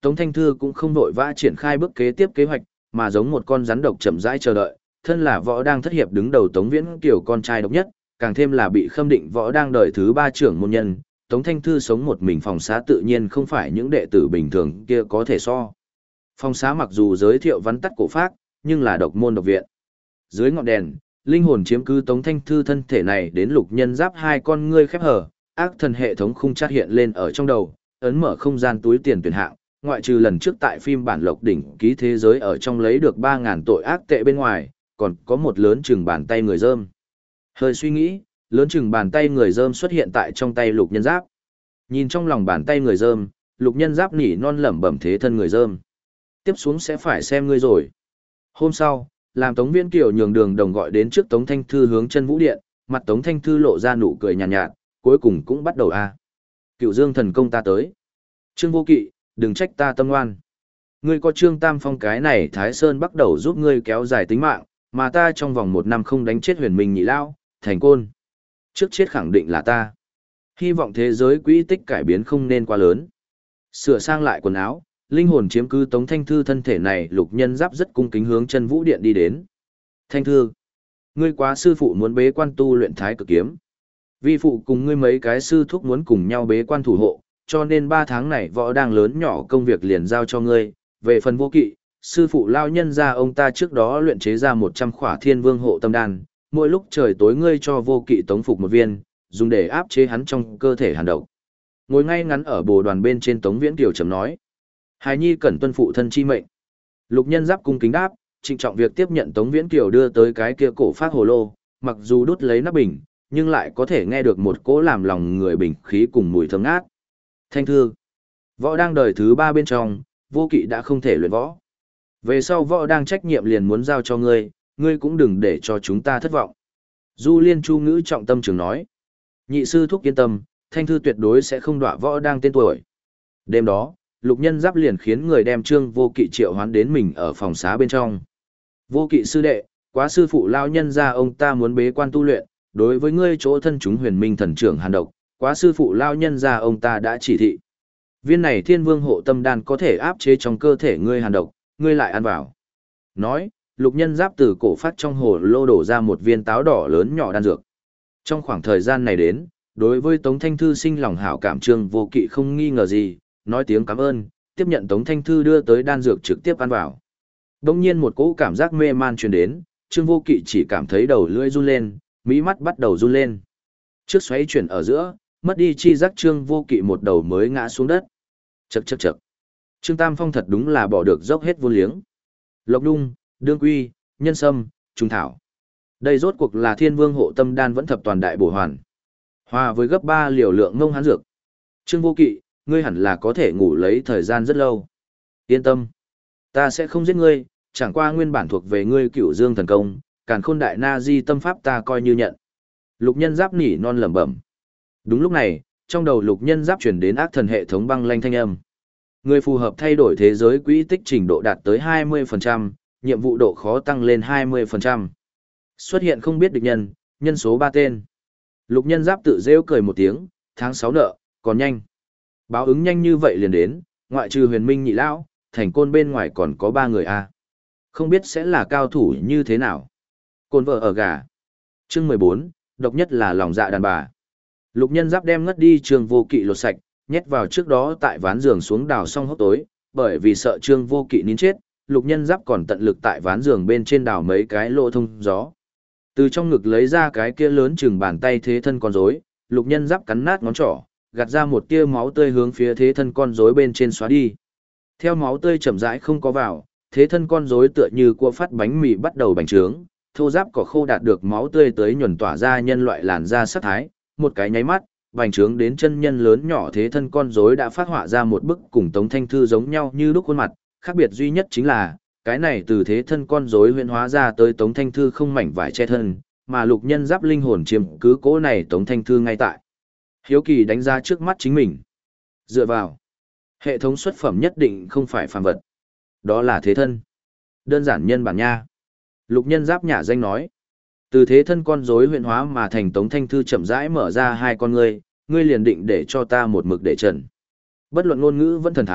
Tống Thanh Thư cũng không vội vã triển khai bước kế tiếp kế hoạch, mà giống một con rắn độc chậm rãi chờ đợi, thân là võ đang thất hiệp đứng đầu Tống Viễn Kiều con trai độc nhất, càng thêm là bị khâm định võ đang đời thứ 3 trưởng môn nhân, Tống Thanh Thư sống một mình phòng xá tự nhiên không phải những đệ tử bình thường kia có thể so. Phòng xá mặc dù giới thiệu vắn tắt cổ phác, nhưng là độc môn độc viện. Dưới ngọn đèn, linh hồn chiếm cứ Tống Thanh Thư thân thể này đến lục nhân giáp hai con ngươi khép hở, ác thần hệ thống khung chát hiện lên ở trong đầu, ấn mở không gian túi tiền tuyển hạng, ngoại trừ lần trước tại phim bản lộc đỉnh ký thế giới ở trong lấy được 3.000 tội ác tệ bên ngoài, còn có một lớn chừng bàn tay người dơm. Hơi suy nghĩ, lớn chừng bàn tay người dơm xuất hiện tại trong tay lục nhân giáp. Nhìn trong lòng bàn tay người dơm, lục nhân giáp nỉ non lẩm bẩm thế thân người dơm. Tiếp xuống sẽ phải xem ngươi rồi. Hôm sau, làm Tống Viễn Kiều nhường đường đồng gọi đến trước Tống Thanh Thư hướng chân vũ điện, mặt Tống Thanh Thư lộ ra nụ cười nhàn nhạt, cuối cùng cũng bắt đầu a. Cựu Dương thần công ta tới. Trương Vô Kỵ, đừng trách ta tâm ngoan. Ngươi có Trương Tam Phong cái này Thái Sơn bắt đầu giúp ngươi kéo dài tính mạng, mà ta trong vòng 1 năm không đánh chết Huyền Minh Nhị Lao, thành côn. Trước chết khẳng định là ta. Hy vọng thế giới quỹ tích cải biến không nên quá lớn. Sửa sang lại quần áo, linh hồn chiếm cứ Tống Thanh Thư thân thể này, lục nhân giáp rất cung kính hướng chân vũ điện đi đến. Thanh Thư, ngươi quá sư phụ muốn bế quan tu luyện Thái Cực kiếm. Vi phụ cùng ngươi mấy cái sư thúc muốn cùng nhau bế quan thủ hộ, cho nên 3 tháng này võ đang lớn nhỏ công việc liền giao cho ngươi. Về phần Vô Kỵ, sư phụ lao nhân ra ông ta trước đó luyện chế ra 100 khỏa Thiên Vương hộ tâm đan, mỗi lúc trời tối ngươi cho Vô Kỵ tống phục một viên, dùng để áp chế hắn trong cơ thể hàn độc. Ngồi ngay ngắn ở bồ đoàn bên trên, Tống Viễn Kiều trầm nói: Hài nhi cần tuân phụ thân chi mệnh. Lục nhân giáp cung kính đáp, trịnh trọng việc tiếp nhận Tống Viễn Kiều đưa tới cái kia cổ phác hồ lô, mặc dù đút lấy nắp bình, nhưng lại có thể nghe được một cỗ làm lòng người bình khí cùng mùi thơm ngát. Thanh Thư, võ đang đời thứ 3 bên trong, Vô Kỵ đã không thể luyện võ. Về sau võ đang trách nhiệm liền muốn giao cho ngươi, ngươi cũng đừng để cho chúng ta thất vọng. Du Liên Chu ngữ trọng tâm trường nói: Nhị sư thúc yên tâm, Thanh Thư tuyệt đối sẽ không đọa võ đang tên tuổi. Đêm đó, lục nhân giáp liền khiến người đem Trương Vô Kỵ triệu hoán đến mình ở phòng xá bên trong. Vô Kỵ sư đệ, quá sư phụ lao nhân ra ông ta muốn bế quan tu luyện, đối với ngươi chỗ thân chúng Huyền Minh thần trưởng hàn độc, quá sư phụ lao nhân ra ông ta đã chỉ thị. Viên này Thiên Vương hộ tâm đan có thể áp chế trong cơ thể ngươi hàn độc, ngươi lại ăn vào. Nói, lục nhân giáp từ cổ phát trong hồ lô đổ ra một viên táo đỏ lớn nhỏ đan dược. Trong khoảng thời gian này đến, đối với Tống Thanh Thư sinh lòng hảo cảm, Trương Vô Kỵ không nghi ngờ gì, nói tiếng cảm ơn, tiếp nhận Tống Thanh Thư đưa tới đan dược trực tiếp ăn vào. Đông nhiên một cỗ cảm giác mê man truyền đến, Trương Vô Kỵ chỉ cảm thấy đầu lưỡi run lên, mí mắt bắt đầu run lên. Trước xoáy chuyển ở giữa, mất đi chi giác, Trương Vô Kỵ một đầu mới ngã xuống đất. Chậc chậc chậc. Trương Tam Phong thật đúng là bỏ được dốc hết vô liếng. Lộc Đung, Đương Quy, Nhân Sâm, Trung Thảo. Đây rốt cuộc là Thiên Vương hộ tâm đan vẫn thập toàn đại bổ hoàn. Hòa với gấp 3 liều lượng ngông hán dược. Trương Vô Kỵ, ngươi hẳn là có thể ngủ lấy thời gian rất lâu. Yên tâm, ta sẽ không giết ngươi, chẳng qua nguyên bản thuộc về ngươi Cửu Dương thần công, Càn Khôn đại na di tâm pháp ta coi như nhận. Lục nhân giáp nỉ non lẩm bẩm. Đúng lúc này, trong đầu lục nhân giáp truyền đến ác thần hệ thống băng lanh thanh âm. Người phù hợp thay đổi thế giới quỹ tích trình độ đạt tới 20%, nhiệm vụ độ khó tăng lên 20%. Xuất hiện không biết địch nhân, nhân số 3 tên. Lục nhân giáp tự rêu cười một tiếng, tháng 6 nợ, còn nhanh. Báo ứng nhanh như vậy liền đến, ngoại trừ Huyền Minh Nhị Lão, thành côn bên ngoài còn có 3 người a. Không biết sẽ là cao thủ như thế nào. Côn vợ ở gà. Chương 14, độc nhất là lòng dạ đàn bà. Lục nhân giáp đem ngất đi Trương Vô Kỵ lột sạch, nhét vào trước đó tại ván giường xuống đào xong hốc tối, bởi vì sợ Trương Vô Kỵ nín chết, lục nhân giáp còn tận lực tại ván giường bên trên đào mấy cái lỗ thông gió. Từ trong ngực lấy ra cái kia lớn chừng bàn tay thế thân con rối, lục nhân giáp cắn nát ngón trỏ, gạt ra một tia máu tươi hướng phía thế thân con rối bên trên xóa đi. Theo máu tươi chậm rãi không có vào, thế thân con rối tựa như cua phát bánh mì bắt đầu bành trướng, thô giáp cỏ khô đạt được máu tươi tới nhuần tỏa ra nhân loại làn da sắc thái, một cái nháy mắt, bành trướng đến chân nhân lớn nhỏ thế thân con rối đã phát họa ra một bức cùng Tống Thanh Thư giống nhau như lúc khuôn mặt, khác biệt duy nhất chính là, cái này từ thế thân con rối huyễn hóa ra tới Tống Thanh Thư không mảnh vải che thân, mà lục nhân giáp linh hồn chiếm cứ cố này Tống Thanh Thư ngay tại. Hiếu kỳ đánh giá trước mắt chính mình. Dựa vào, hệ thống xuất phẩm nhất định không phải phàm vật. Đó là thế thân. Đơn giản nhân bản nha. Lục nhân giáp nhả danh nói. Từ thế thân con rối huyễn hóa mà thành Tống Thanh Thư chậm rãi mở ra hai con ngươi liền định để cho ta một mực để trần. Bất luận ngôn ngữ vẫn thần thái,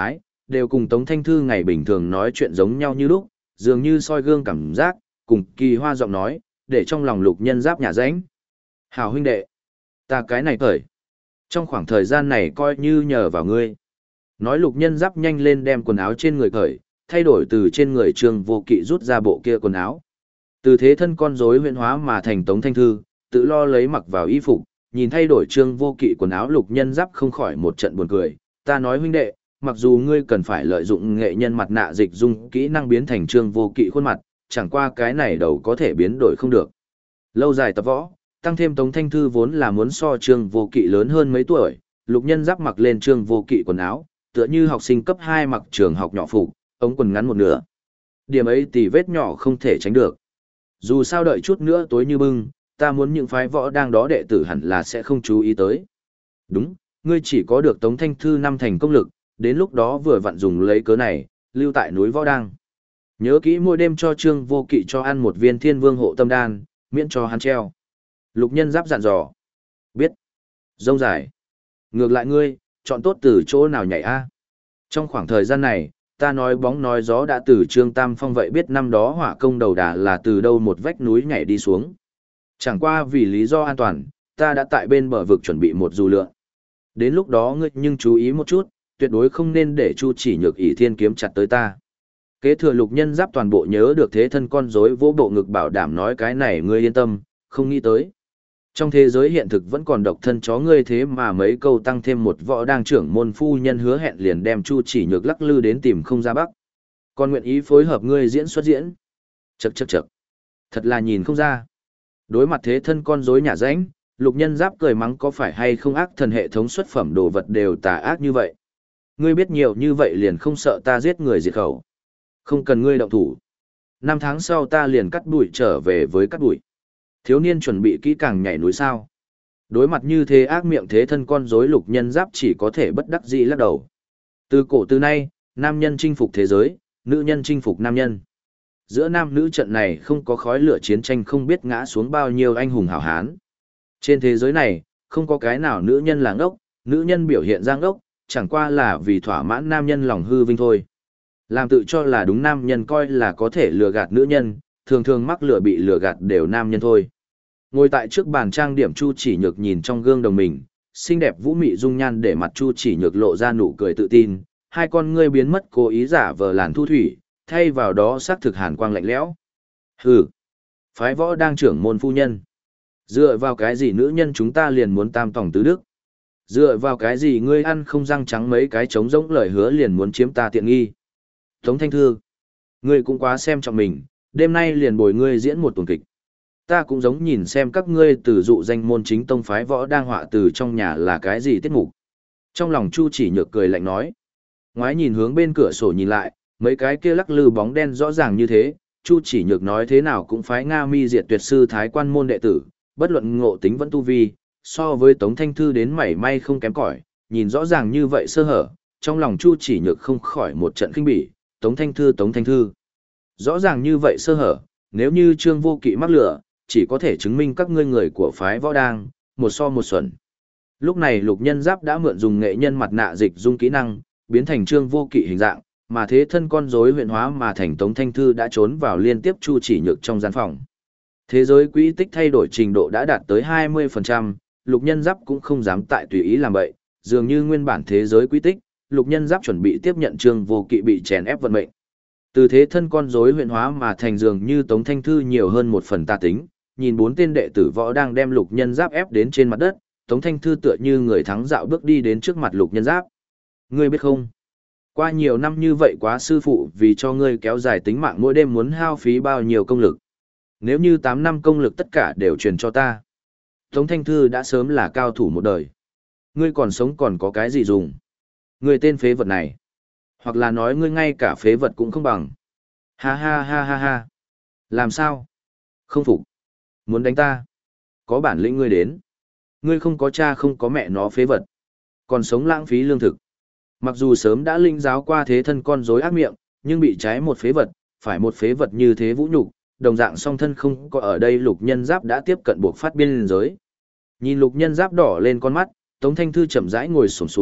đều cùng Tống Thanh Thư ngày bình thường nói chuyện giống nhau như lúc, dường như soi gương cảm giác, cùng Kỳ Hoa giọng nói, để trong lòng Lục Nhân Giáp nhả rãnh. Hảo huynh đệ, ta cái này cởi. Trong khoảng thời gian này coi như nhờ vào ngươi. Nói Lục Nhân Giáp nhanh lên đem quần áo trên người cởi, thay đổi từ trên người Trương Vô Kỵ rút ra bộ kia quần áo. Từ thế thân con rối huyễn hóa mà thành Tống Thanh Thư, tự lo lấy mặc vào y phục, nhìn thay đổi Trương Vô Kỵ quần áo Lục Nhân Giáp không khỏi một trận buồn cười. Ta nói huynh đệ, mặc dù ngươi cần phải lợi dụng nghệ nhân mặt nạ dịch dung kỹ năng biến thành Trương Vô Kỵ khuôn mặt, chẳng qua cái này đầu có thể biến đổi không được. Lâu dài tập võ, tăng thêm Tống Thanh Thư vốn là muốn so Trương Vô Kỵ lớn hơn mấy tuổi, Lục Nhân Giáp mặc lên Trương Vô Kỵ quần áo, tựa như học sinh cấp 2 mặc trường học nhỏ phục, ống quần ngắn một nửa. Điểm ấy tỉ vết nhỏ không thể tránh được. Dù sao đợi chút nữa tối như bưng, ta muốn những phái võ đang đó đệ tử hẳn là sẽ không chú ý tới. Đúng, ngươi chỉ có được Tống Thanh Thư 5 thành công lực, đến lúc đó vừa vặn dùng lấy cớ này, lưu tại núi võ đang. Nhớ kỹ mỗi đêm cho Trương Vô Kỵ cho ăn một viên Thiên Vương hộ tâm đan, miễn cho hắn treo. Lục Nhân Giáp dặn dò. Biết. Rông dài. Ngược lại ngươi, chọn tốt từ chỗ nào nhảy a? Trong khoảng thời gian này, ta nói bóng nói gió đã từ Trương Tam Phong vậy biết năm đó hỏa công đầu đà là từ đâu một vách núi nhảy đi xuống. Chẳng qua vì lý do an toàn, ta đã tại bên bờ vực chuẩn bị một dù lượn. Đến lúc đó ngươi nhưng chú ý một chút, tuyệt đối không nên để Chu Chỉ Nhược ỷ thiên kiếm chặt tới ta. Kế thừa Lục Nhân Giáp toàn bộ nhớ được thế thân con rối vỗ bộ ngực bảo đảm nói cái này ngươi yên tâm, không nghĩ tới. Trong thế giới hiện thực vẫn còn độc thân chó ngươi thế mà mấy câu tăng thêm một võ đang trưởng môn phu nhân hứa hẹn liền đem Chu Chỉ Nhược lắc lư đến tìm không ra bắc. Còn nguyện ý phối hợp ngươi diễn xuất diễn. Chậc chậc chậc. Thật là nhìn không ra. Đối mặt thế thân con rối nhả rãnh, Lục Nhân Giáp cười mắng có phải hay không ác thần hệ thống xuất phẩm đồ vật đều tà ác như vậy. Ngươi biết nhiều như vậy liền không sợ ta giết người diệt khẩu. Không cần ngươi động thủ. 5 tháng sau ta liền cắt đuổi trở về với cắt đuổi. Thiếu niên chuẩn bị kỹ càng nhảy núi sao. Đối mặt như thế ác miệng thế thân con rối Lục Nhân Giáp chỉ có thể bất đắc dĩ lắc đầu. Từ cổ từ nay, nam nhân chinh phục thế giới, nữ nhân chinh phục nam nhân. Giữa nam nữ trận này không có khói lửa chiến tranh không biết ngã xuống bao nhiêu anh hùng hảo hán. Trên thế giới này, không có cái nào nữ nhân là ngốc, nữ nhân biểu hiện ra ngốc, chẳng qua là vì thỏa mãn nam nhân lòng hư vinh thôi. Làm tự cho là đúng nam nhân coi là có thể lừa gạt nữ nhân, thường thường mắc lừa bị lừa gạt đều nam nhân thôi. Ngồi tại trước bàn trang điểm Chu Chỉ Nhược nhìn trong gương đồng mình, xinh đẹp vũ mị dung nhan để mặt Chu Chỉ Nhược lộ ra nụ cười tự tin, hai con ngươi biến mất cố ý giả vờ làn thu thủy, thay vào đó xác thực hàn quang lạnh lẽo. Hừ, phái võ đang trưởng môn phu nhân. Dựa vào cái gì nữ nhân chúng ta liền muốn tam tòng tứ đức? Dựa vào cái gì ngươi ăn không răng trắng mấy cái trống rỗng lời hứa liền muốn chiếm ta tiện nghi? Tống Thanh Thư, ngươi cũng quá xem trọng mình, đêm nay liền bồi ngươi diễn một tuần kịch. Ta cũng giống nhìn xem các ngươi từ dụ danh môn chính tông phái võ đang họa từ trong nhà là cái gì tiết mục. Trong lòng Chu Chỉ Nhược cười lạnh nói. Ngoái nhìn hướng bên cửa sổ nhìn lại, mấy cái kia lắc lư bóng đen rõ ràng như thế, Chu Chỉ Nhược nói thế nào cũng phái Nga Mi Diệt Tuyệt sư thái quan môn đệ tử, bất luận ngộ tính vẫn tu vi, so với Tống Thanh Thư đến mảy may không kém cỏi, nhìn rõ ràng như vậy sơ hở, trong lòng Chu Chỉ Nhược không khỏi một trận khinh bỉ, Tống Thanh Thư. Rõ ràng như vậy sơ hở, nếu như Trương Vô Kỵ mắc lửa, chỉ có thể chứng minh các ngươi người của phái võ đang, một so một xuẩn. Lúc này Lục Nhân Giáp đã mượn dùng nghệ nhân mặt nạ dịch dung kỹ năng, biến thành Trương Vô Kỵ hình dạng, mà thế thân con rối huyện hóa mà thành Tống Thanh Thư đã trốn vào liên tiếp Chu Chỉ Nhược trong gian phòng. Thế giới quỹ tích thay đổi trình độ đã đạt tới 20%, Lục Nhân Giáp cũng không dám tại tùy ý làm bậy, dường như nguyên bản thế giới quỹ tích, Lục Nhân Giáp chuẩn bị tiếp nhận Trương Vô Kỵ bị chèn ép vận mệnh. Từ thế thân con rối huyện hóa mà thành dường như Tống Thanh Thư nhiều hơn một phần tà tính, nhìn 4 tên đệ tử võ đang đem Lục Nhân Giáp ép đến trên mặt đất, Tống Thanh Thư tựa như người thắng dạo bước đi đến trước mặt Lục Nhân Giáp. Ngươi biết không? Qua nhiều năm như vậy quá sư phụ vì cho ngươi kéo dài tính mạng mỗi đêm muốn hao phí bao nhiêu công lực. Nếu như 8 năm công lực tất cả đều truyền cho ta. Tống Thanh Thư đã sớm là cao thủ một đời. Ngươi còn sống còn có cái gì dùng? Ngươi tên phế vật này. Hoặc là nói ngươi ngay cả phế vật cũng không bằng. Ha ha ha ha ha. Làm sao? Không phục. Muốn đánh ta? Có bản lĩnh ngươi đến. Ngươi không có cha không có mẹ nó phế vật. Còn sống lãng phí lương thực. Mặc dù sớm đã linh giáo qua thế thân con rối ác miệng, nhưng bị trái một phế vật, phải một phế vật như thế vũ nhục, đồng dạng song thân không có ở đây Lục Nhân Giáp đã tiếp cận buộc phát biên giới. Nhìn Lục Nhân Giáp đỏ lên con mắt, Tống Thanh Thư chậm rãi ngồi xổm xuống,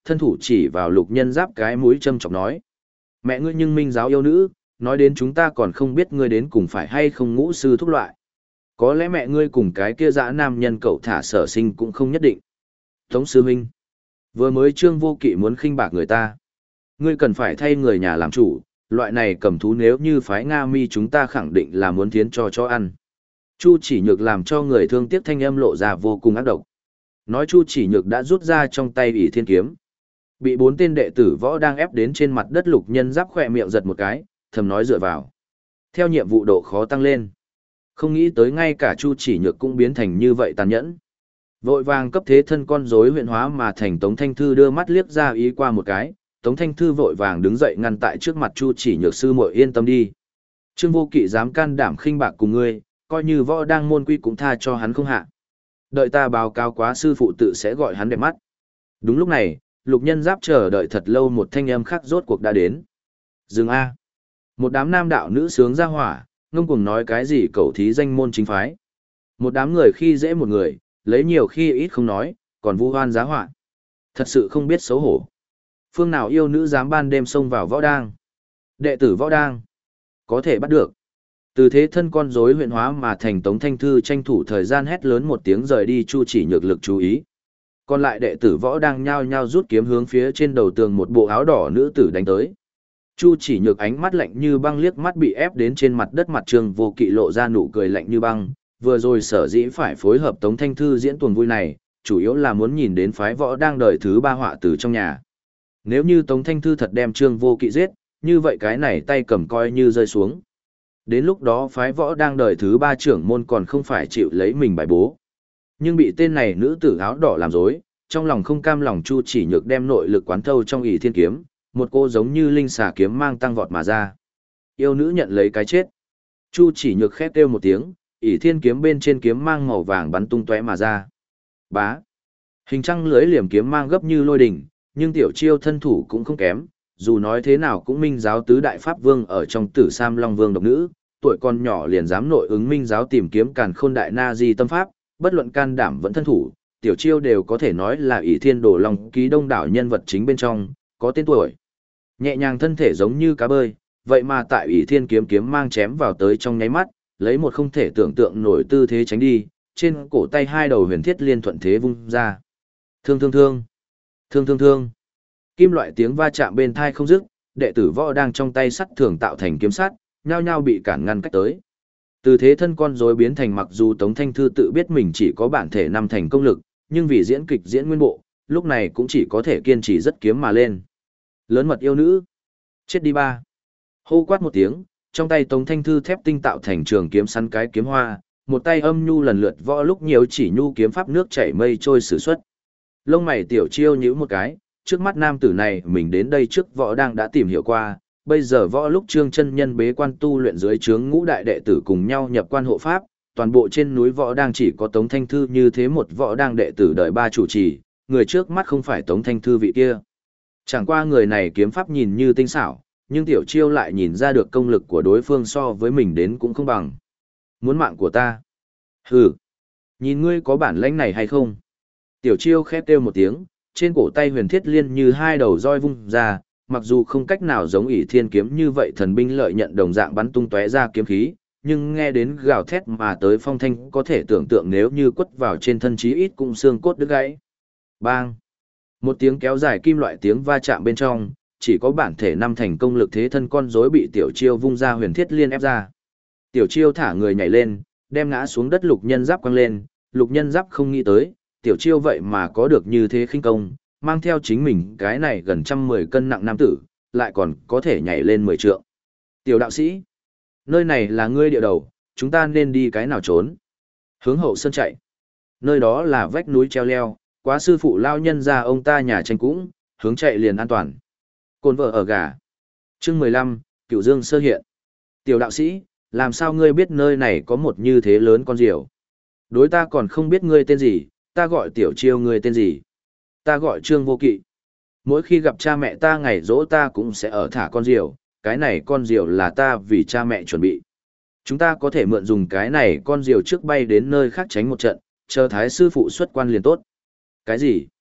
thân thủ chỉ vào Lục Nhân Giáp cái mũi châm chọc nói. Mẹ ngươi nhưng minh giáo yêu nữ, nói đến chúng ta còn không biết ngươi đến cùng phải hay không ngũ sư thúc loại. Có lẽ mẹ ngươi cùng cái kia dã nam nhân cậu thả sở sinh cũng không nhất định. Tống sư huynh, vừa mới Trương Vô Kỵ muốn khinh bạc người ta. Ngươi cần phải thay người nhà làm chủ, loại này cầm thú nếu như phái Nga Mi chúng ta khẳng định là muốn thiến cho ăn. Chu Chỉ Nhược làm cho người thương tiếc thanh âm lộ ra vô cùng ác độc. Nói Chu Chỉ Nhược đã rút ra trong tay ỷ thiên kiếm. Bị 4 tên đệ tử võ đang ép đến trên mặt đất Lục Nhân Giáp khỏe miệng giật một cái, thầm nói dựa vào. Theo nhiệm vụ độ khó tăng lên. Không nghĩ tới ngay cả Chu Chỉ Nhược cũng biến thành như vậy tàn nhẫn. Vội vàng cấp thế thân con rối huyện hóa mà thành Tống Thanh Thư đưa mắt liếc ra ý qua một cái, Tống Thanh Thư vội vàng đứng dậy ngăn tại trước mặt Chu Chỉ Nhược sư muội yên tâm đi. Trương Vô Kỵ dám can đảm khinh bạc cùng ngươi, coi như võ đang môn quy cũng tha cho hắn không hạ. Đợi ta báo cáo quá sư phụ tự sẽ gọi hắn đẹp mắt. Đúng lúc này, Lục Nhân Giáp chờ đợi thật lâu một thanh âm khác rốt cuộc đã đến. Dừng A. Một đám nam đạo nữ sướng ra hỏa, ngông cuồng nói cái gì cậu thí danh môn chính phái. Một đám người khi dễ một người, lấy nhiều khi ít không nói, còn vu hoan giá họa. Thật sự không biết xấu hổ. Phương nào yêu nữ dám ban đêm xông vào võ đang. Đệ tử võ đang. Có thể bắt được. Từ thế thân con rối huyện hóa mà thành Tống Thanh Thư tranh thủ thời gian hét lớn một tiếng rời đi Chu Chỉ Nhược lực chú ý. Còn lại đệ tử võ đang nhao nhao rút kiếm hướng phía trên đầu tường một bộ áo đỏ nữ tử đánh tới. Chu Chỉ Nhược ánh mắt lạnh như băng liếc mắt bị ép đến trên mặt đất mặt Trương Vô Kỵ lộ ra nụ cười lạnh như băng, vừa rồi sở dĩ phải phối hợp Tống Thanh Thư diễn tuồng vui này, chủ yếu là muốn nhìn đến phái võ đang đời thứ 3 họa tử trong nhà. Nếu như Tống Thanh Thư thật đem Trương Vô Kỵ giết, như vậy cái này tay cầm coi như rơi xuống. Đến lúc đó phái võ đang đời thứ 3 trưởng môn còn không phải chịu lấy mình bài bố. Nhưng bị tên này nữ tử áo đỏ làm dối, trong lòng không cam lòng Chu Chỉ Nhược đem nội lực quán thâu trong ỷ thiên kiếm, một cô giống như linh xà kiếm mang tăng vọt mà ra. Yêu nữ nhận lấy cái chết. Chu Chỉ Nhược khét kêu một tiếng, ỷ thiên kiếm bên trên kiếm mang màu vàng bắn tung tóe mà ra. Bá. Hình trăng lưới liềm kiếm mang gấp như lôi đỉnh, nhưng tiểu chiêu thân thủ cũng không kém, dù nói thế nào cũng minh giáo tứ đại pháp vương ở trong Tử Sam Long Vương độc nữ, tuổi còn nhỏ liền dám nội ứng minh giáo tìm kiếm càn khôn đại na di tâm pháp, bất luận can đảm vẫn thân thủ, tiểu chiêu đều có thể nói là ỷ thiên đồ long ký đông đảo nhân vật chính bên trong, có tên tuổi. Nhẹ nhàng thân thể giống như cá bơi, vậy mà tại ỷ thiên kiếm kiếm mang chém vào tới trong nháy mắt, lấy một không thể tưởng tượng nổi tư thế tránh đi, trên cổ tay hai đầu huyền thiết liên thuận thế vung ra. Thương thương thương, thương thương thương. Kim loại tiếng va chạm bên thai không dứt, đệ tử võ đang trong tay sắt thường tạo thành kiếm sắt, nhao nhao bị cản ngăn cách tới. Từ thế thân con rối biến thành mặc dù Tống Thanh Thư tự biết mình chỉ có bản thể 5 thành công lực, nhưng vì diễn kịch diễn nguyên bộ, lúc này cũng chỉ có thể kiên trì rất kiếm mà lên. Lớn mật yêu nữ. Chết đi ba. Hô quát một tiếng, trong tay Tống Thanh Thư thép tinh tạo thành trường kiếm săn cái kiếm hoa, một tay âm nhu lần lượt võ lúc nhiều chỉ nhu kiếm pháp nước chảy mây trôi sử xuất. Lông mày tiểu chiêu nhíu một cái, trước mắt nam tử này mình đến đây trước võ đang đã tìm hiểu qua, bây giờ võ lúc Trương chân nhân bế quan tu luyện dưới trướng ngũ đại đệ tử cùng nhau nhập quan hộ pháp, toàn bộ trên núi võ đang chỉ có Tống Thanh Thư như thế một võ đang đệ tử đời 3 chủ trì, người trước mắt không phải Tống Thanh Thư vị kia. Chẳng qua người này kiếm pháp nhìn như tinh xảo, nhưng tiểu chiêu lại nhìn ra được công lực của đối phương so với mình đến cũng không bằng. Muốn mạng của ta? Hừ, nhìn ngươi có bản lĩnh này hay không? Tiểu chiêu khét kêu một tiếng, trên cổ tay huyền thiết liên như hai đầu roi vung ra, mặc dù không cách nào giống ỷ thiên kiếm như vậy thần binh lợi nhận đồng dạng bắn tung tóe ra kiếm khí, nhưng nghe đến gào thét mà tới phong thanh có thể tưởng tượng nếu như quất vào trên thân chí ít cũng xương cốt đứt gãy. Bang! Một tiếng kéo dài kim loại tiếng va chạm bên trong, chỉ có bản thể 5 thành công lực thế thân con rối bị tiểu chiêu vung ra huyền thiết liên ép ra. Tiểu chiêu thả người nhảy lên, đem ngã xuống đất Lục Nhân Giáp quăng lên, Lục Nhân Giáp không nghĩ tới, tiểu chiêu vậy mà có được như thế khinh công, mang theo chính mình cái này gần 110 cân nặng nam tử, lại còn có thể nhảy lên 10 trượng. Tiểu đạo sĩ, nơi này là ngươi địa đầu, chúng ta nên đi cái nào trốn? Hướng hậu sơn chạy. Nơi đó là vách núi treo leo, quá sư phụ lao nhân ra ông ta nhà tranh cũng, hướng chạy liền an toàn. Côn vợ ở gà. Chương 15, Cửu Dương sơ hiện. Tiểu đạo sĩ, làm sao ngươi biết nơi này có một như thế lớn con diều? Đối ta còn không biết ngươi tên gì, ta gọi tiểu chiêu ngươi tên gì? Ta gọi Trương Vô Kỵ. Mỗi khi gặp cha mẹ ta ngày dỗ ta cũng sẽ ở thả con diều, cái này con diều là ta vì cha mẹ chuẩn bị. Chúng ta có thể mượn dùng cái này con diều trước bay đến nơi khác tránh một trận, chờ thái sư phụ xuất quan liền tốt. Cái gì?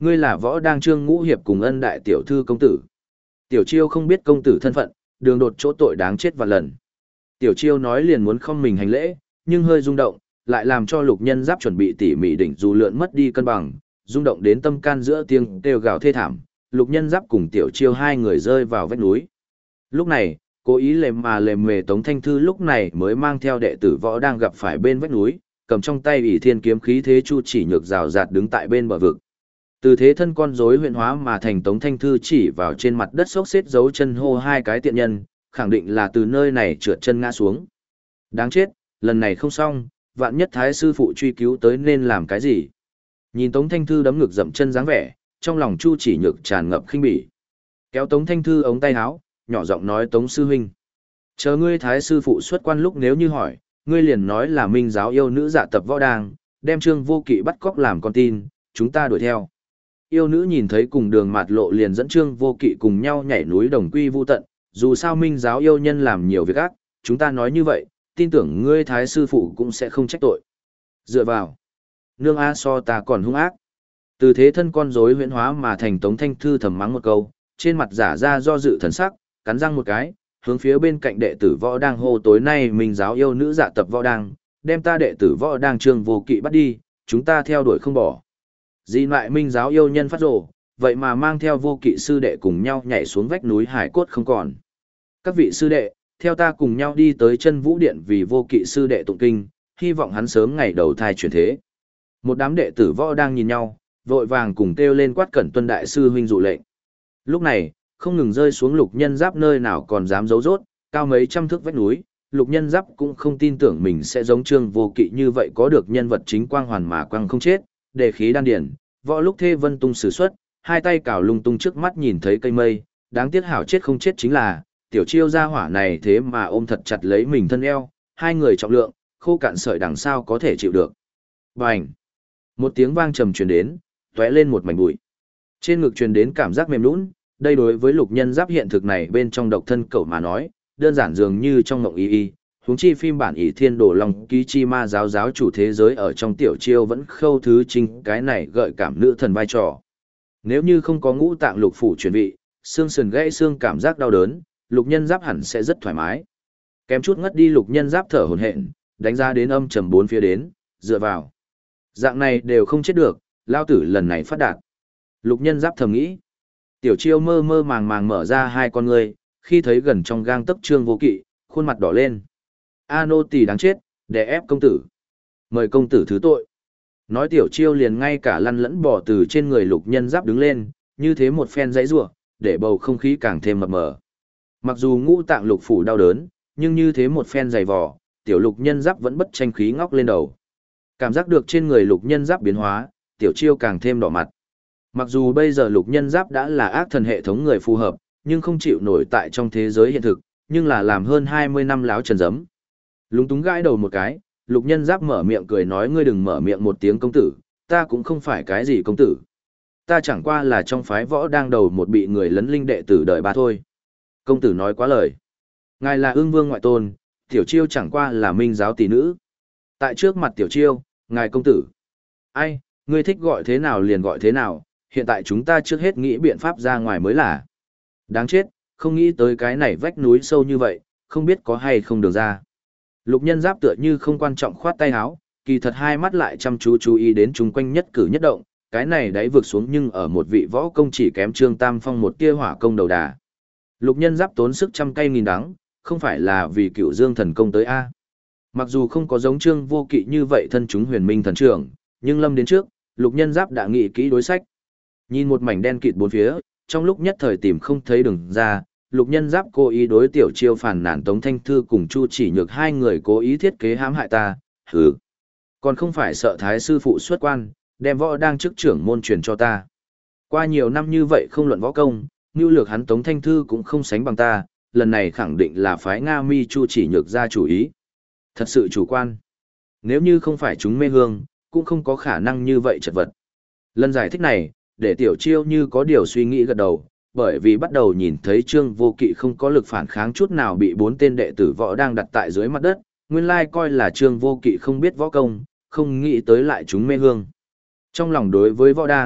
Ngươi là Võ Đang Trương Ngũ Hiệp cùng Ân đại tiểu thư công tử. Tiểu Chiêu không biết công tử thân phận, đường đột chỗ tội đáng chết vạn lần. Tiểu Chiêu nói liền muốn không mình hành lễ, nhưng hơi rung động, lại làm cho Lục Nhân Giáp chuẩn bị tỉ mỉ đỉnh dù lượn mất đi cân bằng, rung động đến tâm can giữa tiếng kêu gào thê thảm. Lục Nhân Giáp cùng Tiểu Chiêu hai người rơi vào vách núi. Lúc này, cố ý lềm mề Tống Thanh Thư lúc này mới mang theo đệ tử Võ đang gặp phải bên vách núi, cầm trong tay ỷ thiên kiếm khí thế chu chỉ nhược rào rạt đứng tại bên bờ vực. Từ thế thân con rối huyện hóa mà thành Tống Thanh Thư chỉ vào trên mặt đất xốc xếp dấu chân hô hai cái tiện nhân, khẳng định là từ nơi này trượt chân ngã xuống. Đáng chết, lần này không xong, vạn nhất thái sư phụ truy cứu tới nên làm cái gì. Nhìn Tống Thanh Thư đấm ngực dậm chân dáng vẻ, trong lòng Chu Chỉ Nhược tràn ngập khinh bỉ. Kéo Tống Thanh Thư ống tay áo, nhỏ giọng nói Tống sư huynh. Chờ ngươi thái sư phụ xuất quan lúc nếu như hỏi, ngươi liền nói là minh giáo yêu nữ dạ tập võ đàng, đem Trương Vô Kỵ bắt cóc làm con tin, chúng ta đuổi theo. Yêu nữ nhìn thấy cùng đường mạt lộ liền dẫn Trương Vô Kỵ cùng nhau nhảy núi đồng quy vu tận, dù sao minh giáo yêu nhân làm nhiều việc ác, chúng ta nói như vậy, tin tưởng ngươi thái sư phụ cũng sẽ không trách tội. Dựa vào, nương A so ta còn hung ác. Từ thế thân con rối huyễn hóa mà thành Tống Thanh Thư thầm mắng một câu, trên mặt giả ra do dự thần sắc, cắn răng một cái, hướng phía bên cạnh đệ tử võ đang hô tối nay minh giáo yêu nữ dạ tập võ đang, đem ta đệ tử võ đang Trương Vô Kỵ bắt đi, chúng ta theo đuổi không bỏ. Dị loại minh giáo yêu nhân phát rồ, vậy mà mang theo Vô Kỵ sư đệ cùng nhau nhảy xuống vách núi hải cốt không còn. Các vị sư đệ, theo ta cùng nhau đi tới chân vũ điện vì Vô Kỵ sư đệ tụng kinh, hy vọng hắn sớm ngày đầu thai chuyển thế. Một đám đệ tử võ đang nhìn nhau, vội vàng cùng kêu lên quát cẩn tuân đại sư huynh dụ lệnh. Lúc này, không ngừng rơi xuống Lục Nhân Giáp nơi nào còn dám giấu rốt, cao mấy trăm thước vách núi, Lục Nhân Giáp cũng không tin tưởng mình sẽ giống Trương Vô Kỵ như vậy có được nhân vật chính quang hoàn mà quang không chết, đề khí đan điển, võ lúc thê vân tung sử xuất, hai tay cào lung tung trước mắt nhìn thấy cây mây, đáng tiếc hảo chết không chết chính là, tiểu chiêu gia hỏa này thế mà ôm thật chặt lấy mình thân eo, hai người trọng lượng, khô cạn sợi đằng sao có thể chịu được. Bành! Một tiếng vang trầm truyền đến, tóe lên một mảnh bụi. Trên ngực truyền đến cảm giác mềm nhũn, đây đối với Lục Nhân Giáp hiện thực này bên trong độc thân cậu mà nói, đơn giản dường như trong mộng y, huống chi phim bản ỷ thiên đồ long ký chi ma giáo giáo chủ thế giới ở trong tiểu chiêu vẫn khâu thứ trinh cái này gợi cảm nữ thần vai trò. Nếu như không có ngũ tạng lục phủ chuyển vị, xương sườn gãy xương cảm giác đau đớn, Lục Nhân Giáp hẳn sẽ rất thoải mái. Kém chút ngất đi Lục Nhân Giáp thở hổn hển, đánh ra đến âm trầm bốn phía đến, dựa vào. Dạng này đều không chết được, lao tử lần này phát đạt. Lục Nhân Giáp thầm nghĩ. Tiểu chiêu mơ mơ màng màng mở ra hai con ngươi, khi thấy gần trong gang tấc Trương Vô Kỵ, khuôn mặt đỏ lên. A nô tỳ đáng chết, đè ép công tử. Mời công tử thứ tội. Nói tiểu chiêu liền ngay cả lăn lẫn bỏ từ trên người Lục Nhân Giáp đứng lên, như thế một phen dãy rủa, để bầu không khí càng thêm mập mờ. Mặc dù ngũ tạng lục phủ đau đớn, nhưng như thế một phen dày vò, tiểu Lục Nhân Giáp vẫn bất tranh khí ngóc lên đầu. Cảm giác được trên người Lục Nhân Giáp biến hóa, tiểu chiêu càng thêm đỏ mặt. Mặc dù bây giờ Lục Nhân Giáp đã là ác thần hệ thống người phù hợp, nhưng không chịu nổi tại trong thế giới hiện thực, nhưng là làm hơn 20 năm láo trần giấm. Lúng túng gãi đầu một cái, Lục Nhân Giáp mở miệng cười nói ngươi đừng mở miệng một tiếng công tử, ta cũng không phải cái gì công tử. Ta chẳng qua là trong phái võ đang đầu một bị người lấn linh đệ tử đời ba thôi. Công tử nói quá lời. Ngài là Ưng Vương ngoại tôn, tiểu chiêu chẳng qua là minh giáo tỷ nữ. Tại trước mặt tiểu chiêu, ngài công tử. Ai, ngươi thích gọi thế nào liền gọi thế nào, hiện tại chúng ta trước hết nghĩ biện pháp ra ngoài mới là. Đáng chết, không nghĩ tới cái này vách núi sâu như vậy, không biết có hay không được ra. Lục Nhân Giáp tựa như không quan trọng khoát tay áo, kỳ thật hai mắt lại chăm chú ý đến chung quanh nhất cử nhất động, cái này đáy vượt xuống nhưng ở một vị võ công chỉ kém Trương Tam Phong một tia hỏa công đầu đà. Lục Nhân Giáp tốn sức trăm cây nghìn đắng, không phải là vì Cựu Dương thần công tới a. Mặc dù không có giống Trương Vô Kỵ như vậy thân chúng huyền minh thần trưởng, nhưng lâm đến trước, Lục Nhân Giáp đã nghĩ kỹ đối sách. Nhìn một mảnh đen kịt bốn phía, trong lúc nhất thời tìm không thấy đường ra, Lục Nhân Giáp cố ý đối tiểu chiêu phản nàn Tống Thanh Thư cùng Chu Chỉ Nhược hai người cố ý thiết kế hãm hại ta, hừ. Còn không phải sợ thái sư phụ xuất quan, đem võ đang chức trưởng môn truyền cho ta. Qua nhiều năm như vậy không luận võ công, nhu lược hắn Tống Thanh Thư cũng không sánh bằng ta, lần này khẳng định là phái Nga Mi Chu Chỉ Nhược ra chủ ý. Thật sự chủ quan. Nếu như không phải chúng mê hương, cũng không có khả năng như vậy chật vật. Lần giải thích này, để tiểu chiêu như có điều suy nghĩ gật đầu, bởi vì bắt đầu nhìn thấy Trương Vô Kỵ không có lực phản kháng chút nào bị bốn tên đệ tử võ đang đặt tại dưới mặt đất, nguyên lai coi là Trương Vô Kỵ không biết võ công, không nghĩ tới lại chúng mê hương. Trong lòng đối với võ đang,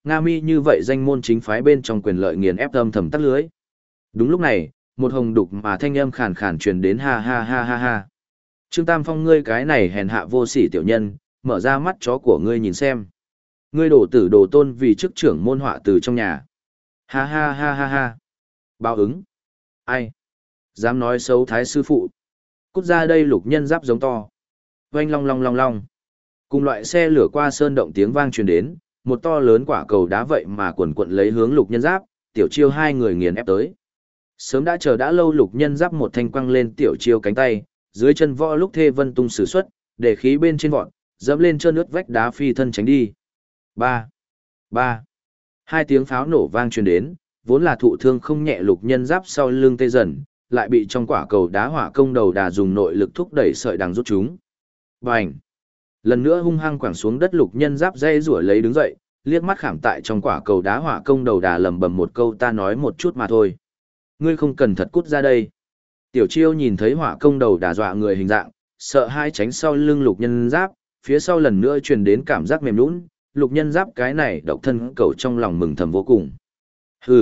Nga Mi như vậy danh môn chính phái bên trong quyền lợi nghiền ép âm thầm tắt lưới. Đúng lúc này, một hồng đục mà thanh âm khàn khàn truyền đến ha ha ha ha ha. Trương Tam Phong ngươi cái này hèn hạ vô sỉ tiểu nhân, mở ra mắt chó của ngươi nhìn xem. Ngươi đổ tử đồ tôn vì chức trưởng môn họa từ trong nhà. Ha ha ha ha ha. Báo ứng. Ai? Dám nói xấu thái sư phụ. Cút ra đây Lục Nhân Giáp giống to. Oanh long long long long. Cùng loại xe lửa qua sơn động tiếng vang truyền đến, một to lớn quả cầu đá vậy mà quần quận lấy hướng Lục Nhân Giáp, Tiểu Chiêu hai người nghiền ép tới. Sớm đã chờ đã lâu Lục Nhân Giáp một thanh quăng lên Tiểu Chiêu cánh tay, dưới chân võ lúc thê vân tung sử xuất, để khí bên trên vọt, dẫm lên trơn ướt vách đá phi thân tránh đi. Ba, ba. Hai tiếng pháo nổ vang truyền đến, vốn là thụ thương không nhẹ Lục Nhân Giáp sau lưng tê dần, lại bị trong quả cầu đá hỏa công đầu đà dùng nội lực thúc đẩy sợi đằng rút chúng. Bành! Lần nữa hung hăng quẳng xuống đất Lục Nhân Giáp dây rủa lấy đứng dậy, liếc mắt khảm tại trong quả cầu đá hỏa công đầu đà lầm bầm một câu ta nói một chút mà thôi. Ngươi không cần thật cút ra đây. Tiểu Chiêu nhìn thấy hỏa công đầu đà dọa người hình dạng, sợ hai tránh sau lưng Lục Nhân Giáp, phía sau lần nữa truyền đến cảm giác mềm nhũn, Lục Nhân Giáp cái này độc thân cầu trong lòng mừng thầm vô cùng. Hừ!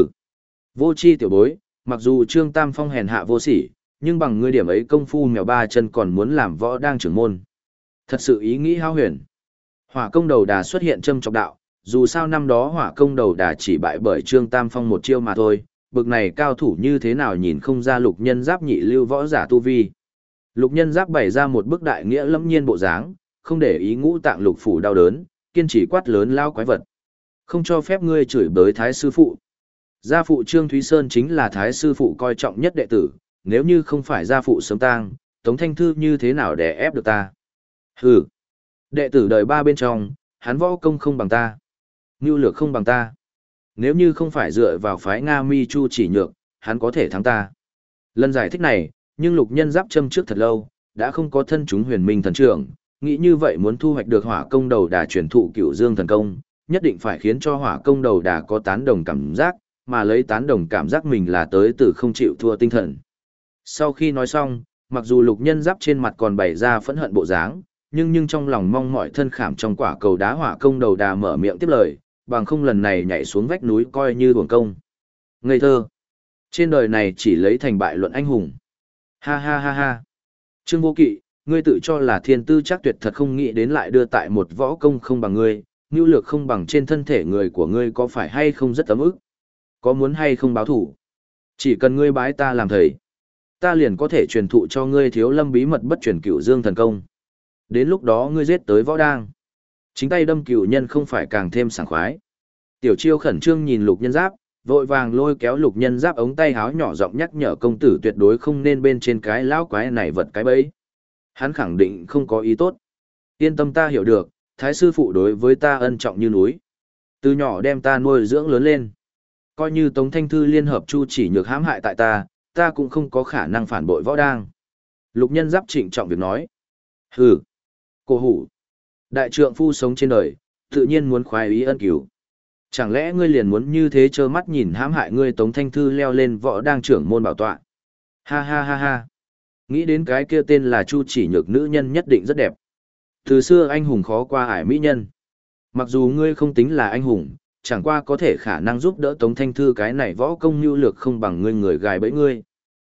Vô chi tiểu bối, mặc dù Trương Tam Phong hèn hạ vô sỉ, nhưng bằng ngươi điểm ấy công phu mèo ba chân còn muốn làm võ đang trưởng môn. Thật sự ý nghĩ hao huyền. Hỏa công đầu đà xuất hiện châm chọc đạo, dù sao năm đó hỏa công đầu đà chỉ bại bởi Trương Tam Phong một chiêu mà thôi, bực này cao thủ như thế nào nhìn không ra Lục Nhân Giáp nhị lưu võ giả tu vi. Lục Nhân Giáp bày ra một bức đại nghĩa lâm nhiên bộ dáng, không để ý ngũ tạng lục phủ đau đớn, kiên trì quát lớn lao quái vật. Không cho phép ngươi chửi bới thái sư phụ. Gia phụ Trương Thúy Sơn chính là thái sư phụ coi trọng nhất đệ tử, nếu như không phải gia phụ sớm tang, Tống Thanh Thư như thế nào để ép được ta? Hừ, đệ tử đời ba bên trong, hắn võ công không bằng ta, nhu lược không bằng ta. Nếu như không phải dựa vào phái Nga Mi Chu Chỉ Nhược, hắn có thể thắng ta. Lần giải thích này, nhưng Lục Nhân Giáp châm trước thật lâu, đã không có thân chúng huyền minh thần trưởng, nghĩ như vậy muốn thu hoạch được hỏa công đầu đà truyền thụ Cửu Dương thần công, nhất định phải khiến cho hỏa công đầu đà có tán đồng cảm giác, mà lấy tán đồng cảm giác mình là tới từ không chịu thua tinh thần. Sau khi nói xong, mặc dù Lục Nhân Giáp trên mặt còn bày ra phẫn hận bộ dáng, nhưng trong lòng mong mọi thân khảm trong quả cầu đá hỏa công đầu đà mở miệng tiếp lời, bằng không lần này nhảy xuống vách núi coi như uổng công. Ngây thơ! Trên đời này chỉ lấy thành bại luận anh hùng. Ha ha ha ha! Trương Vô Kỵ, ngươi tự cho là thiên tư chắc tuyệt thật không nghĩ đến lại đưa tại một võ công không bằng ngươi, nhu lược không bằng trên thân thể người của ngươi có phải hay không rất ấm ức? Có muốn hay không báo thủ? Chỉ cần ngươi bái ta làm thầy, ta liền có thể truyền thụ cho ngươi Thiếu Lâm bí mật bất truyền Cửu Dương thần công. Đến lúc đó ngươi giết tới võ đang, chính tay đâm cửu nhân không phải càng thêm sảng khoái. Tiểu Chiêu khẩn trương nhìn Lục Nhân Giáp, vội vàng lôi kéo Lục Nhân Giáp ống tay háo nhỏ giọng nhắc nhở công tử tuyệt đối không nên bên trên cái lão quái này vật cái bẫy. Hắn khẳng định không có ý tốt. Yên tâm ta hiểu được, thái sư phụ đối với ta ân trọng như núi. Từ nhỏ đem ta nuôi dưỡng lớn lên. Coi như Tống Thanh Thư liên hợp Chu Chỉ Nhược hãm hại tại ta cũng không có khả năng phản bội võ đang. Lục Nhân Giáp trịnh trọng việc nói. Hừ, cô hủ. Đại trượng phu sống trên đời, tự nhiên muốn khoái ý ân cứu. Chẳng lẽ ngươi liền muốn như thế trơ mắt nhìn hãm hại ngươi Tống Thanh Thư leo lên võ đang trưởng môn bảo tọa? Ha ha ha ha. Nghĩ đến cái kia tên là Chu Chỉ Nhược nữ nhân nhất định rất đẹp. Từ xưa anh hùng khó qua ải mỹ nhân. Mặc dù ngươi không tính là anh hùng, chẳng qua có thể khả năng giúp đỡ Tống Thanh Thư cái này võ công nhu lược không bằng ngươi người gài bẫy ngươi.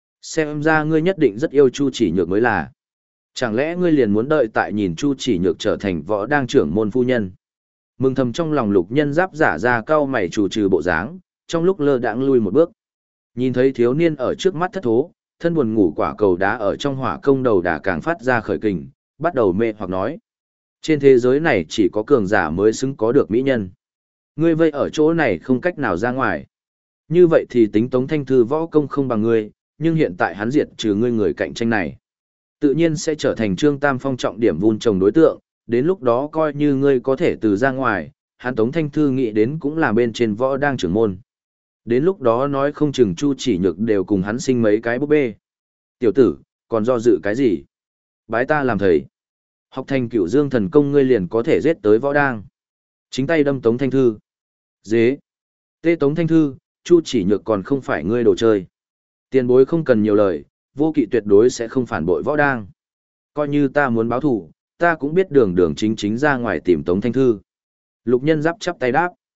Xem ra ngươi nhất định rất yêu Chu Chỉ Nhược mới là. Chẳng lẽ ngươi liền muốn đợi tại nhìn Chu Chỉ Nhược trở thành võ đang trưởng môn phu nhân? Mừng thầm trong lòng Lục Nhân Giáp giả ra cau mày chủ trừ bộ dáng, trong lúc lơ đãng lui một bước. Nhìn thấy thiếu niên ở trước mắt thất thố, thân buồn ngủ quả cầu đá ở trong hỏa công đầu đà càng phát ra khởi kình, bắt đầu mê hoặc nói. Trên thế giới này chỉ có cường giả mới xứng có được mỹ nhân. Ngươi vây ở chỗ này không cách nào ra ngoài. Như vậy thì tính Tống Thanh Thư võ công không bằng ngươi, nhưng hiện tại hắn diệt trừ ngươi người cạnh tranh này. Tự nhiên sẽ trở thành Trương Tam Phong trọng điểm vun trồng đối tượng, đến lúc đó coi như ngươi có thể từ ra ngoài, hắn Tống Thanh Thư nghĩ đến cũng là bên trên võ đang trưởng môn. Đến lúc đó nói không chừng Chu Chỉ Nhược đều cùng hắn sinh mấy cái búp bê. Tiểu tử, còn do dự cái gì? Bái ta làm thầy. Học thành Cửu Dương thần công ngươi liền có thể giết tới võ đang. Chính tay đâm Tống Thanh Thư. Dế. Tê Tống Thanh Thư, Chu Chỉ Nhược còn không phải ngươi đồ chơi. Tiền bối không cần nhiều lời, Vô Kỵ tuyệt đối sẽ không phản bội võ đang. Coi như ta muốn báo thù, ta cũng biết đường chính chính ra ngoài tìm Tống Thanh Thư. Lục Nhân Giáp chắp tay đáp.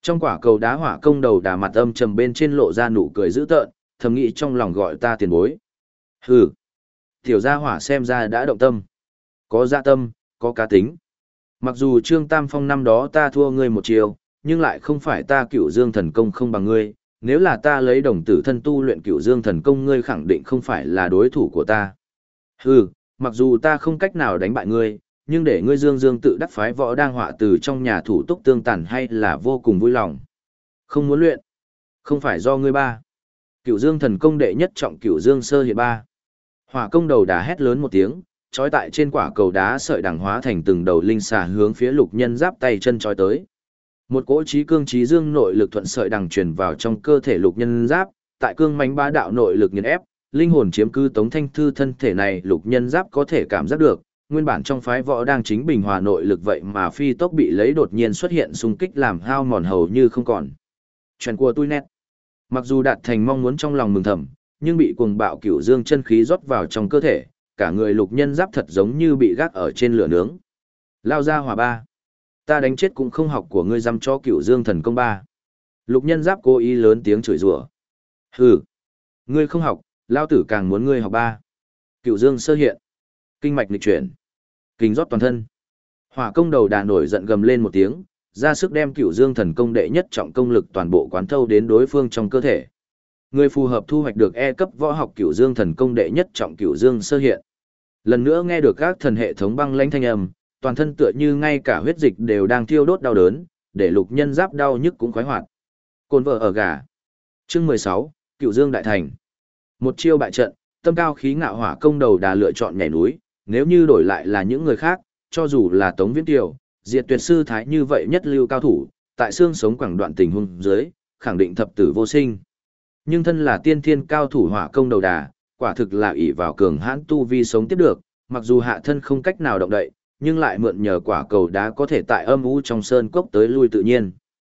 Trong quả cầu đá hỏa công đầu đà mặt âm trầm bên trên lộ ra nụ cười dữ tợn, thầm nghĩ trong lòng gọi ta tiền bối. Hừ, tiểu gia hỏa xem ra đã động tâm. Có dạ tâm, có cá tính. Mặc dù Trương Tam Phong năm đó ta thua ngươi một chiều, nhưng lại không phải ta Cửu Dương thần công không bằng ngươi, nếu là ta lấy đồng tử thân tu luyện Cửu Dương thần công ngươi khẳng định không phải là đối thủ của ta. Hừ, mặc dù ta không cách nào đánh bại ngươi, nhưng để ngươi Dương Dương tự đắc phái võ đang họa từ trong nhà thủ túc tương tàn hay là vô cùng vui lòng. Không muốn luyện, không phải do ngươi ba. Cửu Dương thần công đệ nhất trọng Cửu Dương sơ hiện ba. Hỏa công đầu đá hét lớn một tiếng, trói tại trên quả cầu đá sợi đằng hóa thành từng đầu linh xà hướng phía Lục Nhân Giáp tay chân trói tới. Một cỗ trí cương trí dương nội lực thuận sợi đằng truyền vào trong cơ thể Lục Nhân Giáp, tại cương mãnh bá đạo nội lực nghiền ép, linh hồn chiếm cứ Tống Thanh Thư thân thể này, Lục Nhân Giáp có thể cảm giác được, nguyên bản trong phái võ đang chính bình hòa nội lực vậy mà phi tốc bị lấy đột nhiên xuất hiện xung kích làm hao mòn hầu như không còn. Chuyện của tôi nét. Mặc dù đạt thành mong muốn trong lòng mừng thầm, nhưng bị cuồng bạo cửu dương chân khí rót vào trong cơ thể, cả người Lục Nhân Giáp thật giống như bị gác ở trên lửa nướng. Lao ra hỏa ba. Ta đánh chết cũng không học của ngươi dăm cho Cửu Dương thần công ba. Lục Nhân Giáp cố ý lớn tiếng chửi rủa. Hừ, ngươi không học, lao tử càng muốn ngươi học ba. Cửu Dương sơ hiện, kinh mạch nghịch chuyển, kinh rót toàn thân. Hỏa công đầu đà nổi giận gầm lên một tiếng, ra sức đem Cửu Dương thần công đệ nhất trọng công lực toàn bộ quán thâu đến đối phương trong cơ thể. Người phù hợp thu hoạch được E cấp võ học Cửu Dương thần công đệ nhất trọng Cửu Dương sơ hiện. Lần nữa nghe được các thần hệ thống băng lãnh thanh âm, toàn thân tựa như ngay cả huyết dịch đều đang thiêu đốt đau đớn, để Lục Nhân Giáp đau nhức cũng khoái hoạt. Côn vợ ở gà. Chương 16, Cửu Dương đại thành. Một chiêu bại trận, tâm cao khí ngạo hỏa công đầu đà lựa chọn nhảy núi, nếu như đổi lại là những người khác, cho dù là Tống Viễn Kiều, Diệt Tuyệt sư thái như vậy nhất lưu cao thủ, tại xương sống quẳng đoạn tình huống dưới, khẳng định thập tử vô sinh. Nhưng thân là tiên thiên cao thủ hỏa công đầu đà, quả thực là ỷ vào cường hãn tu vi sống tiếp được, mặc dù hạ thân không cách nào động đậy, nhưng lại mượn nhờ quả cầu đá có thể tại âm u trong sơn cốc tới lui tự nhiên.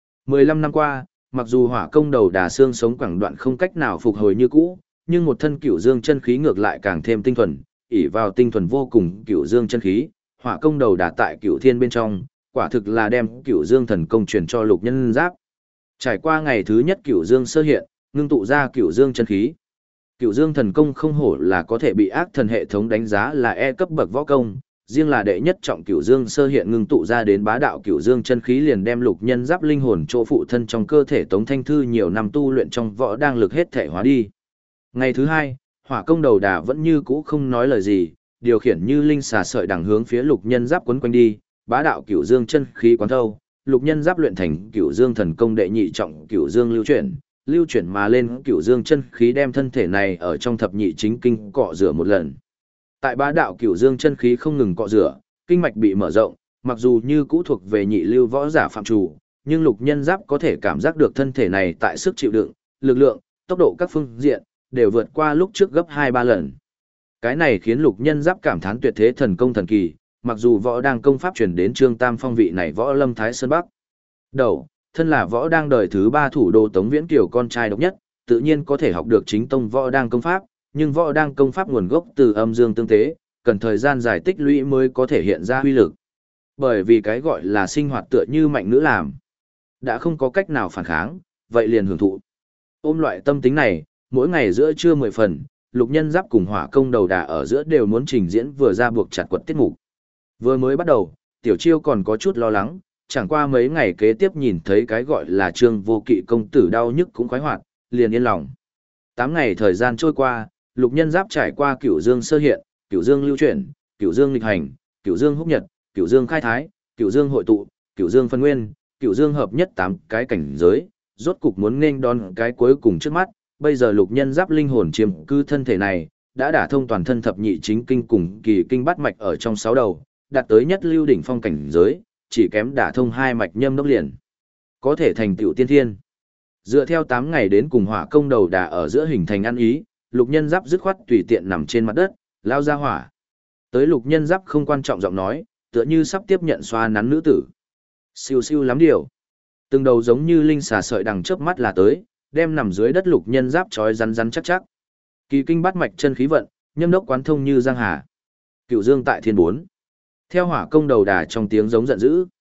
15 năm qua, mặc dù hỏa công đầu đà xương sống quẳng đoạn không cách nào phục hồi như cũ, nhưng một thân cửu dương chân khí ngược lại càng thêm tinh thuần, ỷ vào tinh thuần vô cùng cửu dương chân khí, hỏa công đầu đà tại cửu thiên bên trong, quả thực là đem cửu dương thần công truyền cho Lục Nhân Giáp. Trải qua ngày thứ nhất cửu dương sơ hiện, ngưng tụ ra cửu dương chân khí. Cửu Dương thần công không hổ là có thể bị ác thần hệ thống đánh giá là E cấp bậc võ công, riêng là đệ nhất trọng Cửu Dương sơ hiện ngưng tụ ra đến bá đạo Cửu Dương chân khí liền đem Lục Nhân Giáp linh hồn chỗ phụ thân trong cơ thể Tống Thanh Thư nhiều năm tu luyện trong võ đang lực hết thể hóa đi. Ngày thứ hai, hỏa công đầu đà vẫn như cũ không nói lời gì, điều khiển như linh xà sợi đằng hướng phía Lục Nhân Giáp quấn quanh đi, bá đạo Cửu Dương chân khí quán thâu, Lục Nhân Giáp luyện thành Cửu Dương thần công đệ nhị trọng Cửu Dương lưu chuyển mà lên Cửu Dương chân khí đem thân thể này ở trong thập nhị chính kinh cọ rửa một lần. Tại bá đạo Cửu Dương chân khí không ngừng cọ rửa, kinh mạch bị mở rộng, mặc dù như cũ thuộc về nhị lưu võ giả phạm chủ, nhưng Lục Nhân Giáp có thể cảm giác được thân thể này tại sức chịu đựng, lực lượng, tốc độ các phương diện đều vượt qua lúc trước gấp 2-3 lần. Cái này khiến Lục Nhân Giáp cảm thán tuyệt thế thần công thần kỳ, mặc dù võ đang công pháp truyền đến Trương Tam Phong vị này võ lâm Thái Sơn Bắc. Đầu, thân là võ đang đời thứ 3 thủ đô Tống Viễn Kiều con trai độc nhất, tự nhiên có thể học được chính tông võ đang công pháp, nhưng võ đang công pháp nguồn gốc từ âm dương tương tế, cần thời gian dài tích lũy mới có thể hiện ra uy lực. Bởi vì cái gọi là sinh hoạt tựa như mạnh nữ làm, đã không có cách nào phản kháng, vậy liền hưởng thụ. Ôm loại tâm tính này, mỗi ngày giữa trưa 10 phần, Lục Nhân Giáp cùng hỏa công đầu đà ở giữa đều muốn trình diễn vừa ra buộc chặt quật tiết mục. Vừa mới bắt đầu, Tiểu Chiêu còn có chút lo lắng, chẳng qua mấy ngày kế tiếp nhìn thấy cái gọi là Trương Vô Kỵ công tử đau nhức cũng khoái hoạt, liền yên lòng. 8 ngày thời gian trôi qua, Lục Nhân Giáp trải qua Cửu Dương sơ hiện, Cửu Dương lưu chuyển, Cửu Dương nghịch hành, Cửu Dương húc nhật, Cửu Dương khai thái, Cửu Dương hội tụ, Cửu Dương phân nguyên, Cửu Dương hợp nhất 8 cái cảnh giới, rốt cục muốn nên đón cái cuối cùng trước mắt. Bây giờ Lục Nhân Giáp linh hồn chiếm cư thân thể này, đã đả thông toàn thân thập nhị chính kinh cùng kỳ kinh bát mạch ở trong 6 đầu, đạt tới nhất lưu đỉnh phong cảnh giới, chỉ kém đả thông 2 mạch nhâm đốc liền, có thể thành tựu tiên thiên. Dựa theo 8 ngày đến cùng hỏa công đầu đà ở giữa hình thành ăn ý, Lục Nhân Giáp dứt khoát tùy tiện nằm trên mặt đất, lao ra hỏa. Tới Lục Nhân Giáp không quan trọng giọng nói, tựa như sắp tiếp nhận xoa nắn nữ tử. Siêu siêu lắm điều. Từng đầu giống như linh xà sợi đằng chớp mắt là tới, đem nằm dưới đất Lục Nhân Giáp trói rắn rắn chắc chắc. Kỳ kinh bát mạch chân khí vận, nhâm đốc quán thông như giang hà. Cửu Dương tại thiên 4. Theo hỏa công đầu đà trong tiếng giống giận dữ.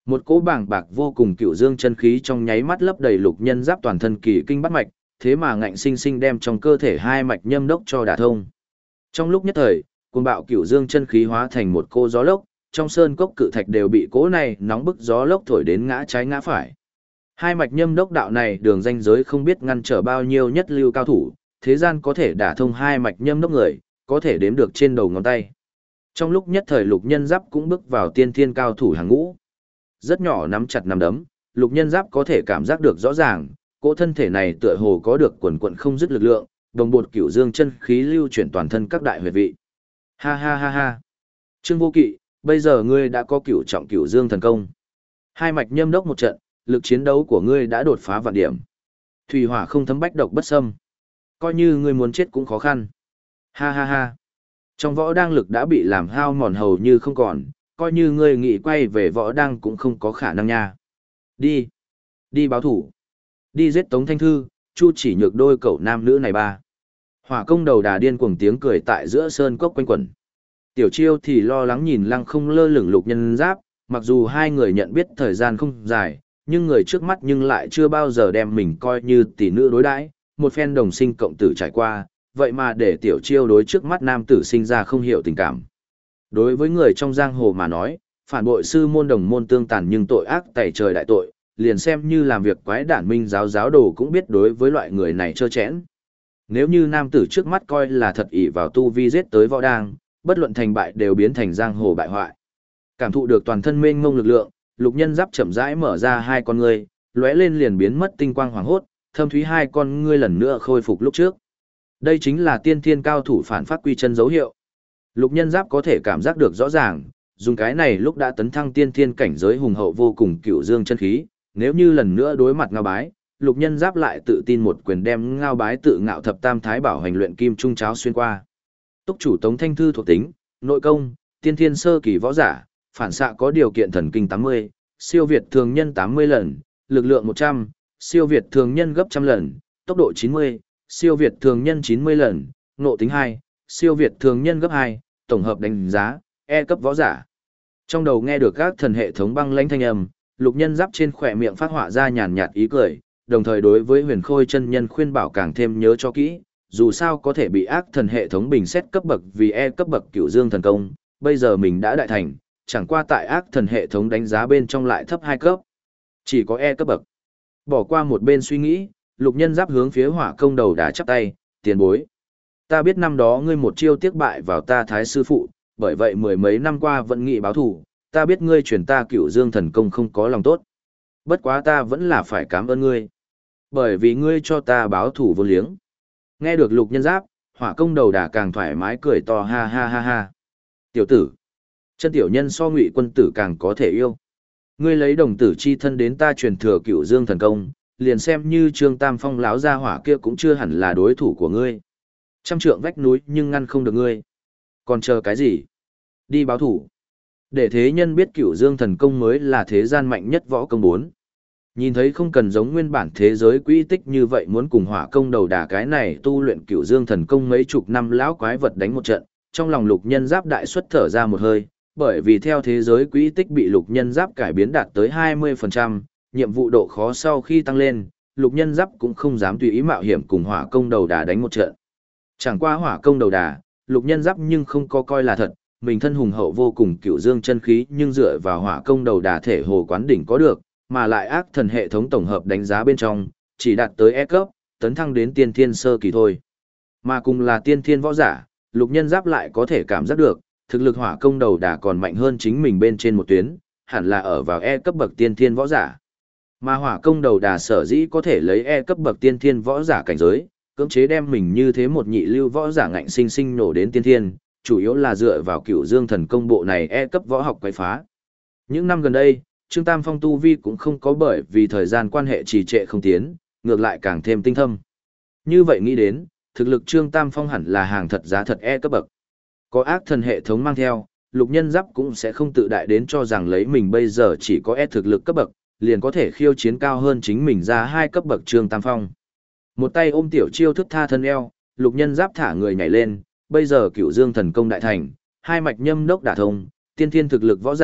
Một cỗ bàng bạc vô cùng cựu dương chân khí trong nháy mắt lấp đầy Lục Nhân Giáp toàn thân kỳ kinh bát mạch, thế mà ngạnh sinh sinh đem trong cơ thể hai mạch nhâm đốc cho đả thông. Trong lúc nhất thời, cuồng bạo cựu dương chân khí hóa thành một cô gió lốc, trong sơn cốc cự thạch đều bị cỗ này nóng bức gió lốc thổi đến ngã trái ngã phải. Hai mạch nhâm đốc đạo này đường ranh giới không biết ngăn trở bao nhiêu nhất lưu cao thủ, thế gian có thể đả thông hai mạch nhâm đốc người, có thể đếm được trên đầu ngón tay. Trong lúc nhất thời Lục Nhân Giáp cũng bước vào tiên thiên cao thủ hàng ngũ. Rất nhỏ nắm chặt nắm đấm, Lục Nhân Giáp có thể cảm giác được rõ ràng, cỗ thân thể này tựa hồ có được quần quần không dứt lực lượng, đồng bột cửu dương chân khí lưu chuyển toàn thân các đại huyệt vị. Ha ha ha ha. Trương Vô Kỵ, bây giờ ngươi đã có cửu trọng cửu dương thần công. Hai mạch nhâm đốc một trận, lực chiến đấu của ngươi đã đột phá vạn điểm. Thủy hỏa không thấm bách độc bất xâm. Coi như ngươi muốn chết cũng khó khăn. Ha ha ha. Trong võ đang lực đã bị làm hao mòn hầu như không còn, coi như ngươi nghĩ quay về võ đang cũng không có khả năng nha. Đi. Đi báo thủ. Đi giết Tống Thanh Thư, Chu Chỉ Nhược đôi cậu nam nữ này ba. Hỏa công đầu đà điên cuồng tiếng cười tại giữa sơn cốc quanh quẩn. Tiểu Chiêu thì lo lắng nhìn lăng không lơ lửng Lục Nhân Giáp, mặc dù hai người nhận biết thời gian không dài, nhưng người trước mắt nhưng lại chưa bao giờ đem mình coi như tỷ nữ đối đãi, một phen đồng sinh cộng tử trải qua, vậy mà để Tiểu Chiêu đối trước mắt nam tử sinh ra không hiểu tình cảm. Đối với người trong giang hồ mà nói, phản bội sư môn đồng môn tương tàn nhưng tội ác tày trời đại tội, liền xem như làm việc quái đản minh giáo giáo đồ cũng biết đối với loại người này trơ chẽn. Nếu như nam tử trước mắt coi là thật ỷ vào tu vi giết tới võ đang, bất luận thành bại đều biến thành giang hồ bại hoại. Cảm thụ được toàn thân mênh mông lực lượng, Lục Nhân Giáp chậm rãi mở ra hai con ngươi, lóe lên liền biến mất tinh quang hoàng hốt, thâm thúy hai con ngươi lần nữa khôi phục lúc trước. Đây chính là tiên thiên cao thủ phản phát quy chân dấu hiệu. Lục Nhân Giáp có thể cảm giác được rõ ràng, dùng cái này lúc đã tấn thăng tiên thiên cảnh giới hùng hậu vô cùng cựu dương chân khí, nếu như lần nữa đối mặt Ngao Bái, Lục Nhân Giáp lại tự tin một quyền đem Ngao Bái tự ngạo thập tam thái bảo hành luyện kim trung cháo xuyên qua. Túc chủ Tống Thanh Thư thuộc tính, nội công, tiên thiên sơ kỳ võ giả, phản xạ có điều kiện thần kinh 80, siêu việt thường nhân 80 lần, lực lượng 100, siêu việt thường nhân gấp trăm lần, tốc độ 90, siêu việt thường nhân 90 lần, ngộ tính 2, siêu việt thường nhân gấp 2, tổng hợp đánh giá, E cấp võ giả. Trong đầu nghe được các thần hệ thống băng lãnh thanh âm, Lục Nhân Giáp trên khỏe miệng phát họa ra nhàn nhạt ý cười, đồng thời đối với Huyền Khôi chân nhân khuyên bảo càng thêm nhớ cho kỹ, dù sao có thể bị ác thần hệ thống bình xét cấp bậc vì E cấp bậc cửu dương thần công, bây giờ mình đã đại thành, chẳng qua tại ác thần hệ thống đánh giá bên trong lại thấp 2 cấp. Chỉ có E cấp bậc. Bỏ qua một bên suy nghĩ, Lục Nhân Giáp hướng phía Hỏa công đầu đá chắp tay, tiền bối. Ta biết năm đó ngươi một chiêu tiếc bại vào ta thái sư phụ, bởi vậy mười mấy năm qua vẫn nghị báo thù, ta biết ngươi truyền ta cửu dương thần công không có lòng tốt. Bất quá ta vẫn là phải cảm ơn ngươi. Bởi vì ngươi cho ta báo thù vô liếng. Nghe được Lục Nhân Giáp, Hỏa công đầu đà càng thoải mái cười to ha ha ha ha. Tiểu tử, chân tiểu nhân so Ngụy quân tử càng có thể yêu. Ngươi lấy đồng tử chi thân đến ta truyền thừa cửu dương thần công, liền xem như Trương Tam Phong láo ra hỏa kia cũng chưa hẳn là đối thủ của ngươi. Trăm trượng vách núi nhưng ngăn không được ngươi. Còn chờ cái gì? Đi báo thủ. Để thế nhân biết cửu dương thần công mới là thế gian mạnh nhất võ công 4. Nhìn thấy không cần giống nguyên bản thế giới quỹ tích như vậy muốn cùng Hỏa công đầu đà cái này tu luyện cửu dương thần công mấy chục năm lão quái vật đánh một trận, trong lòng Lục Nhân Giáp đại xuất thở ra một hơi, bởi vì theo thế giới quỹ tích bị Lục Nhân Giáp cải biến đạt tới 20%, nhiệm vụ độ khó sau khi tăng lên, Lục Nhân Giáp cũng không dám tùy ý mạo hiểm cùng Hỏa công đầu đà đánh một trận. Chẳng qua Hỏa công đầu đà, Lục Nhân Giáp nhưng không có coi là thật, mình thân hùng hậu vô cùng cửu dương chân khí nhưng dựa vào Hỏa công đầu đà thể hồ quán đỉnh có được, mà lại ác thần hệ thống tổng hợp đánh giá bên trong, chỉ đạt tới E cấp, tấn thăng đến tiên thiên sơ kỳ thôi. Mà cùng là tiên thiên võ giả, Lục Nhân Giáp lại có thể cảm giác được, thực lực Hỏa công đầu đà còn mạnh hơn chính mình bên trên một tuyến, hẳn là ở vào E cấp bậc tiên thiên võ giả. Mà Hỏa công đầu đà sở dĩ có thể lấy E cấp bậc tiên thiên võ giả cảnh giới, cưỡng chế đem mình như thế một nhị lưu võ giả ngạnh sinh sinh nổ đến tiên thiên, chủ yếu là dựa vào cửu dương thần công bộ này E cấp võ học quấy phá. Những năm gần đây, Trương Tam Phong tu vi cũng không có bởi vì thời gian quan hệ trì trệ không tiến, ngược lại càng thêm tinh thâm. Như vậy nghĩ đến, thực lực Trương Tam Phong hẳn là hàng thật giá thật E cấp bậc. Có ác thần hệ thống mang theo, Lục Nhân Giáp cũng sẽ không tự đại đến cho rằng lấy mình bây giờ chỉ có E thực lực cấp bậc, liền có thể khiêu chiến cao hơn chính mình ra 2 cấp bậc Trương Tam Phong. Một tay ôm Tiểu Chiêu thức tha thân eo, Lục Nhân Giáp thả người nhảy lên, bây giờ cửu dương thần công đại thành, hai mạch nhâm đốc đả thông, tiên thiên thực lực võ giả,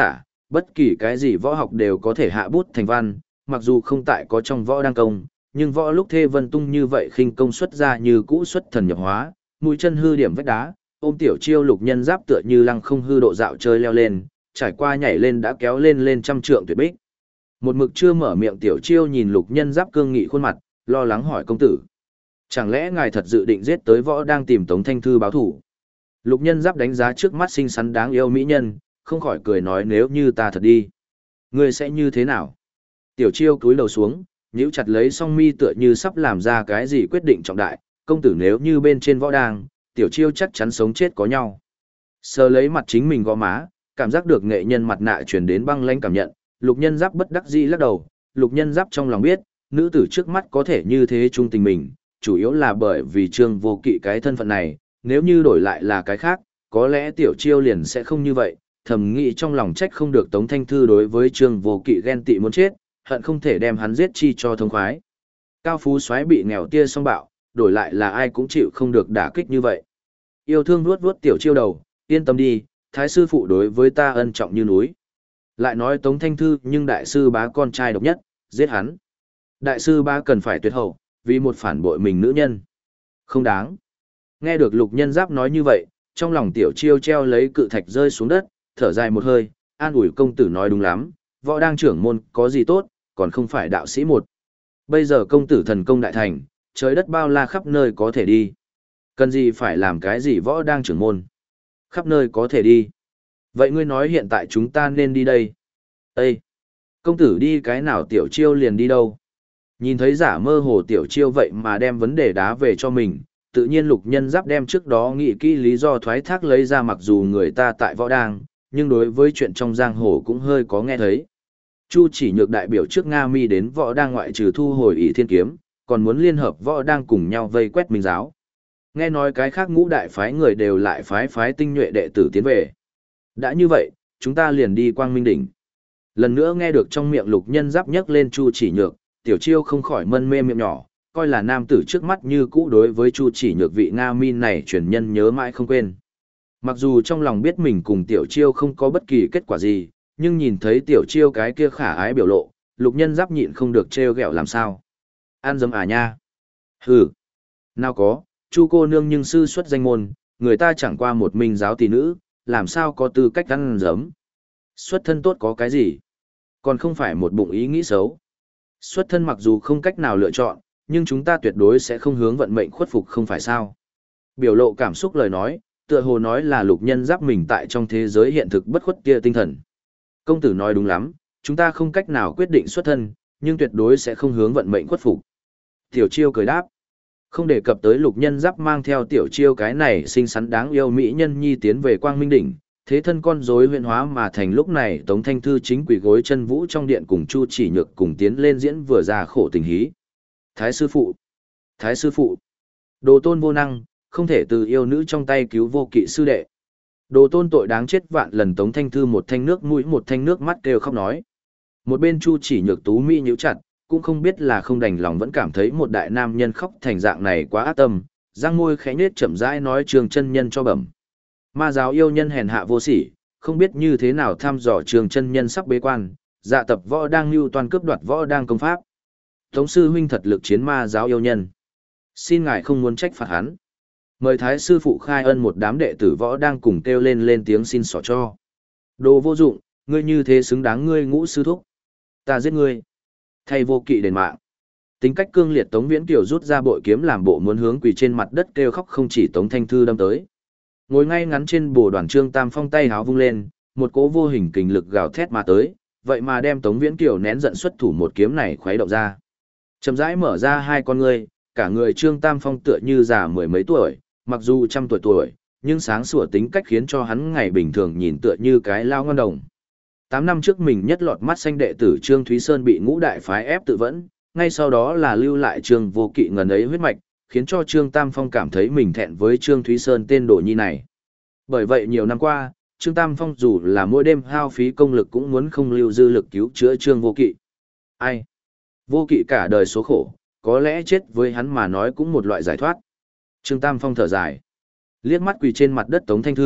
bất kỳ cái gì võ học đều có thể hạ bút thành văn, mặc dù không tại có trong võ đăng công, nhưng võ lúc Thê Vân Tung như vậy khinh công xuất ra như cũ xuất thần nhập hóa, mũi chân hư điểm vách đá, ôm tiểu chiêu Lục Nhân Giáp tựa như lăng không hư độ dạo chơi leo lên, trải qua nhảy lên đã kéo lên trăm trượng tuyệt bích. Một mực chưa mở miệng tiểu chiêu nhìn Lục Nhân Giáp cương nghị khuôn mặt, lo lắng hỏi công tử: chẳng lẽ ngài thật dự định giết tới võ đang tìm Tống Thanh Thư báo thủ? Lục Nhân Giáp đánh giá trước mắt xinh xắn đáng yêu mỹ nhân, không khỏi cười nói: nếu như ta thật đi, ngươi sẽ như thế nào? Tiểu chiêu cúi đầu xuống, nhíu chặt lấy song mi tựa như sắp làm ra cái gì quyết định trọng đại, công tử nếu như bên trên võ đang, tiểu chiêu chắc chắn sống chết có nhau. Sờ lấy mặt chính mình gò má, cảm giác được nghệ nhân mặt nạ truyền đến băng lãnh cảm nhận, Lục Nhân Giáp bất đắc dĩ lắc đầu, Lục Nhân Giáp trong lòng biết, nữ tử trước mắt có thể như thế trung tình mình, chủ yếu là bởi vì Trương Vô Kỵ cái thân phận này, nếu như đổi lại là cái khác, có lẽ tiểu chiêu liền sẽ không như vậy, thầm nghĩ trong lòng trách không được Tống Thanh Thư đối với Trương Vô Kỵ ghen tị muốn chết, hận không thể đem hắn giết chi cho thông khoái. Cao phú soái bị nghèo tia song bạo, đổi lại là ai cũng chịu không được đả kích như vậy. Yêu thương vuốt vuốt tiểu chiêu đầu, yên tâm đi, thái sư phụ đối với ta ân trọng như núi. Lại nói Tống Thanh Thư nhưng đại sư bá con trai độc nhất, giết hắn. Đại sư bá cần phải tuyệt hậu, vì một phản bội mình nữ nhân. Không đáng. Nghe được Lục Nhân Giáp nói như vậy, trong lòng tiểu chiêu treo lấy cự thạch rơi xuống đất, thở dài một hơi, an ủi công tử nói đúng lắm, võ đang trưởng môn có gì tốt, còn không phải đạo sĩ một. Bây giờ công tử thần công đại thành, trời đất bao la khắp nơi có thể đi. Cần gì phải làm cái gì võ đang trưởng môn. Khắp nơi có thể đi. Vậy ngươi nói hiện tại chúng ta nên đi đây. Ê! Công tử đi cái nào tiểu chiêu liền đi đâu. Nhìn thấy giả mơ hồ tiểu chiêu vậy mà đem vấn đề đá về cho mình, tự nhiên Lục Nhân Giáp đem trước đó nghĩ kỹ lý do thoái thác lấy ra, mặc dù người ta tại võ đang, nhưng đối với chuyện trong giang hồ cũng hơi có nghe thấy. Chu Chỉ Nhược đại biểu trước Nga Mi đến võ đang ngoại trừ thu hồi ỷ thiên kiếm, còn muốn liên hợp võ đang cùng nhau vây quét Minh giáo. Nghe nói cái khác ngũ đại phái người đều lại phái tinh nhuệ đệ tử tiến về. Đã như vậy, chúng ta liền đi Quang Minh Đỉnh. Lần nữa nghe được trong miệng Lục Nhân Giáp nhắc lên Chu Chỉ Nhược, tiểu chiêu không khỏi mân mê miệng nhỏ, coi là nam tử trước mắt như cũ đối với Chu Chỉ Nhược vị Nga Mi này truyền nhân nhớ mãi không quên. Mặc dù trong lòng biết mình cùng tiểu chiêu không có bất kỳ kết quả gì, nhưng nhìn thấy tiểu chiêu cái kia khả ái biểu lộ, Lục Nhân Giáp nhịn không được trêu ghẹo làm sao. An dấm à nha. Hừ. Nào có, Chu cô nương nhưng sư xuất danh môn, người ta chẳng qua một minh giáo tỷ nữ, làm sao có tư cách ăn dấm. Xuất thân tốt có cái gì? Còn không phải một bụng ý nghĩ xấu. Xuất thân mặc dù không cách nào lựa chọn, nhưng chúng ta tuyệt đối sẽ không hướng vận mệnh khuất phục không phải sao. Biểu lộ cảm xúc lời nói, tựa hồ nói là Lục Nhân Giáp mình tại trong thế giới hiện thực bất khuất tia tinh thần. Công tử nói đúng lắm, chúng ta không cách nào quyết định xuất thân, nhưng tuyệt đối sẽ không hướng vận mệnh khuất phục. Tiểu chiêu cười đáp. Không đề cập tới Lục Nhân Giáp mang theo tiểu chiêu cái này xinh xắn đáng yêu mỹ nhân nhi tiến về Quang Minh Đỉnh, thế thân con rối huyện hóa mà thành lúc này Tống Thanh Thư chính quỳ gối chân vũ trong điện cùng Chu Chỉ Nhược cùng tiến lên diễn vừa ra khổ tình hí. Thái sư phụ! Thái sư phụ! Đồ tôn vô năng, không thể từ yêu nữ trong tay cứu Vô Kỵ sư đệ. Đồ tôn tội đáng chết vạn lần. Tống Thanh Thư một thanh nước mũi một thanh nước mắt kêu khóc nói. Một bên Chu Chỉ Nhược tú mỹ nhíu chặt, cũng không biết là không đành lòng vẫn cảm thấy một đại nam nhân khóc thành dạng này quá ác tâm, răng môi khẽ nhếch chậm rãi nói Trường chân nhân cho bẩm. Ma giáo yêu nhân hèn hạ vô sỉ, không biết như thế nào thăm dò Trường chân nhân sắp bế quan, dạ tập võ đang lưu toàn cướp đoạt võ đang công pháp. Tống sư huynh thật lực chiến ma giáo yêu nhân. Xin ngài không muốn trách phạt hắn. Mời thái sư phụ khai ân. Một đám đệ tử võ đang cùng kêu lên tiếng xin xỏ cho. Đồ vô dụng, ngươi như thế xứng đáng ngươi ngũ sư thúc. Ta giết ngươi. Thay Vô Kỵ đền mạng. Tính cách cương liệt Tống Viễn Kiều rút ra bội kiếm làm bộ muốn hướng quỳ trên mặt đất kêu khóc, không chỉ Tống Thanh Thư đâm tới. Ngồi ngay ngắn trên bồ đoàn Trương Tam Phong tay háo vung lên, một cỗ vô hình kình lực gào thét mà tới, vậy mà đem Tống Viễn Kiều nén giận xuất thủ một kiếm này khuấy động ra. Chậm rãi mở ra hai con ngươi, cả người Trương Tam Phong tựa như già mười mấy tuổi, mặc dù trăm tuổi, nhưng sáng sủa tính cách khiến cho hắn ngày bình thường nhìn tựa như cái lao ngon đồng. 8 năm trước mình nhất lọt mắt xanh đệ tử Trương Thúy Sơn bị ngũ đại phái ép tự vẫn, ngay sau đó là lưu lại Trương Vô Kỵ ngần ấy huyết mạch, khiến cho Trương Tam Phong cảm thấy mình thẹn với Trương Thúy Sơn tên đồ nhi này. Bởi vậy nhiều năm qua, Trương Tam Phong dù là mỗi đêm hao phí công lực cũng muốn không lưu dư lực cứu chữa Trương Vô Kỵ. Ai? Vô Kỵ cả đời số khổ, có lẽ chết với hắn mà nói cũng một loại giải thoát. Trương Tam Phong thở dài, liếc mắt quỳ trên mặt đất Tống Thanh Thư,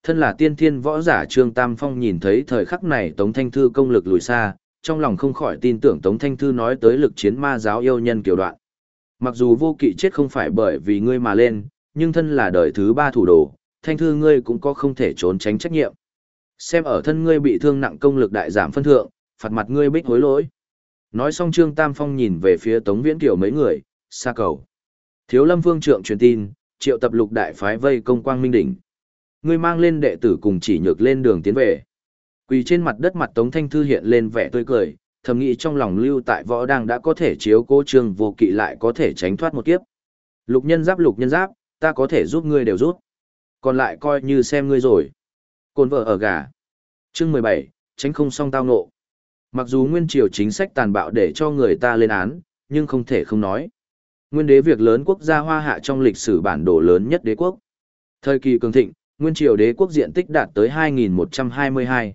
Thân là tiên thiên võ giả Trương Tam Phong nhìn thấy thời khắc này Tống Thanh Thư công lực lùi xa, trong lòng không khỏi tin tưởng Tống Thanh Thư nói tới lực chiến ma giáo yêu nhân kiểu đoạn. Mặc dù Vô Kỵ chết không phải bởi vì ngươi mà lên, nhưng thân là đời thứ 3 thủ đồ, Thanh Thư ngươi cũng có không thể trốn tránh trách nhiệm. Xem ở thân ngươi bị thương nặng công lực đại giảm phân thượng, phạt mặt ngươi bích hối lỗi. Nói xong Trương Tam Phong nhìn về phía Tống Viễn Kiều mấy người, xa cầu. Thiếu Lâm Vương trượng truyền tin, triệu tập lục đại phái vây công Quang Minh đỉnh. Ngươi mang lên đệ tử cùng chỉ nhược lên đường tiến về. Quỳ trên mặt đất mặt Tống Thanh Thư hiện lên vẻ tươi cười, thầm nghĩ trong lòng lưu tại võ đang đã có thể chiếu cố Trương Vô Kỵ lại có thể tránh thoát một kiếp. Lục nhân giáp, ta có thể giúp ngươi đều giúp. Còn lại coi như xem ngươi rồi. Côn vợ ở gà. Chương 17, tránh không xong tao ngộ. Mặc dù nguyên triều chính sách tàn bạo để cho người ta lên án, nhưng không thể không nói. Nguyên đế việc lớn quốc gia Hoa Hạ trong lịch sử bản đồ lớn nhất đế quốc. Thời kỳ cường thịnh, nguyên triều đế quốc diện tích đạt tới 2.122,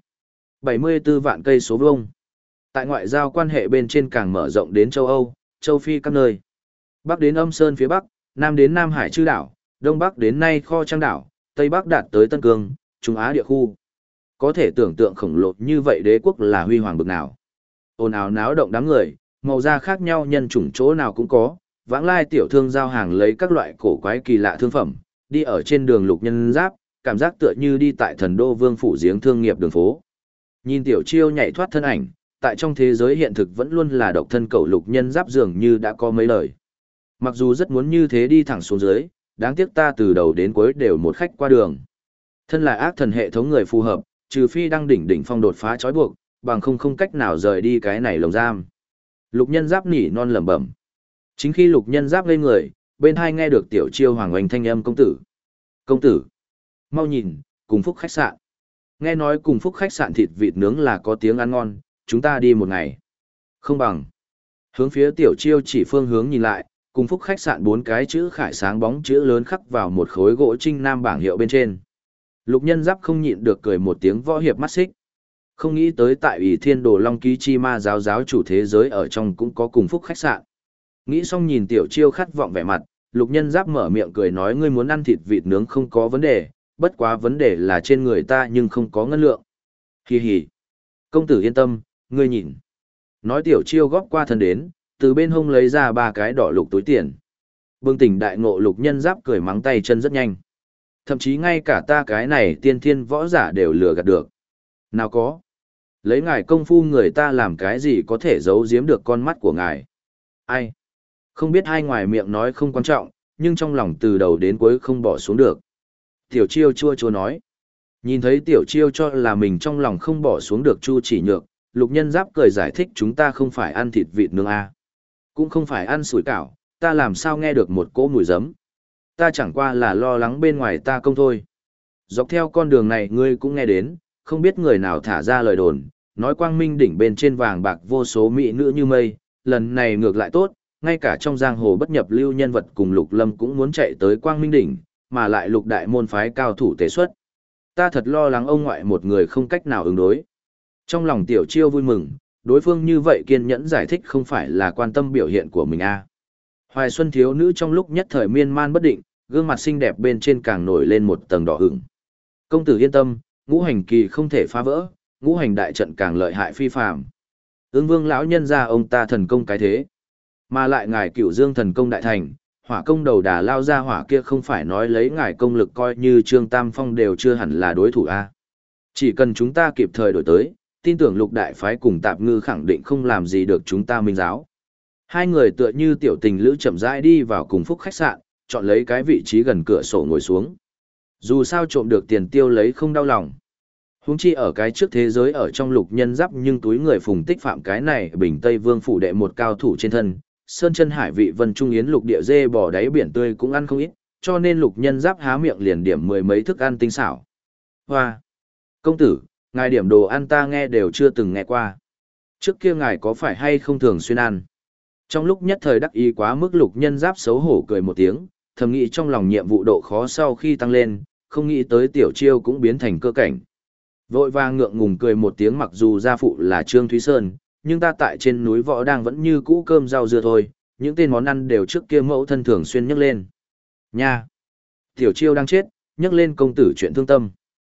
74 vạn cây số vuông. Tại ngoại giao quan hệ bên trên càng mở rộng đến châu Âu, châu Phi các nơi. Bắc đến Âm Sơn phía Bắc, Nam đến Nam Hải chư đảo, Đông Bắc đến nay Kho Trang đảo, Tây Bắc đạt tới Tân Cương, Trung Á địa khu. Có thể tưởng tượng khổng lồ như vậy đế quốc là huy hoàng bực nào. Ồn ào náo động đám người, màu da khác nhau nhân chủng chỗ nào cũng có, vãng lai tiểu thương giao hàng lấy các loại cổ quái kỳ lạ thương phẩm, đi ở trên đường lục nhân giáp, cảm giác tựa như đi tại thần đô vương phủ giếng thương nghiệp đường phố. Nhìn tiểu chiêu nhảy thoát thân ảnh, tại trong thế giới hiện thực vẫn luôn là độc thân cậu lục nhân giáp dường như đã có mấy lời. Mặc dù rất muốn như thế đi thẳng xuống dưới, đáng tiếc ta từ đầu đến cuối đều một khách qua đường. Thân là ác thần hệ thống người phù hợp, trừ phi đang đỉnh phong đột phá trói buộc, bằng không cách nào rời đi cái này lồng giam. Lục nhân giáp nỉ non lẩm bẩm. Chính khi lục nhân giáp lên người, bên hai nghe được tiểu chiêu hoàng oanh thanh âm công tử. Công tử, mau nhìn, cùng phúc khách sạn. Nghe nói cùng phúc khách sạn thịt vịt nướng là có tiếng ăn ngon, chúng ta đi một ngày. Không bằng. Hướng phía tiểu chiêu chỉ phương hướng nhìn lại, cùng phúc khách sạn 4 cái chữ khải sáng bóng chữ lớn khắc vào một khối gỗ trinh nam bảng hiệu bên trên. Lục nhân giáp không nhịn được cười một tiếng võ hiệp mắt xích. Không nghĩ tới tại ủy thiên đồ long ký chi ma giáo giáo chủ thế giới ở trong cũng có cùng phúc khách sạn. Nghĩ xong nhìn tiểu chiêu khát vọng vẻ mặt, lục nhân giáp mở miệng cười nói ngươi muốn ăn thịt vịt nướng không có vấn đề, bất quá vấn đề là trên người ta nhưng không có ngân lượng. Hì hì. Công tử yên tâm, ngươi nhìn. Nói tiểu chiêu góp qua thân đến, từ bên hông lấy ra 3 cái đỏ lục túi tiền. Bừng tỉnh đại ngộ lục nhân giáp cười mắng tay chân rất nhanh. Thậm chí ngay cả ta cái này tiên thiên võ giả đều lừa gạt được. Nào có. Lấy ngài công phu người ta làm cái gì có thể giấu giếm được con mắt của ngài. Ai? Không biết hai ngoài miệng nói không quan trọng, nhưng trong lòng từ đầu đến cuối không bỏ xuống được. Tiểu chiêu chua chua nói. Nhìn thấy tiểu chiêu cho là mình trong lòng không bỏ xuống được chu chỉ nhược, lục nhân giáp cười giải thích chúng ta không phải ăn thịt vịt nướng a, cũng không phải ăn sủi cảo, ta làm sao nghe được một cỗ mùi giấm. Ta chẳng qua là lo lắng bên ngoài ta công thôi. Dọc theo con đường này ngươi cũng nghe đến, không biết người nào thả ra lời đồn, nói quang minh đỉnh bên trên vàng bạc vô số mỹ nữ như mây, lần này ngược lại tốt, ngay cả trong giang hồ bất nhập lưu nhân vật cùng lục lâm cũng muốn chạy tới quang minh đỉnh, mà lại lục đại môn phái cao thủ tế xuất. Ta thật lo lắng ông ngoại một người không cách nào ứng đối. Trong lòng tiểu chiêu vui mừng, đối phương như vậy kiên nhẫn giải thích không phải là quan tâm biểu hiện của mình a. Hoài Xuân thiếu nữ trong lúc nhất thời miên man bất định, gương mặt xinh đẹp bên trên càng nổi lên một tầng đỏ ửng. Công tử yên tâm, ngũ hành kỳ không thể phá vỡ, ngũ hành đại trận càng lợi hại phi phàm. Ưng Vương lão nhân ra ông ta thần công cái thế, mà lại ngài Cửu Dương thần công đại thành, hỏa công đầu đà lao ra hỏa kia không phải nói lấy ngài công lực coi như Trương Tam Phong đều chưa hẳn là đối thủ a. Chỉ cần chúng ta kịp thời đổi tới, tin tưởng lục đại phái cùng tạp ngư khẳng định không làm gì được chúng ta minh giáo. Hai người tựa như tiểu tình lữ chậm rãi đi vào cùng phúc khách sạn, chọn lấy cái vị trí gần cửa sổ ngồi xuống. Dù sao trộm được tiền tiêu lấy không đau lòng. Huống chi ở cái trước thế giới ở trong lục nhân giáp nhưng túi người phùng tích phạm cái này bình Tây Vương phủ đệ một cao thủ trên thân. Sơn chân hải vị vân trung yến lục địa dê bò đáy biển tươi cũng ăn không ít, cho nên lục nhân giáp há miệng liền điểm 10 mấy thức ăn tinh xảo. Hoa! Công tử, ngài điểm đồ ăn ta nghe đều chưa từng nghe qua. Trước kia ngài có phải hay không thường xuyên ăn? Trong lúc nhất thời đắc ý quá mức lục nhân giáp xấu hổ cười một tiếng, thầm nghĩ trong lòng nhiệm vụ độ khó sau khi tăng lên, không nghĩ tới tiểu chiêu cũng biến thành cơ cảnh. Vội vàng ngượng ngùng cười một tiếng mặc dù gia phụ là Trương Thúy Sơn, nhưng ta tại trên núi Võ đang vẫn như cũ cơm rau dưa thôi, những tên món ăn đều trước kia mẫu thân thường xuyên nhắc lên. Nha! Tiểu chiêu đang chết, nhắc lên công tử chuyện thương tâm.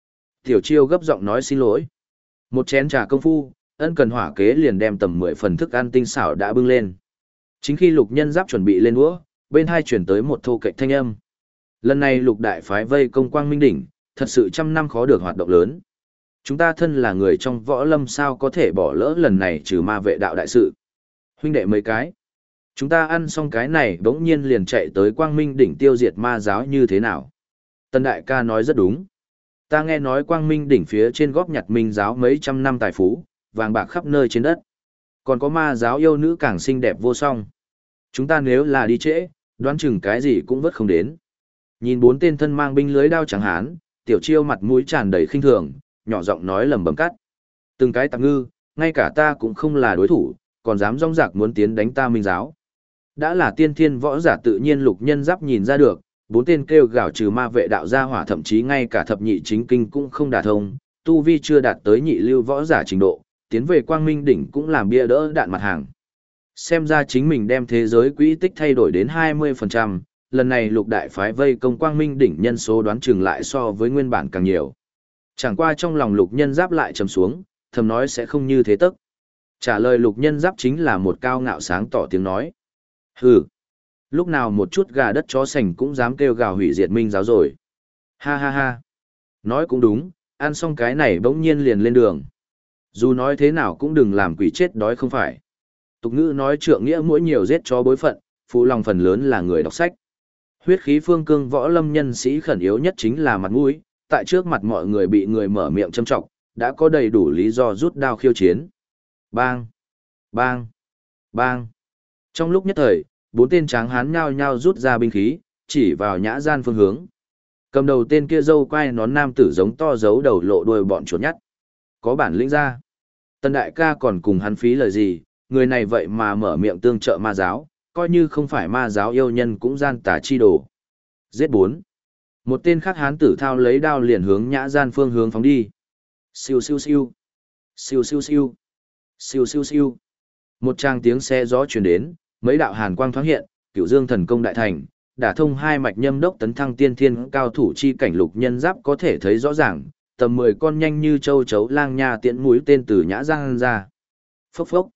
Tiểu Chiêu gấp giọng nói xin lỗi. Một chén trà công phu, ân cần hỏa kế liền đem tầm 10 phần thức ăn tinh xảo đã bưng lên. Chính khi Lục Nhân Giáp chuẩn bị lên đũa, bên hai chuyển tới một thô kệch thanh âm. Lần này Lục đại phái vây công Quang Minh đỉnh, thật sự trăm năm khó được hoạt động lớn. Chúng ta thân là người trong võ lâm sao có thể bỏ lỡ lần này trừ ma vệ đạo đại sự. Huynh đệ mấy cái. Chúng ta ăn xong cái này bỗng nhiên liền chạy tới Quang Minh đỉnh tiêu diệt ma giáo như thế nào. Tân đại ca nói rất đúng. Ta nghe nói Quang Minh đỉnh phía trên góp nhặt minh giáo mấy trăm năm tài phú, vàng bạc khắp nơi trên đất. Còn có ma giáo yêu nữ càng xinh đẹp vô song. Chúng ta nếu là đi trễ, đoán chừng cái gì cũng vất không đến. Nhìn 4 tên thân mang binh lưới đao trắng hán, Tiểu Chiêu mặt mũi tràn đầy khinh thường, nhỏ giọng nói lầm bầm cắt. Từng cái tạp ngư, ngay cả ta cũng không là đối thủ, còn dám rong rạc muốn tiến đánh ta minh giáo. Đã là tiên thiên võ giả tự nhiên Lục Nhân Giáp nhìn ra được, 4 tên kêu gào trừ ma vệ đạo gia hỏa thậm chí ngay cả thập nhị chính kinh cũng không đả thông, tu vi chưa đạt tới nhị lưu võ giả trình độ, tiến về Quang Minh đỉnh cũng làm bia đỡ đạn mặt hàng. Xem ra chính mình đem thế giới quỹ tích thay đổi đến 20%, lần này Lục đại phái vây công Quang Minh đỉnh nhân số đoán chừng lại so với nguyên bản càng nhiều. Chẳng qua trong lòng Lục Nhân Giáp lại trầm xuống, thầm nói sẽ không như thế tức. Trả lời Lục Nhân Giáp chính là một cao ngạo sáng tỏ tiếng nói. Hừ, lúc nào một chút gà đất chó sành cũng dám kêu gào hủy diệt minh giáo rồi. Ha ha ha. Nói cũng đúng, ăn xong cái này bỗng nhiên liền lên đường. Dù nói thế nào cũng đừng làm quỷ chết đói không phải. Tục ngữ nói trượng nghĩa mỗi nhiều giết chó bối phận, phụ lòng phần lớn là người đọc sách. Huyết khí phương cương võ lâm nhân sĩ khẩn yếu nhất chính là mặt mũi, tại trước mặt mọi người bị người mở miệng châm trọng, đã có đầy đủ lý do rút đao khiêu chiến. Bang! Bang! Bang! Trong lúc nhất thời, 4 tên tráng hán nhao nhao rút ra binh khí, chỉ vào Nhã Gian phương hướng. Cầm đầu tên kia râu quai nón nam tử giống to giấu đầu lộ đuôi bọn chuột nhắt. Có bản lĩnh ra. Tân đại ca còn cùng hắn phí lời gì, người này vậy mà mở miệng tương trợ ma giáo, coi như không phải ma giáo yêu nhân cũng gian tà chi đồ. Giết 4. Một tên khác hán tử thao lấy đao liền hướng Nhã Gian phương hướng phóng đi. Siêu siêu siêu. Siêu siêu siêu. Siêu siêu siêu. Một tràng tiếng xe gió truyền đến, mấy đạo hàn quang thoáng hiện, Cửu Dương thần công đại thành, đả thông 2 mạch nhâm đốc tấn thăng tiên thiên cao thủ chi cảnh Lục Nhân Giáp có thể thấy rõ ràng, tầm 10 con nhanh như châu chấu lang nha tiễn mũi tên từ Nhã Gian ra. Phốc phốc.